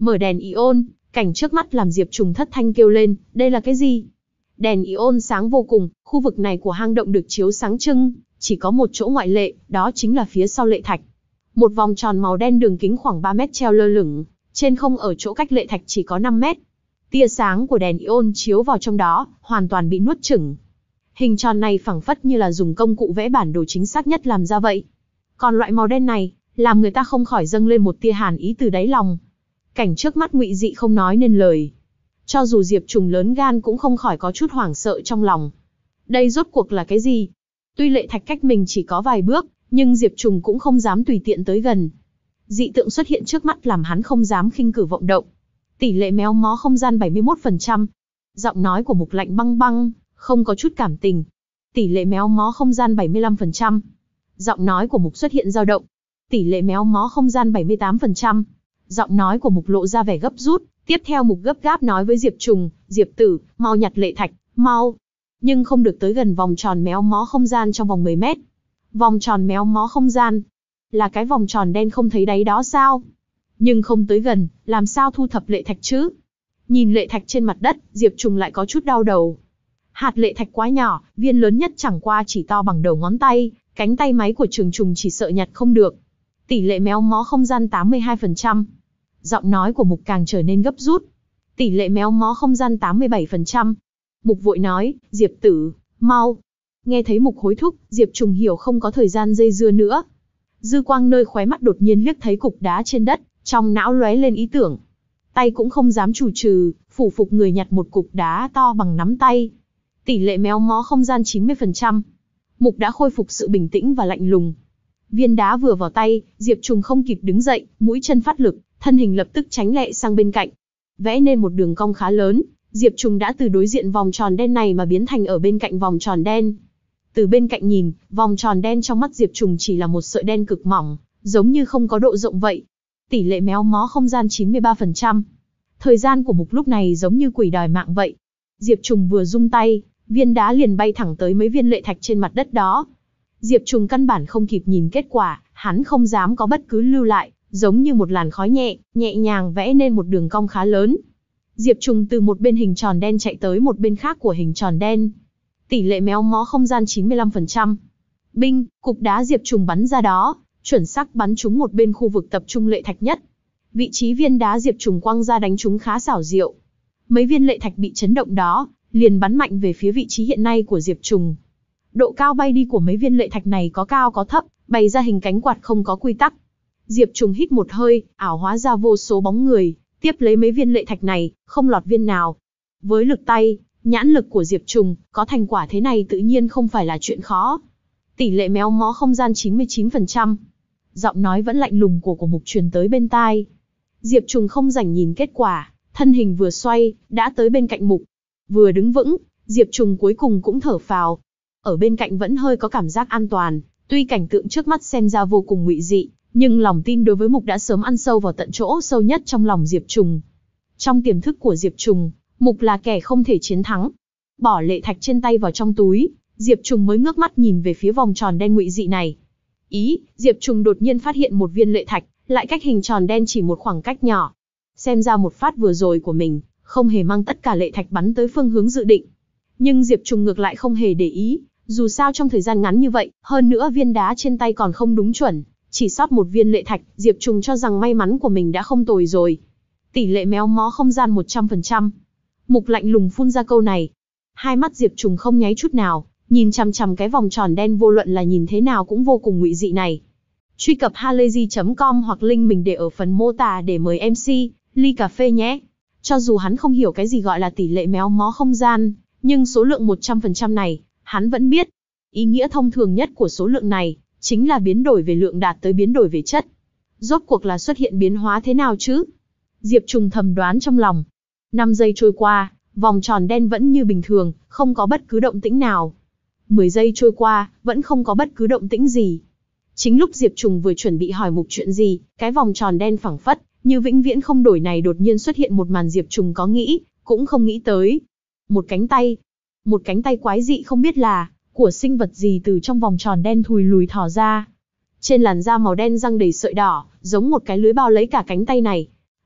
Mở đèn ion, cảnh trước mắt làm Diệp Trùng thất thanh kêu lên, đây là cái gì? Đèn ion sáng vô cùng, khu vực này của hang động được chiếu sáng trưng, chỉ có một chỗ ngoại lệ, đó chính là phía sau lệ thạch. Một vòng tròn màu đen đường kính khoảng ba mét treo lơ lửng, trên không ở chỗ cách lệ thạch chỉ có năm mét. Tia sáng của đèn ion chiếu vào trong đó, hoàn toàn bị nuốt chửng. Hình tròn này phảng phất như là dùng công cụ vẽ bản đồ chính xác nhất làm ra vậy. Còn loại màu đen này, làm người ta không khỏi dâng lên một tia hàn ý từ đáy lòng. Cảnh trước mắt ngụy dị không nói nên lời. Cho dù Diệp Trùng lớn gan cũng không khỏi có chút hoảng sợ trong lòng. Đây rốt cuộc là cái gì? Tuy lệ thạch cách mình chỉ có vài bước, nhưng Diệp Trùng cũng không dám tùy tiện tới gần. Dị tượng xuất hiện trước mắt làm hắn không dám khinh cử vọng động. Tỷ lệ méo mó không gian bảy mươi mốt phần trăm. Giọng nói của Mục lạnh băng băng, không có chút cảm tình. Tỷ lệ méo mó không gian bảy mươi lăm phần trăm. Giọng nói của Mục xuất hiện dao động. Tỷ lệ méo mó không gian bảy mươi tám phần trăm. Giọng nói của Mục lộ ra vẻ gấp rút. Tiếp theo Mục gấp gáp nói với Diệp Trùng, Diệp tử, mau nhặt lệ thạch, mau. Nhưng không được tới gần vòng tròn méo mó không gian trong vòng mười mét. Vòng tròn méo mó không gian. Là cái vòng tròn đen không thấy đáy đó sao? Nhưng không tới gần, làm sao thu thập lệ thạch chứ? Nhìn lệ thạch trên mặt đất, Diệp Trùng lại có chút đau đầu. Hạt lệ thạch quá nhỏ, viên lớn nhất chẳng qua chỉ to bằng đầu ngón tay, cánh tay máy của Trường Trùng chỉ sợ nhặt không được. Tỷ lệ méo mó không gian tám mươi hai phần trăm. Giọng nói của Mục càng trở nên gấp rút. Tỷ lệ méo mó không gian tám mươi bảy phần trăm. Mục vội nói, Diệp tử, mau. Nghe thấy Mục hối thúc, Diệp Trùng hiểu không có thời gian dây dưa nữa. Dư quang nơi khóe mắt đột nhiên liếc thấy cục đá trên đất, trong não lóe lên ý tưởng. Tay cũng không dám chủ trừ, phủ phục người nhặt một cục đá to bằng nắm tay. Tỷ lệ méo mó không gian chín mươi phần trăm. Mục đã khôi phục sự bình tĩnh và lạnh lùng. Viên đá vừa vào tay, Diệp Trùng không kịp đứng dậy, mũi chân phát lực, thân hình lập tức tránh lẹ sang bên cạnh. Vẽ nên một đường cong khá lớn, Diệp Trùng đã từ đối diện vòng tròn đen này mà biến thành ở bên cạnh vòng tròn đen. Từ bên cạnh nhìn, vòng tròn đen trong mắt Diệp Trùng chỉ là một sợi đen cực mỏng, giống như không có độ rộng vậy. Tỷ lệ méo mó không gian chín mươi ba phần trăm. Thời gian của Mục lúc này giống như quỷ đòi mạng vậy. Diệp Trùng vừa rung tay, viên đá liền bay thẳng tới mấy viên lệ thạch trên mặt đất đó. Diệp Trùng căn bản không kịp nhìn kết quả, hắn không dám có bất cứ lưu lại, giống như một làn khói nhẹ, nhẹ nhàng vẽ nên một đường cong khá lớn. Diệp Trùng từ một bên hình tròn đen chạy tới một bên khác của hình tròn đen. Tỷ lệ méo mó không gian chín mươi lăm phần trăm. Binh, cục đá Diệp Trùng bắn ra đó, chuẩn xác bắn trúng một bên khu vực tập trung lệ thạch nhất. Vị trí viên đá Diệp Trùng quăng ra đánh trúng khá xảo diệu. Mấy viên lệ thạch bị chấn động đó, liền bắn mạnh về phía vị trí hiện nay của Diệp Trùng. Độ cao bay đi của mấy viên lệ thạch này có cao có thấp, bày ra hình cánh quạt không có quy tắc. Diệp Trùng hít một hơi, ảo hóa ra vô số bóng người, tiếp lấy mấy viên lệ thạch này, không lọt viên nào. Với lực tay, nhãn lực của Diệp Trùng, có thành quả thế này tự nhiên không phải là chuyện khó. Tỷ lệ méo mó không gian chín mươi chín phần trăm. Giọng nói vẫn lạnh lùng của của Mục truyền tới bên tai. Diệp Trùng không rảnh nhìn kết quả, thân hình vừa xoay, đã tới bên cạnh Mục. Vừa đứng vững, Diệp Trùng cuối cùng cũng thở phào. Ở bên cạnh vẫn hơi có cảm giác an toàn, tuy cảnh tượng trước mắt xem ra vô cùng ngụy dị, nhưng lòng tin đối với Mục đã sớm ăn sâu vào tận chỗ sâu nhất trong lòng Diệp Trùng. Trong tiềm thức của Diệp Trùng, Mục là kẻ không thể chiến thắng. Bỏ lệ thạch trên tay vào trong túi, Diệp Trùng mới ngước mắt nhìn về phía vòng tròn đen ngụy dị này. Ý, Diệp Trùng đột nhiên phát hiện một viên lệ thạch, lại cách hình tròn đen chỉ một khoảng cách nhỏ. Xem ra một phát vừa rồi của mình, không hề mang tất cả lệ thạch bắn tới phương hướng dự định. Nhưng Diệp Trùng ngược lại không hề để ý, dù sao trong thời gian ngắn như vậy, hơn nữa viên đá trên tay còn không đúng chuẩn, chỉ sót một viên lệ thạch, Diệp Trùng cho rằng may mắn của mình đã không tồi rồi. Tỷ lệ méo mó không gian một trăm phần trăm. Mục lạnh lùng phun ra câu này. Hai mắt Diệp Trùng không nháy chút nào, nhìn chằm chằm cái vòng tròn đen vô luận là nhìn thế nào cũng vô cùng ngụy dị này. Truy cập halayzi chấm com hoặc link mình để ở phần mô tả để mời em xê, ly cà phê nhé. Cho dù hắn không hiểu cái gì gọi là tỷ lệ méo mó không gian, nhưng số lượng một trăm phần trăm này, hắn vẫn biết. Ý nghĩa thông thường nhất của số lượng này, chính là biến đổi về lượng đạt tới biến đổi về chất. Rốt cuộc là xuất hiện biến hóa thế nào chứ? Diệp Trùng thầm đoán trong lòng. năm giây trôi qua, vòng tròn đen vẫn như bình thường, không có bất cứ động tĩnh nào. mười giây trôi qua, vẫn không có bất cứ động tĩnh gì. Chính lúc Diệp Trùng vừa chuẩn bị hỏi Mục chuyện gì, cái vòng tròn đen phẳng phất, như vĩnh viễn không đổi này đột nhiên xuất hiện một màn Diệp Trùng có nghĩ, cũng không nghĩ tới. Một cánh tay. Một cánh tay quái dị không biết là của sinh vật gì từ trong vòng tròn đen thùi lùi thò ra. Trên làn da màu đen răng đầy sợi đỏ, giống một cái lưới bao lấy cả cánh tay này.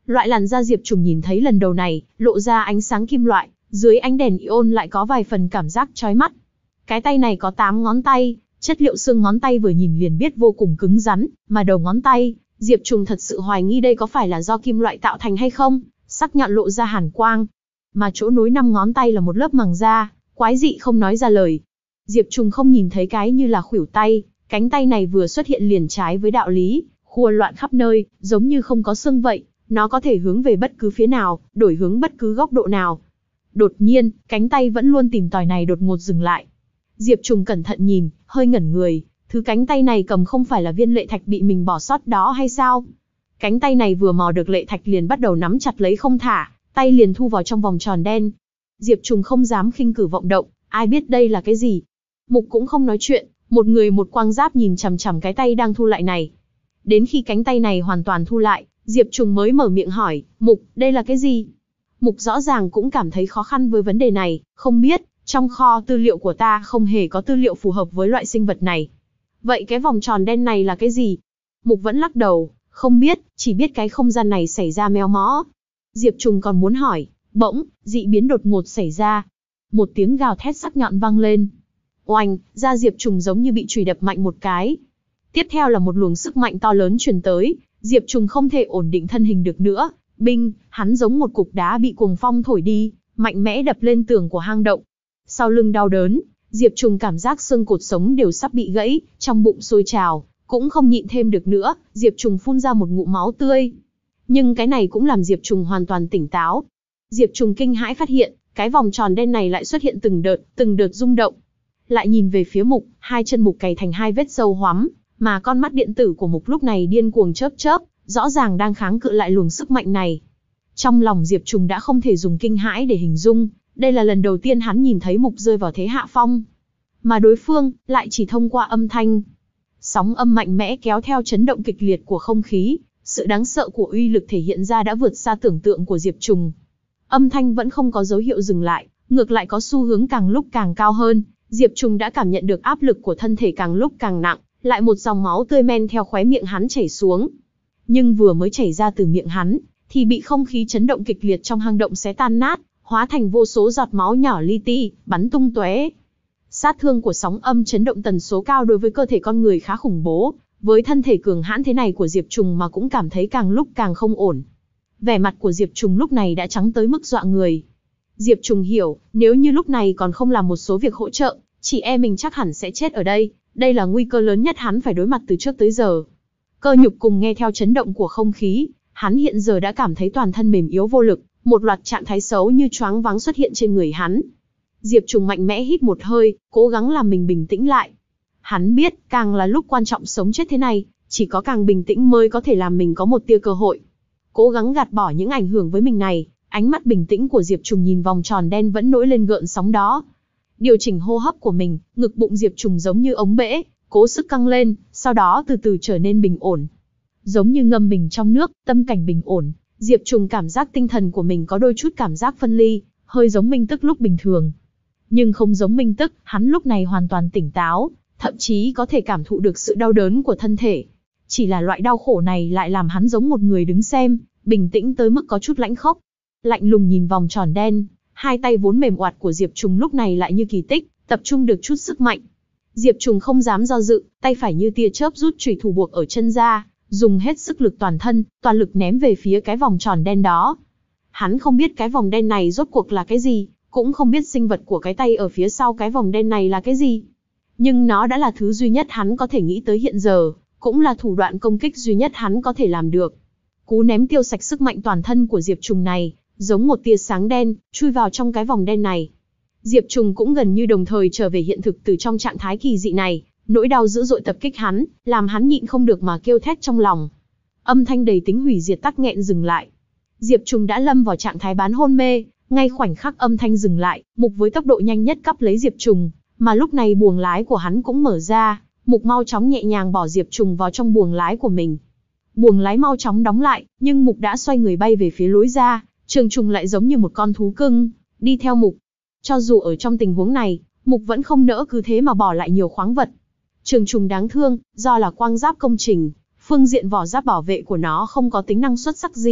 Loại làn da Diệp Trùng nhìn thấy lần đầu này, lộ ra ánh sáng kim loại, dưới ánh đèn ion lại có vài phần cảm giác chói mắt. Cái tay này có tám ngón tay, chất liệu xương ngón tay vừa nhìn liền biết vô cùng cứng rắn, mà đầu ngón tay, Diệp Trùng thật sự hoài nghi đây có phải là do kim loại tạo thành hay không, sắc nhọn lộ ra hàn quang. Mà chỗ nối năm ngón tay là một lớp màng da, quái dị không nói ra lời. Diệp Trùng không nhìn thấy cái như là khuỷu tay, cánh tay này vừa xuất hiện liền trái với đạo lý, khua loạn khắp nơi, giống như không có xương vậy, nó có thể hướng về bất cứ phía nào, đổi hướng bất cứ góc độ nào. Đột nhiên, cánh tay vẫn luôn tìm tòi này đột ngột dừng lại. Diệp Trùng cẩn thận nhìn, hơi ngẩn người, thứ cánh tay này cầm không phải là viên lệ thạch bị mình bỏ sót đó hay sao? Cánh tay này vừa mò được lệ thạch liền bắt đầu nắm chặt lấy không thả, tay liền thu vào trong vòng tròn đen. Diệp Trùng không dám khinh cử vọng động, ai biết đây là cái gì. Mục cũng không nói chuyện, một người một quang giáp nhìn chằm chằm cái tay đang thu lại này. Đến khi cánh tay này hoàn toàn thu lại, Diệp Trùng mới mở miệng hỏi, Mục, đây là cái gì? Mục rõ ràng cũng cảm thấy khó khăn với vấn đề này, không biết, trong kho tư liệu của ta không hề có tư liệu phù hợp với loại sinh vật này. Vậy cái vòng tròn đen này là cái gì? Mục vẫn lắc đầu, không biết, chỉ biết cái không gian này xảy ra méo mó. Diệp Trùng còn muốn hỏi, bỗng, dị biến đột ngột xảy ra. Một tiếng gào thét sắc nhọn vang lên. Oanh, da Diệp Trùng giống như bị chùy đập mạnh một cái. Tiếp theo là một luồng sức mạnh to lớn truyền tới, Diệp Trùng không thể ổn định thân hình được nữa. Binh, hắn giống một cục đá bị cuồng phong thổi đi, mạnh mẽ đập lên tường của hang động. Sau lưng đau đớn, Diệp Trùng cảm giác xương cột sống đều sắp bị gãy, trong bụng sôi trào, cũng không nhịn thêm được nữa, Diệp Trùng phun ra một ngụm máu tươi. Nhưng cái này cũng làm Diệp Trùng hoàn toàn tỉnh táo. Diệp Trùng kinh hãi phát hiện, cái vòng tròn đen này lại xuất hiện từng đợt, từng đợt rung động. Lại nhìn về phía Mục, hai chân Mục cày thành hai vết sâu hoắm, mà con mắt điện tử của Mục lúc này điên cuồng chớp chớp, rõ ràng đang kháng cự lại luồng sức mạnh này. Trong lòng Diệp Trùng đã không thể dùng kinh hãi để hình dung, đây là lần đầu tiên hắn nhìn thấy Mục rơi vào thế hạ phong. Mà đối phương, lại chỉ thông qua âm thanh. Sóng âm mạnh mẽ kéo theo chấn động kịch liệt của không khí, sự đáng sợ của uy lực thể hiện ra đã vượt xa tưởng tượng của Diệp Trùng. Âm thanh vẫn không có dấu hiệu dừng lại, ngược lại có xu hướng càng lúc càng cao hơn, Diệp Trùng đã cảm nhận được áp lực của thân thể càng lúc càng nặng, lại một dòng máu tươi men theo khóe miệng hắn chảy xuống. Nhưng vừa mới chảy ra từ miệng hắn, thì bị không khí chấn động kịch liệt trong hang động xé tan nát, hóa thành vô số giọt máu nhỏ li ti, bắn tung tóe. Sát thương của sóng âm chấn động tần số cao đối với cơ thể con người khá khủng bố, với thân thể cường hãn thế này của Diệp Trùng mà cũng cảm thấy càng lúc càng không ổn. Vẻ mặt của Diệp Trùng lúc này đã trắng tới mức dọa người. Diệp Trùng hiểu, nếu như lúc này còn không làm một số việc hỗ trợ, chị em mình chắc hẳn sẽ chết ở đây, đây là nguy cơ lớn nhất hắn phải đối mặt từ trước tới giờ. Cơ nhục cùng nghe theo chấn động của không khí, hắn hiện giờ đã cảm thấy toàn thân mềm yếu vô lực, một loạt trạng thái xấu như choáng váng xuất hiện trên người hắn. Diệp Trùng mạnh mẽ hít một hơi, cố gắng làm mình bình tĩnh lại. Hắn biết, càng là lúc quan trọng sống chết thế này, chỉ có càng bình tĩnh mới có thể làm mình có một tia cơ hội. Cố gắng gạt bỏ những ảnh hưởng với mình này, ánh mắt bình tĩnh của Diệp Trùng nhìn vòng tròn đen vẫn nổi lên gợn sóng đó. Điều chỉnh hô hấp của mình, ngực bụng Diệp Trùng giống như ống bể, cố sức căng lên, sau đó từ từ trở nên bình ổn. Giống như ngâm mình trong nước, tâm cảnh bình ổn, Diệp Trùng cảm giác tinh thần của mình có đôi chút cảm giác phân ly, hơi giống Minh Tức lúc bình thường. Nhưng không giống Minh Tức, hắn lúc này hoàn toàn tỉnh táo, thậm chí có thể cảm thụ được sự đau đớn của thân thể. Chỉ là loại đau khổ này lại làm hắn giống một người đứng xem, bình tĩnh tới mức có chút lãnh khốc. Lạnh lùng nhìn vòng tròn đen, hai tay vốn mềm oặt của Diệp Trùng lúc này lại như kỳ tích, tập trung được chút sức mạnh. Diệp Trùng không dám do dự, tay phải như tia chớp rút chùy thủ buộc ở chân ra, dùng hết sức lực toàn thân, toàn lực ném về phía cái vòng tròn đen đó. Hắn không biết cái vòng đen này rốt cuộc là cái gì, cũng không biết sinh vật của cái tay ở phía sau cái vòng đen này là cái gì. Nhưng nó đã là thứ duy nhất hắn có thể nghĩ tới hiện giờ, cũng là thủ đoạn công kích duy nhất hắn có thể làm được. Cú ném tiêu sạch sức mạnh toàn thân của Diệp Trùng này, giống một tia sáng đen, chui vào trong cái vòng đen này. Diệp Trùng cũng gần như đồng thời trở về hiện thực từ trong trạng thái kỳ dị này, nỗi đau dữ dội tập kích hắn, làm hắn nhịn không được mà kêu thét trong lòng. Âm thanh đầy tính hủy diệt tắc nghẹn dừng lại. Diệp Trùng đã lâm vào trạng thái bán hôn mê, ngay khoảnh khắc âm thanh dừng lại, Mục với tốc độ nhanh nhất cắp lấy Diệp Trùng, mà lúc này buồng lái của hắn cũng mở ra, Mục mau chóng nhẹ nhàng bỏ Diệp Trùng vào trong buồng lái của mình. Buồng lái mau chóng đóng lại, nhưng Mục đã xoay người bay về phía lối ra, Trường Trùng lại giống như một con thú cưng, đi theo Mục. Cho dù ở trong tình huống này, Mục vẫn không nỡ cứ thế mà bỏ lại nhiều khoáng vật. Trường Trùng đáng thương, do là quang giáp công trình, phương diện vỏ giáp bảo vệ của nó không có tính năng xuất sắc gì,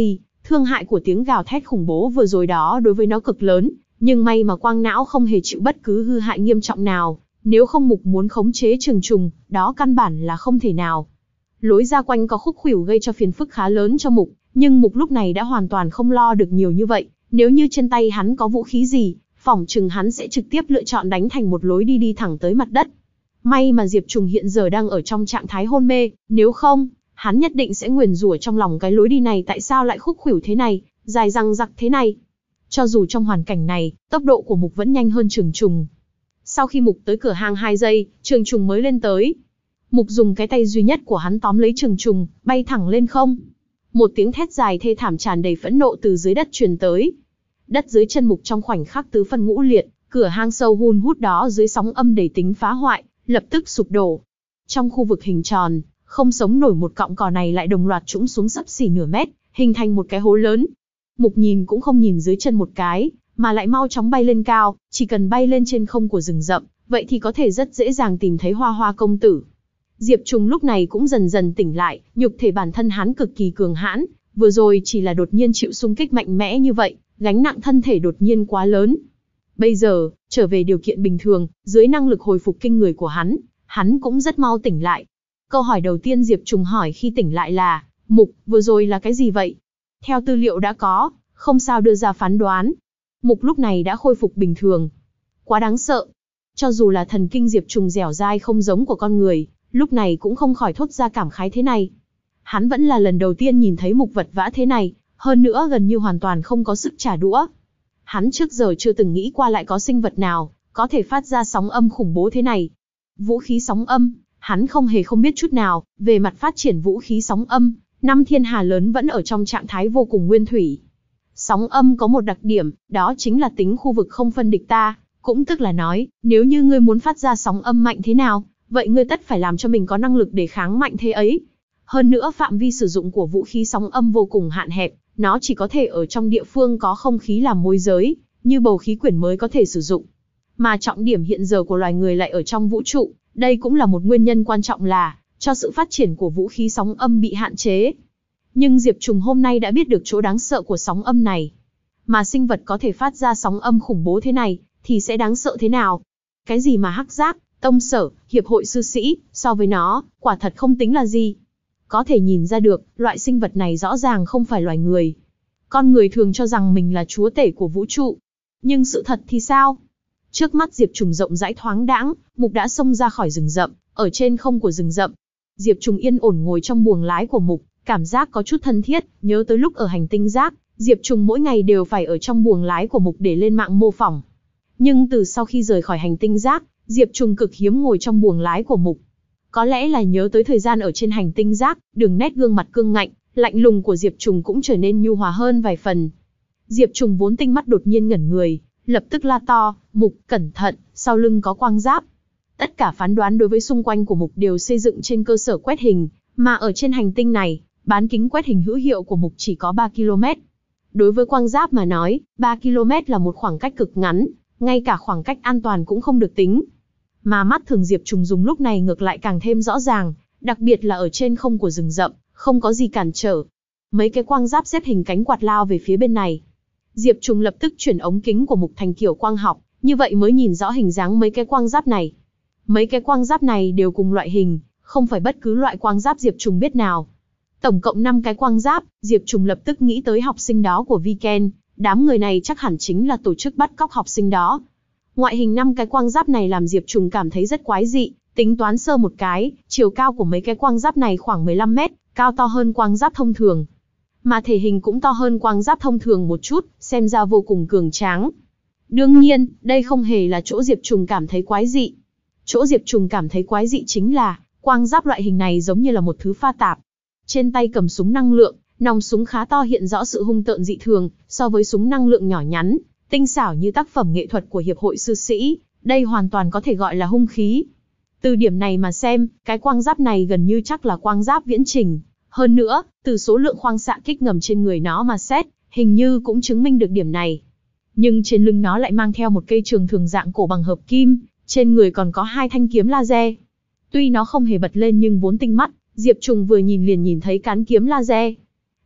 Thương hại của tiếng gào thét khủng bố vừa rồi đó đối với nó cực lớn, nhưng may mà quang não không hề chịu bất cứ hư hại nghiêm trọng nào, nếu không Mục muốn khống chế trường trùng, đó căn bản là không thể nào. Lối ra quanh có khúc khuỷu gây cho phiền phức khá lớn cho Mục, nhưng Mục lúc này đã hoàn toàn không lo được nhiều như vậy, nếu như trên tay hắn có vũ khí gì, phỏng chừng hắn sẽ trực tiếp lựa chọn đánh thành một lối đi đi thẳng tới mặt đất. May mà Diệp Trùng hiện giờ đang ở trong trạng thái hôn mê, nếu không, hắn nhất định sẽ nguyền rủa trong lòng cái lối đi này tại sao lại khúc khuỷu thế này, dài răng rặc thế này. Cho dù trong hoàn cảnh này, tốc độ của Mục vẫn nhanh hơn Trường Trùng. Sau khi Mục tới cửa hang hai giây, Trường Trùng mới lên tới. Mục dùng cái tay duy nhất của hắn tóm lấy Trường Trùng, bay thẳng lên không. Một tiếng thét dài thê thảm tràn đầy phẫn nộ từ dưới đất truyền tới. Đất dưới chân Mục trong khoảnh khắc tứ phân ngũ liệt, cửa hang sâu hun hút đó dưới sóng âm đầy tính phá hoại, lập tức sụp đổ. Trong khu vực hình tròn, không sống nổi một cọng cỏ này lại đồng loạt trũng xuống xấp xỉ nửa mét, hình thành một cái hố lớn. Mục nhìn cũng không nhìn dưới chân một cái, mà lại mau chóng bay lên cao, chỉ cần bay lên trên không của rừng rậm, vậy thì có thể rất dễ dàng tìm thấy Hoa Hoa công tử. Diệp Trùng lúc này cũng dần dần tỉnh lại, nhục thể bản thân hắn cực kỳ cường hãn, vừa rồi chỉ là đột nhiên chịu xung kích mạnh mẽ như vậy, gánh nặng thân thể đột nhiên quá lớn. Bây giờ, trở về điều kiện bình thường, dưới năng lực hồi phục kinh người của hắn, hắn cũng rất mau tỉnh lại. Câu hỏi đầu tiên Diệp Trùng hỏi khi tỉnh lại là, Mục, vừa rồi là cái gì vậy? Theo tư liệu đã có, không sao đưa ra phán đoán. Mục lúc này đã khôi phục bình thường. Quá đáng sợ. Cho dù là thần kinh Diệp Trùng dẻo dai không giống của con người, lúc này cũng không khỏi thốt ra cảm khái thế này. Hắn vẫn là lần đầu tiên nhìn thấy Mục vật vã thế này, hơn nữa gần như hoàn toàn không có sức trả đũa. Hắn trước giờ chưa từng nghĩ qua lại có sinh vật nào có thể phát ra sóng âm khủng bố thế này. Vũ khí sóng âm, hắn không hề không biết chút nào về mặt phát triển vũ khí sóng âm. Năm thiên hà lớn vẫn ở trong trạng thái vô cùng nguyên thủy. Sóng âm có một đặc điểm, đó chính là tính khu vực không phân địch ta, cũng tức là nói, nếu như ngươi muốn phát ra sóng âm mạnh thế nào, vậy ngươi tất phải làm cho mình có năng lực để kháng mạnh thế ấy. Hơn nữa phạm vi sử dụng của vũ khí sóng âm vô cùng hạn hẹp, nó chỉ có thể ở trong địa phương có không khí làm môi giới, như bầu khí quyển mới có thể sử dụng. Mà trọng điểm hiện giờ của loài người lại ở trong vũ trụ, đây cũng là một nguyên nhân quan trọng là cho sự phát triển của vũ khí sóng âm bị hạn chế. Nhưng Diệp Trùng hôm nay đã biết được chỗ đáng sợ của sóng âm này. Mà sinh vật có thể phát ra sóng âm khủng bố thế này, thì sẽ đáng sợ thế nào? Cái gì mà hắc giác, tông sở, hiệp hội sư sĩ, so với nó, quả thật không tính là gì. Có thể nhìn ra được, loại sinh vật này rõ ràng không phải loài người. Con người thường cho rằng mình là chúa tể của vũ trụ. Nhưng sự thật thì sao? Trước mắt Diệp Trùng rộng rãi thoáng đãng, Mục đã xông ra khỏi rừng rậm, ở trên không của rừng rậm. Diệp Trùng yên ổn ngồi trong buồng lái của Mục, cảm giác có chút thân thiết, nhớ tới lúc ở hành tinh rác, Diệp Trùng mỗi ngày đều phải ở trong buồng lái của Mục để lên mạng mô phỏng. Nhưng từ sau khi rời khỏi hành tinh rác, Diệp Trùng cực hiếm ngồi trong buồng lái của Mục. Có lẽ là nhớ tới thời gian ở trên hành tinh rác, đường nét gương mặt cương ngạnh, lạnh lùng của Diệp Trùng cũng trở nên nhu hòa hơn vài phần. Diệp Trùng vốn tinh mắt đột nhiên ngẩn người, lập tức la to, Mục, cẩn thận, sau lưng có quang giáp. Tất cả phán đoán đối với xung quanh của Mục đều xây dựng trên cơ sở quét hình, mà ở trên hành tinh này, bán kính quét hình hữu hiệu của Mục chỉ có ba ki lô mét. Đối với quang giáp mà nói, ba ki lô mét là một khoảng cách cực ngắn, ngay cả khoảng cách an toàn cũng không được tính. Mà mắt thường Diệp Trùng dùng lúc này ngược lại càng thêm rõ ràng, đặc biệt là ở trên không của rừng rậm, không có gì cản trở. Mấy cái quang giáp xếp hình cánh quạt lao về phía bên này. Diệp Trùng lập tức chuyển ống kính của Mục thành kiểu quang học, như vậy mới nhìn rõ hình dáng mấy cái quang giáp này. Mấy cái quang giáp này đều cùng loại hình, không phải bất cứ loại quang giáp Diệp Trùng biết nào. Tổng cộng năm cái quang giáp, Diệp Trùng lập tức nghĩ tới học sinh đó của Viken, đám người này chắc hẳn chính là tổ chức bắt cóc học sinh đó. Ngoại hình năm cái quang giáp này làm Diệp Trùng cảm thấy rất quái dị, tính toán sơ một cái, chiều cao của mấy cái quang giáp này khoảng mười lăm mét, cao to hơn quang giáp thông thường. Mà thể hình cũng to hơn quang giáp thông thường một chút, xem ra vô cùng cường tráng. Đương nhiên, đây không hề là chỗ Diệp Trùng cảm thấy quái dị. Chỗ Diệp Trùng cảm thấy quái dị chính là, quang giáp loại hình này giống như là một thứ pha tạp. Trên tay cầm súng năng lượng, nòng súng khá to hiện rõ sự hung tợn dị thường, so với súng năng lượng nhỏ nhắn, tinh xảo như tác phẩm nghệ thuật của hiệp hội sư sĩ, đây hoàn toàn có thể gọi là hung khí. Từ điểm này mà xem, cái quang giáp này gần như chắc là quang giáp viễn trình. Hơn nữa, từ số lượng khoang xạ kích ngầm trên người nó mà xét, hình như cũng chứng minh được điểm này. Nhưng trên lưng nó lại mang theo một cây trường thường dạng cổ bằng hợp kim, trên người còn có hai thanh kiếm laser. Tuy nó không hề bật lên nhưng vốn tinh mắt, Diệp Trùng vừa nhìn liền nhìn thấy cán kiếm laser.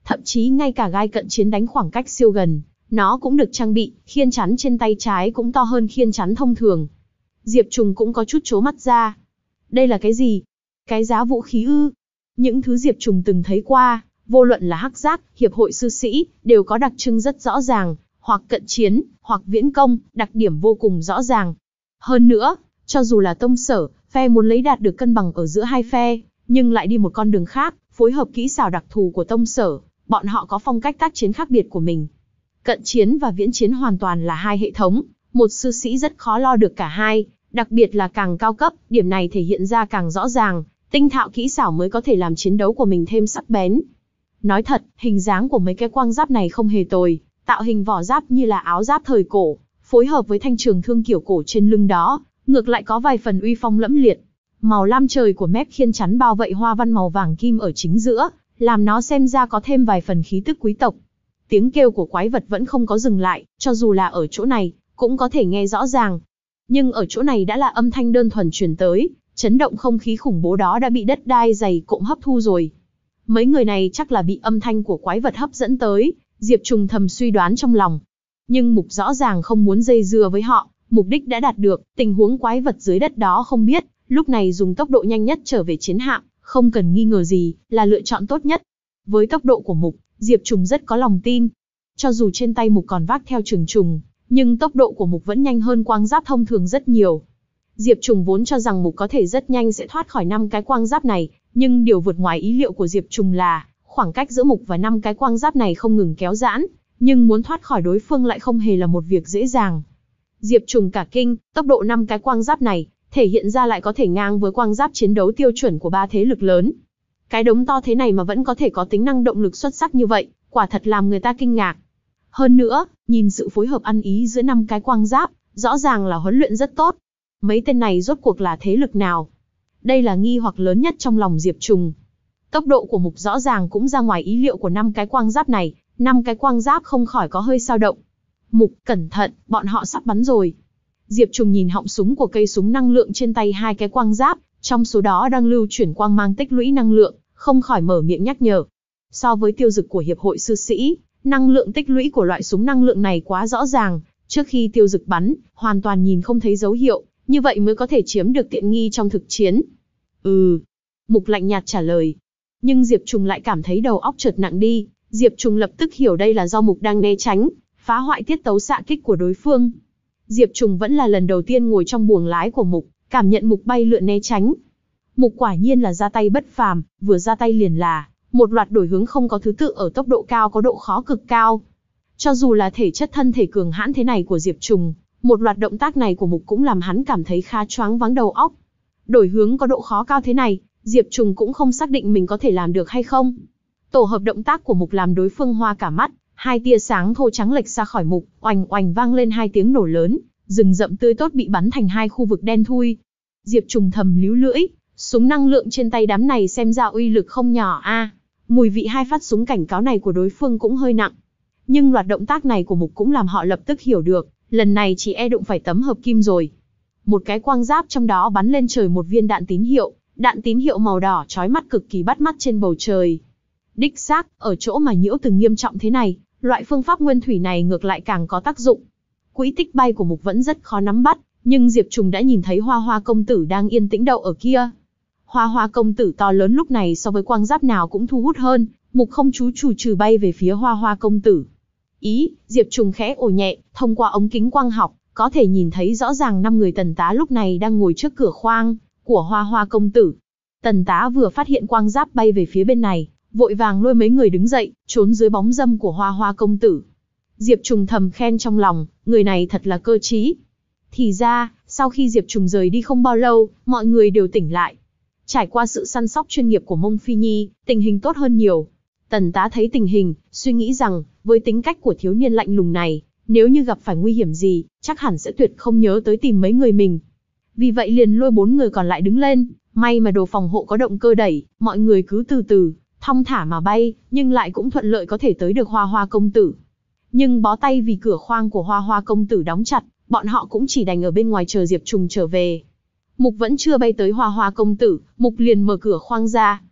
thậm chí ngay cả gai cận chiến đánh khoảng cách siêu gần, nó cũng được trang bị, khiên chắn trên tay trái cũng to hơn khiên chắn thông thường. Diệp Trùng cũng có chút trố mắt ra. Đây là cái gì? Cái giá vũ khí ư? Những thứ Diệp Trùng từng thấy qua, vô luận là hắc giác, hiệp hội sư sĩ, đều có đặc trưng rất rõ ràng, hoặc cận chiến, hoặc viễn công, đặc điểm vô cùng rõ ràng. Hơn nữa, cho dù là tông sở, phe muốn lấy đạt được cân bằng ở giữa hai phe, nhưng lại đi một con đường khác, phối hợp kỹ xảo đặc thù của tông sở, bọn họ có phong cách tác chiến khác biệt của mình. Cận chiến và viễn chiến hoàn toàn là hai hệ thống, một sư sĩ rất khó lo được cả hai, đặc biệt là càng cao cấp, điểm này thể hiện ra càng rõ ràng, tinh thạo kỹ xảo mới có thể làm chiến đấu của mình thêm sắc bén. Nói thật, hình dáng của mấy cái quang giáp này không hề tồi, tạo hình vỏ giáp như là áo giáp thời cổ, phối hợp với thanh trường thương kiểu cổ trên lưng đó, ngược lại có vài phần uy phong lẫm liệt. Màu lam trời của mép khiên chắn bao vây hoa văn màu vàng kim ở chính giữa, làm nó xem ra có thêm vài phần khí tức quý tộc. Tiếng kêu của quái vật vẫn không có dừng lại, cho dù là ở chỗ này, cũng có thể nghe rõ ràng. Nhưng ở chỗ này đã là âm thanh đơn thuần truyền tới, chấn động không khí khủng bố đó đã bị đất đai dày cộm hấp thu rồi. Mấy người này chắc là bị âm thanh của quái vật hấp dẫn tới, Diệp Trùng thầm suy đoán trong lòng. Nhưng Mục rõ ràng không muốn dây dưa với họ, mục đích đã đạt được, tình huống quái vật dưới đất đó không biết, lúc này dùng tốc độ nhanh nhất trở về chiến hạm, không cần nghi ngờ gì, là lựa chọn tốt nhất. Với tốc độ của Mục, Diệp Trùng rất có lòng tin. Cho dù trên tay Mục còn vác theo trường trùng, nhưng tốc độ của Mục vẫn nhanh hơn quang giáp thông thường rất nhiều. Diệp Trùng vốn cho rằng Mục có thể rất nhanh sẽ thoát khỏi năm cái quang giáp này, nhưng điều vượt ngoài ý liệu của Diệp Trùng là, khoảng cách giữa Mục và năm cái quang giáp này không ngừng kéo giãn, nhưng muốn thoát khỏi đối phương lại không hề là một việc dễ dàng. Diệp Trùng cả kinh, tốc độ năm cái quang giáp này, thể hiện ra lại có thể ngang với quang giáp chiến đấu tiêu chuẩn của ba thế lực lớn. Cái đống to thế này mà vẫn có thể có tính năng động lực xuất sắc như vậy, quả thật làm người ta kinh ngạc. Hơn nữa, nhìn sự phối hợp ăn ý giữa năm cái quang giáp, rõ ràng là huấn luyện rất tốt. Mấy tên này rốt cuộc là thế lực nào? Đây là nghi hoặc lớn nhất trong lòng Diệp Trùng. Tốc độ của Mục rõ ràng cũng ra ngoài ý liệu của năm cái quang giáp này, năm cái quang giáp không khỏi có hơi dao động. Mục, cẩn thận, bọn họ sắp bắn rồi. Diệp Trùng nhìn họng súng của cây súng năng lượng trên tay hai cái quang giáp, trong số đó đang lưu chuyển quang mang tích lũy năng lượng, không khỏi mở miệng nhắc nhở. So với tiêu dực của hiệp hội sư sĩ, năng lượng tích lũy của loại súng năng lượng này quá rõ ràng, trước khi tiêu dực bắn, hoàn toàn nhìn không thấy dấu hiệu, như vậy mới có thể chiếm được tiện nghi trong thực chiến. Ừ, Mục lạnh nhạt trả lời. Nhưng Diệp Trùng lại cảm thấy đầu óc chợt nặng đi, Diệp Trùng lập tức hiểu đây là do Mục đang né tránh, phá hoại tiết tấu xạ kích của đối phương. Diệp Trùng vẫn là lần đầu tiên ngồi trong buồng lái của Mục, cảm nhận Mục bay lượn né tránh. Mục quả nhiên là ra tay bất phàm, vừa ra tay liền là một loạt đổi hướng không có thứ tự ở tốc độ cao có độ khó cực cao. Cho dù là thể chất thân thể cường hãn thế này của Diệp Trùng, một loạt động tác này của Mục cũng làm hắn cảm thấy khá choáng váng đầu óc. Đổi hướng có độ khó cao thế này, Diệp Trùng cũng không xác định mình có thể làm được hay không. Tổ hợp động tác của Mục làm đối phương hoa cả mắt, hai tia sáng thô trắng lệch ra khỏi Mục, oành oành vang lên hai tiếng nổ lớn, rừng rậm tươi tốt bị bắn thành hai khu vực đen thui. Diệp Trùng thầm líu lưỡi, súng năng lượng trên tay đám này xem ra uy lực không nhỏ a. À, mùi vị hai phát súng cảnh cáo này của đối phương cũng hơi nặng. Nhưng loạt động tác này của Mục cũng làm họ lập tức hiểu được, lần này chỉ e đụng phải tấm hợp kim rồi. Một cái quang giáp trong đó bắn lên trời một viên đạn tín hiệu, đạn tín hiệu màu đỏ chói mắt cực kỳ bắt mắt trên bầu trời. Đích xác, ở chỗ mà nhiễu từng nghiêm trọng thế này, loại phương pháp nguyên thủy này ngược lại càng có tác dụng. Quỹ tích bay của Mục vẫn rất khó nắm bắt, nhưng Diệp Trùng đã nhìn thấy Hoa Hoa công tử đang yên tĩnh đậu ở kia. Hoa Hoa công tử to lớn lúc này so với quang giáp nào cũng thu hút hơn, Mục không chú chù trừ bay về phía Hoa Hoa công tử. Ý, Diệp Trùng khẽ ồ nhẹ, thông qua ống kính quang học, có thể nhìn thấy rõ ràng năm người tần tá lúc này đang ngồi trước cửa khoang của Hoa Hoa công tử. Tần tá vừa phát hiện quang giáp bay về phía bên này, vội vàng lôi mấy người đứng dậy, trốn dưới bóng râm của Hoa Hoa công tử. Diệp Trùng thầm khen trong lòng, người này thật là cơ trí. Thì ra, sau khi Diệp Trùng rời đi không bao lâu, mọi người đều tỉnh lại. Trải qua sự săn sóc chuyên nghiệp của Mông Phi Nhi, tình hình tốt hơn nhiều. Tần tá thấy tình hình, suy nghĩ rằng, với tính cách của thiếu niên lạnh lùng này, nếu như gặp phải nguy hiểm gì, chắc hẳn sẽ tuyệt không nhớ tới tìm mấy người mình. Vì vậy liền lôi bốn người còn lại đứng lên, may mà đồ phòng hộ có động cơ đẩy, mọi người cứ từ từ, thong thả mà bay, nhưng lại cũng thuận lợi có thể tới được Hoa Hoa công tử. Nhưng bó tay vì cửa khoang của Hoa Hoa công tử đóng chặt, bọn họ cũng chỉ đành ở bên ngoài chờ Diệp Trùng trở về. Mục vẫn chưa bay tới Hoa Hoa công tử, Mục liền mở cửa khoang ra.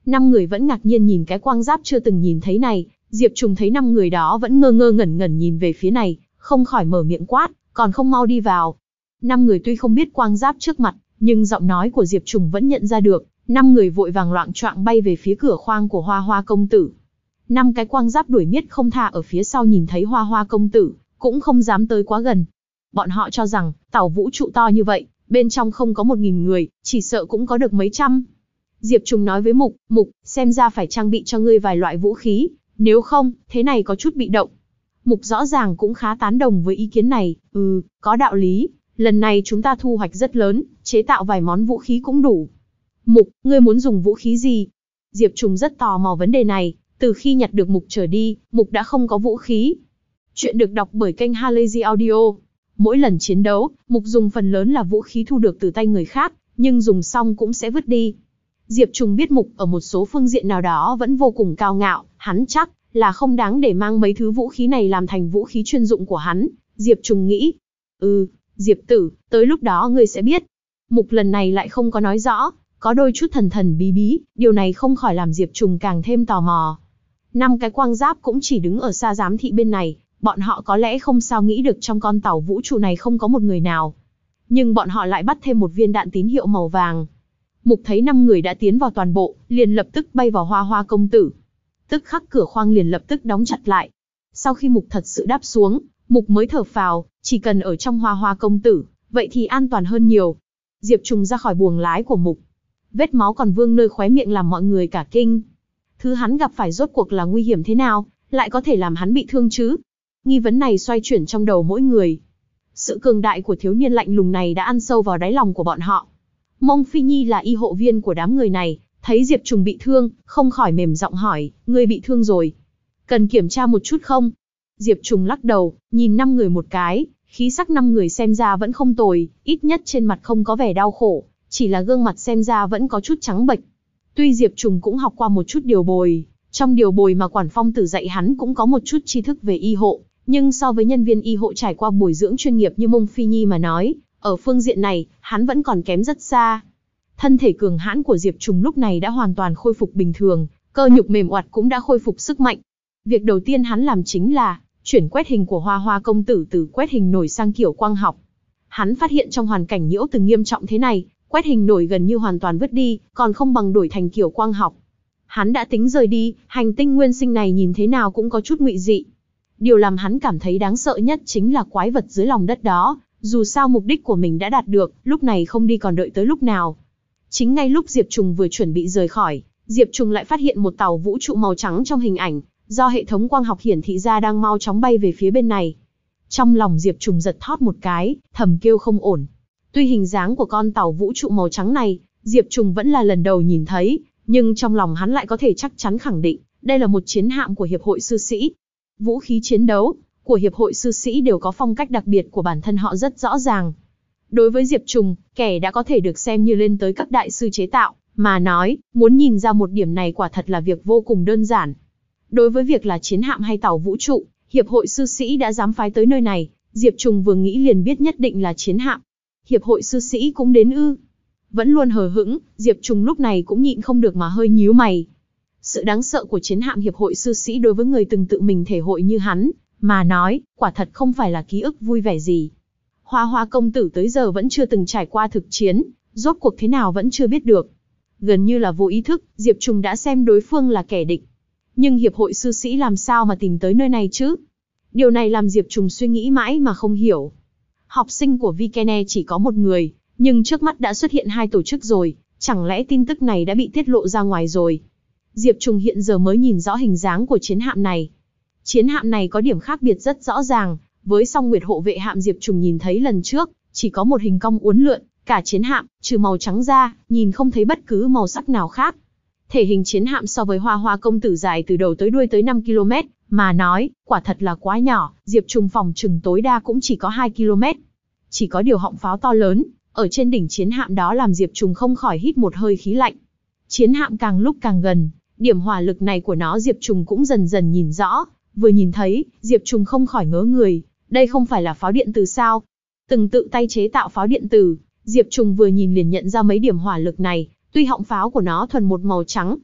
Năm người vẫn ngạc nhiên nhìn cái quang giáp chưa từng nhìn thấy này, Diệp Trùng thấy năm người đó vẫn ngơ ngơ ngẩn ngẩn nhìn về phía này, không khỏi mở miệng quát, còn không mau đi vào. Năm người tuy không biết quang giáp trước mặt, nhưng giọng nói của Diệp Trùng vẫn nhận ra được, năm người vội vàng loạng choạng bay về phía cửa khoang của Hoa Hoa công tử. Năm cái quang giáp đuổi miết không tha ở phía sau nhìn thấy Hoa Hoa công tử, cũng không dám tới quá gần. Bọn họ cho rằng, tàu vũ trụ to như vậy, bên trong không có một nghìn người, chỉ sợ cũng có được mấy trăm. Diệp Trùng nói với Mục, Mục, xem ra phải trang bị cho ngươi vài loại vũ khí, nếu không, thế này có chút bị động. Mục rõ ràng cũng khá tán đồng với ý kiến này, ừ, có đạo lý, lần này chúng ta thu hoạch rất lớn, chế tạo vài món vũ khí cũng đủ. Mục, ngươi muốn dùng vũ khí gì? Diệp Trùng rất tò mò vấn đề này, từ khi nhặt được Mục trở đi, Mục đã không có vũ khí. Chuyện được đọc bởi kênh Halazy Audio. Mỗi lần chiến đấu, Mục dùng phần lớn là vũ khí thu được từ tay người khác, nhưng dùng xong cũng sẽ vứt đi. Diệp Trùng biết Mục ở một số phương diện nào đó vẫn vô cùng cao ngạo, hắn chắc là không đáng để mang mấy thứ vũ khí này làm thành vũ khí chuyên dụng của hắn. Diệp Trùng nghĩ, ừ, Diệp tử, tới lúc đó ngươi sẽ biết. Mục lần này lại không có nói rõ, có đôi chút thần thần bí bí, điều này không khỏi làm Diệp Trùng càng thêm tò mò. Năm cái quang giáp cũng chỉ đứng ở xa giám thị bên này, bọn họ có lẽ không sao nghĩ được trong con tàu vũ trụ này không có một người nào. Nhưng bọn họ lại bắt thêm một viên đạn tín hiệu màu vàng. Mục thấy năm người đã tiến vào toàn bộ, liền lập tức bay vào Hoa Hoa công tử. Tức khắc cửa khoang liền lập tức đóng chặt lại. Sau khi Mục thật sự đáp xuống, Mục mới thở phào, chỉ cần ở trong Hoa Hoa công tử, vậy thì an toàn hơn nhiều. Diệp Trùng ra khỏi buồng lái của Mục. Vết máu còn vương nơi khóe miệng làm mọi người cả kinh. Thứ hắn gặp phải rốt cuộc là nguy hiểm thế nào, lại có thể làm hắn bị thương chứ? Nghi vấn này xoay chuyển trong đầu mỗi người. Sự cường đại của thiếu niên lạnh lùng này đã ăn sâu vào đáy lòng của bọn họ. Mông Phi Nhi là y hộ viên của đám người này, thấy Diệp Trùng bị thương, không khỏi mềm giọng hỏi, ngươi bị thương rồi, cần kiểm tra một chút không? Diệp Trùng lắc đầu, nhìn năm người một cái, khí sắc năm người xem ra vẫn không tồi, ít nhất trên mặt không có vẻ đau khổ, chỉ là gương mặt xem ra vẫn có chút trắng bệch. Tuy Diệp Trùng cũng học qua một chút điều bồi, trong điều bồi mà Quản Phong Tử dạy hắn cũng có một chút tri thức về y hộ, nhưng so với nhân viên y hộ trải qua bồi dưỡng chuyên nghiệp như Mông Phi Nhi mà nói, ở phương diện này, hắn vẫn còn kém rất xa. Thân thể cường hãn của Diệp Trùng lúc này đã hoàn toàn khôi phục bình thường, cơ nhục mềm oặt cũng đã khôi phục sức mạnh. Việc đầu tiên hắn làm chính là chuyển quét hình của Hoa Hoa công tử từ quét hình nổi sang kiểu quang học. Hắn phát hiện trong hoàn cảnh nhiễu từng nghiêm trọng thế này, quét hình nổi gần như hoàn toàn vứt đi, còn không bằng đổi thành kiểu quang học. Hắn đã tính rời đi, hành tinh nguyên sinh này nhìn thế nào cũng có chút ngụy dị. Điều làm hắn cảm thấy đáng sợ nhất chính là quái vật dưới lòng đất đó, dù sao mục đích của mình đã đạt được, lúc này không đi còn đợi tới lúc nào. Chính ngay lúc Diệp Trùng vừa chuẩn bị rời khỏi, Diệp Trùng lại phát hiện một tàu vũ trụ màu trắng trong hình ảnh, do hệ thống quang học hiển thị ra đang mau chóng bay về phía bên này. Trong lòng Diệp Trùng giật thót một cái, thầm kêu không ổn. Tuy hình dáng của con tàu vũ trụ màu trắng này, Diệp Trùng vẫn là lần đầu nhìn thấy, nhưng trong lòng hắn lại có thể chắc chắn khẳng định, đây là một chiến hạm của Hiệp hội Sư Sĩ. Vũ khí chiến đấu của Hiệp hội Sư Sĩ đều có phong cách đặc biệt của bản thân họ rất rõ ràng. Đối với Diệp Trùng, kẻ đã có thể được xem như lên tới cấp đại sư chế tạo, mà nói, muốn nhìn ra một điểm này quả thật là việc vô cùng đơn giản. Đối với việc là chiến hạm hay tàu vũ trụ, Hiệp hội Sư Sĩ đã dám phái tới nơi này, Diệp Trùng vừa nghĩ liền biết nhất định là chiến hạm. Hiệp hội Sư Sĩ cũng đến ư? Vẫn luôn hờ hững, Diệp Trùng lúc này cũng nhịn không được mà hơi nhíu mày. Sự đáng sợ của chiến hạm Hiệp hội Sư Sĩ đối với người từng tự mình thể hội như hắn, mà nói, quả thật không phải là ký ức vui vẻ gì. Hoa Hoa công tử tới giờ vẫn chưa từng trải qua thực chiến, rốt cuộc thế nào vẫn chưa biết được. Gần như là vô ý thức, Diệp Trùng đã xem đối phương là kẻ địch. Nhưng Hiệp hội Sư Sĩ làm sao mà tìm tới nơi này chứ? Điều này làm Diệp Trùng suy nghĩ mãi mà không hiểu. Học sinh của Vikene chỉ có một người, nhưng trước mắt đã xuất hiện hai tổ chức rồi, chẳng lẽ tin tức này đã bị tiết lộ ra ngoài rồi? Diệp Trùng hiện giờ mới nhìn rõ hình dáng của chiến hạm này. Chiến hạm này có điểm khác biệt rất rõ ràng, với Song Nguyệt hộ vệ hạm Diệp Trùng nhìn thấy lần trước, chỉ có một hình cong uốn lượn, cả chiến hạm, trừ màu trắng ra, nhìn không thấy bất cứ màu sắc nào khác. Thể hình chiến hạm so với Hoa Hoa công tử dài từ đầu tới đuôi tới năm ki lô mét, mà nói, quả thật là quá nhỏ, Diệp Trùng phòng trừng tối đa cũng chỉ có hai ki lô mét. Chỉ có điều họng pháo to lớn, ở trên đỉnh chiến hạm đó làm Diệp Trùng không khỏi hít một hơi khí lạnh. Chiến hạm càng lúc càng gần, điểm hỏa lực này của nó Diệp Trùng cũng dần dần nhìn rõ, vừa nhìn thấy, Diệp Trùng không khỏi ngớ người, đây không phải là pháo điện tử sao? Từng tự tay chế tạo pháo điện tử, Diệp Trùng vừa nhìn liền nhận ra mấy điểm hỏa lực này, tuy họng pháo của nó thuần một màu trắng.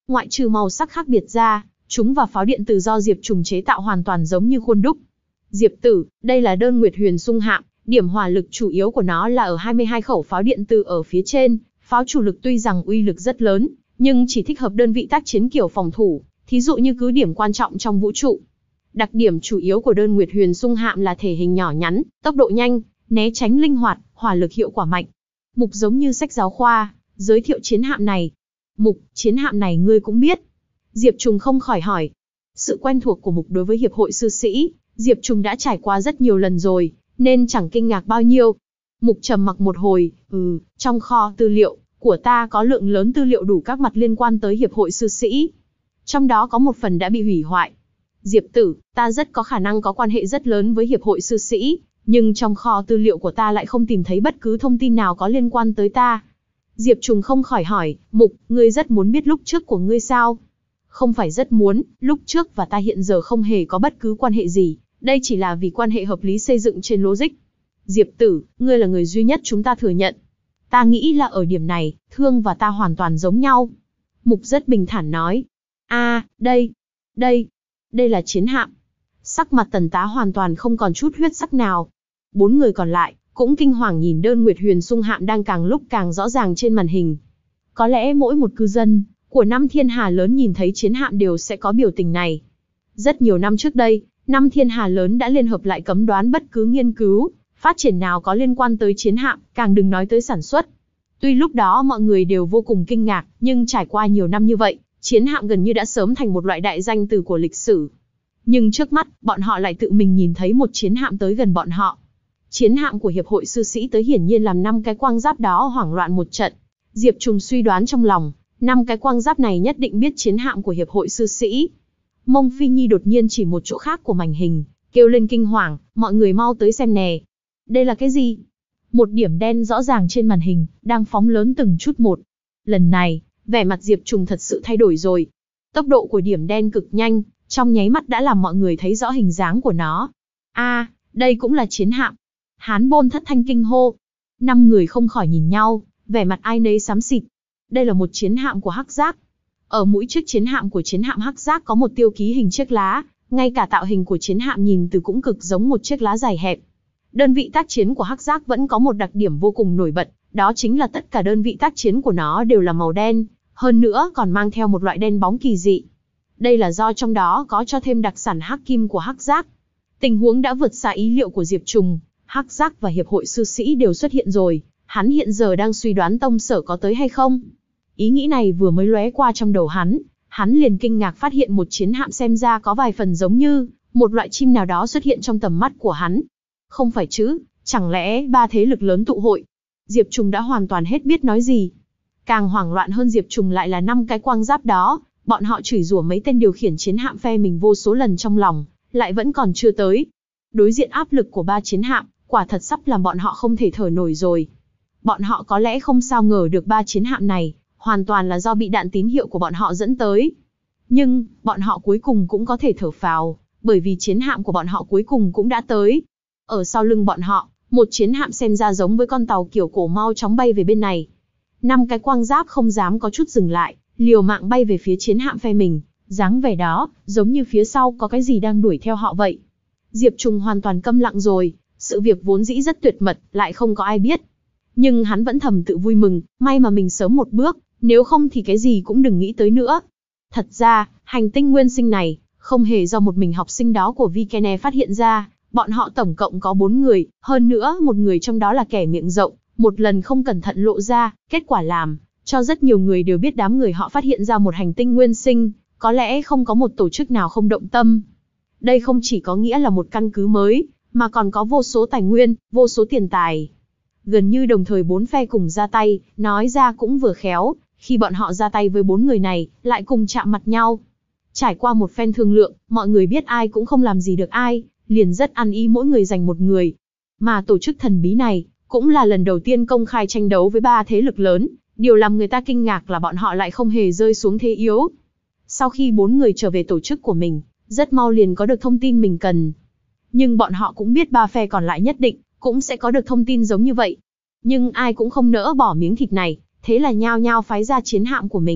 Ngoại trừ màu sắc khác biệt ra, chúng và pháo điện tử do Diệp Trùng chế tạo hoàn toàn giống như khuôn đúc. Diệp tử, đây là đơn Nguyệt Huyền Xung Hạm, điểm hỏa lực chủ yếu của nó là ở hai mươi hai khẩu pháo điện tử ở phía trên, pháo chủ lực tuy rằng uy lực rất lớn, nhưng chỉ thích hợp đơn vị tác chiến kiểu phòng thủ, thí dụ như cứ điểm quan trọng trong vũ trụ. Đặc điểm chủ yếu của đơn Nguyệt Huyền Xung Hạm là thể hình nhỏ nhắn, tốc độ nhanh, né tránh linh hoạt, hỏa lực hiệu quả mạnh. Mục giống như sách giáo khoa, giới thiệu chiến hạm này. Mục, chiến hạm này ngươi cũng biết. Diệp Trùng không khỏi hỏi. Sự quen thuộc của Mục đối với hiệp hội sư sĩ, Diệp Trùng đã trải qua rất nhiều lần rồi, nên chẳng kinh ngạc bao nhiêu. Mục trầm mặc một hồi, ừ, trong kho tư liệu của ta có lượng lớn tư liệu đủ các mặt liên quan tới hiệp hội sư sĩ. Trong đó có một phần đã bị hủy hoại. Diệp tử, ta rất có khả năng có quan hệ rất lớn với hiệp hội sư sĩ, nhưng trong kho tư liệu của ta lại không tìm thấy bất cứ thông tin nào có liên quan tới ta. Diệp Trùng không khỏi hỏi, Mục, ngươi rất muốn biết lúc trước của ngươi sao? Không phải rất muốn, lúc trước và ta hiện giờ không hề có bất cứ quan hệ gì, đây chỉ là vì quan hệ hợp lý xây dựng trên logic. Diệp tử, ngươi là người duy nhất chúng ta thừa nhận. Ta nghĩ là ở điểm này, Thương và ta hoàn toàn giống nhau. Mục rất bình thản nói. A, à, đây, đây, đây là chiến hạm. Sắc mặt Tần Tá hoàn toàn không còn chút huyết sắc nào. Bốn người còn lại cũng kinh hoàng nhìn đơn Nguyệt Huyền Xung Hạm đang càng lúc càng rõ ràng trên màn hình. Có lẽ mỗi một cư dân của năm thiên hà lớn nhìn thấy chiến hạm đều sẽ có biểu tình này. Rất nhiều năm trước đây, năm thiên hà lớn đã liên hợp lại cấm đoán bất cứ nghiên cứu, phát triển nào có liên quan tới chiến hạm, càng đừng nói tới sản xuất. Tuy lúc đó mọi người đều vô cùng kinh ngạc, nhưng trải qua nhiều năm như vậy, chiến hạm gần như đã sớm thành một loại đại danh từ của lịch sử. Nhưng trước mắt, bọn họ lại tự mình nhìn thấy một chiến hạm tới gần bọn họ. Chiến hạm của hiệp hội sư sĩ tới hiển nhiên làm năm cái quang giáp đó hoảng loạn một trận. Diệp Trùng suy đoán trong lòng, năm cái quang giáp này nhất định biết chiến hạm của hiệp hội sư sĩ. Mông Phi Nhi đột nhiên chỉ một chỗ khác của màn hình, kêu lên kinh hoàng, mọi người mau tới xem nè. Đây là cái gì? Một điểm đen rõ ràng trên màn hình, đang phóng lớn từng chút một. Lần này, vẻ mặt Diệp Trùng thật sự thay đổi rồi. Tốc độ của điểm đen cực nhanh, trong nháy mắt đã làm mọi người thấy rõ hình dáng của nó. A, à, đây cũng là chiến hạm. Hán Bôn thất thanh kinh hô. Năm người không khỏi nhìn nhau, vẻ mặt ai nấy xám xịt. Đây là một chiến hạm của Hắc Giác. Ở mũi trước chiến hạm của chiến hạm Hắc Giác có một tiêu ký hình chiếc lá, ngay cả tạo hình của chiến hạm nhìn từ cũng cực giống một chiếc lá dài hẹp. Đơn vị tác chiến của Hắc Giác vẫn có một đặc điểm vô cùng nổi bật, đó chính là tất cả đơn vị tác chiến của nó đều là màu đen, hơn nữa còn mang theo một loại đen bóng kỳ dị. Đây là do trong đó có cho thêm đặc sản hắc kim của Hắc Giác. Tình huống đã vượt xa ý liệu của Diệp Trùng, Hắc Giác và hiệp hội sư sĩ đều xuất hiện rồi, hắn hiện giờ đang suy đoán tông sở có tới hay không. Ý nghĩ này vừa mới lóe qua trong đầu hắn, hắn liền kinh ngạc phát hiện một chiến hạm xem ra có vài phần giống như một loại chim nào đó xuất hiện trong tầm mắt của hắn. Không phải chứ, chẳng lẽ ba thế lực lớn tụ hội? Diệp Trùng đã hoàn toàn hết biết nói gì. Càng hoảng loạn hơn Diệp Trùng lại là năm cái quang giáp đó, bọn họ chửi rủa mấy tên điều khiển chiến hạm phe mình vô số lần trong lòng, lại vẫn còn chưa tới. Đối diện áp lực của ba chiến hạm, quả thật sắp làm bọn họ không thể thở nổi rồi. Bọn họ có lẽ không sao ngờ được ba chiến hạm này, hoàn toàn là do bị đạn tín hiệu của bọn họ dẫn tới. Nhưng, bọn họ cuối cùng cũng có thể thở phào, bởi vì chiến hạm của bọn họ cuối cùng cũng đã tới. Ở sau lưng bọn họ, một chiến hạm xem ra giống với con tàu kiểu cổ mau chóng bay về bên này. Năm cái quang giáp không dám có chút dừng lại, liều mạng bay về phía chiến hạm phe mình, dáng vẻ đó, giống như phía sau có cái gì đang đuổi theo họ vậy. Diệp Trùng hoàn toàn câm lặng rồi, sự việc vốn dĩ rất tuyệt mật, lại không có ai biết. Nhưng hắn vẫn thầm tự vui mừng, may mà mình sớm một bước, nếu không thì cái gì cũng đừng nghĩ tới nữa. Thật ra, hành tinh nguyên sinh này, không hề do một mình học sinh đó của Vikene phát hiện ra, bọn họ tổng cộng có bốn người, hơn nữa một người trong đó là kẻ miệng rộng, một lần không cẩn thận lộ ra, kết quả làm cho rất nhiều người đều biết đám người họ phát hiện ra một hành tinh nguyên sinh, có lẽ không có một tổ chức nào không động tâm. Đây không chỉ có nghĩa là một căn cứ mới, mà còn có vô số tài nguyên, vô số tiền tài. Gần như đồng thời bốn phe cùng ra tay, nói ra cũng vừa khéo, khi bọn họ ra tay với bốn người này, lại cùng chạm mặt nhau. Trải qua một phen thương lượng, mọi người biết ai cũng không làm gì được ai, liền rất ăn ý mỗi người giành một người. Mà tổ chức thần bí này, cũng là lần đầu tiên công khai tranh đấu với ba thế lực lớn, điều làm người ta kinh ngạc là bọn họ lại không hề rơi xuống thế yếu. Sau khi bốn người trở về tổ chức của mình, rất mau liền có được thông tin mình cần. Nhưng bọn họ cũng biết ba phe còn lại nhất định, cũng sẽ có được thông tin giống như vậy. Nhưng ai cũng không nỡ bỏ miếng thịt này, thế là nhao nhao phái ra chiến hạm của mình,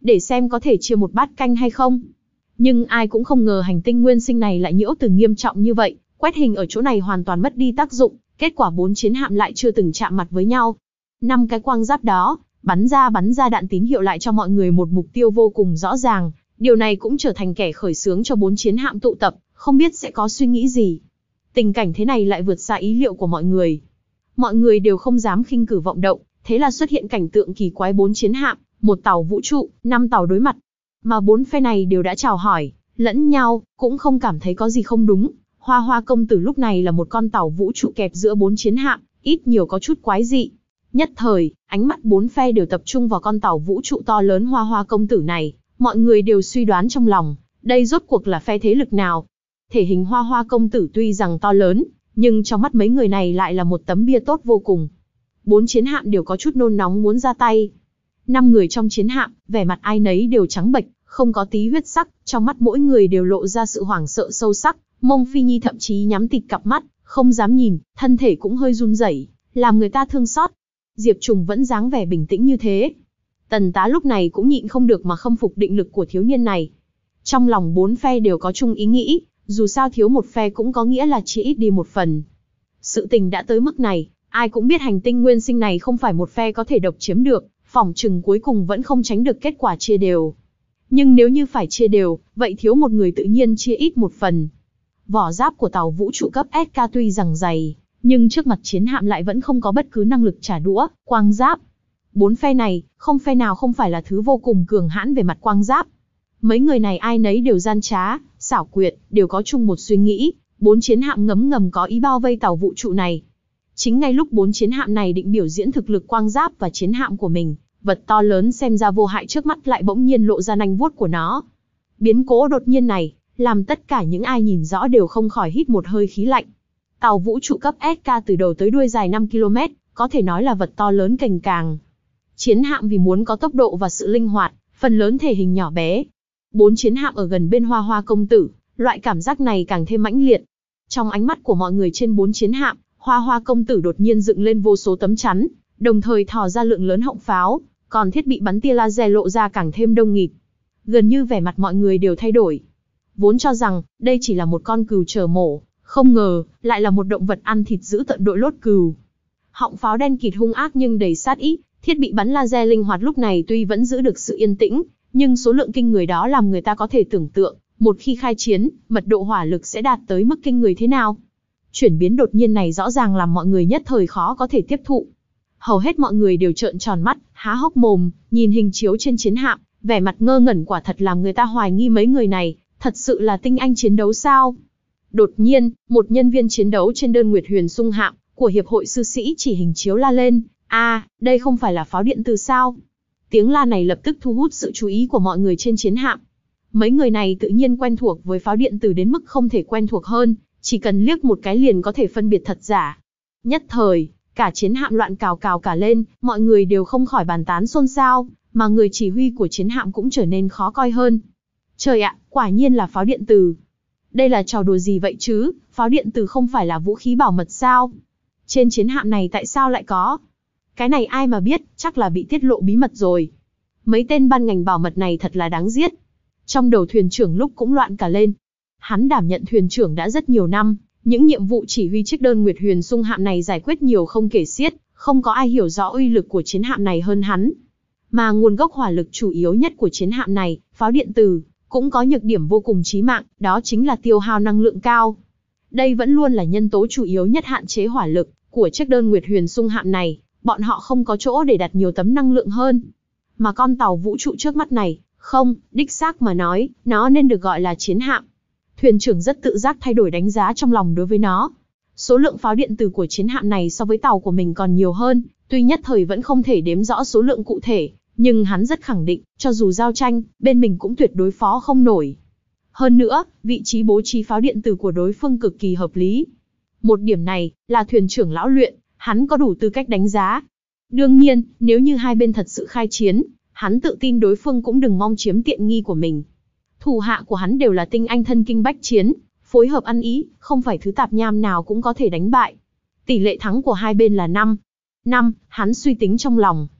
để xem có thể chia một bát canh hay không. Nhưng ai cũng không ngờ hành tinh nguyên sinh này lại nhiễu từ nghiêm trọng như vậy, quét hình ở chỗ này hoàn toàn mất đi tác dụng, kết quả bốn chiến hạm lại chưa từng chạm mặt với nhau. Năm cái quang giáp đó, bắn ra bắn ra đạn tín hiệu lại cho mọi người một mục tiêu vô cùng rõ ràng, điều này cũng trở thành kẻ khởi xướng cho bốn chiến hạm tụ tập, không biết sẽ có suy nghĩ gì. Tình cảnh thế này lại vượt xa ý liệu của mọi người. Mọi người đều không dám khinh cử vọng động, thế là xuất hiện cảnh tượng kỳ quái bốn chiến hạm, một tàu vũ trụ, năm tàu đối mặt. Mà bốn phe này đều đã chào hỏi lẫn nhau, cũng không cảm thấy có gì không đúng. Hoa Hoa công tử lúc này là một con tàu vũ trụ kẹp giữa bốn chiến hạm, ít nhiều có chút quái dị. Nhất thời, ánh mắt bốn phe đều tập trung vào con tàu vũ trụ to lớn Hoa Hoa công tử này, mọi người đều suy đoán trong lòng, đây rốt cuộc là phe thế lực nào. Thể hình Hoa Hoa công tử tuy rằng to lớn, nhưng trong mắt mấy người này lại là một tấm bia tốt vô cùng. Bốn chiến hạm đều có chút nôn nóng muốn ra tay. Năm người trong chiến hạm, vẻ mặt ai nấy đều trắng bệch, không có tí huyết sắc, trong mắt mỗi người đều lộ ra sự hoảng sợ sâu sắc. Mông Phi Nhi thậm chí nhắm tịt cặp mắt, không dám nhìn, thân thể cũng hơi run rẩy, làm người ta thương xót. Diệp Trùng vẫn dáng vẻ bình tĩnh như thế. Tần Tá lúc này cũng nhịn không được mà khâm phục định lực của thiếu niên này. Trong lòng bốn phe đều có chung ý nghĩ, dù sao thiếu một phe cũng có nghĩa là chỉ ít đi một phần. Sự tình đã tới mức này, ai cũng biết hành tinh nguyên sinh này không phải một phe có thể độc chiếm được, phỏng chừng cuối cùng vẫn không tránh được kết quả chia đều. Nhưng nếu như phải chia đều, vậy thiếu một người tự nhiên chia ít một phần. Vỏ giáp của tàu vũ trụ cấp ét ca tuy rằng dày, nhưng trước mặt chiến hạm lại vẫn không có bất cứ năng lực trả đũa, quang giáp. Bốn phe này, không phe nào không phải là thứ vô cùng cường hãn về mặt quang giáp. Mấy người này ai nấy đều gian trá, xảo quyệt, đều có chung một suy nghĩ, bốn chiến hạm ngấm ngầm có ý bao vây tàu vũ trụ này. Chính ngay lúc bốn chiến hạm này định biểu diễn thực lực quang giáp và chiến hạm của mình, vật to lớn xem ra vô hại trước mắt lại bỗng nhiên lộ ra nanh vuốt của nó. Biến cố đột nhiên này, làm tất cả những ai nhìn rõ đều không khỏi hít một hơi khí lạnh. Tàu vũ trụ cấp ét ca từ đầu tới đuôi dài năm ki lô mét, có thể nói là vật to lớn cành càng. Chiến hạm vì muốn có tốc độ và sự linh hoạt, phần lớn thể hình nhỏ bé. Bốn chiến hạm ở gần bên Hoa Hoa công tử, loại cảm giác này càng thêm mãnh liệt. Trong ánh mắt của mọi người trên bốn chiến hạm, Hoa Hoa công tử đột nhiên dựng lên vô số tấm chắn, đồng thời thò ra lượng lớn họng pháo, còn thiết bị bắn tia laser lộ ra càng thêm đông nghịt. Gần như vẻ mặt mọi người đều thay đổi. Vốn cho rằng, đây chỉ là một con cừu chờ mổ, không ngờ, lại là một động vật ăn thịt giữ tận đội lốt cừu. Họng pháo đen kịt hung ác nhưng đầy sát ý, thiết bị bắn laser linh hoạt lúc này tuy vẫn giữ được sự yên tĩnh, nhưng số lượng kinh người đó làm người ta có thể tưởng tượng, một khi khai chiến, mật độ hỏa lực sẽ đạt tới mức kinh người thế nào. Chuyển biến đột nhiên này rõ ràng làm mọi người nhất thời khó có thể tiếp thụ. Hầu hết mọi người đều trợn tròn mắt, há hốc mồm, nhìn hình chiếu trên chiến hạm, vẻ mặt ngơ ngẩn quả thật làm người ta hoài nghi mấy người này, thật sự là tinh anh chiến đấu sao? Đột nhiên, một nhân viên chiến đấu trên đơn Nguyệt Huyền Xung hạm của Hiệp hội Sư sĩ chỉ hình chiếu la lên, a, à, đây không phải là pháo điện từ sao? Tiếng la này lập tức thu hút sự chú ý của mọi người trên chiến hạm. Mấy người này tự nhiên quen thuộc với pháo điện từ đến mức không thể quen thuộc hơn, chỉ cần liếc một cái liền có thể phân biệt thật giả. Nhất thời, cả chiến hạm loạn cào cào cả lên, mọi người đều không khỏi bàn tán xôn xao, mà người chỉ huy của chiến hạm cũng trở nên khó coi hơn. Trời ạ, quả nhiên là pháo điện từ. Đây là trò đùa gì vậy chứ, pháo điện từ không phải là vũ khí bảo mật sao? Trên chiến hạm này tại sao lại có? Cái này ai mà biết, chắc là bị tiết lộ bí mật rồi. Mấy tên ban ngành bảo mật này thật là đáng giết. Trong đầu thuyền trưởng lúc cũng loạn cả lên. Hắn đảm nhận thuyền trưởng đã rất nhiều năm, những nhiệm vụ chỉ huy chiếc đơn Nguyệt Huyền Xung hạm này giải quyết nhiều không kể xiết, không có ai hiểu rõ uy lực của chiến hạm này hơn hắn. Mà nguồn gốc hỏa lực chủ yếu nhất của chiến hạm này, pháo điện từ, cũng có nhược điểm vô cùng chí mạng, đó chính là tiêu hao năng lượng cao. Đây vẫn luôn là nhân tố chủ yếu nhất hạn chế hỏa lực của chiếc đơn Nguyệt Huyền Xung hạm này, bọn họ không có chỗ để đặt nhiều tấm năng lượng hơn. Mà con tàu vũ trụ trước mắt này, không, đích xác mà nói, nó nên được gọi là chiến hạm. Thuyền trưởng rất tự giác thay đổi đánh giá trong lòng đối với nó. Số lượng pháo điện từ của chiến hạm này so với tàu của mình còn nhiều hơn, tuy nhất thời vẫn không thể đếm rõ số lượng cụ thể, nhưng hắn rất khẳng định, cho dù giao tranh, bên mình cũng tuyệt đối phó không nổi. Hơn nữa, vị trí bố trí pháo điện từ của đối phương cực kỳ hợp lý. Một điểm này, là thuyền trưởng lão luyện, hắn có đủ tư cách đánh giá. Đương nhiên, nếu như hai bên thật sự khai chiến, hắn tự tin đối phương cũng đừng mong chiếm tiện nghi của mình. Thủ hạ của hắn đều là tinh anh thân kinh bách chiến, phối hợp ăn ý, không phải thứ tạp nham nào cũng có thể đánh bại. Tỷ lệ thắng của hai bên là năm. năm, hắn suy tính trong lòng.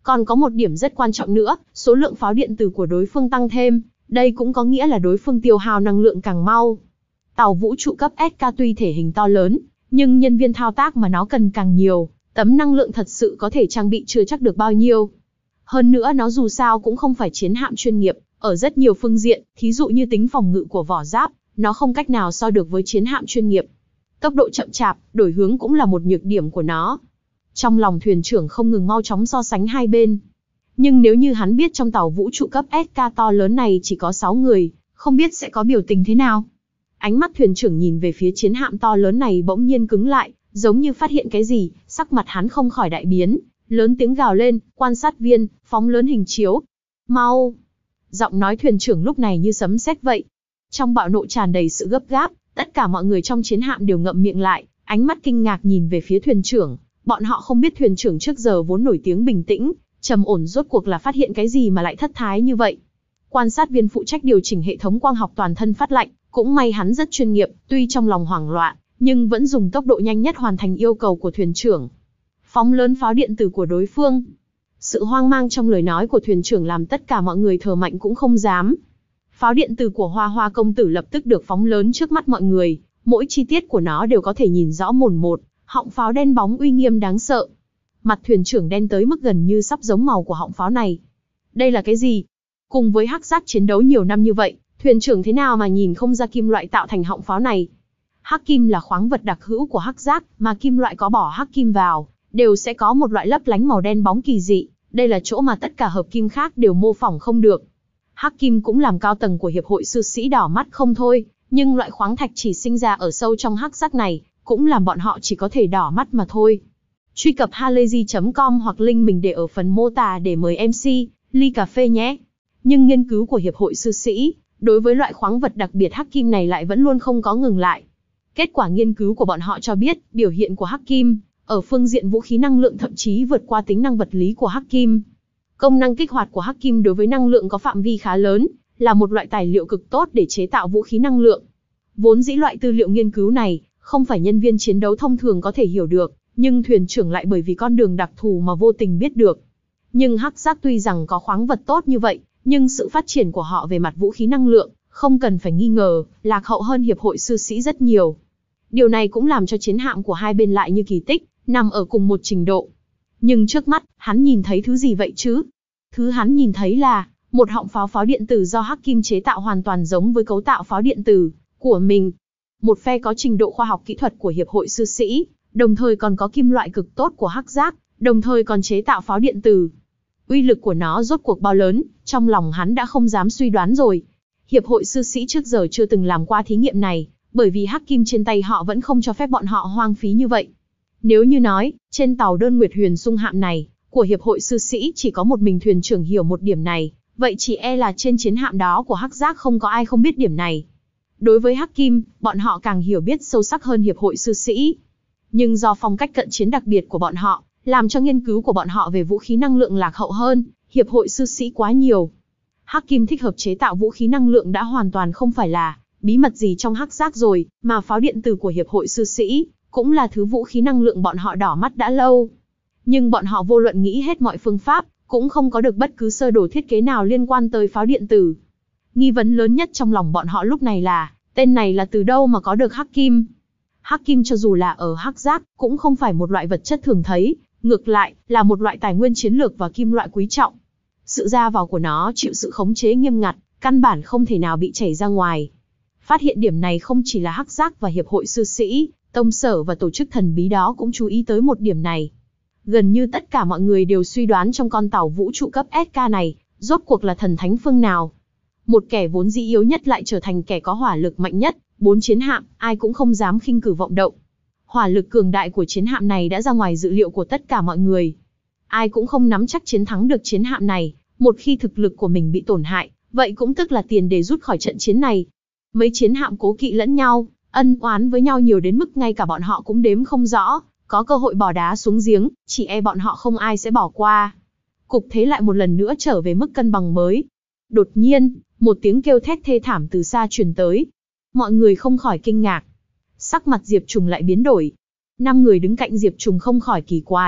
Còn có một điểm rất quan trọng nữa, số lượng pháo điện tử của đối phương tăng thêm, đây cũng có nghĩa là đối phương tiêu hao năng lượng càng mau. Tàu vũ trụ cấp ét ca tuy thể hình to lớn, nhưng nhân viên thao tác mà nó cần càng nhiều, tấm năng lượng thật sự có thể trang bị chưa chắc được bao nhiêu. Hơn nữa nó dù sao cũng không phải chiến hạm chuyên nghiệp, ở rất nhiều phương diện, thí dụ như tính phòng ngự của vỏ giáp, nó không cách nào so được với chiến hạm chuyên nghiệp. Tốc độ chậm chạp, đổi hướng cũng là một nhược điểm của nó. Trong lòng thuyền trưởng không ngừng mau chóng so sánh hai bên. Nhưng nếu như hắn biết trong tàu vũ trụ cấp ét ca to lớn này chỉ có sáu người, không biết sẽ có biểu tình thế nào. Ánh mắt thuyền trưởng nhìn về phía chiến hạm to lớn này bỗng nhiên cứng lại, giống như phát hiện cái gì, sắc mặt hắn không khỏi đại biến, lớn tiếng gào lên, quan sát viên, phóng lớn hình chiếu. Mau! Giọng nói thuyền trưởng lúc này như sấm sét vậy. Trong bạo nộ tràn đầy sự gấp gáp, tất cả mọi người trong chiến hạm đều ngậm miệng lại, ánh mắt kinh ngạc nhìn về phía thuyền trưởng. Bọn họ không biết thuyền trưởng trước giờ vốn nổi tiếng bình tĩnh, trầm ổn rốt cuộc là phát hiện cái gì mà lại thất thái như vậy. Quan sát viên phụ trách điều chỉnh hệ thống quang học toàn thân phát lạnh, cũng may hắn rất chuyên nghiệp, tuy trong lòng hoảng loạn, nhưng vẫn dùng tốc độ nhanh nhất hoàn thành yêu cầu của thuyền trưởng. Phóng lớn pháo điện tử của đối phương. Sự hoang mang trong lời nói của thuyền trưởng làm tất cả mọi người thở mạnh cũng không dám. Pháo điện tử của Hoa Hoa công tử lập tức được phóng lớn trước mắt mọi người, mỗi chi tiết của nó đều có thể nhìn rõ mồn một, họng pháo đen bóng uy nghiêm đáng sợ. Mặt thuyền trưởng đen tới mức gần như sắp giống màu của họng pháo này. Đây là cái gì? Cùng với hắc giác chiến đấu nhiều năm như vậy, thuyền trưởng thế nào mà nhìn không ra kim loại tạo thành họng pháo này? Hắc kim là khoáng vật đặc hữu của hắc giác, mà kim loại có bỏ hắc kim vào, đều sẽ có một loại lấp lánh màu đen bóng kỳ dị. Đây là chỗ mà tất cả hợp kim khác đều mô phỏng không được. Hắc kim cũng làm cao tầng của hiệp hội sư sĩ đỏ mắt không thôi, nhưng loại khoáng thạch chỉ sinh ra ở sâu trong hắc giác này, cũng làm bọn họ chỉ có thể đỏ mắt mà thôi. Truy cập halayzi chấm com hoặc link mình để ở phần mô tả để mời em xê, ly cà phê nhé. Nhưng nghiên cứu của hiệp hội sư sĩ, đối với loại khoáng vật đặc biệt hắc kim này lại vẫn luôn không có ngừng lại. Kết quả nghiên cứu của bọn họ cho biết, biểu hiện của hắc kim, ở phương diện vũ khí năng lượng thậm chí vượt qua tính năng vật lý của hắc kim. Công năng kích hoạt của hắc kim đối với năng lượng có phạm vi khá lớn, là một loại tài liệu cực tốt để chế tạo vũ khí năng lượng. Vốn dĩ loại tư liệu nghiên cứu này, không phải nhân viên chiến đấu thông thường có thể hiểu được, nhưng thuyền trưởng lại bởi vì con đường đặc thù mà vô tình biết được. Nhưng hắc giác tuy rằng có khoáng vật tốt như vậy, nhưng sự phát triển của họ về mặt vũ khí năng lượng, không cần phải nghi ngờ, lạc hậu hơn hiệp hội sư sĩ rất nhiều. Điều này cũng làm cho chiến hạm của hai bên lại như kỳ tích, nằm ở cùng một trình độ. Nhưng trước mắt, hắn nhìn thấy thứ gì vậy chứ? Thứ hắn nhìn thấy là, một họng pháo pháo điện tử do hắc kim chế tạo hoàn toàn giống với cấu tạo pháo điện tử của mình. Một phe có trình độ khoa học kỹ thuật của hiệp hội sư sĩ, đồng thời còn có kim loại cực tốt của hắc giác, đồng thời còn chế tạo pháo điện tử. Uy lực của nó rốt cuộc bao lớn, trong lòng hắn đã không dám suy đoán rồi. Hiệp hội sư sĩ trước giờ chưa từng làm qua thí nghiệm này, bởi vì hắc kim trên tay họ vẫn không cho phép bọn họ hoang phí như vậy. Nếu như nói, trên tàu đơn Nguyệt Huyền Xung hạm này, của hiệp hội sư sĩ chỉ có một mình thuyền trưởng hiểu một điểm này, vậy chỉ e là trên chiến hạm đó của hắc giác không có ai không biết điểm này. Đối với hắc kim, bọn họ càng hiểu biết sâu sắc hơn hiệp hội sư sĩ. Nhưng do phong cách cận chiến đặc biệt của bọn họ, làm cho nghiên cứu của bọn họ về vũ khí năng lượng lạc hậu hơn hiệp hội sư sĩ quá nhiều. Hắc kim thích hợp chế tạo vũ khí năng lượng đã hoàn toàn không phải là bí mật gì trong hắc giác rồi, mà pháo điện tử của hiệp hội sư sĩ cũng là thứ vũ khí năng lượng bọn họ đỏ mắt đã lâu. Nhưng bọn họ vô luận nghĩ hết mọi phương pháp, cũng không có được bất cứ sơ đồ thiết kế nào liên quan tới pháo điện tử. Nghi vấn lớn nhất trong lòng bọn họ lúc này là, tên này là từ đâu mà có được hắc kim? Hắc kim cho dù là ở hắc giác, cũng không phải một loại vật chất thường thấy, ngược lại, là một loại tài nguyên chiến lược và kim loại quý trọng. Sự ra vào của nó chịu sự khống chế nghiêm ngặt, căn bản không thể nào bị chảy ra ngoài. Phát hiện điểm này không chỉ là hắc giác và hiệp hội sư sĩ, tông sở và tổ chức thần bí đó cũng chú ý tới một điểm này. Gần như tất cả mọi người đều suy đoán trong con tàu vũ trụ cấp ét ca này, rốt cuộc là thần thánh phương nào. Một kẻ vốn dĩ yếu nhất lại trở thành kẻ có hỏa lực mạnh nhất, bốn chiến hạm, ai cũng không dám khinh cử vọng động. Hỏa lực cường đại của chiến hạm này đã ra ngoài dự liệu của tất cả mọi người. Ai cũng không nắm chắc chiến thắng được chiến hạm này, một khi thực lực của mình bị tổn hại, vậy cũng tức là tiền để rút khỏi trận chiến này. Mấy chiến hạm cố kỵ lẫn nhau, ân oán với nhau nhiều đến mức ngay cả bọn họ cũng đếm không rõ, có cơ hội bỏ đá xuống giếng, chỉ e bọn họ không ai sẽ bỏ qua. Cục thế lại một lần nữa trở về mức cân bằng mới. Đột nhiên, một tiếng kêu thét thê thảm từ xa truyền tới. Mọi người không khỏi kinh ngạc. Sắc mặt Diệp Trùng lại biến đổi. Năm người đứng cạnh Diệp Trùng không khỏi kỳ quái,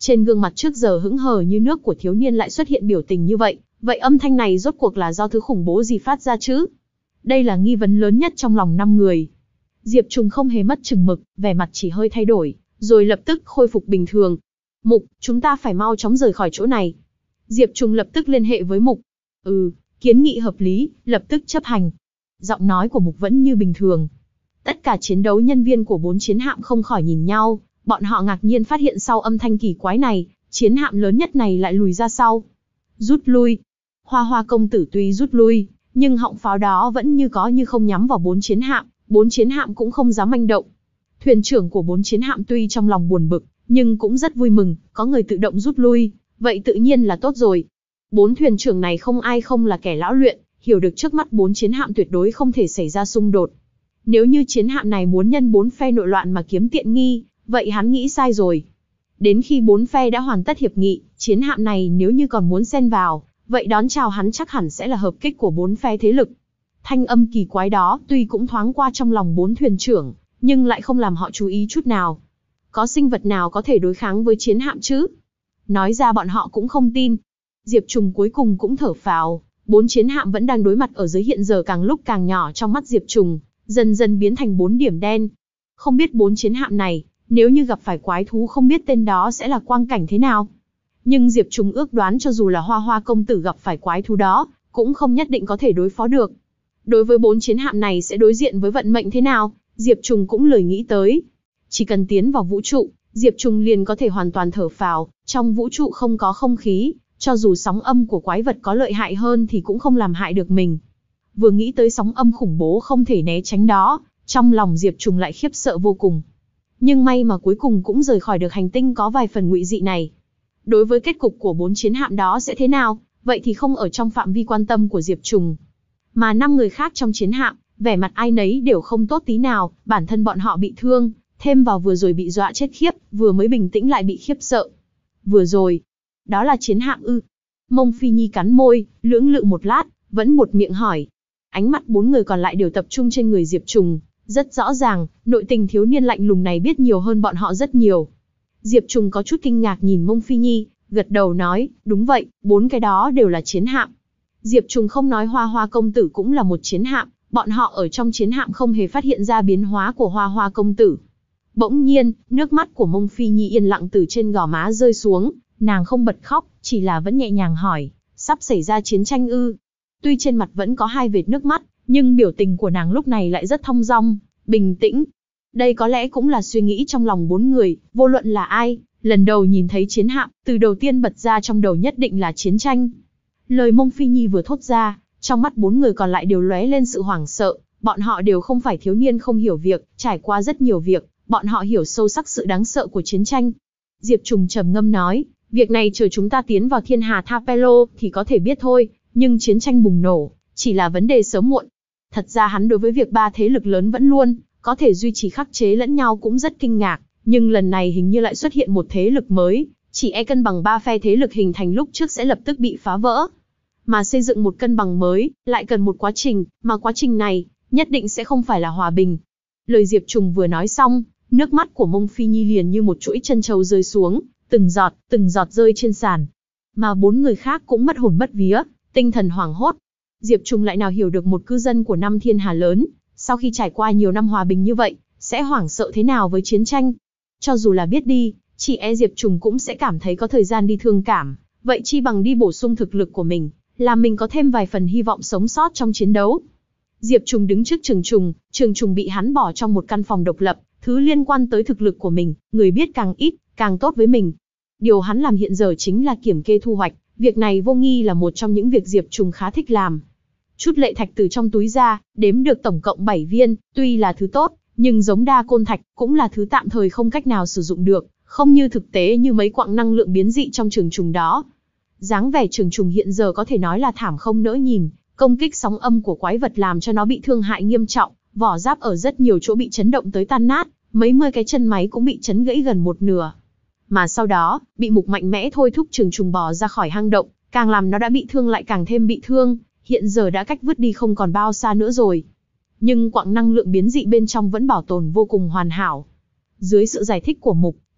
Trên gương mặt trước giờ hững hờ như nước của thiếu niên lại xuất hiện biểu tình như vậy, vậy âm thanh này rốt cuộc là do thứ khủng bố gì phát ra chứ? Đây là nghi vấn lớn nhất trong lòng năm người. Diệp Trùng không hề mất chừng mực, vẻ mặt chỉ hơi thay đổi, rồi lập tức khôi phục bình thường. Mục, chúng ta phải mau chóng rời khỏi chỗ này. Diệp Trùng lập tức liên hệ với Mục. Ừ, kiến nghị hợp lý, lập tức chấp hành. Giọng nói của Mục vẫn như bình thường. Tất cả chiến đấu nhân viên của bốn chiến hạm không khỏi nhìn nhau, bọn họ ngạc nhiên phát hiện sau âm thanh kỳ quái này, chiến hạm lớn nhất này lại lùi ra sau. Rút lui. Hoa Hoa công tử tuy rút lui, nhưng họng pháo đó vẫn như có như không nhắm vào bốn chiến hạm, bốn chiến hạm cũng không dám manh động. Thuyền trưởng của bốn chiến hạm tuy trong lòng buồn bực, nhưng cũng rất vui mừng, có người tự động rút lui, vậy tự nhiên là tốt rồi. Bốn thuyền trưởng này không ai không là kẻ lão luyện, hiểu được trước mắt bốn chiến hạm tuyệt đối không thể xảy ra xung đột. Nếu như chiến hạm này muốn nhân bốn phe nội loạn mà kiếm tiện nghi, vậy hắn nghĩ sai rồi. Đến khi bốn phe đã hoàn tất hiệp nghị, chiến hạm này nếu như còn muốn xen vào, vậy đón chào hắn chắc hẳn sẽ là hợp kích của bốn phe thế lực. Thanh âm kỳ quái đó tuy cũng thoáng qua trong lòng bốn thuyền trưởng, nhưng lại không làm họ chú ý chút nào. Có sinh vật nào có thể đối kháng với chiến hạm chứ? Nói ra bọn họ cũng không tin. Diệp Trùng cuối cùng cũng thở phào, bốn chiến hạm vẫn đang đối mặt ở dưới hiện giờ càng lúc càng nhỏ trong mắt Diệp Trùng, dần dần biến thành bốn điểm đen. Không biết bốn chiến hạm này, nếu như gặp phải quái thú không biết tên đó sẽ là quang cảnh thế nào. Nhưng Diệp Trùng ước đoán cho dù là Hoa Hoa công tử gặp phải quái thú đó, cũng không nhất định có thể đối phó được. Đối với bốn chiến hạm này sẽ đối diện với vận mệnh thế nào, Diệp Trùng cũng lười nghĩ tới. Chỉ cần tiến vào vũ trụ, Diệp Trùng liền có thể hoàn toàn thở phào, trong vũ trụ không có không khí, cho dù sóng âm của quái vật có lợi hại hơn thì cũng không làm hại được mình. Vừa nghĩ tới sóng âm khủng bố không thể né tránh đó, trong lòng Diệp Trùng lại khiếp sợ vô cùng. Nhưng may mà cuối cùng cũng rời khỏi được hành tinh có vài phần ngụy dị này. Đối với kết cục của bốn chiến hạm đó sẽ thế nào, vậy thì không ở trong phạm vi quan tâm của Diệp Trùng. Mà năm người khác trong chiến hạm, vẻ mặt ai nấy đều không tốt tí nào, bản thân bọn họ bị thương, thêm vào vừa rồi bị dọa chết khiếp, vừa mới bình tĩnh lại bị khiếp sợ. Vừa rồi, đó là chiến hạm ư? Mông Phi Nhi cắn môi, lưỡng lự một lát, vẫn buột miệng hỏi. Ánh mắt bốn người còn lại đều tập trung trên người Diệp Trùng, rất rõ ràng, nội tình thiếu niên lạnh lùng này biết nhiều hơn bọn họ rất nhiều. Diệp Trùng có chút kinh ngạc nhìn Mông Phi Nhi, gật đầu nói, đúng vậy, bốn cái đó đều là chiến hạm. Diệp Trùng không nói Hoa Hoa công tử cũng là một chiến hạm, bọn họ ở trong chiến hạm không hề phát hiện ra biến hóa của Hoa Hoa công tử. Bỗng nhiên, nước mắt của Mông Phi Nhi yên lặng từ trên gò má rơi xuống, nàng không bật khóc, chỉ là vẫn nhẹ nhàng hỏi, sắp xảy ra chiến tranh ư? Tuy trên mặt vẫn có hai vệt nước mắt, nhưng biểu tình của nàng lúc này lại rất thong dong, bình tĩnh. Đây có lẽ cũng là suy nghĩ trong lòng bốn người, vô luận là ai, lần đầu nhìn thấy chiến hạm, từ đầu tiên bật ra trong đầu nhất định là chiến tranh. Lời Mông Phi Nhi vừa thốt ra, trong mắt bốn người còn lại đều lóe lên sự hoảng sợ, bọn họ đều không phải thiếu niên không hiểu việc, trải qua rất nhiều việc, bọn họ hiểu sâu sắc sự đáng sợ của chiến tranh. Diệp Trùng trầm ngâm nói, việc này chờ chúng ta tiến vào thiên hà Thapelo thì có thể biết thôi, nhưng chiến tranh bùng nổ, chỉ là vấn đề sớm muộn. Thật ra hắn đối với việc ba thế lực lớn vẫn luôn có thể duy trì khắc chế lẫn nhau cũng rất kinh ngạc, nhưng lần này hình như lại xuất hiện một thế lực mới, chỉ e cân bằng ba phe thế lực hình thành lúc trước sẽ lập tức bị phá vỡ. Mà xây dựng một cân bằng mới, lại cần một quá trình, mà quá trình này, nhất định sẽ không phải là hòa bình. Lời Diệp Trùng vừa nói xong, nước mắt của Mông Phi Nhi liền như một chuỗi chân châu rơi xuống, từng giọt, từng giọt rơi trên sàn. Mà bốn người khác cũng mất hồn mất vía, tinh thần hoảng hốt. Diệp Trùng lại nào hiểu được một cư dân của năm thiên hà lớn, sau khi trải qua nhiều năm hòa bình như vậy, sẽ hoảng sợ thế nào với chiến tranh. Cho dù là biết đi, chỉ e Diệp Trùng cũng sẽ cảm thấy có thời gian đi thương cảm, vậy chi bằng đi bổ sung thực lực của mình, làm mình có thêm vài phần hy vọng sống sót trong chiến đấu. Diệp Trùng đứng trước Trường Trùng, Trường Trùng bị hắn bỏ trong một căn phòng độc lập, thứ liên quan tới thực lực của mình, người biết càng ít, càng tốt với mình. Điều hắn làm hiện giờ chính là kiểm kê thu hoạch, việc này vô nghi là một trong những việc Diệp Trùng khá thích làm. Chút lệ thạch từ trong túi ra, đếm được tổng cộng bảy viên, tuy là thứ tốt, nhưng giống đa côn thạch cũng là thứ tạm thời không cách nào sử dụng được, không như thực tế như mấy quặng năng lượng biến dị trong Trường Trùng đó. Dáng vẻ Trường Trùng hiện giờ có thể nói là thảm không nỡ nhìn, công kích sóng âm của quái vật làm cho nó bị thương hại nghiêm trọng, vỏ giáp ở rất nhiều chỗ bị chấn động tới tan nát, mấy mươi cái chân máy cũng bị chấn gãy gần một nửa. Mà sau đó, bị Mục mạnh mẽ thôi thúc Trường Trùng bò ra khỏi hang động, càng làm nó đã bị thương lại càng thêm bị thương, hiện giờ đã cách vứt đi không còn bao xa nữa rồi. Nhưng quặng năng lượng biến dị bên trong vẫn bảo tồn vô cùng hoàn hảo. Dưới sự giải thích của Mục,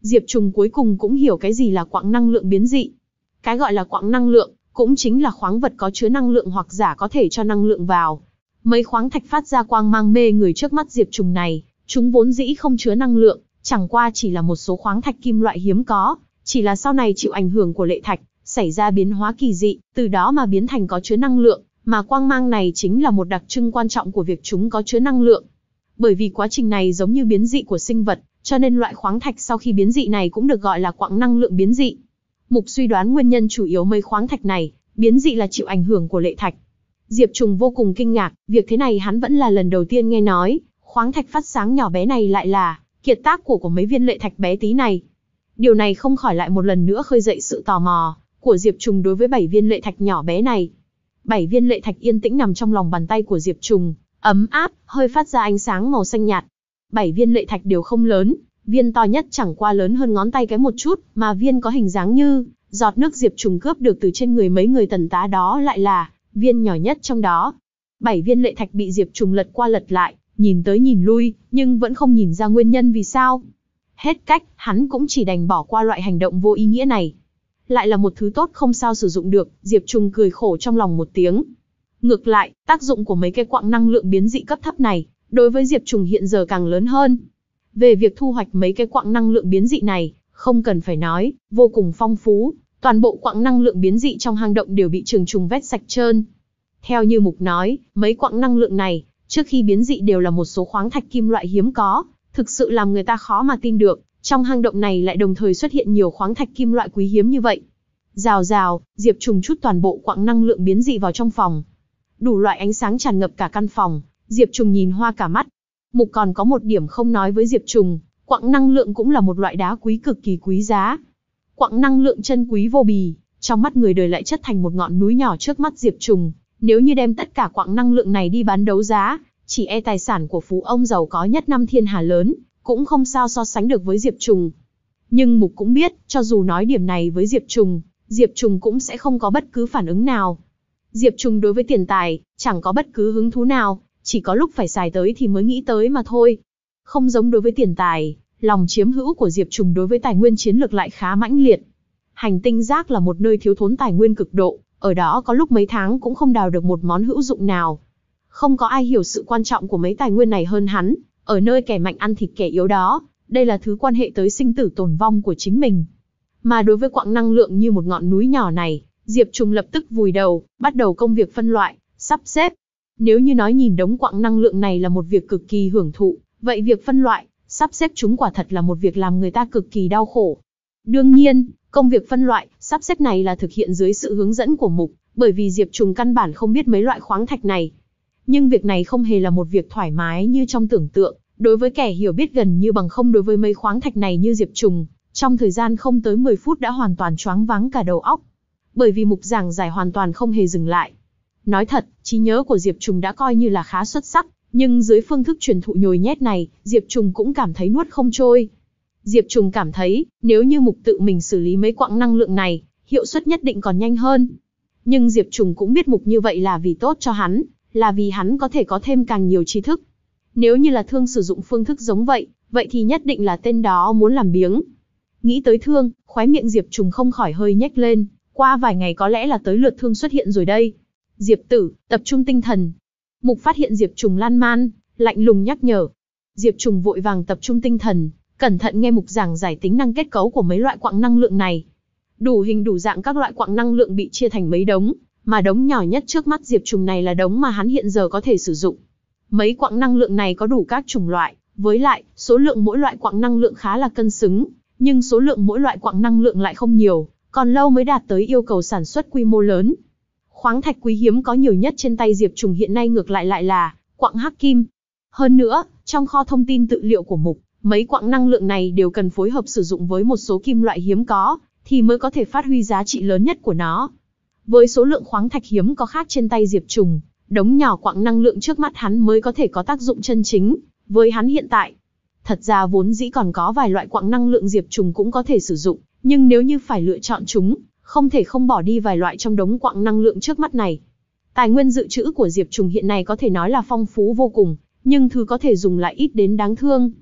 Diệp Trùng cuối cùng cũng hiểu cái gì là quặng năng lượng biến dị. Cái gọi là quặng năng lượng, cũng chính là khoáng vật có chứa năng lượng hoặc giả có thể cho năng lượng vào. Mấy khoáng thạch phát ra quang mang mê người trước mắt Diệp Trùng này, chúng vốn dĩ không chứa năng lượng, chẳng qua chỉ là một số khoáng thạch kim loại hiếm có, chỉ là sau này chịu ảnh hưởng của lệ thạch, xảy ra biến hóa kỳ dị, từ đó mà biến thành có chứa năng lượng, mà quang mang này chính là một đặc trưng quan trọng của việc chúng có chứa năng lượng. Bởi vì quá trình này giống như biến dị của sinh vật, cho nên loại khoáng thạch sau khi biến dị này cũng được gọi là quặng năng lượng biến dị. Mục suy đoán nguyên nhân chủ yếu mấy khoáng thạch này, biến dị là chịu ảnh hưởng của lệ thạch. Diệp Trùng vô cùng kinh ngạc, việc thế này hắn vẫn là lần đầu tiên nghe nói, khoáng thạch phát sáng nhỏ bé này lại là kiệt tác của của mấy viên lệ thạch bé tí này. Điều này không khỏi lại một lần nữa khơi dậy sự tò mò của Diệp Trùng đối với bảy viên lệ thạch nhỏ bé này. Bảy viên lệ thạch yên tĩnh nằm trong lòng bàn tay của Diệp Trùng, ấm áp, hơi phát ra ánh sáng màu xanh nhạt. Bảy viên lệ thạch đều không lớn, viên to nhất chẳng qua lớn hơn ngón tay cái một chút, mà viên có hình dáng như giọt nước Diệp Trùng cướp được từ trên người mấy người tần tá đó lại là viên nhỏ nhất trong đó. Bảy viên lệ thạch bị Diệp Trùng lật qua lật lại, nhìn tới nhìn lui, nhưng vẫn không nhìn ra nguyên nhân vì sao. Hết cách, hắn cũng chỉ đành bỏ qua loại hành động vô ý nghĩa này. Lại là một thứ tốt không sao sử dụng được, Diệp Trùng cười khổ trong lòng một tiếng. Ngược lại, tác dụng của mấy cái quặng năng lượng biến dị cấp thấp này, đối với Diệp Trùng hiện giờ càng lớn hơn. Về việc thu hoạch mấy cái quặng năng lượng biến dị này, không cần phải nói, vô cùng phong phú. Toàn bộ quặng năng lượng biến dị trong hang động đều bị Trường Trùng vét sạch trơn. Theo như Mục nói, mấy quặng năng lượng này, trước khi biến dị đều là một số khoáng thạch kim loại hiếm có, thực sự làm người ta khó mà tin được, trong hang động này lại đồng thời xuất hiện nhiều khoáng thạch kim loại quý hiếm như vậy. Rào rào, Diệp Trùng trút toàn bộ quặng năng lượng biến dị vào trong phòng. Đủ loại ánh sáng tràn ngập cả căn phòng, Diệp Trùng nhìn hoa cả mắt. Mục còn có một điểm không nói với Diệp Trùng, quặng năng lượng cũng là một loại đá quý cực kỳ quý giá. Quặng năng lượng chân quý vô bì, trong mắt người đời lại chất thành một ngọn núi nhỏ trước mắt Diệp Trùng. Nếu như đem tất cả quặng năng lượng này đi bán đấu giá, chỉ e tài sản của phú ông giàu có nhất năm thiên hà lớn, cũng không sao so sánh được với Diệp Trùng. Nhưng Mục cũng biết, cho dù nói điểm này với Diệp Trùng, Diệp Trùng cũng sẽ không có bất cứ phản ứng nào. Diệp Trùng đối với tiền tài, chẳng có bất cứ hứng thú nào, chỉ có lúc phải xài tới thì mới nghĩ tới mà thôi. Không giống đối với tiền tài, lòng chiếm hữu của Diệp Trùng đối với tài nguyên chiến lược lại khá mãnh liệt. Hành tinh rác là một nơi thiếu thốn tài nguyên cực độ, ở đó có lúc mấy tháng cũng không đào được một món hữu dụng nào. Không có ai hiểu sự quan trọng của mấy tài nguyên này hơn hắn, ở nơi kẻ mạnh ăn thịt kẻ yếu đó, đây là thứ quan hệ tới sinh tử tồn vong của chính mình. Mà đối với quặng năng lượng như một ngọn núi nhỏ này, Diệp Trùng lập tức vùi đầu, bắt đầu công việc phân loại, sắp xếp. Nếu như nói nhìn đống quặng năng lượng này là một việc cực kỳ hưởng thụ, vậy việc phân loại, sắp xếp chúng quả thật là một việc làm người ta cực kỳ đau khổ. Đương nhiên, công việc phân loại, sắp xếp này là thực hiện dưới sự hướng dẫn của Mục, bởi vì Diệp Trùng căn bản không biết mấy loại khoáng thạch này. Nhưng việc này không hề là một việc thoải mái như trong tưởng tượng, đối với kẻ hiểu biết gần như bằng không đối với mấy khoáng thạch này như Diệp Trùng, trong thời gian không tới mười phút đã hoàn toàn choáng váng cả đầu óc. Bởi vì Mục giảng giải hoàn toàn không hề dừng lại. Nói thật, trí nhớ của Diệp Trùng đã coi như là khá xuất sắc, nhưng dưới phương thức truyền thụ nhồi nhét này, Diệp Trùng cũng cảm thấy nuốt không trôi. Diệp Trùng cảm thấy, nếu như Mục tự mình xử lý mấy quặng năng lượng này, hiệu suất nhất định còn nhanh hơn. Nhưng Diệp Trùng cũng biết Mục như vậy là vì tốt cho hắn, là vì hắn có thể có thêm càng nhiều tri thức. Nếu như là Thương sử dụng phương thức giống vậy, vậy thì nhất định là tên đó muốn làm biếng. Nghĩ tới Thương, khóe miệng Diệp Trùng không khỏi hơi nhếch lên, qua vài ngày có lẽ là tới lượt Thương xuất hiện rồi đây. Diệp tử, tập trung tinh thần. Mục phát hiện Diệp Trùng lan man, lạnh lùng nhắc nhở. Diệp Trùng vội vàng tập trung tinh thần, cẩn thận nghe Mục giảng giải tính năng kết cấu của mấy loại quặng năng lượng này. Đủ hình đủ dạng các loại quặng năng lượng bị chia thành mấy đống, mà đống nhỏ nhất trước mắt Diệp Trùng này là đống mà hắn hiện giờ có thể sử dụng. Mấy quặng năng lượng này có đủ các chủng loại, với lại, số lượng mỗi loại quặng năng lượng khá là cân xứng, nhưng số lượng mỗi loại quặng năng lượng lại không nhiều, còn lâu mới đạt tới yêu cầu sản xuất quy mô lớn. Khoáng thạch quý hiếm có nhiều nhất trên tay Diệp Trùng hiện nay ngược lại lại là quặng hắc kim. Hơn nữa, trong kho thông tin tự liệu của Mục, mấy quặng năng lượng này đều cần phối hợp sử dụng với một số kim loại hiếm có, thì mới có thể phát huy giá trị lớn nhất của nó. Với số lượng khoáng thạch hiếm có khác trên tay Diệp Trùng, đống nhỏ quặng năng lượng trước mắt hắn mới có thể có tác dụng chân chính với hắn hiện tại. Thật ra vốn dĩ còn có vài loại quặng năng lượng Diệp Trùng cũng có thể sử dụng, nhưng nếu như phải lựa chọn chúng, không thể không bỏ đi vài loại trong đống quặng năng lượng trước mắt này. Tài nguyên dự trữ của Diệp Trùng hiện nay có thể nói là phong phú vô cùng, nhưng thứ có thể dùng lại ít đến đáng thương.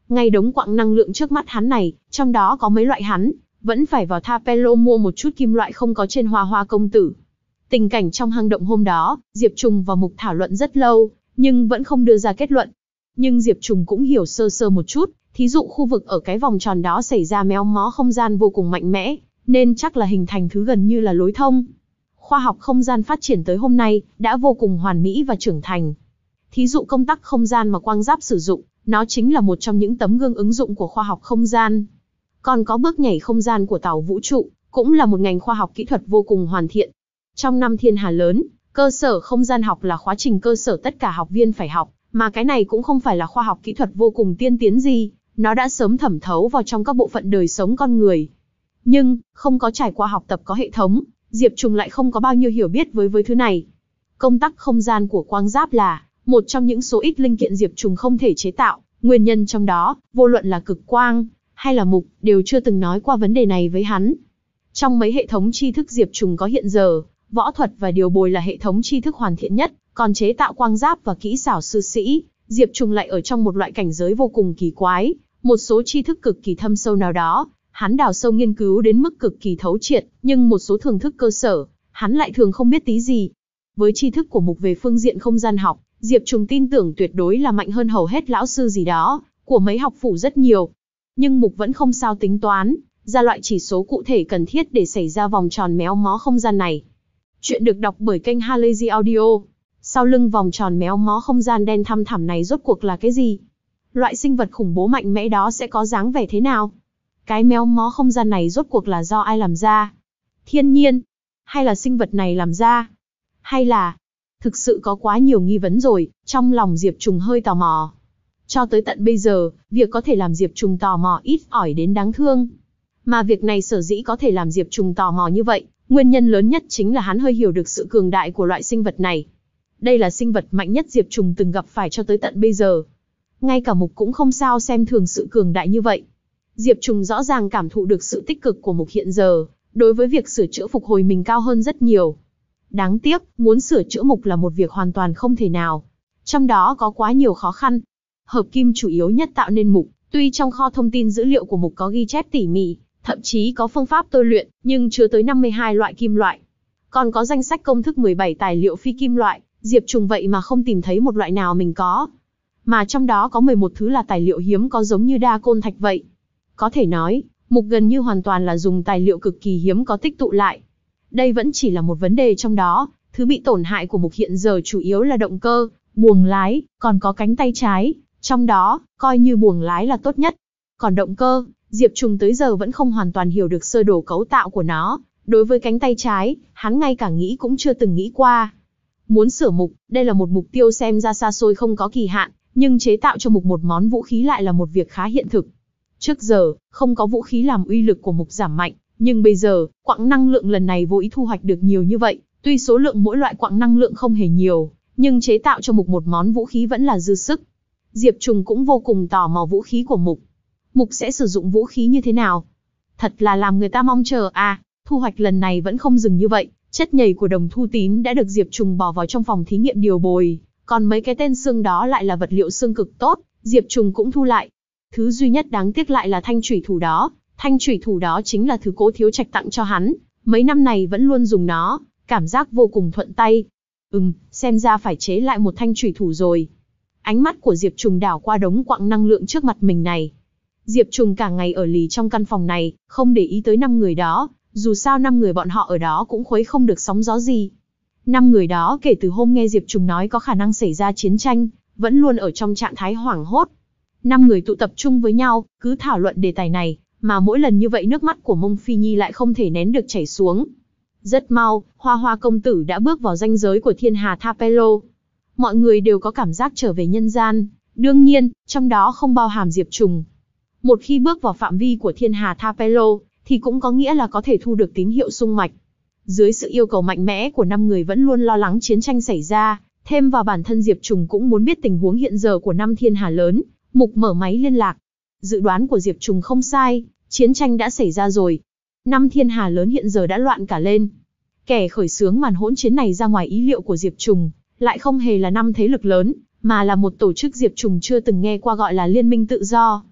Ngay đống quặng năng lượng trước mắt hắn này, trong đó có mấy loại hắn vẫn phải vào Thapelo mua một chút kim loại không có trên Hoa Hoa công tử. Tình cảnh trong hang động hôm đó, Diệp Trùng và Mục thảo luận rất lâu, nhưng vẫn không đưa ra kết luận. Nhưng Diệp Trùng cũng hiểu sơ sơ một chút, thí dụ khu vực ở cái vòng tròn đó xảy ra méo mó không gian vô cùng mạnh mẽ, nên chắc là hình thành thứ gần như là lối thông. Khoa học không gian phát triển tới hôm nay, đã vô cùng hoàn mỹ và trưởng thành. Thí dụ công tắc không gian mà Quang Giáp sử dụng, nó chính là một trong những tấm gương ứng dụng của khoa học không gian. Còn có bước nhảy không gian của tàu vũ trụ, cũng là một ngành khoa học kỹ thuật vô cùng hoàn thiện. Trong năm thiên hà lớn, cơ sở không gian học là khóa trình cơ sở tất cả học viên phải học, mà cái này cũng không phải là khoa học kỹ thuật vô cùng tiên tiến gì, nó đã sớm thẩm thấu vào trong các bộ phận đời sống con người. Nhưng, không có trải qua học tập có hệ thống, Diệp Trùng lại không có bao nhiêu hiểu biết với với thứ này. Công tắc không gian của Quang Giáp là một trong những số ít linh kiện Diệp Trùng không thể chế tạo, nguyên nhân trong đó, vô luận là Cực Quang hay là Mục, đều chưa từng nói qua vấn đề này với hắn. Trong mấy hệ thống tri thức Diệp Trùng có hiện giờ, võ thuật và điều bồi là hệ thống tri thức hoàn thiện nhất, còn chế tạo quang giáp và kỹ xảo sư sĩ, Diệp Trùng lại ở trong một loại cảnh giới vô cùng kỳ quái, một số tri thức cực kỳ thâm sâu nào đó, hắn đào sâu nghiên cứu đến mức cực kỳ thấu triệt, nhưng một số thưởng thức cơ sở, hắn lại thường không biết tí gì. Với tri thức của Mục về phương diện không gian học, Diệp Trùng tin tưởng tuyệt đối là mạnh hơn hầu hết lão sư gì đó, của mấy học phủ rất nhiều. Nhưng Mục vẫn không sao tính toán ra loại chỉ số cụ thể cần thiết để xảy ra vòng tròn méo mó không gian này. Chuyện được đọc bởi kênh Halazy Audio. Sau lưng vòng tròn méo mó không gian đen thăm thẳm này rốt cuộc là cái gì? Loại sinh vật khủng bố mạnh mẽ đó sẽ có dáng vẻ thế nào? Cái méo mó không gian này rốt cuộc là do ai làm ra? Thiên nhiên? Hay là sinh vật này làm ra? Hay là... Thực sự có quá nhiều nghi vấn rồi, trong lòng Diệp Trùng hơi tò mò. Cho tới tận bây giờ, việc có thể làm Diệp Trùng tò mò ít ỏi đến đáng thương. Mà việc này sở dĩ có thể làm Diệp Trùng tò mò như vậy, nguyên nhân lớn nhất chính là hắn hơi hiểu được sự cường đại của loại sinh vật này. Đây là sinh vật mạnh nhất Diệp Trùng từng gặp phải cho tới tận bây giờ. Ngay cả Mục cũng không sao xem thường sự cường đại như vậy. Diệp Trùng rõ ràng cảm thụ được sự tích cực của Mục hiện giờ, đối với việc sửa chữa phục hồi mình cao hơn rất nhiều. Đáng tiếc, muốn sửa chữa Mục là một việc hoàn toàn không thể nào. Trong đó có quá nhiều khó khăn. Hợp kim chủ yếu nhất tạo nên Mục, tuy trong kho thông tin dữ liệu của Mục có ghi chép tỉ mỉ, thậm chí có phương pháp tôi luyện, nhưng chưa tới năm mươi hai loại kim loại. Còn có danh sách công thức mười bảy tài liệu phi kim loại, Diệp Trùng vậy mà không tìm thấy một loại nào mình có. Mà trong đó có mười một thứ là tài liệu hiếm có giống như đa côn thạch vậy. Có thể nói, Mục gần như hoàn toàn là dùng tài liệu cực kỳ hiếm có tích tụ lại. Đây vẫn chỉ là một vấn đề trong đó, thứ bị tổn hại của Mục hiện giờ chủ yếu là động cơ, buồng lái, còn có cánh tay trái, trong đó, coi như buồng lái là tốt nhất. Còn động cơ, Diệp Trùng tới giờ vẫn không hoàn toàn hiểu được sơ đồ cấu tạo của nó. Đối với cánh tay trái, hắn ngay cả nghĩ cũng chưa từng nghĩ qua. Muốn sửa Mục, đây là một mục tiêu xem ra xa xôi không có kỳ hạn, nhưng chế tạo cho Mục một món vũ khí lại là một việc khá hiện thực. Trước giờ, không có vũ khí làm uy lực của Mục giảm mạnh, nhưng bây giờ, quặng năng lượng lần này vô ý thu hoạch được nhiều như vậy, tuy số lượng mỗi loại quặng năng lượng không hề nhiều, nhưng chế tạo cho Mục một món vũ khí vẫn là dư sức. Diệp Trùng cũng vô cùng tò mò vũ khí của Mục. Mục sẽ sử dụng vũ khí như thế nào? Thật là làm người ta mong chờ à, thu hoạch lần này vẫn không dừng như vậy. Chất nhầy của Đồng Thu Tín đã được Diệp Trùng bỏ vào trong phòng thí nghiệm điều bồi, còn mấy cái tên xương đó lại là vật liệu xương cực tốt, Diệp Trùng cũng thu lại. Thứ duy nhất đáng tiếc lại là thanh chủy thủ đó, thanh chủy thủ đó chính là thứ Cố Thiếu Trạch tặng cho hắn, mấy năm này vẫn luôn dùng nó, cảm giác vô cùng thuận tay. Ừm, xem ra phải chế lại một thanh chủy thủ rồi. Ánh mắt của Diệp Trùng đảo qua đống quặng năng lượng trước mặt mình này. Diệp Trùng cả ngày ở lì trong căn phòng này, không để ý tới năm người đó, dù sao năm người bọn họ ở đó cũng khuấy không được sóng gió gì. Năm người đó kể từ hôm nghe Diệp Trùng nói có khả năng xảy ra chiến tranh, vẫn luôn ở trong trạng thái hoảng hốt. Năm người tụ tập trung với nhau, cứ thảo luận đề tài này, mà mỗi lần như vậy nước mắt của Mông Phi Nhi lại không thể nén được chảy xuống. Rất mau, Hoa Hoa công tử đã bước vào ranh giới của thiên hà Thapelo. Mọi người đều có cảm giác trở về nhân gian, đương nhiên, trong đó không bao hàm Diệp Trùng. Một khi bước vào phạm vi của thiên hà Thapelo, thì cũng có nghĩa là có thể thu được tín hiệu xung mạch. Dưới sự yêu cầu mạnh mẽ của năm người vẫn luôn lo lắng chiến tranh xảy ra, thêm vào bản thân Diệp Trùng cũng muốn biết tình huống hiện giờ của năm thiên hà lớn, Mục mở máy liên lạc. Dự đoán của Diệp Trùng không sai, chiến tranh đã xảy ra rồi. Năm thiên hà lớn hiện giờ đã loạn cả lên. Kẻ khởi xướng màn hỗn chiến này ra ngoài ý liệu của Diệp Trùng, lại không hề là năm thế lực lớn, mà là một tổ chức Diệp Trùng chưa từng nghe qua gọi là Liên minh Tự do.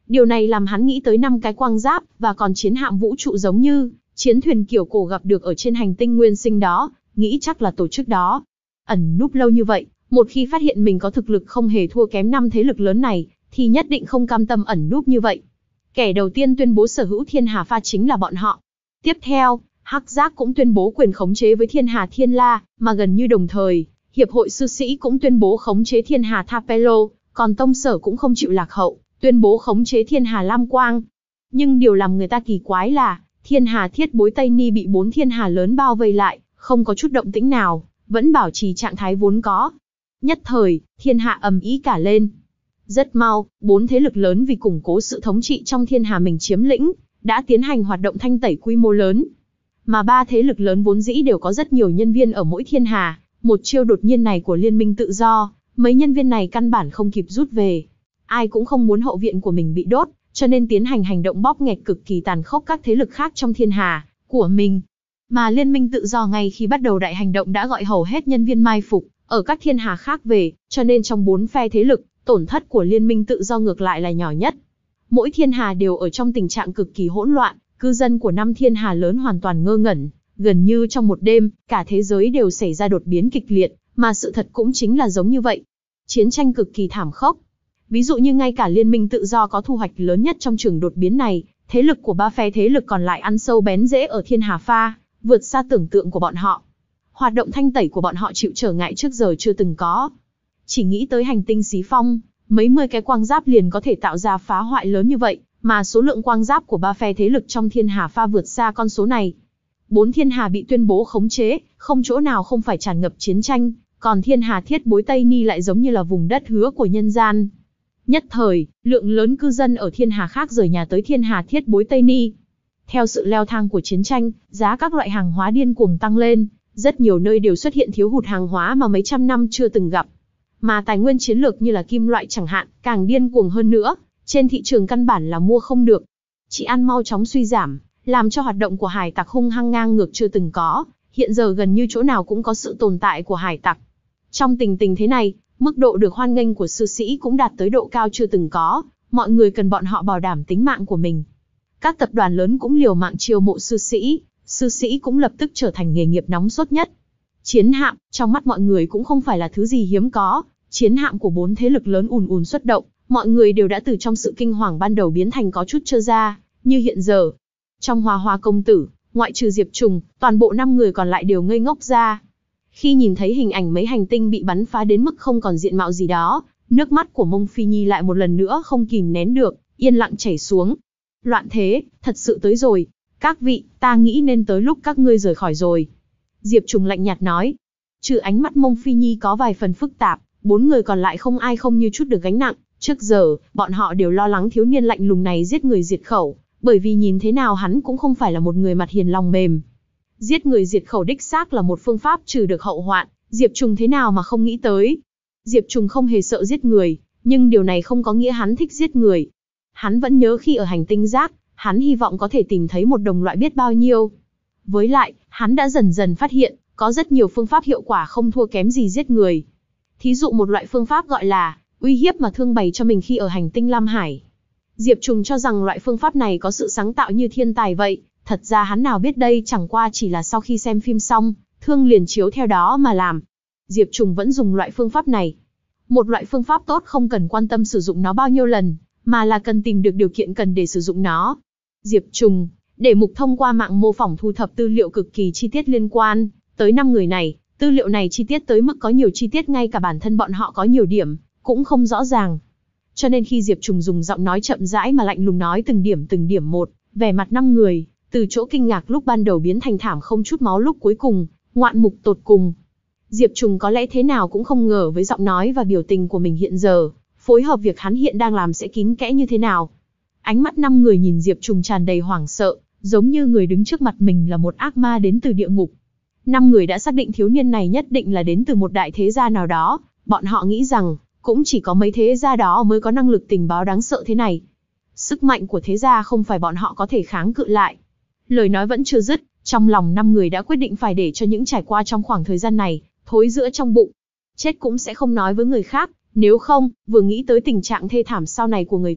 Điều này làm hắn nghĩ tới năm cái quang giáp, và còn chiến hạm vũ trụ giống như chiến thuyền kiểu cổ gặp được ở trên hành tinh nguyên sinh đó, nghĩ chắc là tổ chức đó. Ẩn núp lâu như vậy, một khi phát hiện mình có thực lực không hề thua kém năm thế lực lớn này, thì nhất định không cam tâm ẩn núp như vậy. Kẻ đầu tiên tuyên bố sở hữu Thiên Hà Pha chính là bọn họ. Tiếp theo, Hắc Giác cũng tuyên bố quyền khống chế với Thiên Hà Thiên La, mà gần như đồng thời, Hiệp hội Sư Sĩ cũng tuyên bố khống chế Thiên Hà Thapelo, còn Tông Sở cũng không chịu lạc hậu, tuyên bố khống chế Thiên Hà Lam Quang. Nhưng điều làm người ta kỳ quái là, Thiên Hà Thiết Bối Tây Ni bị bốn thiên hà lớn bao vây lại, không có chút động tĩnh nào, vẫn bảo trì trạng thái vốn có. Nhất thời, thiên hạ ầm ĩ cả lên. Rất mau, bốn thế lực lớn vì củng cố sự thống trị trong thiên hà mình chiếm lĩnh, đã tiến hành hoạt động thanh tẩy quy mô lớn. Mà ba thế lực lớn vốn dĩ đều có rất nhiều nhân viên ở mỗi thiên hà, một chiêu đột nhiên này của Liên minh Tự Do, mấy nhân viên này căn bản không kịp rút về. Ai cũng không muốn hậu viện của mình bị đốt, cho nên tiến hành hành động bóp nghẹt cực kỳ tàn khốc các thế lực khác trong thiên hà của mình. Mà Liên minh Tự Do ngay khi bắt đầu đại hành động đã gọi hầu hết nhân viên mai phục ở các thiên hà khác về, cho nên trong bốn phe thế lực, tổn thất của Liên minh Tự Do ngược lại là nhỏ nhất. Mỗi thiên hà đều ở trong tình trạng cực kỳ hỗn loạn, cư dân của năm thiên hà lớn hoàn toàn ngơ ngẩn, gần như trong một đêm, cả thế giới đều xảy ra đột biến kịch liệt, mà sự thật cũng chính là giống như vậy. Chiến tranh cực kỳ thảm khốc. Ví dụ như ngay cả Liên minh Tự Do có thu hoạch lớn nhất trong trường đột biến này, thế lực của ba phe thế lực còn lại ăn sâu bén rễ ở thiên hà pha, vượt xa tưởng tượng của bọn họ. Hoạt động thanh tẩy của bọn họ chịu trở ngại trước giờ chưa từng có. Chỉ nghĩ tới hành tinh Xí Phong, mấy mươi cái quang giáp liền có thể tạo ra phá hoại lớn như vậy, mà số lượng quang giáp của ba phe thế lực trong thiên hà pha vượt xa con số này. Bốn thiên hà bị tuyên bố khống chế, không chỗ nào không phải tràn ngập chiến tranh, còn thiên hà Thiết Bối Tây Ni lại giống như là vùng đất hứa của nhân gian. Nhất thời, lượng lớn cư dân ở thiên hà khác rời nhà tới thiên hà Thiết Bối Tây Ni. Theo sự leo thang của chiến tranh, giá các loại hàng hóa điên cuồng tăng lên, rất nhiều nơi đều xuất hiện thiếu hụt hàng hóa mà mấy trăm năm chưa từng gặp. Mà tài nguyên chiến lược như là kim loại chẳng hạn, càng điên cuồng hơn nữa, trên thị trường căn bản là mua không được. Chỉ ăn mau chóng suy giảm, làm cho hoạt động của hải tặc hung hăng ngang ngược chưa từng có, hiện giờ gần như chỗ nào cũng có sự tồn tại của hải tặc. Trong tình tình thế này, mức độ được hoan nghênh của sư sĩ cũng đạt tới độ cao chưa từng có, mọi người cần bọn họ bảo đảm tính mạng của mình. Các tập đoàn lớn cũng liều mạng chiêu mộ sư sĩ, sư sĩ cũng lập tức trở thành nghề nghiệp nóng sốt nhất. Chiến hạm, trong mắt mọi người cũng không phải là thứ gì hiếm có, chiến hạm của bốn thế lực lớn ùn ùn xuất động, mọi người đều đã từ trong sự kinh hoàng ban đầu biến thành có chút trơ ra, như hiện giờ. Trong Hoa Hoa công tử, ngoại trừ Diệp Trùng, toàn bộ năm người còn lại đều ngây ngốc ra. Khi nhìn thấy hình ảnh mấy hành tinh bị bắn phá đến mức không còn diện mạo gì đó, nước mắt của Mông Phi Nhi lại một lần nữa không kìm nén được, yên lặng chảy xuống. Loạn thế, thật sự tới rồi. Các vị, ta nghĩ nên tới lúc các ngươi rời khỏi rồi. Diệp Trùng lạnh nhạt nói. Trừ ánh mắt Mông Phi Nhi có vài phần phức tạp, bốn người còn lại không ai không như chút được gánh nặng. Trước giờ, bọn họ đều lo lắng thiếu niên lạnh lùng này giết người diệt khẩu, bởi vì nhìn thế nào hắn cũng không phải là một người mặt hiền lòng mềm. Giết người diệt khẩu đích xác là một phương pháp trừ được hậu hoạn, Diệp Trùng thế nào mà không nghĩ tới. Diệp Trùng không hề sợ giết người, nhưng điều này không có nghĩa hắn thích giết người. Hắn vẫn nhớ khi ở hành tinh rác, hắn hy vọng có thể tìm thấy một đồng loại biết bao nhiêu. Với lại, hắn đã dần dần phát hiện, có rất nhiều phương pháp hiệu quả không thua kém gì giết người. Thí dụ một loại phương pháp gọi là uy hiếp mà thương bày cho mình khi ở hành tinh Lam Hải. Diệp Trùng cho rằng loại phương pháp này có sự sáng tạo như thiên tài vậy, thật ra hắn nào biết đây chẳng qua chỉ là sau khi xem phim xong, thương liền chiếu theo đó mà làm. Diệp Trùng vẫn dùng loại phương pháp này. Một loại phương pháp tốt không cần quan tâm sử dụng nó bao nhiêu lần, mà là cần tìm được điều kiện cần để sử dụng nó. Diệp Trùng, để mục thông qua mạng mô phỏng thu thập tư liệu cực kỳ chi tiết liên quan tới năm người này, tư liệu này chi tiết tới mức có nhiều chi tiết ngay cả bản thân bọn họ có nhiều điểm cũng không rõ ràng. Cho nên khi Diệp Trùng dùng giọng nói chậm rãi mà lạnh lùng nói từng điểm từng điểm một, vẻ mặt năm người, từ chỗ kinh ngạc lúc ban đầu biến thành thảm không chút máu lúc cuối cùng, ngoạn mục tột cùng. Diệp Trùng có lẽ thế nào cũng không ngờ với giọng nói và biểu tình của mình hiện giờ, phối hợp việc hắn hiện đang làm sẽ kín kẽ như thế nào. Ánh mắt năm người nhìn Diệp Trùng tràn đầy hoảng sợ, giống như người đứng trước mặt mình là một ác ma đến từ địa ngục. Năm người đã xác định thiếu niên này nhất định là đến từ một đại thế gia nào đó, bọn họ nghĩ rằng, cũng chỉ có mấy thế gia đó mới có năng lực tình báo đáng sợ thế này. Sức mạnh của thế gia không phải bọn họ có thể kháng cự lại. Lời nói vẫn chưa dứt, trong lòng năm người đã quyết định phải để cho những trải qua trong khoảng thời gian này, thối rữa trong bụng. Chết cũng sẽ không nói với người khác, nếu không, vừa nghĩ tới tình trạng thê thảm sau này của người thân,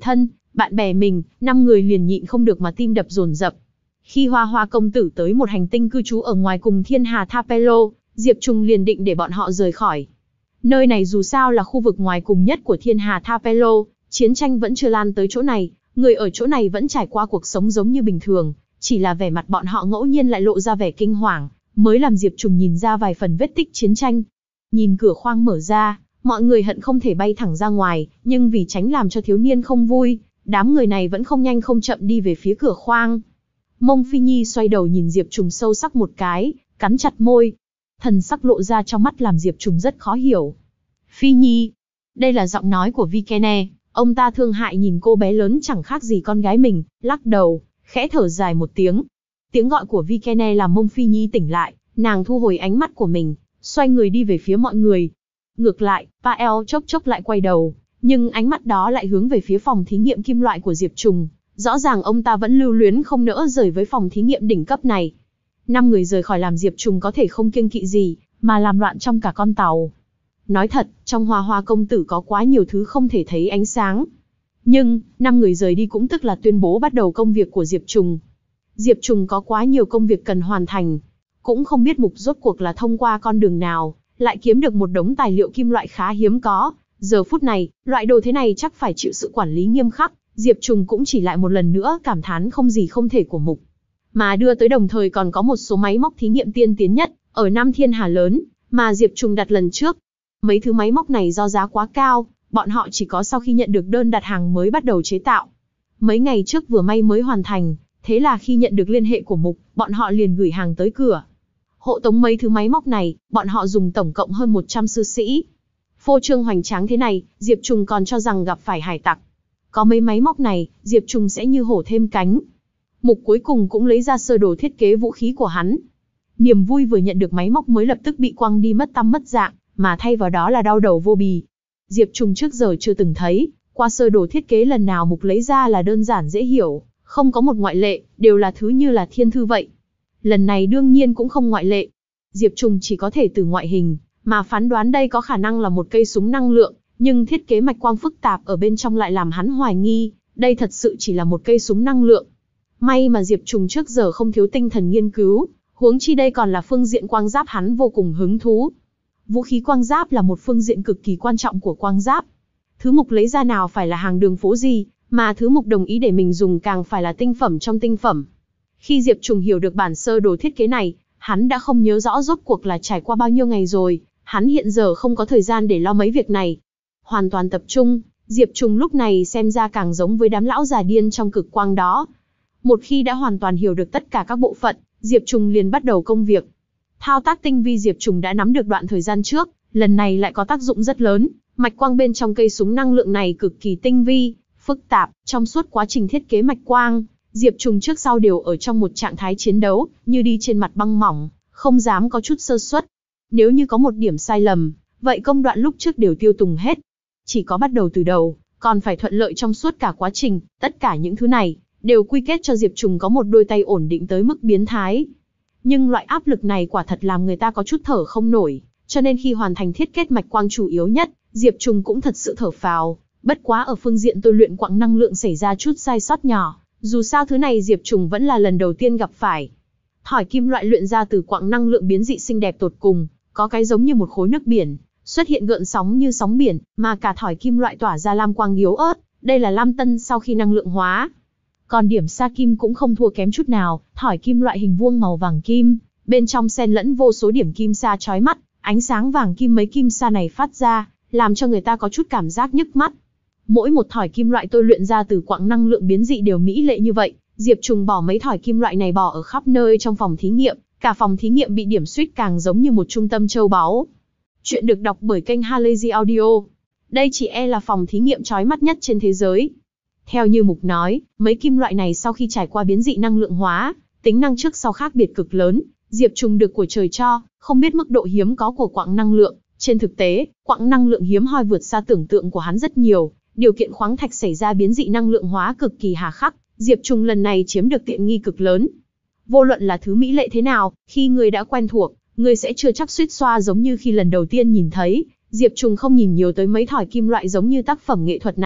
bạn bè mình, năm người liền nhịn không được mà tim đập dồn dập. Khi Hoa Hoa công tử tới một hành tinh cư trú ở ngoài cùng Thiên Hà Thapelo, Diệp Trùng liền định để bọn họ rời khỏi. Nơi này dù sao là khu vực ngoài cùng nhất của Thiên Hà Thapelo, chiến tranh vẫn chưa lan tới chỗ này, người ở chỗ này vẫn trải qua cuộc sống giống như bình thường, chỉ là vẻ mặt bọn họ ngẫu nhiên lại lộ ra vẻ kinh hoàng, mới làm Diệp Trùng nhìn ra vài phần vết tích chiến tranh. Nhìn cửa khoang mở ra, mọi người hận không thể bay thẳng ra ngoài, nhưng vì tránh làm cho thiếu niên không vui, đám người này vẫn không nhanh không chậm đi về phía cửa khoang. Mông Phi Nhi xoay đầu nhìn Diệp Trùng sâu sắc một cái, cắn chặt môi. Thần sắc lộ ra trong mắt làm Diệp Trùng rất khó hiểu. Phi Nhi, đây là giọng nói của Vikene, ông ta thương hại nhìn cô bé lớn chẳng khác gì con gái mình, lắc đầu, khẽ thở dài một tiếng. Tiếng gọi của Vikene làm Mông Phi Nhi tỉnh lại, nàng thu hồi ánh mắt của mình, xoay người đi về phía mọi người. Ngược lại, Pael chốc chốc lại quay đầu, nhưng ánh mắt đó lại hướng về phía phòng thí nghiệm kim loại của Diệp Trùng. Rõ ràng ông ta vẫn lưu luyến không nỡ rời với phòng thí nghiệm đỉnh cấp này. Năm người rời khỏi làm Diệp Trùng có thể không kiêng kỵ gì, mà làm loạn trong cả con tàu. Nói thật, trong Hoa Hoa công tử có quá nhiều thứ không thể thấy ánh sáng. Nhưng, năm người rời đi cũng tức là tuyên bố bắt đầu công việc của Diệp Trùng. Diệp Trùng có quá nhiều công việc cần hoàn thành. Cũng không biết mục rốt cuộc là thông qua con đường nào, lại kiếm được một đống tài liệu kim loại khá hiếm có. Giờ phút này, loại đồ thế này chắc phải chịu sự quản lý nghiêm khắc. Diệp Trùng cũng chỉ lại một lần nữa cảm thán không gì không thể của mục. Mà đưa tới đồng thời còn có một số máy móc thí nghiệm tiên tiến nhất, ở Nam Thiên Hà lớn, mà Diệp Trùng đặt lần trước. Mấy thứ máy móc này do giá quá cao, bọn họ chỉ có sau khi nhận được đơn đặt hàng mới bắt đầu chế tạo. Mấy ngày trước vừa may mới hoàn thành, thế là khi nhận được liên hệ của mục, bọn họ liền gửi hàng tới cửa. Hộ tống mấy thứ máy móc này, bọn họ dùng tổng cộng hơn một trăm sư sĩ. Phô trương hoành tráng thế này, Diệp Trùng còn cho rằng gặp phải hải tặc. Có mấy máy móc này, Diệp Trùng sẽ như hổ thêm cánh. Mục cuối cùng cũng lấy ra sơ đồ thiết kế vũ khí của hắn. Niềm vui vừa nhận được máy móc mới lập tức bị quăng đi mất tăm mất dạng, mà thay vào đó là đau đầu vô bì. Diệp Trùng trước giờ chưa từng thấy, qua sơ đồ thiết kế lần nào mục lấy ra là đơn giản dễ hiểu, không có một ngoại lệ, đều là thứ như là thiên thư vậy. Lần này đương nhiên cũng không ngoại lệ. Diệp Trùng chỉ có thể từ ngoại hình, mà phán đoán đây có khả năng là một cây súng năng lượng, nhưng thiết kế mạch quang phức tạp ở bên trong lại làm hắn hoài nghi, đây thật sự chỉ là một cây súng năng lượng. May mà Diệp Trùng trước giờ không thiếu tinh thần nghiên cứu, huống chi đây còn là phương diện quang giáp hắn vô cùng hứng thú. Vũ khí quang giáp là một phương diện cực kỳ quan trọng của quang giáp. Thứ mục lấy ra nào phải là hàng đường phố gì, mà thứ mục đồng ý để mình dùng càng phải là tinh phẩm trong tinh phẩm. Khi Diệp Trùng hiểu được bản sơ đồ thiết kế này, hắn đã không nhớ rõ rốt cuộc là trải qua bao nhiêu ngày rồi, hắn hiện giờ không có thời gian để lo mấy việc này. Hoàn toàn tập trung, Diệp Trùng lúc này xem ra càng giống với đám lão già điên trong cực quang đó. Một khi đã hoàn toàn hiểu được tất cả các bộ phận, Diệp Trùng liền bắt đầu công việc. Thao tác tinh vi Diệp Trùng đã nắm được đoạn thời gian trước, lần này lại có tác dụng rất lớn. Mạch quang bên trong cây súng năng lượng này cực kỳ tinh vi, phức tạp. Trong suốt quá trình thiết kế mạch quang, Diệp Trùng trước sau đều ở trong một trạng thái chiến đấu, như đi trên mặt băng mỏng, không dám có chút sơ suất. Nếu như có một điểm sai lầm, vậy công đoạn lúc trước đều tiêu tùng hết. Chỉ có bắt đầu từ đầu, còn phải thuận lợi trong suốt cả quá trình, tất cả những thứ này đều quy kết cho Diệp Trùng có một đôi tay ổn định tới mức biến thái. Nhưng loại áp lực này quả thật làm người ta có chút thở không nổi, cho nên khi hoàn thành thiết kết mạch quang chủ yếu nhất, Diệp Trùng cũng thật sự thở phào. Bất quá ở phương diện tôi luyện quặng năng lượng xảy ra chút sai sót nhỏ, dù sao thứ này Diệp Trùng vẫn là lần đầu tiên gặp phải. Thỏi kim loại luyện ra từ quặng năng lượng biến dị xinh đẹp tột cùng, có cái giống như một khối nước biển, xuất hiện gợn sóng như sóng biển, mà cả thỏi kim loại tỏa ra lam quang yếu ớt, đây là lam tân sau khi năng lượng hóa. Còn điểm sa kim cũng không thua kém chút nào, thỏi kim loại hình vuông màu vàng kim, bên trong xen lẫn vô số điểm kim sa chói mắt, ánh sáng vàng kim mấy kim sa này phát ra, làm cho người ta có chút cảm giác nhức mắt. Mỗi một thỏi kim loại tôi luyện ra từ quặng năng lượng biến dị đều mỹ lệ như vậy, Diệp Trùng bỏ mấy thỏi kim loại này bỏ ở khắp nơi trong phòng thí nghiệm, cả phòng thí nghiệm bị điểm suýt càng giống như một trung tâm châu báu. Chuyện được đọc bởi kênh Halazy Audio. Đây chỉ e là phòng thí nghiệm chói mắt nhất trên thế giới. Theo như mục nói, mấy kim loại này sau khi trải qua biến dị năng lượng hóa, tính năng trước sau khác biệt cực lớn, Diệp Trùng được của trời cho, không biết mức độ hiếm có của quặng năng lượng. Trên thực tế, quặng năng lượng hiếm hoi vượt xa tưởng tượng của hắn rất nhiều, điều kiện khoáng thạch xảy ra biến dị năng lượng hóa cực kỳ hà khắc, Diệp Trùng lần này chiếm được tiện nghi cực lớn. Vô luận là thứ mỹ lệ thế nào, khi người đã quen thuộc, người sẽ chưa chắc suýt xoa giống như khi lần đầu tiên nhìn thấy. Diệp Trùng không nhìn nhiều tới mấy thỏi kim loại giống như tác phẩm nghệ thuật này,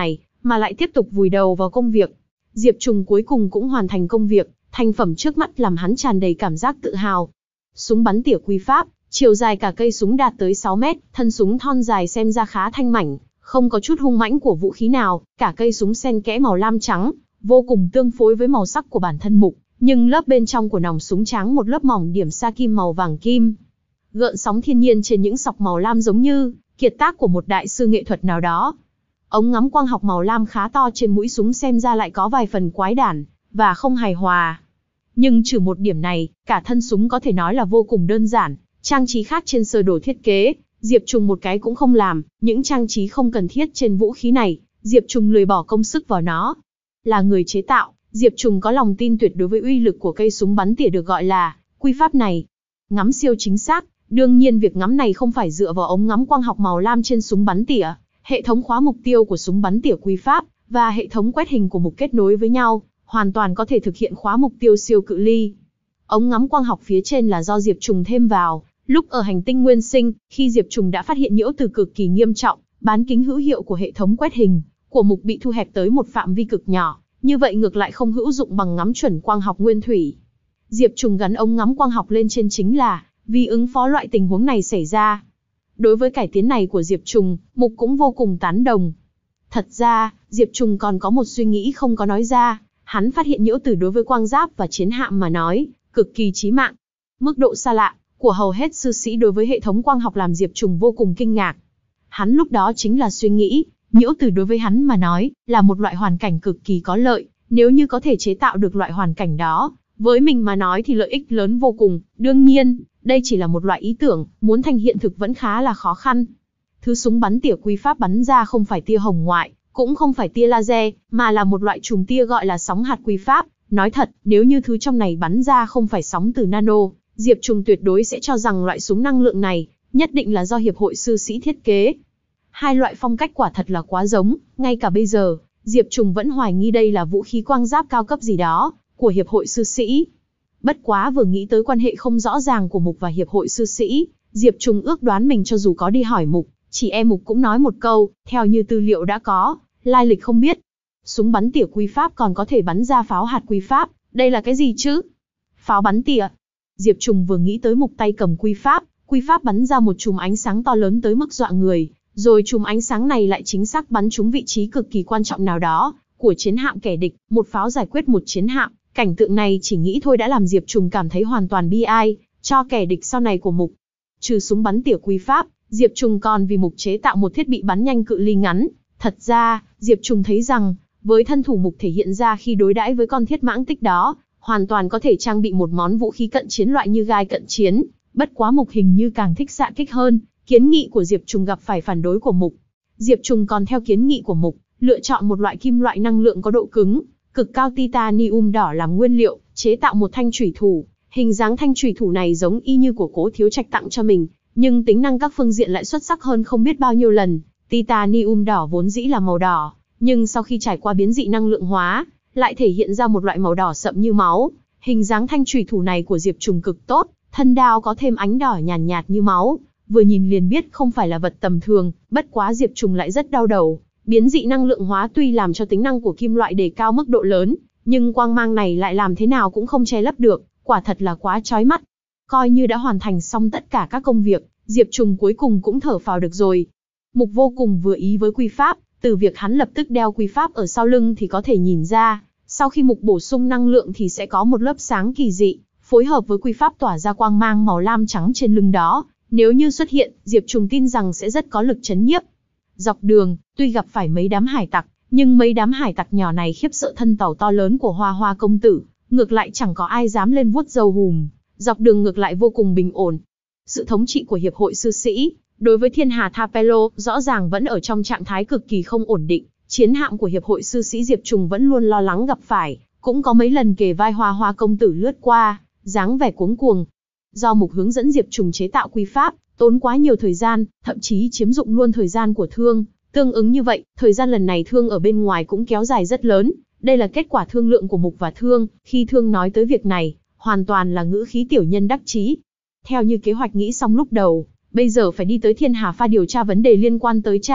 mà lại tiếp tục vùi đầu vào công việc. Diệp Trùng cuối cùng cũng hoàn thành công việc, thành phẩm trước mắt làm hắn tràn đầy cảm giác tự hào. Súng bắn tỉa Quy Pháp, chiều dài cả cây súng đạt tới sáu mét, thân súng thon dài xem ra khá thanh mảnh, không có chút hung mãnh của vũ khí nào, cả cây súng xen kẽ màu lam trắng, vô cùng tương phối với màu sắc của bản thân mục, nhưng lớp bên trong của nòng súng trắng một lớp mỏng điểm sa kim màu vàng kim. Gợn sóng thiên nhiên trên những sọc màu lam giống như kiệt tác của một đại sư nghệ thuật nào đó. Ống ngắm quang học màu lam khá to trên mũi súng xem ra lại có vài phần quái đản và không hài hòa. Nhưng trừ một điểm này, cả thân súng có thể nói là vô cùng đơn giản, trang trí khác trên sơ đồ thiết kế, Diệp Trùng một cái cũng không làm, những trang trí không cần thiết trên vũ khí này, Diệp Trùng lười bỏ công sức vào nó. Là người chế tạo, Diệp Trùng có lòng tin tuyệt đối với uy lực của cây súng bắn tỉa được gọi là Quy Pháp này. Ngắm siêu chính xác, đương nhiên việc ngắm này không phải dựa vào ống ngắm quang học màu lam trên súng bắn tỉa, hệ thống khóa mục tiêu của súng bắn tỉa Quy Pháp và hệ thống quét hình của mục kết nối với nhau, hoàn toàn có thể thực hiện khóa mục tiêu siêu cự ly. Ống ngắm quang học phía trên là do Diệp Trùng thêm vào, lúc ở hành tinh Nguyên Sinh, khi Diệp Trùng đã phát hiện nhiễu từ cực kỳ nghiêm trọng, bán kính hữu hiệu của hệ thống quét hình của mục bị thu hẹp tới một phạm vi cực nhỏ, như vậy ngược lại không hữu dụng bằng ngắm chuẩn quang học nguyên thủy. Diệp Trùng gắn ống ngắm quang học lên trên chính là vì ứng phó loại tình huống này xảy ra. Đối với cải tiến này của Diệp Trùng, mục cũng vô cùng tán đồng. Thật ra, Diệp Trùng còn có một suy nghĩ không có nói ra, hắn phát hiện nhiễu từ đối với quang giáp và chiến hạm mà nói, cực kỳ chí mạng. Mức độ xa lạ của hầu hết sư sĩ đối với hệ thống quang học làm Diệp Trùng vô cùng kinh ngạc. Hắn lúc đó chính là suy nghĩ, nhiễu từ đối với hắn mà nói, là một loại hoàn cảnh cực kỳ có lợi, nếu như có thể chế tạo được loại hoàn cảnh đó, với mình mà nói thì lợi ích lớn vô cùng, đương nhiên, đây chỉ là một loại ý tưởng, muốn thành hiện thực vẫn khá là khó khăn. Thứ súng bắn tỉa Quy Pháp bắn ra không phải tia hồng ngoại, cũng không phải tia laser, mà là một loại chùm tia gọi là sóng hạt Quy Pháp. Nói thật, nếu như thứ trong này bắn ra không phải sóng từ nano, Diệp Trùng tuyệt đối sẽ cho rằng loại súng năng lượng này, nhất định là do Hiệp hội Sư sĩ thiết kế. Hai loại phong cách quả thật là quá giống, ngay cả bây giờ, Diệp Trùng vẫn hoài nghi đây là vũ khí quang giáp cao cấp gì đó, của Hiệp hội Sư sĩ. Bất quá vừa nghĩ tới quan hệ không rõ ràng của Mục và Hiệp hội Sư sĩ, Diệp Trùng ước đoán mình cho dù có đi hỏi Mục, chỉ e Mục cũng nói một câu, theo như tư liệu đã có, lai lịch không biết. Súng bắn tỉa Quy Pháp còn có thể bắn ra pháo hạt Quy Pháp, đây là cái gì chứ? Pháo bắn tỉa. Diệp Trùng vừa nghĩ tới Mục tay cầm Quy Pháp, Quy Pháp bắn ra một chùm ánh sáng to lớn tới mức dọa người, rồi chùm ánh sáng này lại chính xác bắn trúng vị trí cực kỳ quan trọng nào đó của chiến hạm kẻ địch, một pháo giải quyết một chiến hạm. Cảnh tượng này chỉ nghĩ thôi đã làm Diệp Trùng cảm thấy hoàn toàn bi ai cho kẻ địch sau này của Mục. Trừ súng bắn tỉa Quy Pháp, Diệp Trùng còn vì Mục chế tạo một thiết bị bắn nhanh cự ly ngắn. Thật ra, Diệp Trùng thấy rằng, với thân thủ Mục thể hiện ra khi đối đãi với con thiết mãng tích đó, hoàn toàn có thể trang bị một món vũ khí cận chiến loại như gai cận chiến. Bất quá Mục hình như càng thích xạ kích hơn, kiến nghị của Diệp Trùng gặp phải phản đối của Mục. Diệp Trùng còn theo kiến nghị của Mục, lựa chọn một loại kim loại năng lượng có độ cứng cực cao titanium đỏ làm nguyên liệu, chế tạo một thanh chủy thủ. Hình dáng thanh chủy thủ này giống y như của Cố Thiếu Trạch tặng cho mình, nhưng tính năng các phương diện lại xuất sắc hơn không biết bao nhiêu lần. Titanium đỏ vốn dĩ là màu đỏ, nhưng sau khi trải qua biến dị năng lượng hóa, lại thể hiện ra một loại màu đỏ sậm như máu. Hình dáng thanh chủy thủ này của Diệp Trùng cực tốt, thân đao có thêm ánh đỏ nhàn nhạt, nhạt như máu, vừa nhìn liền biết không phải là vật tầm thường. Bất quá Diệp Trùng lại rất đau đầu. Biến dị năng lượng hóa tuy làm cho tính năng của kim loại đề cao mức độ lớn, nhưng quang mang này lại làm thế nào cũng không che lấp được, quả thật là quá chói mắt. Coi như đã hoàn thành xong tất cả các công việc, Diệp Trùng cuối cùng cũng thở phào được rồi. Mục vô cùng vừa ý với Quy Pháp, từ việc hắn lập tức đeo Quy Pháp ở sau lưng thì có thể nhìn ra, sau khi Mục bổ sung năng lượng thì sẽ có một lớp sáng kỳ dị, phối hợp với Quy Pháp tỏa ra quang mang màu lam trắng trên lưng đó. Nếu như xuất hiện, Diệp Trùng tin rằng sẽ rất có lực chấn nhiếp. Dọc đường, tuy gặp phải mấy đám hải tặc, nhưng mấy đám hải tặc nhỏ này khiếp sợ thân tàu to lớn của Hoa Hoa công tử, ngược lại chẳng có ai dám lên vuốt râu hùm. Dọc đường ngược lại vô cùng bình ổn. Sự thống trị của Hiệp hội Sư sĩ, đối với Thiên Hà Thapelo, rõ ràng vẫn ở trong trạng thái cực kỳ không ổn định. Chiến hạm của Hiệp hội Sư sĩ Diệp Trùng vẫn luôn lo lắng gặp phải, cũng có mấy lần kề vai Hoa Hoa công tử lướt qua, dáng vẻ cuống cuồng. Do Mục hướng dẫn Diệp Trùng chế tạo Quy Pháp, tốn quá nhiều thời gian, thậm chí chiếm dụng luôn thời gian của Thương. Tương ứng như vậy, thời gian lần này Thương ở bên ngoài cũng kéo dài rất lớn. Đây là kết quả thương lượng của Mục và Thương. Khi Thương nói tới việc này, hoàn toàn là ngữ khí tiểu nhân đắc chí. Theo như kế hoạch nghĩ xong lúc đầu, bây giờ phải đi tới Thiên Hà Pha điều tra vấn đề liên quan tới cha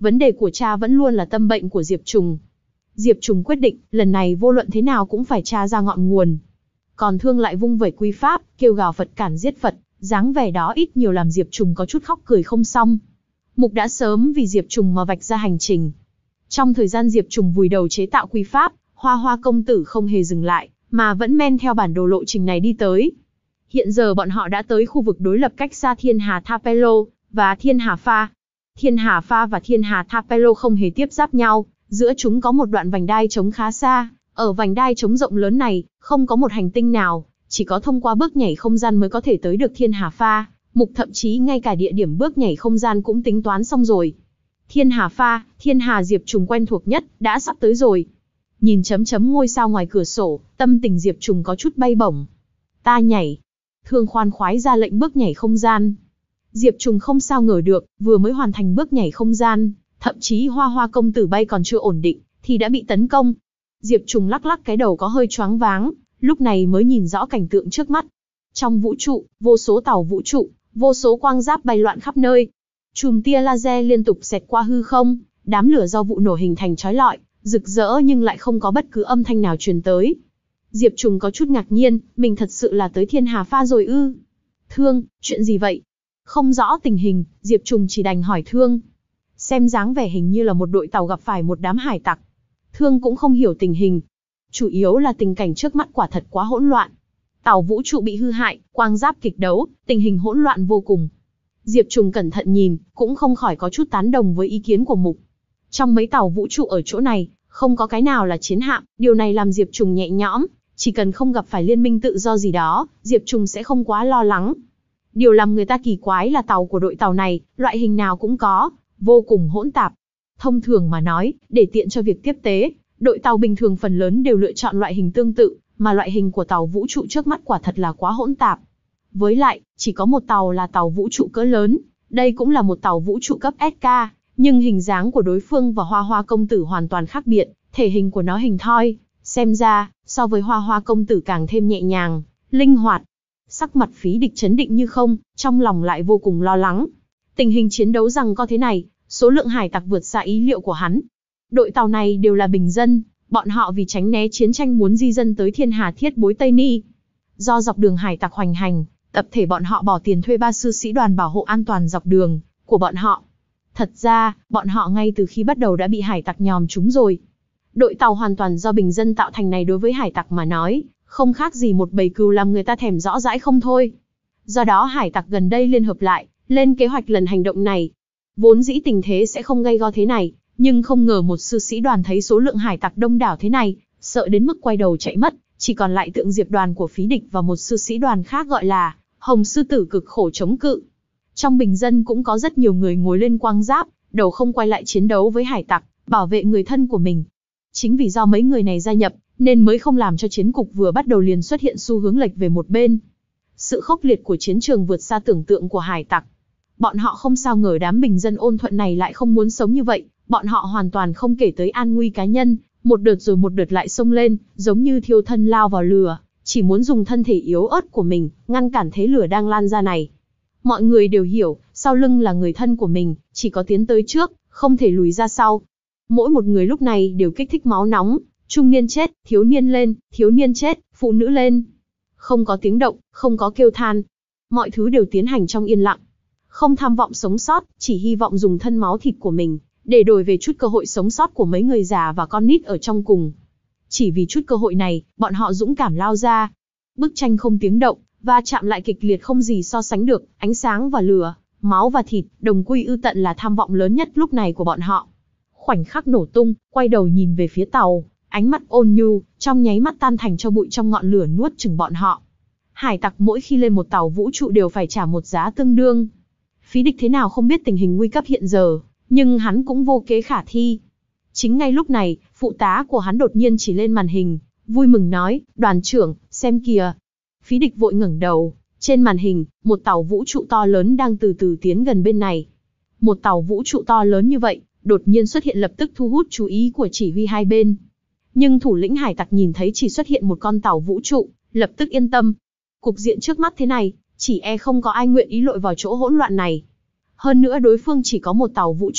vấn đề của cha vẫn luôn là tâm bệnh của Diệp Trùng. Diệp Trùng quyết định, lần này vô luận thế nào cũng phải tra ra ngọn nguồn. Còn Thương lại vung vẩy quy pháp, kêu gào Phật cản giết Phật, dáng vẻ đó ít nhiều làm Diệp Trùng có chút khóc cười không xong. Mục đã sớm vì Diệp Trùng mà vạch ra hành trình. Trong thời gian Diệp Trùng vùi đầu chế tạo quy pháp, Hoa Hoa công tử không hề dừng lại, mà vẫn men theo bản đồ lộ trình này đi tới. Hiện giờ bọn họ đã tới khu vực đối lập cách xa Thiên Hà Thapelo và Thiên Hà Pha. Thiên Hà Pha và Thiên Hà Thapelo không hề tiếp giáp nhau, giữa chúng có một đoạn vành đai trống khá xa. Ở vành đai trống rộng lớn này, không có một hành tinh nào, chỉ có thông qua bước nhảy không gian mới có thể tới được Thiên Hà Pha. Mục thậm chí ngay cả địa điểm bước nhảy không gian cũng tính toán xong rồi. Thiên Hà Pha, Thiên Hà Diệp Trùng quen thuộc nhất, đã sắp tới rồi. Nhìn chấm chấm ngôi sao ngoài cửa sổ, tâm tình Diệp Trùng có chút bay bổng. Ta nhảy. Thương khoan khoái ra lệnh bước nhảy không gian. Diệp Trùng không sao ngờ được, vừa mới hoàn thành bước nhảy không gian, thậm chí Hoa Hoa công tử bay còn chưa ổn định, thì đã bị tấn công. Diệp Trùng lắc lắc cái đầu có hơi choáng váng, lúc này mới nhìn rõ cảnh tượng trước mắt. Trong vũ trụ, vô số tàu vũ trụ, vô số quang giáp bay loạn khắp nơi. Chùm tia laser liên tục xẹt qua hư không, đám lửa do vụ nổ hình thành chói lọi, rực rỡ nhưng lại không có bất cứ âm thanh nào truyền tới. Diệp Trùng có chút ngạc nhiên, mình thật sự là tới Thiên Hà Pha rồi ư? Thương, chuyện gì vậy? Không rõ tình hình, Diệp Trùng chỉ đành hỏi Thương. Xem dáng vẻ hình như là một đội tàu gặp phải một đám hải tặc. Thương cũng không hiểu tình hình. Chủ yếu là tình cảnh trước mắt quả thật quá hỗn loạn. Tàu vũ trụ bị hư hại, quang giáp kịch đấu, tình hình hỗn loạn vô cùng. Diệp Trùng cẩn thận nhìn, cũng không khỏi có chút tán đồng với ý kiến của Mục. Trong mấy tàu vũ trụ ở chỗ này, không có cái nào là chiến hạm, điều này làm Diệp Trùng nhẹ nhõm, chỉ cần không gặp phải liên minh tự do gì đó, Diệp Trùng sẽ không quá lo lắng. Điều làm người ta kỳ quái là tàu của đội tàu này, loại hình nào cũng có, vô cùng hỗn tạp. Thông thường mà nói, để tiện cho việc tiếp tế, đội tàu bình thường phần lớn đều lựa chọn loại hình tương tự, mà loại hình của tàu vũ trụ trước mắt quả thật là quá hỗn tạp. Với lại, chỉ có một tàu là tàu vũ trụ cỡ lớn, đây cũng là một tàu vũ trụ cấp ét ca, nhưng hình dáng của đối phương và Hoa Hoa công tử hoàn toàn khác biệt, thể hình của nó hình thoi, xem ra, so với Hoa Hoa công tử càng thêm nhẹ nhàng, linh hoạt. Sắc mặt Phí Địch chấn định như không, trong lòng lại vô cùng lo lắng. Tình hình chiến đấu rằng có thế này, số lượng hải tặc vượt xa ý liệu của hắn. Đội tàu này đều là bình dân, bọn họ vì tránh né chiến tranh muốn di dân tới Thiên Hà Thiết Bối Tây Ni. Do dọc đường hải tặc hoành hành, tập thể bọn họ bỏ tiền thuê ba sư sĩ đoàn bảo hộ an toàn dọc đường của bọn họ. Thật ra, bọn họ ngay từ khi bắt đầu đã bị hải tặc nhòm trúng rồi. Đội tàu hoàn toàn do bình dân tạo thành này đối với hải tặc mà nói, không khác gì một bầy cừu làm người ta thèm rõ dãi không thôi. Do đó hải tặc gần đây liên hợp lại, lên kế hoạch lần hành động này. Vốn dĩ tình thế sẽ không gay go thế này, nhưng không ngờ một sư sĩ đoàn thấy số lượng hải tặc đông đảo thế này, sợ đến mức quay đầu chạy mất, chỉ còn lại tượng diệp đoàn của Phí Địch và một sư sĩ đoàn khác gọi là Hồng Sư Tử cực khổ chống cự. Trong bình dân cũng có rất nhiều người ngồi lên quang giáp, đầu không quay lại chiến đấu với hải tặc, bảo vệ người thân của mình. Chính vì do mấy người này gia nhập, nên mới không làm cho chiến cục vừa bắt đầu liền xuất hiện xu hướng lệch về một bên. Sự khốc liệt của chiến trường vượt xa tưởng tượng của hải tặc. Bọn họ không sao ngờ đám bình dân ôn thuận này lại không muốn sống như vậy, bọn họ hoàn toàn không kể tới an nguy cá nhân, một đợt rồi một đợt lại xông lên, giống như thiêu thân lao vào lửa, chỉ muốn dùng thân thể yếu ớt của mình, ngăn cản thế lửa đang lan ra này. Mọi người đều hiểu, sau lưng là người thân của mình, chỉ có tiến tới trước, không thể lùi ra sau. Mỗi một người lúc này đều kích thích máu nóng, trung niên chết, thiếu niên lên, thiếu niên chết, phụ nữ lên. Không có tiếng động, không có kêu than. Mọi thứ đều tiến hành trong yên lặng. Không tham vọng sống sót, chỉ hy vọng dùng thân máu thịt của mình, để đổi về chút cơ hội sống sót của mấy người già và con nít ở trong cùng. Chỉ vì chút cơ hội này, bọn họ dũng cảm lao ra. Bức tranh không tiếng động, và chạm lại kịch liệt không gì so sánh được, ánh sáng và lửa, máu và thịt, đồng quy ư tận là tham vọng lớn nhất lúc này của bọn họ. Khoảnh khắc nổ tung, quay đầu nhìn về phía tàu, ánh mắt ôn nhu, trong nháy mắt tan thành cho bụi trong ngọn lửa nuốt chửng bọn họ. Hải tặc mỗi khi lên một tàu vũ trụ đều phải trả một giá tương đương. Phí Địch thế nào không biết tình hình nguy cấp hiện giờ, nhưng hắn cũng vô kế khả thi. Chính ngay lúc này, phụ tá của hắn đột nhiên chỉ lên màn hình, vui mừng nói, đoàn trưởng, xem kìa. Phí Địch vội ngẩng đầu, trên màn hình, một tàu vũ trụ to lớn đang từ từ tiến gần bên này. Một tàu vũ trụ to lớn như vậy, đột nhiên xuất hiện lập tức thu hút chú ý của chỉ huy hai bên. Nhưng thủ lĩnh hải tặc nhìn thấy chỉ xuất hiện một con tàu vũ trụ, lập tức yên tâm. Cục diện trước mắt thế này, chỉ e không có ai nguyện ý lội vào chỗ hỗn loạn này. Hơn nữa đối phương chỉ có một tàu vũ trụ,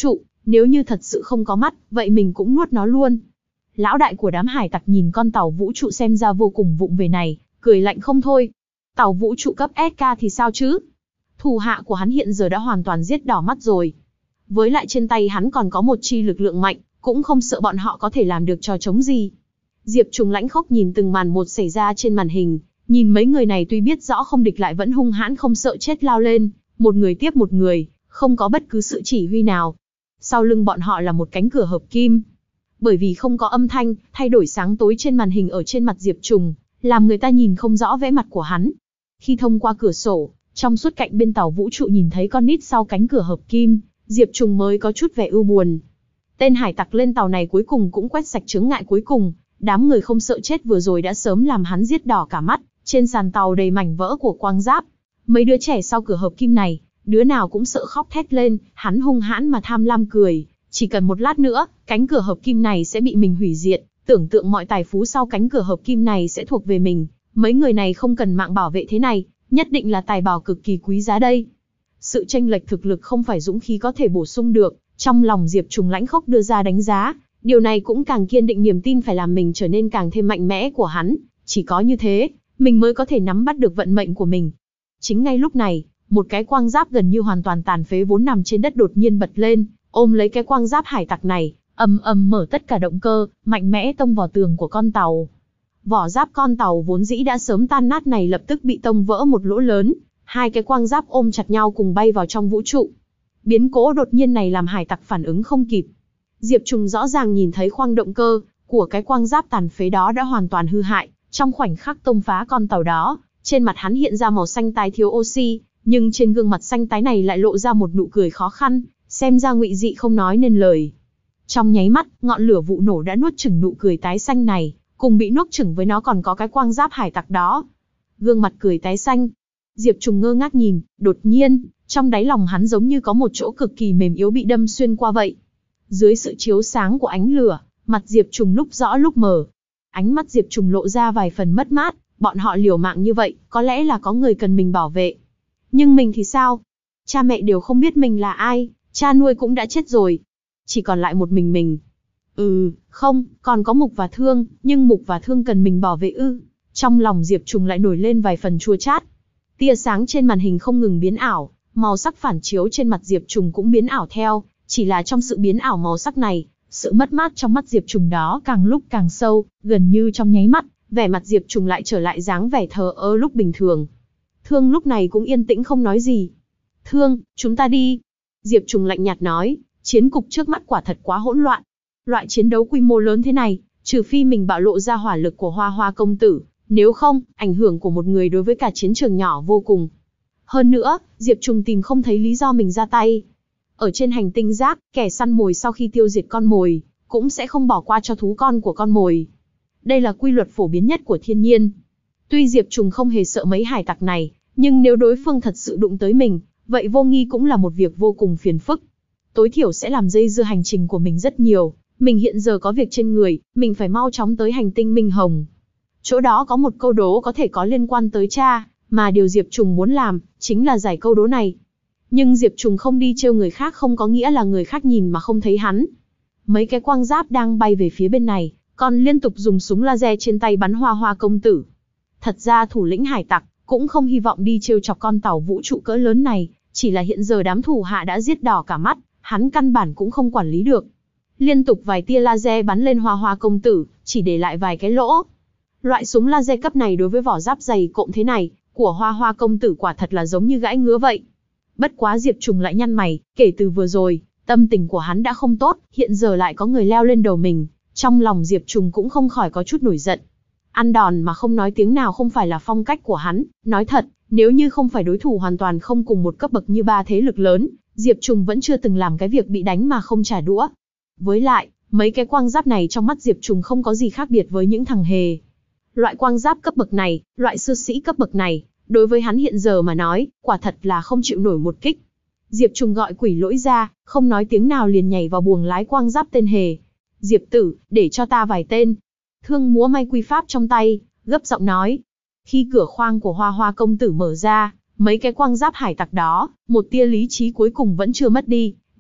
nếu như thật sự không có mắt, vậy mình cũng nuốt nó luôn. Lão đại của đám hải tặc nhìn con tàu vũ trụ xem ra vô cùng vụng về này, cười lạnh không thôi. Tàu vũ trụ cấp ét ca thì sao chứ? Thủ hạ của hắn hiện giờ đã hoàn toàn giết đỏ mắt rồi. Với lại trên tay hắn còn có một chi lực lượng mạnh, cũng không sợ bọn họ có thể làm được trò chống gì. Diệp Trùng lãnh khốc nhìn từng màn một xảy ra trên màn hình, nhìn mấy người này tuy biết rõ không địch lại vẫn hung hãn không sợ chết lao lên, một người tiếp một người, không có bất cứ sự chỉ huy nào. Sau lưng bọn họ là một cánh cửa hợp kim. Bởi vì không có âm thanh, thay đổi sáng tối trên màn hình ở trên mặt Diệp Trùng, làm người ta nhìn không rõ vẽ mặt của hắn. Khi thông qua cửa sổ, trong suốt cạnh bên tàu vũ trụ nhìn thấy con nít sau cánh cửa hợp kim, Diệp Trùng mới có chút vẻ ưu buồn. Tên hải tặc lên tàu này cuối cùng cũng quét sạch chướng ngại cuối cùng, đám người không sợ chết vừa rồi đã sớm làm hắn giết đỏ cả mắt, trên sàn tàu đầy mảnh vỡ của quang giáp. Mấy đứa trẻ sau cửa hợp kim này, đứa nào cũng sợ khóc thét lên, hắn hung hãn mà tham lam cười, chỉ cần một lát nữa, cánh cửa hợp kim này sẽ bị mình hủy diệt, tưởng tượng mọi tài phú sau cánh cửa hợp kim này sẽ thuộc về mình, mấy người này không cần mạng bảo vệ thế này, nhất định là tài bảo cực kỳ quý giá đây. Sự chênh lệch thực lực không phải dũng khí có thể bổ sung được, trong lòng Diệp Trùng lãnh khốc đưa ra đánh giá, điều này cũng càng kiên định niềm tin phải làm mình trở nên càng thêm mạnh mẽ của hắn, chỉ có như thế, mình mới có thể nắm bắt được vận mệnh của mình. Chính ngay lúc này, một cái quang giáp gần như hoàn toàn tàn phế vốn nằm trên đất đột nhiên bật lên, ôm lấy cái quang giáp hải tặc này, ầm ầm mở tất cả động cơ, mạnh mẽ tông vào tường của con tàu. Vỏ giáp con tàu vốn dĩ đã sớm tan nát này lập tức bị tông vỡ một lỗ lớn, hai cái quang giáp ôm chặt nhau cùng bay vào trong vũ trụ. Biến cố đột nhiên này làm hải tặc phản ứng không kịp. Diệp Trùng rõ ràng nhìn thấy khoang động cơ của cái quang giáp tàn phế đó đã hoàn toàn hư hại, trong khoảnh khắc tông phá con tàu đó, trên mặt hắn hiện ra màu xanh tái thiếu oxy, nhưng trên gương mặt xanh tái này lại lộ ra một nụ cười khó khăn, xem ra ngụy dị không nói nên lời. Trong nháy mắt, ngọn lửa vụ nổ đã nuốt chửng nụ cười tái xanh này, cùng bị nuốt chửng với nó còn có cái quang giáp hải tặc đó. Gương mặt cười tái xanh. Diệp Trùng ngơ ngác nhìn, đột nhiên, trong đáy lòng hắn giống như có một chỗ cực kỳ mềm yếu bị đâm xuyên qua vậy. Dưới sự chiếu sáng của ánh lửa, mặt Diệp Trùng lúc rõ lúc mờ. Ánh mắt Diệp Trùng lộ ra vài phần mất mát, bọn họ liều mạng như vậy, có lẽ là có người cần mình bảo vệ. Nhưng mình thì sao? Cha mẹ đều không biết mình là ai, cha nuôi cũng đã chết rồi. Chỉ còn lại một mình mình. Ừ, không, còn có Mục và Thương, nhưng Mục và Thương cần mình bảo vệ ư. Trong lòng Diệp Trùng lại nổi lên vài phần chua chát. Tia sáng trên màn hình không ngừng biến ảo, màu sắc phản chiếu trên mặt Diệp Trùng cũng biến ảo theo, chỉ là trong sự biến ảo màu sắc này, sự mất mát trong mắt Diệp Trùng đó càng lúc càng sâu, gần như trong nháy mắt, vẻ mặt Diệp Trùng lại trở lại dáng vẻ thờ ơ lúc bình thường. Thương lúc này cũng yên tĩnh không nói gì. Thương, chúng ta đi. Diệp Trùng lạnh nhạt nói, chiến cục trước mắt quả thật quá hỗn loạn. Loại chiến đấu quy mô lớn thế này, trừ phi mình bạo lộ ra hỏa lực của Hoa Hoa công tử, nếu không, ảnh hưởng của một người đối với cả chiến trường nhỏ vô cùng. Hơn nữa, Diệp Trùng tìm không thấy lý do mình ra tay. Ở trên hành tinh rác, kẻ săn mồi sau khi tiêu diệt con mồi, cũng sẽ không bỏ qua cho thú con của con mồi. Đây là quy luật phổ biến nhất của thiên nhiên. Tuy Diệp Trùng không hề sợ mấy hải tặc này, nhưng nếu đối phương thật sự đụng tới mình, vậy vô nghi cũng là một việc vô cùng phiền phức. Tối thiểu sẽ làm dây dưa hành trình của mình rất nhiều. Mình hiện giờ có việc trên người, mình phải mau chóng tới hành tinh Minh Hồng. Chỗ đó có một câu đố có thể có liên quan tới cha, mà điều Diệp Trùng muốn làm, chính là giải câu đố này. Nhưng Diệp Trùng không đi trêu người khác không có nghĩa là người khác nhìn mà không thấy hắn. Mấy cái quang giáp đang bay về phía bên này, còn liên tục dùng súng laser trên tay bắn Hoa Hoa công tử. Thật ra thủ lĩnh hải tặc cũng không hy vọng đi trêu chọc con tàu vũ trụ cỡ lớn này, chỉ là hiện giờ đám thủ hạ đã giết đỏ cả mắt, hắn căn bản cũng không quản lý được. Liên tục vài tia laser bắn lên Hoa Hoa công tử, chỉ để lại vài cái lỗ. Loại súng laser cấp này đối với vỏ giáp dày cộm thế này, của Hoa Hoa công tử quả thật là giống như gãi ngứa vậy. Bất quá Diệp Trùng lại nhăn mày, kể từ vừa rồi, tâm tình của hắn đã không tốt, hiện giờ lại có người leo lên đầu mình, trong lòng Diệp Trùng cũng không khỏi có chút nổi giận. Ăn đòn mà không nói tiếng nào không phải là phong cách của hắn, nói thật, nếu như không phải đối thủ hoàn toàn không cùng một cấp bậc như ba thế lực lớn, Diệp Trùng vẫn chưa từng làm cái việc bị đánh mà không trả đũa. Với lại, mấy cái quang giáp này trong mắt Diệp Trùng không có gì khác biệt với những thằng hề. Loại quang giáp cấp bậc này, loại sư sĩ cấp bậc này, đối với hắn hiện giờ mà nói, quả thật là không chịu nổi một kích. Diệp Trùng gọi quỷ lỗi ra, không nói tiếng nào liền nhảy vào buồng lái quang giáp tên hề. Diệp tử, để cho ta vài tên. Thương múa may quy pháp trong tay, gấp giọng nói. Khi cửa khoang của Hoa Hoa công tử mở ra, mấy cái quang giáp hải tặc đó, một tia lý trí cuối cùng vẫn chưa mất đi,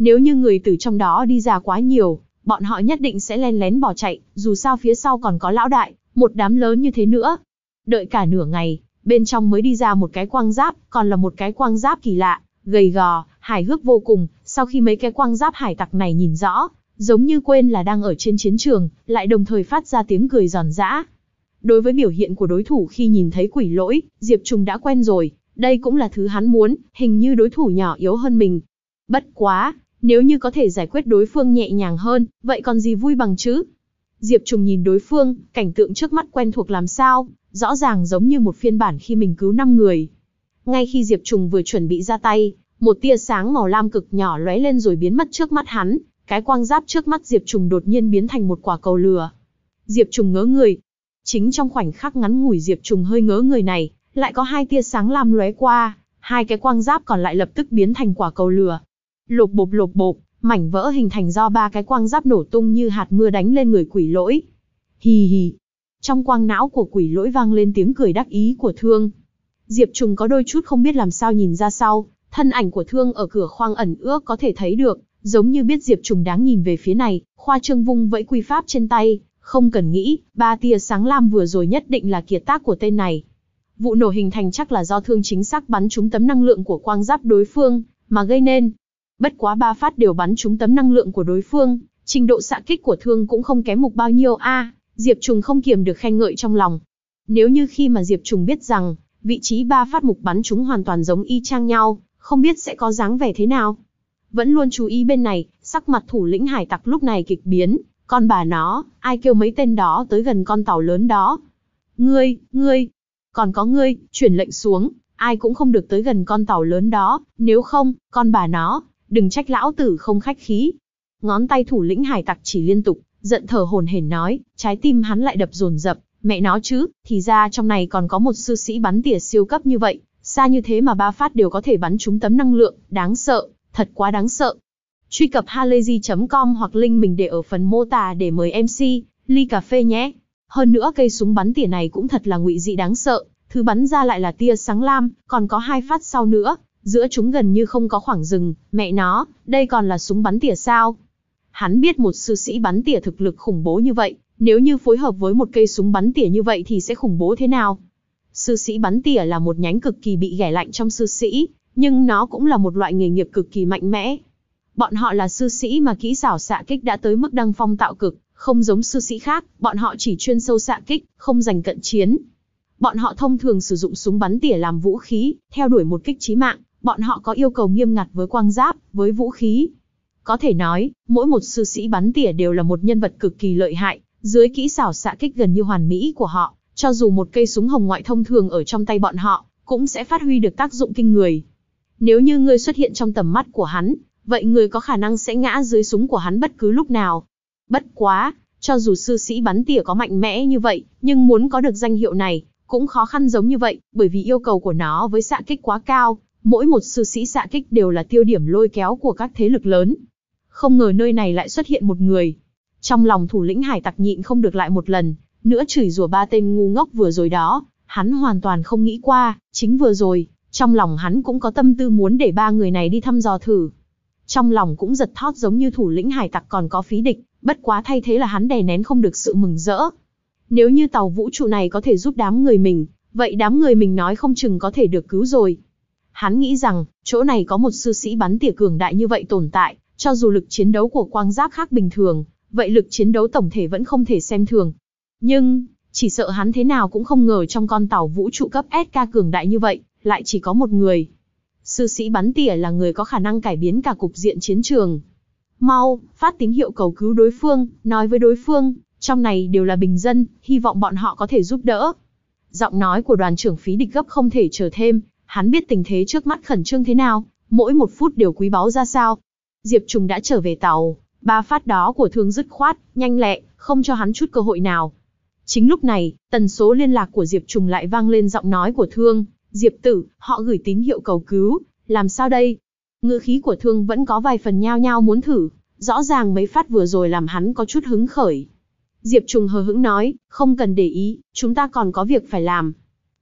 Nếu như người từ trong đó đi ra quá nhiều, bọn họ nhất định sẽ len lén bỏ chạy, dù sao phía sau còn có lão đại, một đám lớn như thế nữa. Đợi cả nửa ngày, bên trong mới đi ra một cái quang giáp, còn là một cái quang giáp kỳ lạ, gầy gò, hài hước vô cùng. Sau khi mấy cái quang giáp hải tặc này nhìn rõ, giống như quên là đang ở trên chiến trường, lại đồng thời phát ra tiếng cười giòn giã. Đối với biểu hiện của đối thủ khi nhìn thấy quỷ lỗi, Diệp Trùng đã quen rồi, đây cũng là thứ hắn muốn, hình như đối thủ nhỏ yếu hơn mình. Bất quá, nếu như có thể giải quyết đối phương nhẹ nhàng hơn, vậy còn gì vui bằng chứ? Diệp Trùng nhìn đối phương, cảnh tượng trước mắt quen thuộc làm sao, rõ ràng giống như một phiên bản khi mình cứu năm người. Ngay khi Diệp Trùng vừa chuẩn bị ra tay, một tia sáng màu lam cực nhỏ lóe lên rồi biến mất trước mắt hắn, cái quang giáp trước mắt Diệp Trùng đột nhiên biến thành một quả cầu lửa. Diệp Trùng ngớ người. Chính trong khoảnh khắc ngắn ngủi Diệp Trùng hơi ngớ người này, lại có hai tia sáng lam lóe qua, hai cái quang giáp còn lại lập tức biến thành quả cầu lửa. Lộp bộp lộp bộp, mảnh vỡ hình thành do ba cái quang giáp nổ tung như hạt mưa đánh lên người quỷ lỗi. Hì hì. Trong quang não của quỷ lỗi vang lên tiếng cười đắc ý của Thương. Diệp Trùng có đôi chút không biết làm sao nhìn ra sau, thân ảnh của Thương ở cửa khoang ẩn ước có thể thấy được, giống như biết Diệp Trùng đáng nhìn về phía này, khoa trương vung vẫy quy pháp trên tay, không cần nghĩ, ba tia sáng lam vừa rồi nhất định là kiệt tác của tên này. Vụ nổ hình thành chắc là do Thương chính xác bắn trúng tấm năng lượng của quang giáp đối phương, mà gây nên. Bất quá ba phát đều bắn trúng tấm năng lượng của đối phương, trình độ xạ kích của Thương cũng không kém mục bao nhiêu a. À, Diệp Trùng không kiềm được khen ngợi trong lòng. Nếu như khi mà Diệp Trùng biết rằng, vị trí ba phát mục bắn trúng hoàn toàn giống y chang nhau, không biết sẽ có dáng vẻ thế nào. Vẫn luôn chú ý bên này, sắc mặt thủ lĩnh hải tặc lúc này kịch biến, con bà nó, ai kêu mấy tên đó tới gần con tàu lớn đó. Ngươi, ngươi, còn có ngươi, truyền lệnh xuống, ai cũng không được tới gần con tàu lớn đó, nếu không, con bà nó, đừng trách lão tử không khách khí. Ngón tay thủ lĩnh hải tặc chỉ liên tục, giận thở hổn hển nói, trái tim hắn lại đập dồn dập, mẹ nó chứ, thì ra trong này còn có một sư sĩ bắn tỉa siêu cấp như vậy, xa như thế mà ba phát đều có thể bắn trúng tấm năng lượng, đáng sợ, thật quá đáng sợ. Truy cập halayzi chấm com hoặc link mình để ở phần mô tả để mời em xê, ly cà phê nhé. Hơn nữa cây súng bắn tỉa này cũng thật là ngụy dị đáng sợ, thứ bắn ra lại là tia sáng lam, còn có hai phát sau nữa, giữa chúng gần như không có khoảng dừng, mẹ nó, đây còn là súng bắn tỉa sao? Hắn biết một sư sĩ bắn tỉa thực lực khủng bố như vậy, nếu như phối hợp với một cây súng bắn tỉa như vậy thì sẽ khủng bố thế nào? Sư sĩ bắn tỉa là một nhánh cực kỳ bị ghẻ lạnh trong sư sĩ, nhưng nó cũng là một loại nghề nghiệp cực kỳ mạnh mẽ. Bọn họ là sư sĩ mà kỹ xảo xạ kích đã tới mức đăng phong tạo cực, không giống sư sĩ khác, bọn họ chỉ chuyên sâu xạ kích, không giành cận chiến. Bọn họ thông thường sử dụng súng bắn tỉa làm vũ khí, theo đuổi một kích chí mạng, bọn họ có yêu cầu nghiêm ngặt với quang giáp, với vũ khí. Có thể nói, mỗi một sư sĩ bắn tỉa đều là một nhân vật cực kỳ lợi hại, dưới kỹ xảo xạ kích gần như hoàn mỹ của họ, cho dù một cây súng hồng ngoại thông thường ở trong tay bọn họ, cũng sẽ phát huy được tác dụng kinh người. Nếu như ngươi xuất hiện trong tầm mắt của hắn, vậy người có khả năng sẽ ngã dưới súng của hắn bất cứ lúc nào. Bất quá, cho dù sư sĩ bắn tỉa có mạnh mẽ như vậy, nhưng muốn có được danh hiệu này, cũng khó khăn giống như vậy, bởi vì yêu cầu của nó với xạ kích quá cao, mỗi một sư sĩ xạ kích đều là tiêu điểm lôi kéo của các thế lực lớn. Không ngờ nơi này lại xuất hiện một người. Trong lòng thủ lĩnh hải tặc nhịn không được lại một lần, nữa chửi rủa ba tên ngu ngốc vừa rồi đó, hắn hoàn toàn không nghĩ qua, chính vừa rồi, trong lòng hắn cũng có tâm tư muốn để ba người này đi thăm dò thử. Trong lòng cũng giật thót giống như thủ lĩnh hải tặc còn có phí địch, bất quá thay thế là hắn đè nén không được sự mừng rỡ. Nếu như tàu vũ trụ này có thể giúp đám người mình, vậy đám người mình nói không chừng có thể được cứu rồi. Hắn nghĩ rằng, chỗ này có một sư sĩ bắn tỉa cường đại như vậy tồn tại, cho dù lực chiến đấu của quang giáp khác bình thường, vậy lực chiến đấu tổng thể vẫn không thể xem thường. Nhưng, chỉ sợ hắn thế nào cũng không ngờ trong con tàu vũ trụ cấp ét ca cường đại như vậy, lại chỉ có một người. Sư sĩ bắn tỉa là người có khả năng cải biến cả cục diện chiến trường. Mau, phát tín hiệu cầu cứu đối phương, nói với đối phương, trong này đều là bình dân, hy vọng bọn họ có thể giúp đỡ. Giọng nói của đoàn trưởng phí địch gấp không thể chờ thêm, hắn biết tình thế trước mắt khẩn trương thế nào, mỗi một phút đều quý báu ra sao. Diệp Trùng đã trở về tàu, ba phát đó của Thương dứt khoát, nhanh lẹ, không cho hắn chút cơ hội nào. Chính lúc này, tần số liên lạc của Diệp Trùng lại vang lên giọng nói của Thương. Diệp tử, họ gửi tín hiệu cầu cứu, làm sao đây? Ngữ khí của Thương vẫn có vài phần nhao nhao muốn thử, rõ ràng mấy phát vừa rồi làm hắn có chút hứng khởi. Diệp Trùng hờ hững nói, không cần để ý, chúng ta còn có việc phải làm.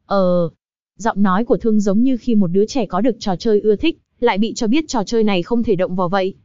Ờ, giọng nói của Thương giống như khi một đứa trẻ có được trò chơi ưa thích, lại bị cho biết trò chơi này không thể động vào vậy.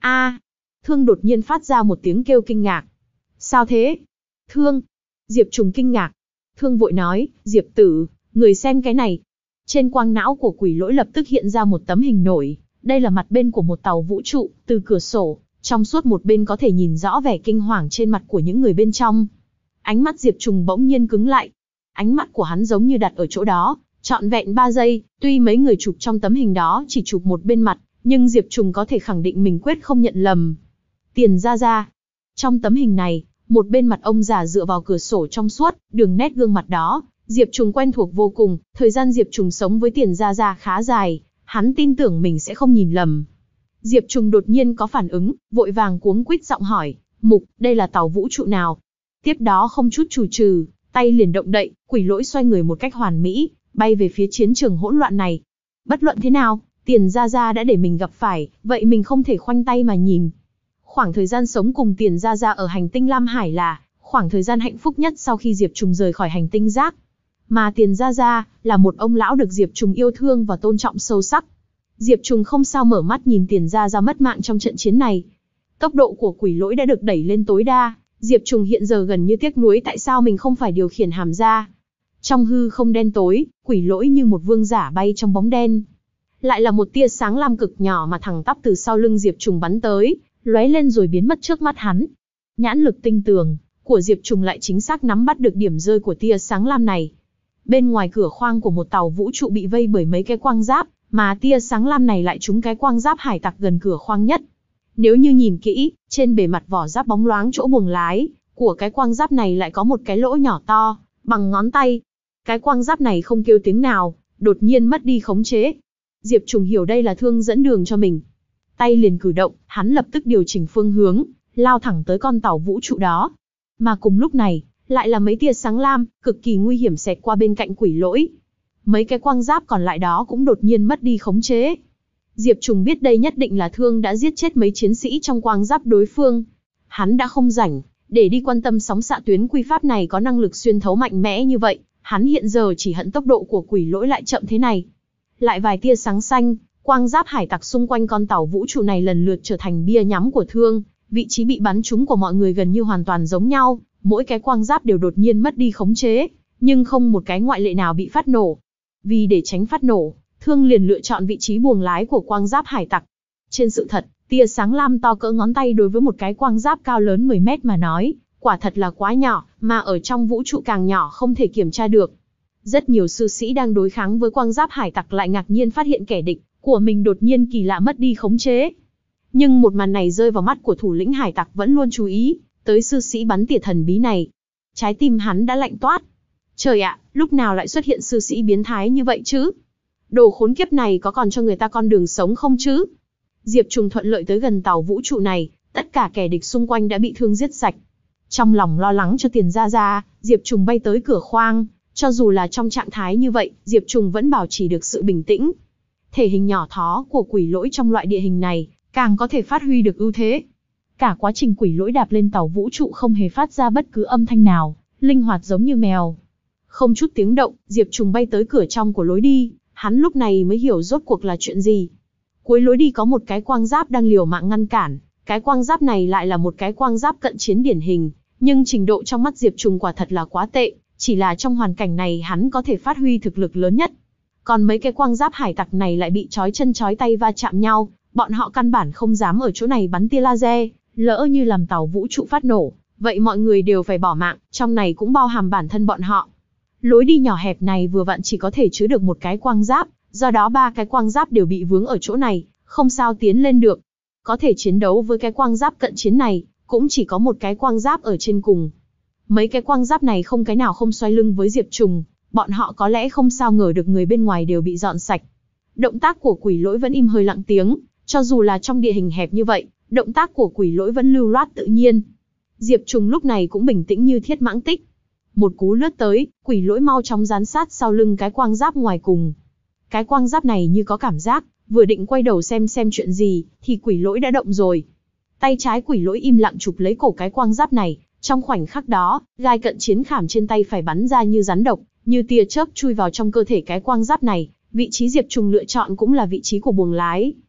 A! Thương đột nhiên phát ra một tiếng kêu kinh ngạc. Sao thế? Thương! Diệp Trùng kinh ngạc. Thương vội nói, Diệp tử, người xem cái này. Trên quang não của quỷ lỗi lập tức hiện ra một tấm hình nổi. Đây là mặt bên của một tàu vũ trụ, từ cửa sổ, trong suốt một bên có thể nhìn rõ vẻ kinh hoàng trên mặt của những người bên trong. Ánh mắt Diệp Trùng bỗng nhiên cứng lại. Ánh mắt của hắn giống như đặt ở chỗ đó, trọn vẹn ba giây, tuy mấy người chụp trong tấm hình đó chỉ chụp một bên mặt, nhưng Diệp Trùng có thể khẳng định mình quyết không nhận lầm. Tiền Gia Gia. Trong tấm hình này, một bên mặt ông già dựa vào cửa sổ trong suốt, đường nét gương mặt đó, Diệp Trùng quen thuộc vô cùng, thời gian Diệp Trùng sống với Tiền Gia Gia khá dài, hắn tin tưởng mình sẽ không nhìn lầm. Diệp Trùng đột nhiên có phản ứng, vội vàng cuống quýt giọng hỏi, Mục, đây là tàu vũ trụ nào? Tiếp đó không chút chù trừ, tay liền động đậy, quỷ lỗi xoay người một cách hoàn mỹ, bay về phía chiến trường hỗn loạn này. Bất luận thế nào, Tiền Gia Gia đã để mình gặp phải, vậy mình không thể khoanh tay mà nhìn. Khoảng thời gian sống cùng Tiền Gia Gia ở hành tinh Lam Hải là khoảng thời gian hạnh phúc nhất sau khi Diệp Trùng rời khỏi hành tinh rác. Mà Tiền Gia Gia là một ông lão được Diệp Trùng yêu thương và tôn trọng sâu sắc. Diệp Trùng không sao mở mắt nhìn Tiền Gia Gia mất mạng trong trận chiến này. Tốc độ của quỷ lỗi đã được đẩy lên tối đa, Diệp Trùng hiện giờ gần như tiếc nuối tại sao mình không phải điều khiển hàm ra. Trong hư không đen tối, quỷ lỗi như một vương giả bay trong bóng đen. Lại là một tia sáng lam cực nhỏ mà thẳng tắp từ sau lưng Diệp Trùng bắn tới, lóe lên rồi biến mất trước mắt hắn. Nhãn lực tinh tường của Diệp Trùng lại chính xác nắm bắt được điểm rơi của tia sáng lam này. Bên ngoài cửa khoang của một tàu vũ trụ bị vây bởi mấy cái quang giáp, mà tia sáng lam này lại trúng cái quang giáp hải tặc gần cửa khoang nhất. Nếu như nhìn kỹ, trên bề mặt vỏ giáp bóng loáng chỗ buồng lái của cái quang giáp này lại có một cái lỗ nhỏ to, bằng ngón tay. Cái quang giáp này không kêu tiếng nào, đột nhiên mất đi khống chế. Diệp Trùng hiểu đây là Thương dẫn đường cho mình. Tay liền cử động, hắn lập tức điều chỉnh phương hướng, lao thẳng tới con tàu vũ trụ đó. Mà cùng lúc này, lại là mấy tia sáng lam, cực kỳ nguy hiểm xẹt qua bên cạnh quỷ lỗi. Mấy cái quang giáp còn lại đó cũng đột nhiên mất đi khống chế. Diệp Trùng biết đây nhất định là Thương đã giết chết mấy chiến sĩ trong quang giáp đối phương. Hắn đã không rảnh để đi quan tâm sóng xạ tuyến quy pháp này có năng lực xuyên thấu mạnh mẽ như vậy. Hắn hiện giờ chỉ hận tốc độ của quỷ lỗi lại chậm thế này. Lại vài tia sáng xanh, quang giáp hải tặc xung quanh con tàu vũ trụ này lần lượt trở thành bia nhắm của Thương. Vị trí bị bắn trúng của mọi người gần như hoàn toàn giống nhau, mỗi cái quang giáp đều đột nhiên mất đi khống chế, nhưng không một cái ngoại lệ nào bị phát nổ. Vì để tránh phát nổ, Thương liền lựa chọn vị trí buồng lái của quang giáp hải tặc. Trên sự thật, tia sáng lam to cỡ ngón tay đối với một cái quang giáp cao lớn mười mét mà nói, quả thật là quá nhỏ, mà ở trong vũ trụ càng nhỏ không thể kiểm tra được. Rất nhiều sư sĩ đang đối kháng với quang giáp hải tặc lại ngạc nhiên phát hiện kẻ địch của mình đột nhiên kỳ lạ mất đi khống chế. Nhưng một màn này rơi vào mắt của thủ lĩnh hải tặc vẫn luôn chú ý tới sư sĩ bắn tỉa thần bí này. Trái tim hắn đã lạnh toát. Trời ạ, lúc nào lại xuất hiện sư sĩ biến thái như vậy chứ? Đồ khốn kiếp này có còn cho người ta con đường sống không chứ? Diệp Trùng thuận lợi tới gần tàu vũ trụ này, tất cả kẻ địch xung quanh đã bị Thương giết sạch. Trong lòng lo lắng cho Tiền Gia Gia, Diệp Trùng bay tới cửa khoang. Cho dù là trong trạng thái như vậy, Diệp Trùng vẫn bảo trì được sự bình tĩnh. Thể hình nhỏ thó của quỷ lỗi trong loại địa hình này, càng có thể phát huy được ưu thế. Cả quá trình quỷ lỗi đạp lên tàu vũ trụ không hề phát ra bất cứ âm thanh nào, linh hoạt giống như mèo. Không chút tiếng động, Diệp Trùng bay tới cửa trong của lối đi, hắn lúc này mới hiểu rốt cuộc là chuyện gì. Cuối lối đi có một cái quang giáp đang liều mạng ngăn cản, cái quang giáp này lại là một cái quang giáp cận chiến điển hình, nhưng trình độ trong mắt Diệp Trùng quả thật là quá tệ, chỉ là trong hoàn cảnh này hắn có thể phát huy thực lực lớn nhất. Còn mấy cái quang giáp hải tặc này lại bị trói chân trói tay va chạm nhau, bọn họ căn bản không dám ở chỗ này bắn tia laser, lỡ như làm tàu vũ trụ phát nổ, vậy mọi người đều phải bỏ mạng, trong này cũng bao hàm bản thân bọn họ. Lối đi nhỏ hẹp này vừa vặn chỉ có thể chứa được một cái quang giáp, do đó ba cái quang giáp đều bị vướng ở chỗ này, không sao tiến lên được. Có thể chiến đấu với cái quang giáp cận chiến này, cũng chỉ có một cái quang giáp ở trên cùng. Mấy cái quang giáp này không cái nào không xoay lưng với Diệp Trùng, bọn họ có lẽ không sao ngờ được người bên ngoài đều bị dọn sạch. Động tác của quỷ lỗi vẫn im hơi lặng tiếng, cho dù là trong địa hình hẹp như vậy, động tác của quỷ lỗi vẫn lưu loát tự nhiên. Diệp Trùng lúc này cũng bình tĩnh như thiết mãng tích. Một cú lướt tới, quỷ lỗi mau chóng dán sát sau lưng cái quang giáp ngoài cùng. Cái quang giáp này như có cảm giác, vừa định quay đầu xem xem chuyện gì, thì quỷ lỗi đã động rồi. Tay trái quỷ lỗi im lặng chụp lấy cổ cái quang giáp này, trong khoảnh khắc đó, gai cận chiến khảm trên tay phải bắn ra như rắn độc, như tia chớp chui vào trong cơ thể cái quang giáp này, vị trí Diệp Trùng lựa chọn cũng là vị trí của buồng lái.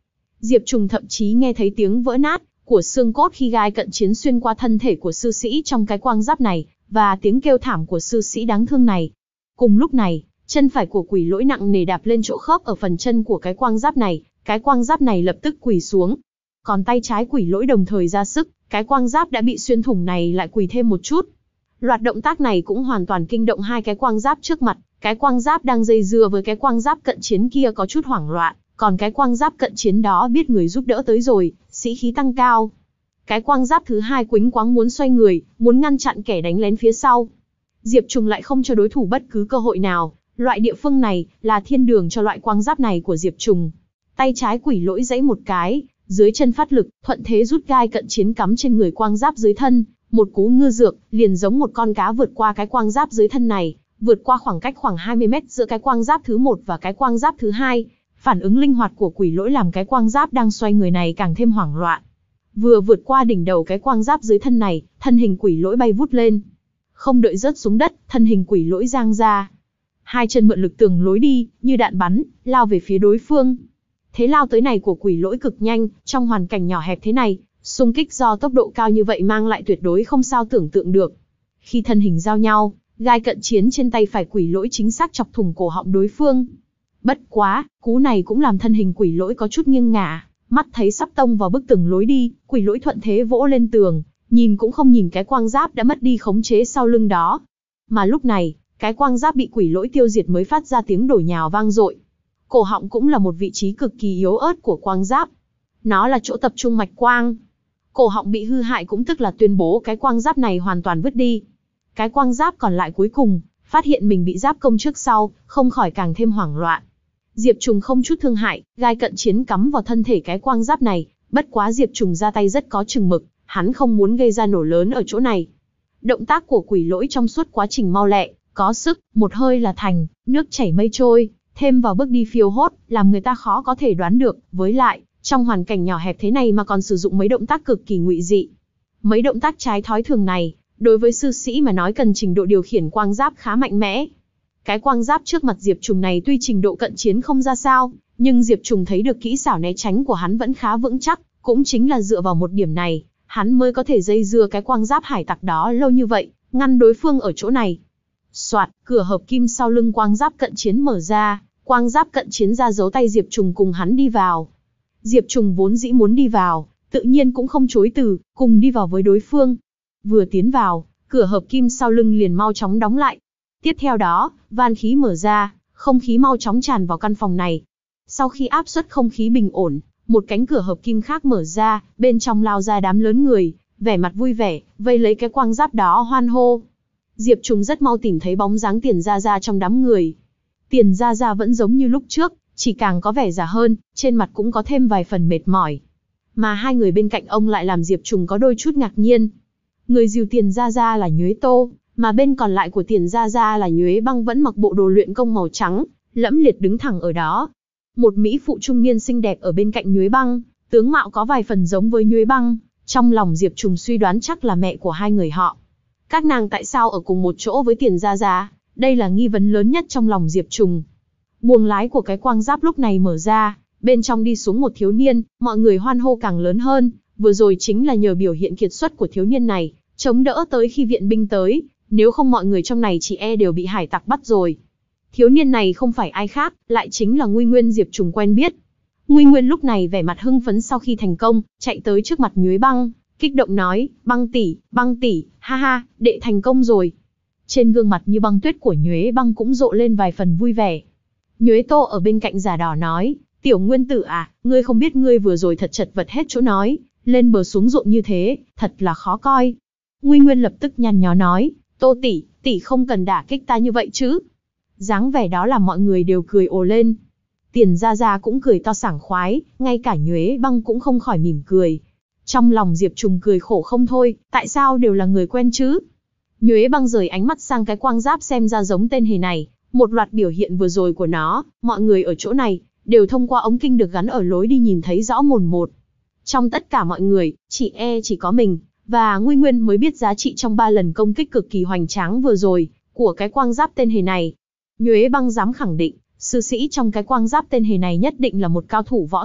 Diệp Trùng thậm chí nghe thấy tiếng vỡ nát của xương cốt khi gai cận chiến xuyên qua thân thể của sư sĩ trong cái quang giáp này, và tiếng kêu thảm của sư sĩ đáng thương này. Cùng lúc này, chân phải của quỷ lỗi nặng nề đạp lên chỗ khớp ở phần chân của cái quang giáp này, cái quang giáp này lập tức quỳ xuống. Còn tay trái quỷ lỗi đồng thời ra sức, cái quang giáp đã bị xuyên thủng này lại quỳ thêm một chút. Loạt động tác này cũng hoàn toàn kinh động hai cái quang giáp trước mặt, cái quang giáp đang dây dưa với cái quang giáp cận chiến kia có chút hoảng loạn, còn cái quang giáp cận chiến đó biết người giúp đỡ tới rồi, sĩ khí tăng cao. Cái quang giáp thứ hai quĩnh quáng muốn xoay người, muốn ngăn chặn kẻ đánh lén phía sau. Diệp Trùng lại không cho đối thủ bất cứ cơ hội nào, loại địa phương này là thiên đường cho loại quang giáp này của Diệp Trùng. Tay trái quỷ lỗi giãy một cái, dưới chân phát lực, thuận thế rút gai cận chiến cắm trên người quang giáp dưới thân, một cú ngư dược, liền giống một con cá vượt qua cái quang giáp dưới thân này, vượt qua khoảng cách khoảng hai mươi mét giữa cái quang giáp thứ một và cái quang giáp thứ hai. Phản ứng linh hoạt của quỷ lỗi làm cái quang giáp đang xoay người này càng thêm hoảng loạn. Vừa vượt qua đỉnh đầu cái quang giáp dưới thân này, thân hình quỷ lỗi bay vút lên. Không đợi rớt xuống đất, thân hình quỷ lỗi giang ra. Hai chân mượn lực tường lối đi, như đạn bắn, lao về phía đối phương. Thế lao tới này của quỷ lỗi cực nhanh, trong hoàn cảnh nhỏ hẹp thế này, xung kích do tốc độ cao như vậy mang lại tuyệt đối không sao tưởng tượng được. Khi thân hình giao nhau, gai cận chiến trên tay phải quỷ lỗi chính xác chọc thủng cổ họng đối phương. Bất quá, cú này cũng làm thân hình quỷ lỗi có chút nghiêng ngả, mắt thấy sắp tông vào bức tường lối đi, quỷ lỗi thuận thế vỗ lên tường, nhìn cũng không nhìn cái quang giáp đã mất đi khống chế sau lưng đó. Mà lúc này, cái quang giáp bị quỷ lỗi tiêu diệt mới phát ra tiếng đổ nhào vang dội. Cổ họng cũng là một vị trí cực kỳ yếu ớt của quang giáp. Nó là chỗ tập trung mạch quang. Cổ họng bị hư hại cũng tức là tuyên bố cái quang giáp này hoàn toàn vứt đi. Cái quang giáp còn lại cuối cùng, phát hiện mình bị giáp công trước sau, không khỏi càng thêm hoảng loạn. Diệp Trùng không chút thương hại, gai cận chiến cắm vào thân thể cái quang giáp này, bất quá Diệp Trùng ra tay rất có chừng mực, hắn không muốn gây ra nổ lớn ở chỗ này. Động tác của quỷ lỗi trong suốt quá trình mau lẹ, có sức, một hơi là thành, nước chảy mây trôi, thêm vào bước đi phiêu hốt, làm người ta khó có thể đoán được, với lại, trong hoàn cảnh nhỏ hẹp thế này mà còn sử dụng mấy động tác cực kỳ ngụy dị. Mấy động tác trái thói thường này, đối với sư sĩ mà nói cần trình độ điều khiển quang giáp khá mạnh mẽ. Cái quang giáp trước mặt Diệp Trùng này tuy trình độ cận chiến không ra sao, nhưng Diệp Trùng thấy được kỹ xảo né tránh của hắn vẫn khá vững chắc, cũng chính là dựa vào một điểm này, hắn mới có thể dây dưa cái quang giáp hải tặc đó lâu như vậy, ngăn đối phương ở chỗ này. Soạt, cửa hợp kim sau lưng quang giáp cận chiến mở ra, quang giáp cận chiến ra giấu tay Diệp Trùng cùng hắn đi vào. Diệp Trùng vốn dĩ muốn đi vào, tự nhiên cũng không chối từ, cùng đi vào với đối phương. Vừa tiến vào, cửa hợp kim sau lưng liền mau chóng đóng lại. Tiếp theo đó, van khí mở ra, không khí mau chóng tràn vào căn phòng này. Sau khi áp suất không khí bình ổn, một cánh cửa hợp kim khác mở ra, bên trong lao ra đám lớn người, vẻ mặt vui vẻ, vây lấy cái quang giáp đó hoan hô. Diệp Trùng rất mau tìm thấy bóng dáng Tiền Gia Gia trong đám người. Tiền Gia Gia vẫn giống như lúc trước, chỉ càng có vẻ già hơn, trên mặt cũng có thêm vài phần mệt mỏi. Mà hai người bên cạnh ông lại làm Diệp Trùng có đôi chút ngạc nhiên. Người dìu Tiền Gia Gia là Nhuế Tô, mà bên còn lại của Tiền Gia Gia là Nhuế Băng vẫn mặc bộ đồ luyện công màu trắng, lẫm liệt đứng thẳng ở đó. Một mỹ phụ trung niên xinh đẹp ở bên cạnh Nhuế Băng, tướng mạo có vài phần giống với Nhuế Băng, trong lòng Diệp Trùng suy đoán chắc là mẹ của hai người họ. Các nàng tại sao ở cùng một chỗ với Tiền Gia Gia? Đây là nghi vấn lớn nhất trong lòng Diệp Trùng. Buồng lái của cái quang giáp lúc này mở ra, bên trong đi xuống một thiếu niên, mọi người hoan hô càng lớn hơn, vừa rồi chính là nhờ biểu hiện kiệt xuất của thiếu niên này, chống đỡ tới khi viện binh tới, nếu không mọi người trong này chỉ e đều bị hải tặc bắt rồi. Thiếu niên này không phải ai khác, lại chính là Nguy Nguyên Diệp Trùng quen biết. Nguy Nguyên lúc này vẻ mặt hưng phấn sau khi thành công, chạy tới trước mặt Nhuế Băng, kích động nói, Băng tỷ, Băng tỷ, ha ha, đệ thành công rồi. Trên gương mặt như băng tuyết của Nhuế Băng cũng rộ lên vài phần vui vẻ. Nhuế Tô ở bên cạnh giả đỏ nói, tiểu Nguyên tử à, ngươi không biết ngươi vừa rồi thật chật vật hết chỗ nói, lên bờ xuống ruộng như thế, thật là khó coi. Nguy Nguyên lập tức nhăn nhó nói, Tô tỷ, tỷ không cần đả kích ta như vậy chứ. Dáng vẻ đó làm mọi người đều cười ồ lên. Tiền Gia Gia cũng cười to sảng khoái, ngay cả Nhuế Băng cũng không khỏi mỉm cười. Trong lòng Diệp Trùng cười khổ không thôi, tại sao đều là người quen chứ? Nhuế Băng rời ánh mắt sang cái quang giáp xem ra giống tên hề này, một loạt biểu hiện vừa rồi của nó, mọi người ở chỗ này, đều thông qua ống kinh được gắn ở lối đi nhìn thấy rõ mồn một. Trong tất cả mọi người, chỉ e chỉ có mình, và Nguy Nguyên mới biết giá trị trong ba lần công kích cực kỳ hoành tráng vừa rồi, của cái quang giáp tên hề này. Nhuế Băng dám khẳng định, sư sĩ trong cái quang giáp tên hề này nhất định là một cao thủ võ thuật,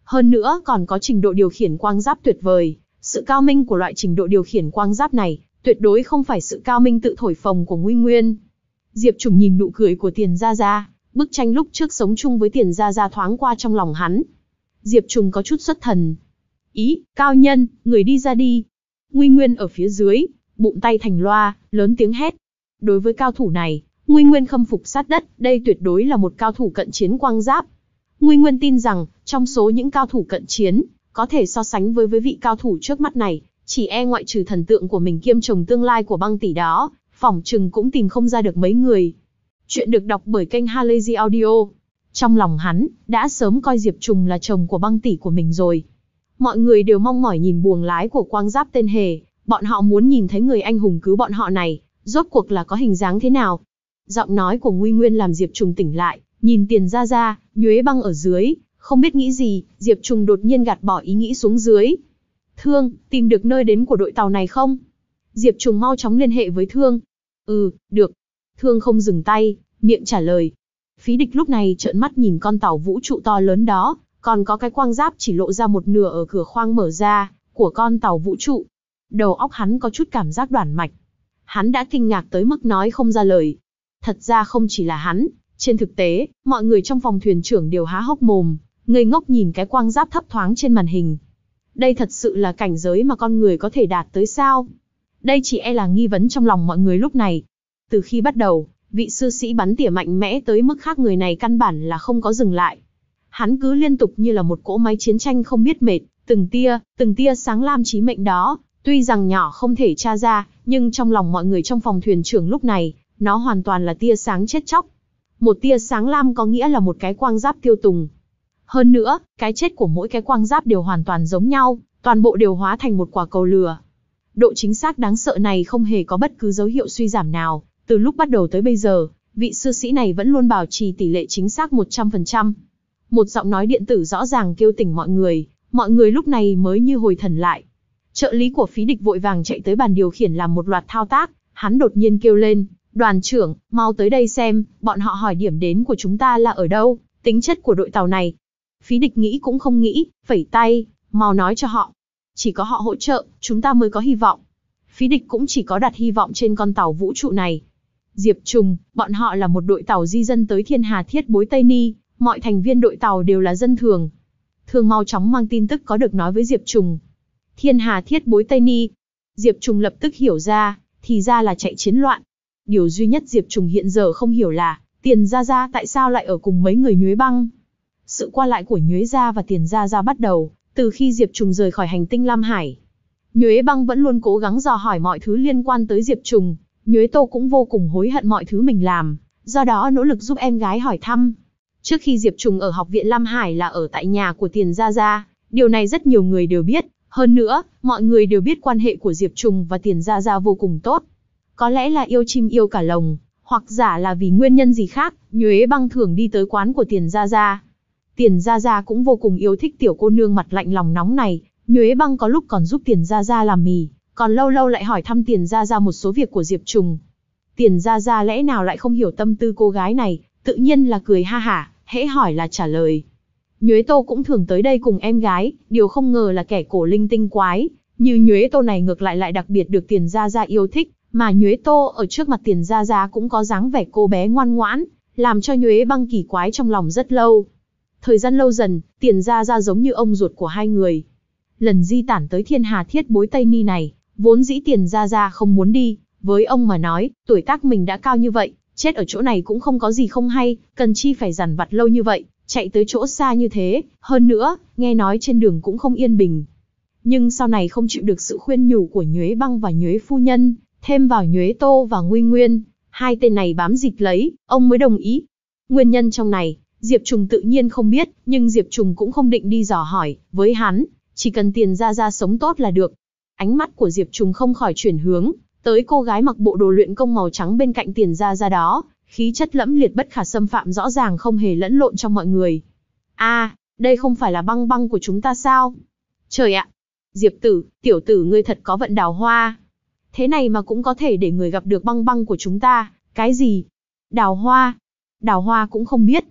hơn nữa còn có trình độ điều khiển quang giáp tuyệt vời. Sự cao minh của loại trình độ điều khiển quang giáp này, tuyệt đối không phải sự cao minh tự thổi phồng của Nguy Nguyên. Diệp Trùng nhìn nụ cười của Tiền Gia Gia, bức tranh lúc trước sống chung với Tiền Gia Gia thoáng qua trong lòng hắn. Diệp Trùng có chút xuất thần. Ý, cao nhân, người đi ra đi. Nguy Nguyên ở phía dưới, bụng tay thành loa, lớn tiếng hét. Đối với cao thủ này, Nguy Nguyên khâm phục sát đất, đây tuyệt đối là một cao thủ cận chiến quang giáp. Nguy Nguyên tin rằng, trong số những cao thủ cận chiến, có thể so sánh với với vị cao thủ trước mắt này, chỉ e ngoại trừ thần tượng của mình kiêm chồng tương lai của băng tỷ đó, phỏng chừng cũng tìm không ra được mấy người. Chuyện được đọc bởi kênh Halazy Audio. Trong lòng hắn, đã sớm coi Diệp Trùng là chồng của băng tỷ của mình rồi. Mọi người đều mong mỏi nhìn buồng lái của quang giáp tên Hề, bọn họ muốn nhìn thấy người anh hùng cứu bọn họ này, rốt cuộc là có hình dáng thế nào. Giọng nói của Nguy Nguyên làm Diệp Trùng tỉnh lại, nhìn Tiền Gia Gia, Nhuế Băng ở dưới, không biết nghĩ gì, Diệp Trùng đột nhiên gạt bỏ ý nghĩ xuống dưới. Thương, tìm được nơi đến của đội tàu này không? Diệp Trùng mau chóng liên hệ với Thương. Ừ, được. Thương không dừng tay, miệng trả lời. Phí Địch lúc này trợn mắt nhìn con tàu vũ trụ to lớn đó, còn có cái quang giáp chỉ lộ ra một nửa ở cửa khoang mở ra, của con tàu vũ trụ. Đầu óc hắn có chút cảm giác đoản mạch. Hắn đã kinh ngạc tới mức nói không ra lời. Thật ra không chỉ là hắn, trên thực tế, mọi người trong phòng thuyền trưởng đều há hốc mồm, ngây ngốc nhìn cái quang giáp thấp thoáng trên màn hình. Đây thật sự là cảnh giới mà con người có thể đạt tới sao? Đây chỉ e là nghi vấn trong lòng mọi người lúc này. Từ khi bắt đầu, vị sư sĩ bắn tỉa mạnh mẽ tới mức khác người này căn bản là không có dừng lại. Hắn cứ liên tục như là một cỗ máy chiến tranh không biết mệt, từng tia, từng tia sáng lam chí mệnh đó, tuy rằng nhỏ không thể tra ra, nhưng trong lòng mọi người trong phòng thuyền trưởng lúc này, nó hoàn toàn là tia sáng chết chóc. Một tia sáng lam có nghĩa là một cái quang giáp tiêu tùng. Hơn nữa, cái chết của mỗi cái quang giáp đều hoàn toàn giống nhau, toàn bộ đều hóa thành một quả cầu lửa. Độ chính xác đáng sợ này không hề có bất cứ dấu hiệu suy giảm nào, từ lúc bắt đầu tới bây giờ, vị sư sĩ này vẫn luôn bảo trì tỷ lệ chính xác một trăm phần trăm. Một giọng nói điện tử rõ ràng kêu tỉnh mọi người, mọi người lúc này mới như hồi thần lại. Trợ lý của Phí Địch vội vàng chạy tới bàn điều khiển làm một loạt thao tác, hắn đột nhiên kêu lên, đoàn trưởng, mau tới đây xem, bọn họ hỏi điểm đến của chúng ta là ở đâu, tính chất của đội tàu này. Phí Địch nghĩ cũng không nghĩ, phẩy tay, mau nói cho họ. Chỉ có họ hỗ trợ, chúng ta mới có hy vọng. Phí Địch cũng chỉ có đặt hy vọng trên con tàu vũ trụ này. Diệp Trùng, bọn họ là một đội tàu di dân tới Thiên Hà Thiết Bối Tây Ni, mọi thành viên đội tàu đều là dân thường. Thương mau chóng mang tin tức có được nói với Diệp Trùng. Thiên Hà Thiết Bối Tây Ni. Diệp Trùng lập tức hiểu ra, thì ra là chạy chiến loạn. Điều duy nhất Diệp Trùng hiện giờ không hiểu là, Tiền Gia Gia tại sao lại ở cùng mấy người Nhuế Băng. Sự qua lại của Nhuế Gia và Tiền Gia Gia bắt đầu, từ khi Diệp Trùng rời khỏi hành tinh Lam Hải. Nhuế Băng vẫn luôn cố gắng dò hỏi mọi thứ liên quan tới Diệp Trùng, Nhuế Tô cũng vô cùng hối hận mọi thứ mình làm, do đó nỗ lực giúp em gái hỏi thăm. Trước khi Diệp Trùng ở học viện Lam Hải là ở tại nhà của Tiền Gia Gia, điều này rất nhiều người đều biết, hơn nữa, mọi người đều biết quan hệ của Diệp Trùng và Tiền Gia Gia vô cùng tốt. Có lẽ là yêu chim yêu cả lồng, hoặc giả là vì nguyên nhân gì khác, Nhuế Băng thường đi tới quán của Tiền Gia Gia. Tiền Gia Gia cũng vô cùng yêu thích tiểu cô nương mặt lạnh lòng nóng này, Nhuế Băng có lúc còn giúp Tiền Gia Gia làm mì, còn lâu lâu lại hỏi thăm Tiền Gia Gia một số việc của Diệp Trùng. Tiền Gia Gia lẽ nào lại không hiểu tâm tư cô gái này, tự nhiên là cười ha hả, hễ hỏi là trả lời. Nhuế Tô cũng thường tới đây cùng em gái, điều không ngờ là kẻ cổ linh tinh quái, như Nhuế Tô này ngược lại lại đặc biệt được Tiền Gia Gia yêu thích, mà Nhuế Tô ở trước mặt Tiền Gia Gia cũng có dáng vẻ cô bé ngoan ngoãn, làm cho Nhuế Băng kỳ quái trong lòng rất lâu. Thời gian lâu dần, Tiền Gia Gia giống như ông ruột của hai người. Lần di tản tới Thiên Hà Thiết Bối Tây Ni này, vốn dĩ Tiền Gia Gia không muốn đi, với ông mà nói, tuổi tác mình đã cao như vậy, chết ở chỗ này cũng không có gì không hay, cần chi phải dằn vặt lâu như vậy, chạy tới chỗ xa như thế, hơn nữa, nghe nói trên đường cũng không yên bình. Nhưng sau này không chịu được sự khuyên nhủ của Nhuế Băng và Nhuế Phu Nhân, thêm vào Nhuế Tô và Nguy Nguyên, hai tên này bám dịch lấy, ông mới đồng ý. Nguyên nhân trong này, Diệp Trùng tự nhiên không biết, nhưng Diệp Trùng cũng không định đi dò hỏi, với hắn, chỉ cần Tiền Gia Gia sống tốt là được. Ánh mắt của Diệp Trùng không khỏi chuyển hướng, tới cô gái mặc bộ đồ luyện công màu trắng bên cạnh Tiền Gia Gia đó, khí chất lẫm liệt bất khả xâm phạm rõ ràng không hề lẫn lộn trong mọi người. A, à, đây không phải là Băng Băng của chúng ta sao? Trời ạ! Diệp tử, tiểu tử ngươi thật có vận đào hoa. Thế này mà cũng có thể để người gặp được Băng Băng của chúng ta, cái gì? Đào hoa? Đào hoa cũng không biết.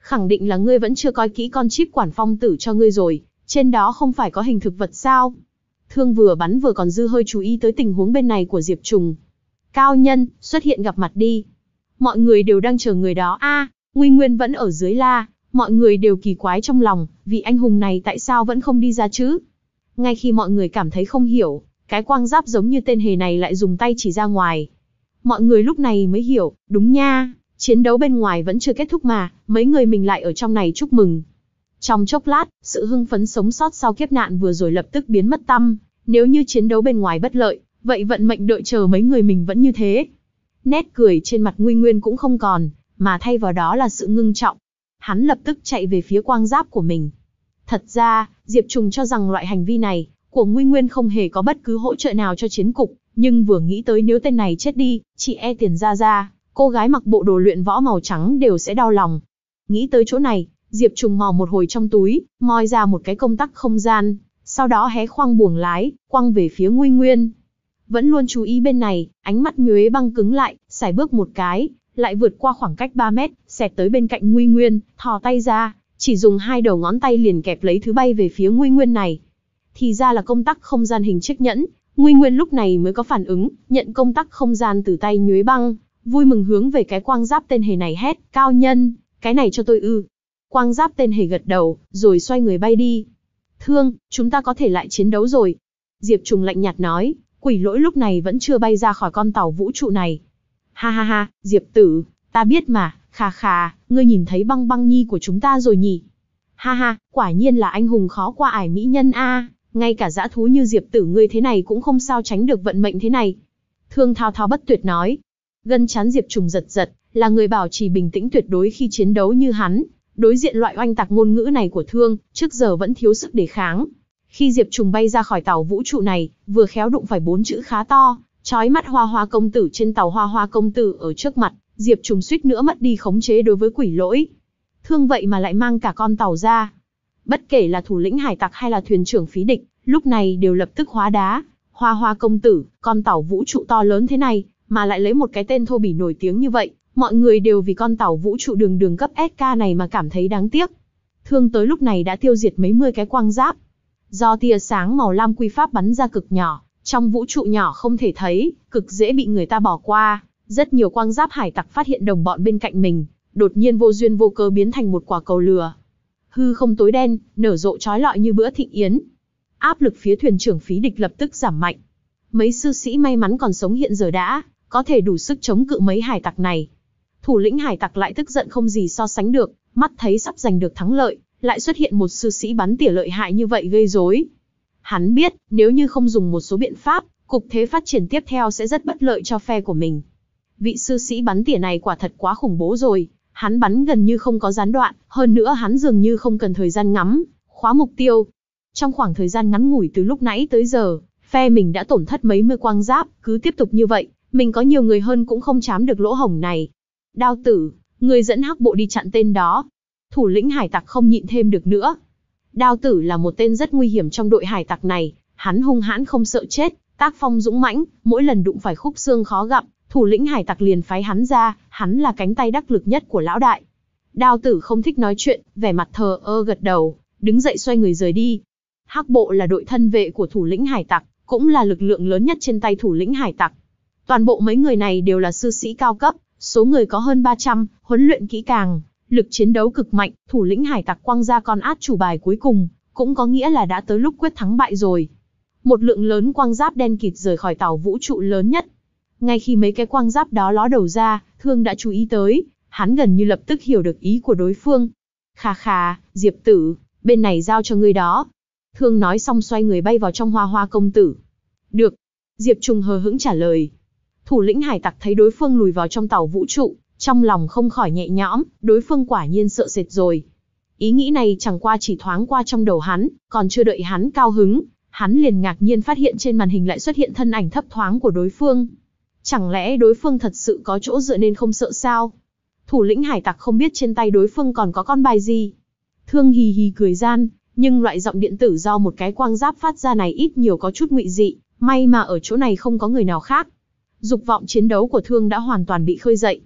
Khẳng định là ngươi vẫn chưa coi kỹ con chip quản phong tử cho ngươi rồi, trên đó không phải có hình thực vật sao? Thương vừa bắn vừa còn dư hơi chú ý tới tình huống bên này của Diệp Trùng. Cao nhân, xuất hiện gặp mặt đi. Mọi người đều đang chờ người đó a. À, Nguy Nguyên vẫn ở dưới la, mọi người đều kỳ quái trong lòng, vị anh hùng này tại sao vẫn không đi ra chứ? Ngay khi mọi người cảm thấy không hiểu, cái quang giáp giống như tên hề này lại dùng tay chỉ ra ngoài. Mọi người lúc này mới hiểu, đúng nha, chiến đấu bên ngoài vẫn chưa kết thúc mà, mấy người mình lại ở trong này chúc mừng. Trong chốc lát, sự hưng phấn sống sót sau kiếp nạn vừa rồi lập tức biến mất tăm, nếu như chiến đấu bên ngoài bất lợi, vậy vận mệnh đợi chờ mấy người mình vẫn như thế. Nét cười trên mặt Nguy Nguyên cũng không còn, mà thay vào đó là sự ngưng trọng. Hắn lập tức chạy về phía quang giáp của mình. Thật ra, Diệp Trùng cho rằng loại hành vi này của Nguy Nguyên không hề có bất cứ hỗ trợ nào cho chiến cục, nhưng vừa nghĩ tới nếu tên này chết đi, chị e Tiền Gia Gia, cô gái mặc bộ đồ luyện võ màu trắng đều sẽ đau lòng. Nghĩ tới chỗ này, Diệp Trùng mò một hồi trong túi, moi ra một cái công tắc không gian, sau đó hé khoang buồng lái, quăng về phía Nguy Nguyên. Vẫn luôn chú ý bên này, ánh mắt Nhuế Băng cứng lại, sải bước một cái, lại vượt qua khoảng cách ba mét, xẹt tới bên cạnh Nguy Nguyên, thò tay ra, chỉ dùng hai đầu ngón tay liền kẹp lấy thứ bay về phía Nguy Nguyên này. Thì ra là công tắc không gian hình chiếc nhẫn, Nguy Nguyên lúc này mới có phản ứng, nhận công tắc không gian từ tay Nhuế Băng, vui mừng hướng về cái quang giáp tên hề này hét, cao nhân, cái này cho tôi ư. Quang giáp tên hề gật đầu, rồi xoay người bay đi. Thương, chúng ta có thể lại chiến đấu rồi. Diệp Trùng lạnh nhạt nói, Quỷ Lỗi lúc này vẫn chưa bay ra khỏi con tàu vũ trụ này. Ha ha ha, Diệp tử, ta biết mà, khà khà, ngươi nhìn thấy Băng Băng nhi của chúng ta rồi nhỉ? Ha ha, quả nhiên là anh hùng khó qua ải mỹ nhân a, ngay cả dã thú như Diệp tử ngươi thế này cũng không sao tránh được vận mệnh thế này. Thương thao thao bất tuyệt nói. Gân trán Diệp Trùng giật giật, là người bảo trì bình tĩnh tuyệt đối khi chiến đấu như hắn. Đối diện loại oanh tạc ngôn ngữ này của Thương, trước giờ vẫn thiếu sức đề kháng. Khi Diệp Trùng bay ra khỏi tàu vũ trụ này, vừa khéo đụng phải bốn chữ khá to, chói mắt Hoa Hoa công tử trên tàu Hoa Hoa công tử ở trước mặt, Diệp Trùng suýt nữa mất đi khống chế đối với Quỷ Lỗi. Thương vậy mà lại mang cả con tàu ra. Bất kể là thủ lĩnh hải tặc hay là thuyền trưởng phí địch, lúc này đều lập tức hóa đá. Hoa Hoa công tử, con tàu vũ trụ to lớn thế này, mà lại lấy một cái tên thô bỉ nổi tiếng như vậy, mọi người đều vì con tàu vũ trụ đường đường cấp ét ca này mà cảm thấy đáng tiếc. Thương tới lúc này đã tiêu diệt mấy mươi cái quang giáp. Do tia sáng màu lam quy pháp bắn ra cực nhỏ, trong vũ trụ nhỏ không thể thấy, cực dễ bị người ta bỏ qua. Rất nhiều quang giáp hải tặc phát hiện đồng bọn bên cạnh mình, đột nhiên vô duyên vô cớ biến thành một quả cầu lửa. Hư không tối đen, nở rộ chói lọi như bữa thịnh yến. Áp lực phía thuyền trưởng phí địch lập tức giảm mạnh. Mấy sư sĩ may mắn còn sống hiện giờ đã có thể đủ sức chống cự mấy hải tặc này. Thủ lĩnh hải tặc lại tức giận không gì so sánh được, mắt thấy sắp giành được thắng lợi, lại xuất hiện một sư sĩ bắn tỉa lợi hại như vậy gây rối. Hắn biết, nếu như không dùng một số biện pháp, cục thế phát triển tiếp theo sẽ rất bất lợi cho phe của mình. Vị sư sĩ bắn tỉa này quả thật quá khủng bố rồi, hắn bắn gần như không có gián đoạn, hơn nữa hắn dường như không cần thời gian ngắm, khóa mục tiêu. Trong khoảng thời gian ngắn ngủi từ lúc nãy tới giờ, phe mình đã tổn thất mấy mươi quang giáp, cứ tiếp tục như vậy, mình có nhiều người hơn cũng không trám được lỗ hổng này. Đao tử, người dẫn hắc bộ đi chặn tên đó. Thủ lĩnh hải tặc không nhịn thêm được nữa. Đao tử là một tên rất nguy hiểm trong đội hải tặc này, hắn hung hãn không sợ chết, tác phong dũng mãnh, mỗi lần đụng phải khúc xương khó gặm, thủ lĩnh hải tặc liền phái hắn ra, hắn là cánh tay đắc lực nhất của lão đại. Đao tử không thích nói chuyện, vẻ mặt thờ ơ gật đầu, đứng dậy xoay người rời đi. Hắc bộ là đội thân vệ của thủ lĩnh hải tặc, cũng là lực lượng lớn nhất trên tay thủ lĩnh hải tặc. Toàn bộ mấy người này đều là sư sĩ cao cấp, số người có hơn ba trăm, huấn luyện kỹ càng, lực chiến đấu cực mạnh, thủ lĩnh hải tặc quăng ra con át chủ bài cuối cùng, cũng có nghĩa là đã tới lúc quyết thắng bại rồi. Một lượng lớn quang giáp đen kịt rời khỏi tàu vũ trụ lớn nhất. Ngay khi mấy cái quang giáp đó ló đầu ra, Thương đã chú ý tới, hắn gần như lập tức hiểu được ý của đối phương. Khà khà, Diệp tử, bên này giao cho ngươi đó. Thương nói xong xoay người bay vào trong Hoa Hoa công tử. Được. Diệp Trùng hờ hững trả lời. Thủ lĩnh hải tặc thấy đối phương lùi vào trong tàu vũ trụ, trong lòng không khỏi nhẹ nhõm, đối phương quả nhiên sợ sệt rồi. Ý nghĩ này chẳng qua chỉ thoáng qua trong đầu hắn, còn chưa đợi hắn cao hứng, hắn liền ngạc nhiên phát hiện trên màn hình lại xuất hiện thân ảnh thấp thoáng của đối phương. Chẳng lẽ đối phương thật sự có chỗ dựa nên không sợ sao? Thủ lĩnh hải tặc không biết trên tay đối phương còn có con bài gì. Thương hì hì cười gian, nhưng loại giọng điện tử do một cái quang giáp phát ra này ít nhiều có chút ngụy dị, may mà ở chỗ này không có người nào khác. Dục vọng chiến đấu của Thương đã hoàn toàn bị khơi dậy.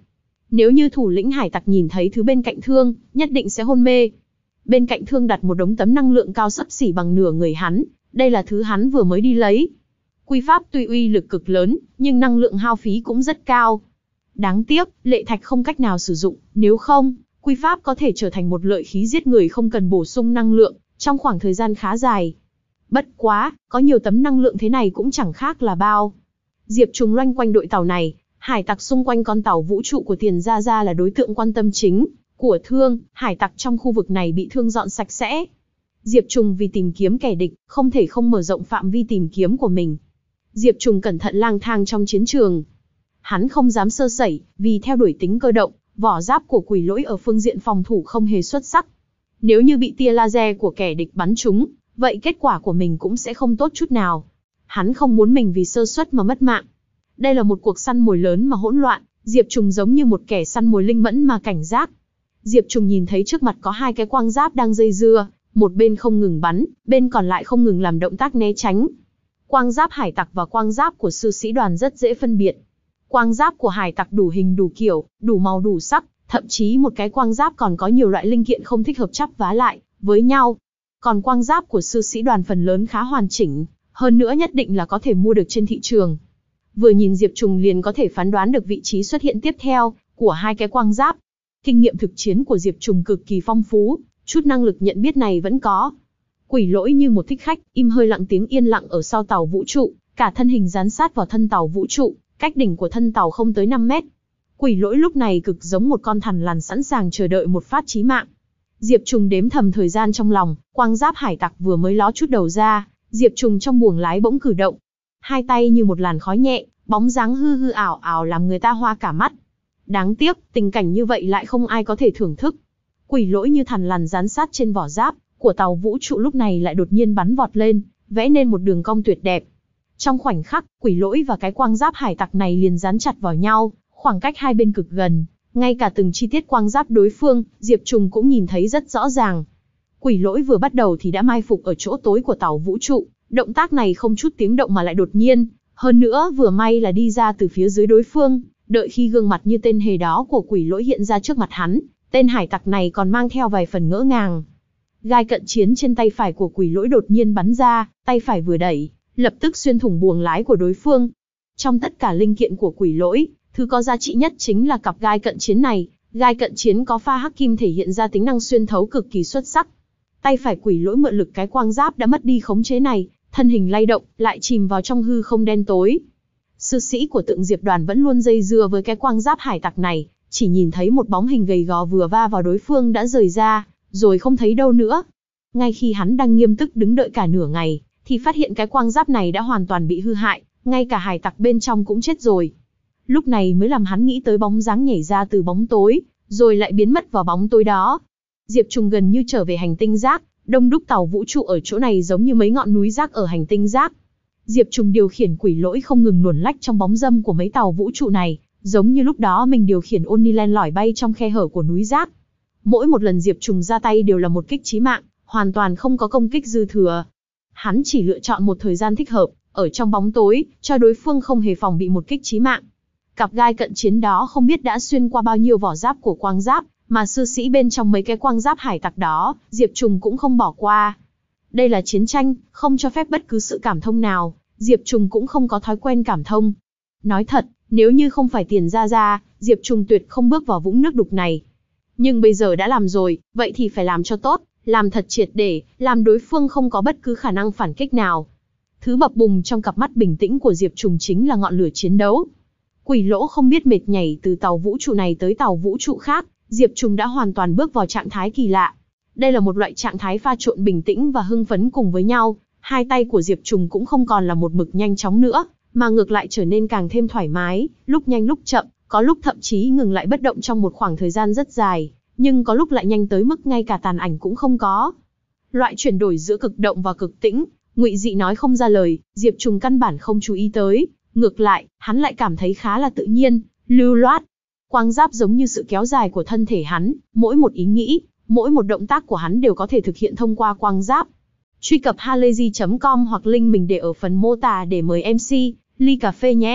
Nếu như thủ lĩnh hải tặc nhìn thấy thứ bên cạnh Thương, nhất định sẽ hôn mê. Bên cạnh Thương đặt một đống tấm năng lượng cao xấp xỉ bằng nửa người hắn, đây là thứ hắn vừa mới đi lấy. Quy pháp tuy uy lực cực lớn, nhưng năng lượng hao phí cũng rất cao. Đáng tiếc, lệ thạch không cách nào sử dụng, nếu không, quy pháp có thể trở thành một lợi khí giết người không cần bổ sung năng lượng, trong khoảng thời gian khá dài. Bất quá, có nhiều tấm năng lượng thế này cũng chẳng khác là bao. Diệp Trùng loanh quanh đội tàu này, hải tặc xung quanh con tàu vũ trụ của Tiền Gia Gia là đối tượng quan tâm chính của Thương, hải tặc trong khu vực này bị Thương dọn sạch sẽ. Diệp Trùng vì tìm kiếm kẻ địch, không thể không mở rộng phạm vi tìm kiếm của mình. Diệp Trùng cẩn thận lang thang trong chiến trường. Hắn không dám sơ sẩy, vì theo đuổi tính cơ động, vỏ giáp của Quỷ Lỗi ở phương diện phòng thủ không hề xuất sắc. Nếu như bị tia laser của kẻ địch bắn trúng, vậy kết quả của mình cũng sẽ không tốt chút nào. Hắn không muốn mình vì sơ suất mà mất mạng. Đây là một cuộc săn mồi lớn mà hỗn loạn, Diệp Trùng giống như một kẻ săn mồi linh mẫn mà cảnh giác. Diệp Trùng nhìn thấy trước mặt có hai cái quang giáp đang dây dưa, một bên không ngừng bắn, bên còn lại không ngừng làm động tác né tránh. Quang giáp hải tặc và quang giáp của sư sĩ đoàn rất dễ phân biệt. Quang giáp của hải tặc đủ hình đủ kiểu, đủ màu đủ sắc, thậm chí một cái quang giáp còn có nhiều loại linh kiện không thích hợp chắp vá lại với nhau. Còn quang giáp của sư sĩ đoàn phần lớn khá hoàn chỉnh, hơn nữa nhất định là có thể mua được trên thị trường. Vừa nhìn Diệp Trùng liền có thể phán đoán được vị trí xuất hiện tiếp theo của hai cái quang giáp. Kinh nghiệm thực chiến của Diệp Trùng cực kỳ phong phú, chút năng lực nhận biết này vẫn có. Quỷ Lỗi như một thích khách, im hơi lặng tiếng yên lặng ở sau tàu vũ trụ, cả thân hình dán sát vào thân tàu vũ trụ, cách đỉnh của thân tàu không tới năm mét. Quỷ Lỗi lúc này cực giống một con thằn lằn sẵn sàng chờ đợi một phát chí mạng. Diệp Trùng đếm thầm thời gian trong lòng, quang giáp hải tặc vừa mới ló chút đầu ra, Diệp Trùng trong buồng lái bỗng cử động. Hai tay như một làn khói nhẹ, bóng dáng hư hư ảo ảo làm người ta hoa cả mắt. Đáng tiếc, tình cảnh như vậy lại không ai có thể thưởng thức. Quỷ Lỗi như thằn lằn dán sát trên vỏ giáp của tàu vũ trụ lúc này lại đột nhiên bắn vọt lên, vẽ nên một đường cong tuyệt đẹp. Trong khoảnh khắc, Quỷ Lỗi và cái quang giáp hải tặc này liền dán chặt vào nhau, khoảng cách hai bên cực gần, ngay cả từng chi tiết quang giáp đối phương, Diệp Trùng cũng nhìn thấy rất rõ ràng. Quỷ Lỗi vừa bắt đầu thì đã mai phục ở chỗ tối của tàu vũ trụ, động tác này không chút tiếng động mà lại đột nhiên, hơn nữa vừa may là đi ra từ phía dưới đối phương, đợi khi gương mặt như tên hề đó của Quỷ Lỗi hiện ra trước mặt hắn, tên hải tặc này còn mang theo vài phần ngỡ ngàng. Gai cận chiến trên tay phải của Quỷ Lỗi đột nhiên bắn ra, tay phải vừa đẩy, lập tức xuyên thủng buồng lái của đối phương. Trong tất cả linh kiện của Quỷ Lỗi, thứ có giá trị nhất chính là cặp gai cận chiến này. Gai cận chiến có pha hắc kim thể hiện ra tính năng xuyên thấu cực kỳ xuất sắc. Tay phải Quỷ Lỗi mượn lực cái quang giáp đã mất đi khống chế này, thân hình lay động, lại chìm vào trong hư không đen tối. Sư sĩ của Tượng Diệp đoàn vẫn luôn dây dưa với cái quang giáp hải tặc này, chỉ nhìn thấy một bóng hình gầy gò vừa va vào đối phương đã rời ra, rồi không thấy đâu nữa. Ngay khi hắn đang nghiêm túc đứng đợi cả nửa ngày, thì phát hiện cái quang giáp này đã hoàn toàn bị hư hại, ngay cả hải tặc bên trong cũng chết rồi. Lúc này mới làm hắn nghĩ tới bóng dáng nhảy ra từ bóng tối, rồi lại biến mất vào bóng tối đó. Diệp Trùng gần như trở về hành tinh rác, đông đúc tàu vũ trụ ở chỗ này giống như mấy ngọn núi rác ở hành tinh rác. Diệp Trùng điều khiển Quỷ Lỗi không ngừng luồn lách trong bóng râm của mấy tàu vũ trụ này, giống như lúc đó mình điều khiển Oni len lỏi bay trong khe hở của núi rác. Mỗi một lần Diệp Trùng ra tay đều là một kích chí mạng, hoàn toàn không có công kích dư thừa. Hắn chỉ lựa chọn một thời gian thích hợp, ở trong bóng tối, cho đối phương không hề phòng bị một kích chí mạng. Cặp gai cận chiến đó không biết đã xuyên qua bao nhiêu vỏ giáp của quang giáp, mà sư sĩ bên trong mấy cái quang giáp hải tặc đó, Diệp Trùng cũng không bỏ qua. Đây là chiến tranh, không cho phép bất cứ sự cảm thông nào, Diệp Trùng cũng không có thói quen cảm thông. Nói thật, nếu như không phải Tiền Gia Gia, Diệp Trùng tuyệt không bước vào vũng nước đục này. Nhưng bây giờ đã làm rồi, vậy thì phải làm cho tốt, làm thật triệt để, làm đối phương không có bất cứ khả năng phản kích nào. Thứ bập bùng trong cặp mắt bình tĩnh của Diệp Trùng chính là ngọn lửa chiến đấu. Quỷ Lỗ không biết mệt nhảy từ tàu vũ trụ này tới tàu vũ trụ khác, Diệp Trùng đã hoàn toàn bước vào trạng thái kỳ lạ. Đây là một loại trạng thái pha trộn bình tĩnh và hưng phấn cùng với nhau, hai tay của Diệp Trùng cũng không còn là một mực nhanh chóng nữa, mà ngược lại trở nên càng thêm thoải mái, lúc nhanh lúc chậm, có lúc thậm chí ngừng lại bất động trong một khoảng thời gian rất dài, nhưng có lúc lại nhanh tới mức ngay cả tàn ảnh cũng không có. Loại chuyển đổi giữa cực động và cực tĩnh, Ngụy Dị nói không ra lời, Diệp Trùng căn bản không chú ý tới, ngược lại, hắn lại cảm thấy khá là tự nhiên, lưu loát. Quang giáp giống như sự kéo dài của thân thể hắn, mỗi một ý nghĩ, mỗi một động tác của hắn đều có thể thực hiện thông qua quang giáp. Truy cập halayzi chấm com hoặc link mình để ở phần mô tả để mời em xê, ly cà phê nhé.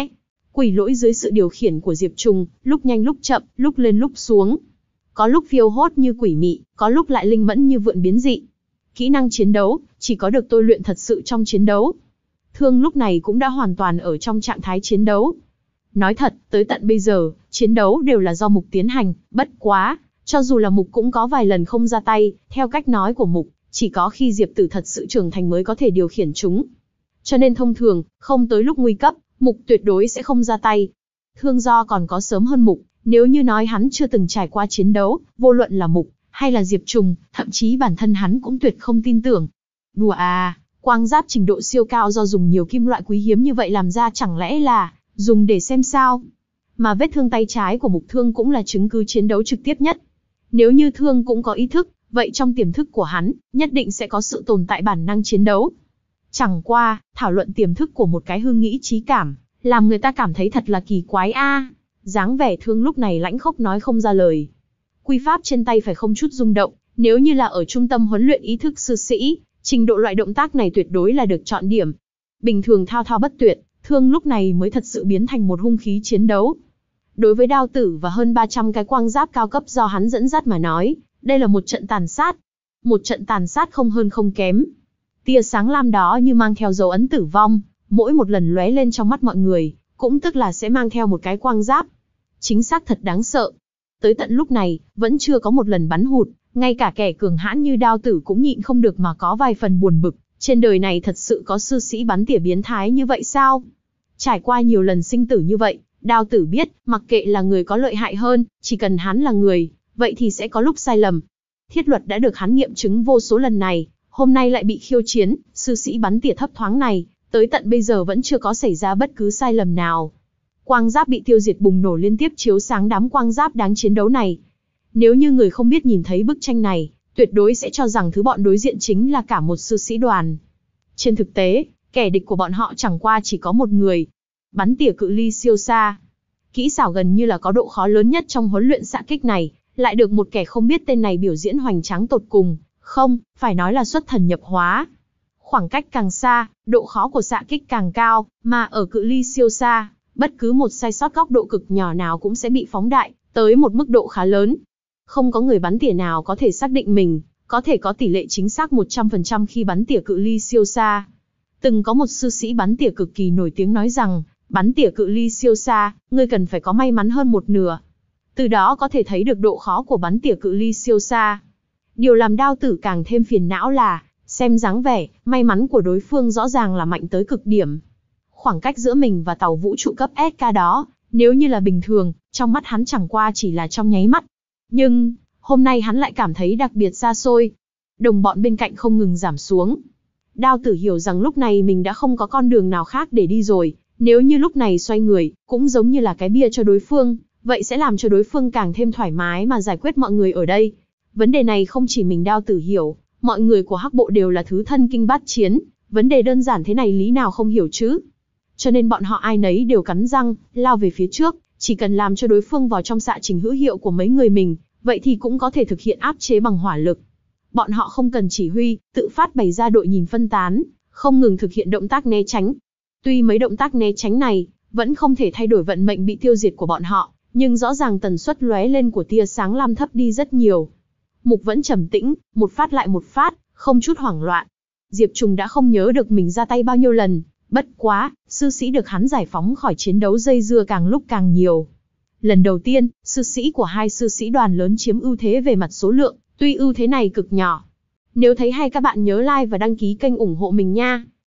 Quỷ lỗi dưới sự điều khiển của Diệp Trùng, lúc nhanh lúc chậm, lúc lên lúc xuống. Có lúc phiêu hốt như quỷ mị, có lúc lại linh mẫn như vượn biến dị. Kỹ năng chiến đấu, chỉ có được tôi luyện thật sự trong chiến đấu. Thương lúc này cũng đã hoàn toàn ở trong trạng thái chiến đấu. Nói thật, tới tận bây giờ, chiến đấu đều là do Mục tiến hành, bất quá, cho dù là Mục cũng có vài lần không ra tay, theo cách nói của Mục, chỉ có khi Diệp Tử thật sự trưởng thành mới có thể điều khiển chúng. Cho nên thông thường, không tới lúc nguy cấp, Mục tuyệt đối sẽ không ra tay. Thương do còn có sớm hơn Mục, nếu như nói hắn chưa từng trải qua chiến đấu, vô luận là Mục, hay là Diệp Trùng, thậm chí bản thân hắn cũng tuyệt không tin tưởng. Đùa à, quang giáp trình độ siêu cao do dùng nhiều kim loại quý hiếm như vậy làm ra chẳng lẽ là dùng để xem sao? Mà vết thương tay trái của Mục Thương cũng là chứng cứ chiến đấu trực tiếp nhất. Nếu như Thương cũng có ý thức, vậy trong tiềm thức của hắn, nhất định sẽ có sự tồn tại bản năng chiến đấu. Chẳng qua, thảo luận tiềm thức của một cái hư nghĩ trí cảm, làm người ta cảm thấy thật là kỳ quái a. Dáng vẻ Thương lúc này lãnh khốc nói không ra lời. Quy pháp trên tay phải không chút rung động, nếu như là ở trung tâm huấn luyện ý thức sư sĩ, trình độ loại động tác này tuyệt đối là được chọn điểm. Bình thường thao thao bất tuyệt, Thương lúc này mới thật sự biến thành một hung khí chiến đấu. Đối với Đao Tử và hơn ba trăm cái quang giáp cao cấp do hắn dẫn dắt mà nói, đây là một trận tàn sát. Một trận tàn sát không hơn không kém. Tia sáng lam đó như mang theo dấu ấn tử vong, mỗi một lần lóe lên trong mắt mọi người, cũng tức là sẽ mang theo một cái quang giáp. Chính xác thật đáng sợ. Tới tận lúc này, vẫn chưa có một lần bắn hụt, ngay cả kẻ cường hãn như Đao Tử cũng nhịn không được mà có vài phần buồn bực. Trên đời này thật sự có sư sĩ bắn tỉa biến thái như vậy sao? Trải qua nhiều lần sinh tử như vậy, Đao Tử biết, mặc kệ là người có lợi hại hơn, chỉ cần hắn là người, vậy thì sẽ có lúc sai lầm. Thiết luật đã được hắn nghiệm chứng vô số lần này, hôm nay lại bị khiêu chiến, sư sĩ bắn tỉa thấp thoáng này, tới tận bây giờ vẫn chưa có xảy ra bất cứ sai lầm nào. Quang giáp bị tiêu diệt bùng nổ liên tiếp chiếu sáng đám quang giáp đáng chiến đấu này. Nếu như người không biết nhìn thấy bức tranh này, tuyệt đối sẽ cho rằng thứ bọn đối diện chính là cả một sư sĩ đoàn. Trên thực tế, kẻ địch của bọn họ chẳng qua chỉ có một người. Bắn tỉa cự ly siêu xa. Kỹ xảo gần như là có độ khó lớn nhất trong huấn luyện xạ kích này, lại được một kẻ không biết tên này biểu diễn hoành tráng tột cùng, không, phải nói là xuất thần nhập hóa. Khoảng cách càng xa, độ khó của xạ kích càng cao, mà ở cự ly siêu xa, bất cứ một sai sót góc độ cực nhỏ nào cũng sẽ bị phóng đại, tới một mức độ khá lớn. Không có người bắn tỉa nào có thể xác định mình, có thể có tỷ lệ chính xác một trăm phần trăm khi bắn tỉa cự ly siêu xa. Từng có một sư sĩ bắn tỉa cực kỳ nổi tiếng nói rằng, bắn tỉa cự ly siêu xa, ngươi cần phải có may mắn hơn một nửa. Từ đó có thể thấy được độ khó của bắn tỉa cự ly siêu xa. Điều làm Đao Tử càng thêm phiền não là, xem dáng vẻ, may mắn của đối phương rõ ràng là mạnh tới cực điểm. Khoảng cách giữa mình và tàu vũ trụ cấp ét ca đó, nếu như là bình thường, trong mắt hắn chẳng qua chỉ là trong nháy mắt. Nhưng, hôm nay hắn lại cảm thấy đặc biệt xa xôi. Đồng bọn bên cạnh không ngừng giảm xuống. Đao Tử hiểu rằng lúc này mình đã không có con đường nào khác để đi rồi, nếu như lúc này xoay người, cũng giống như là cái bia cho đối phương, vậy sẽ làm cho đối phương càng thêm thoải mái mà giải quyết mọi người ở đây. Vấn đề này không chỉ mình Đao Tử hiểu, mọi người của Hắc Bộ đều là thứ thân kinh bát chiến, vấn đề đơn giản thế này lý nào không hiểu chứ. Cho nên bọn họ ai nấy đều cắn răng, lao về phía trước, chỉ cần làm cho đối phương vào trong xạ trình hữu hiệu của mấy người mình, vậy thì cũng có thể thực hiện áp chế bằng hỏa lực. Bọn họ không cần chỉ huy, tự phát bày ra đội nhìn phân tán, không ngừng thực hiện động tác né tránh. Tuy mấy động tác né tránh này, vẫn không thể thay đổi vận mệnh bị tiêu diệt của bọn họ, nhưng rõ ràng tần suất lóe lên của tia sáng lam thấp đi rất nhiều. Mục vẫn trầm tĩnh, một phát lại một phát, không chút hoảng loạn. Diệp Trùng đã không nhớ được mình ra tay bao nhiêu lần, bất quá, sư sĩ được hắn giải phóng khỏi chiến đấu dây dưa càng lúc càng nhiều. Lần đầu tiên, sư sĩ của hai sư sĩ đoàn lớn chiếm ưu thế về mặt số lượng, tuy ưu thế này cực nhỏ. Nếu thấy hay các bạn nhớ like và đăng ký kênh ủng hộ mình nha.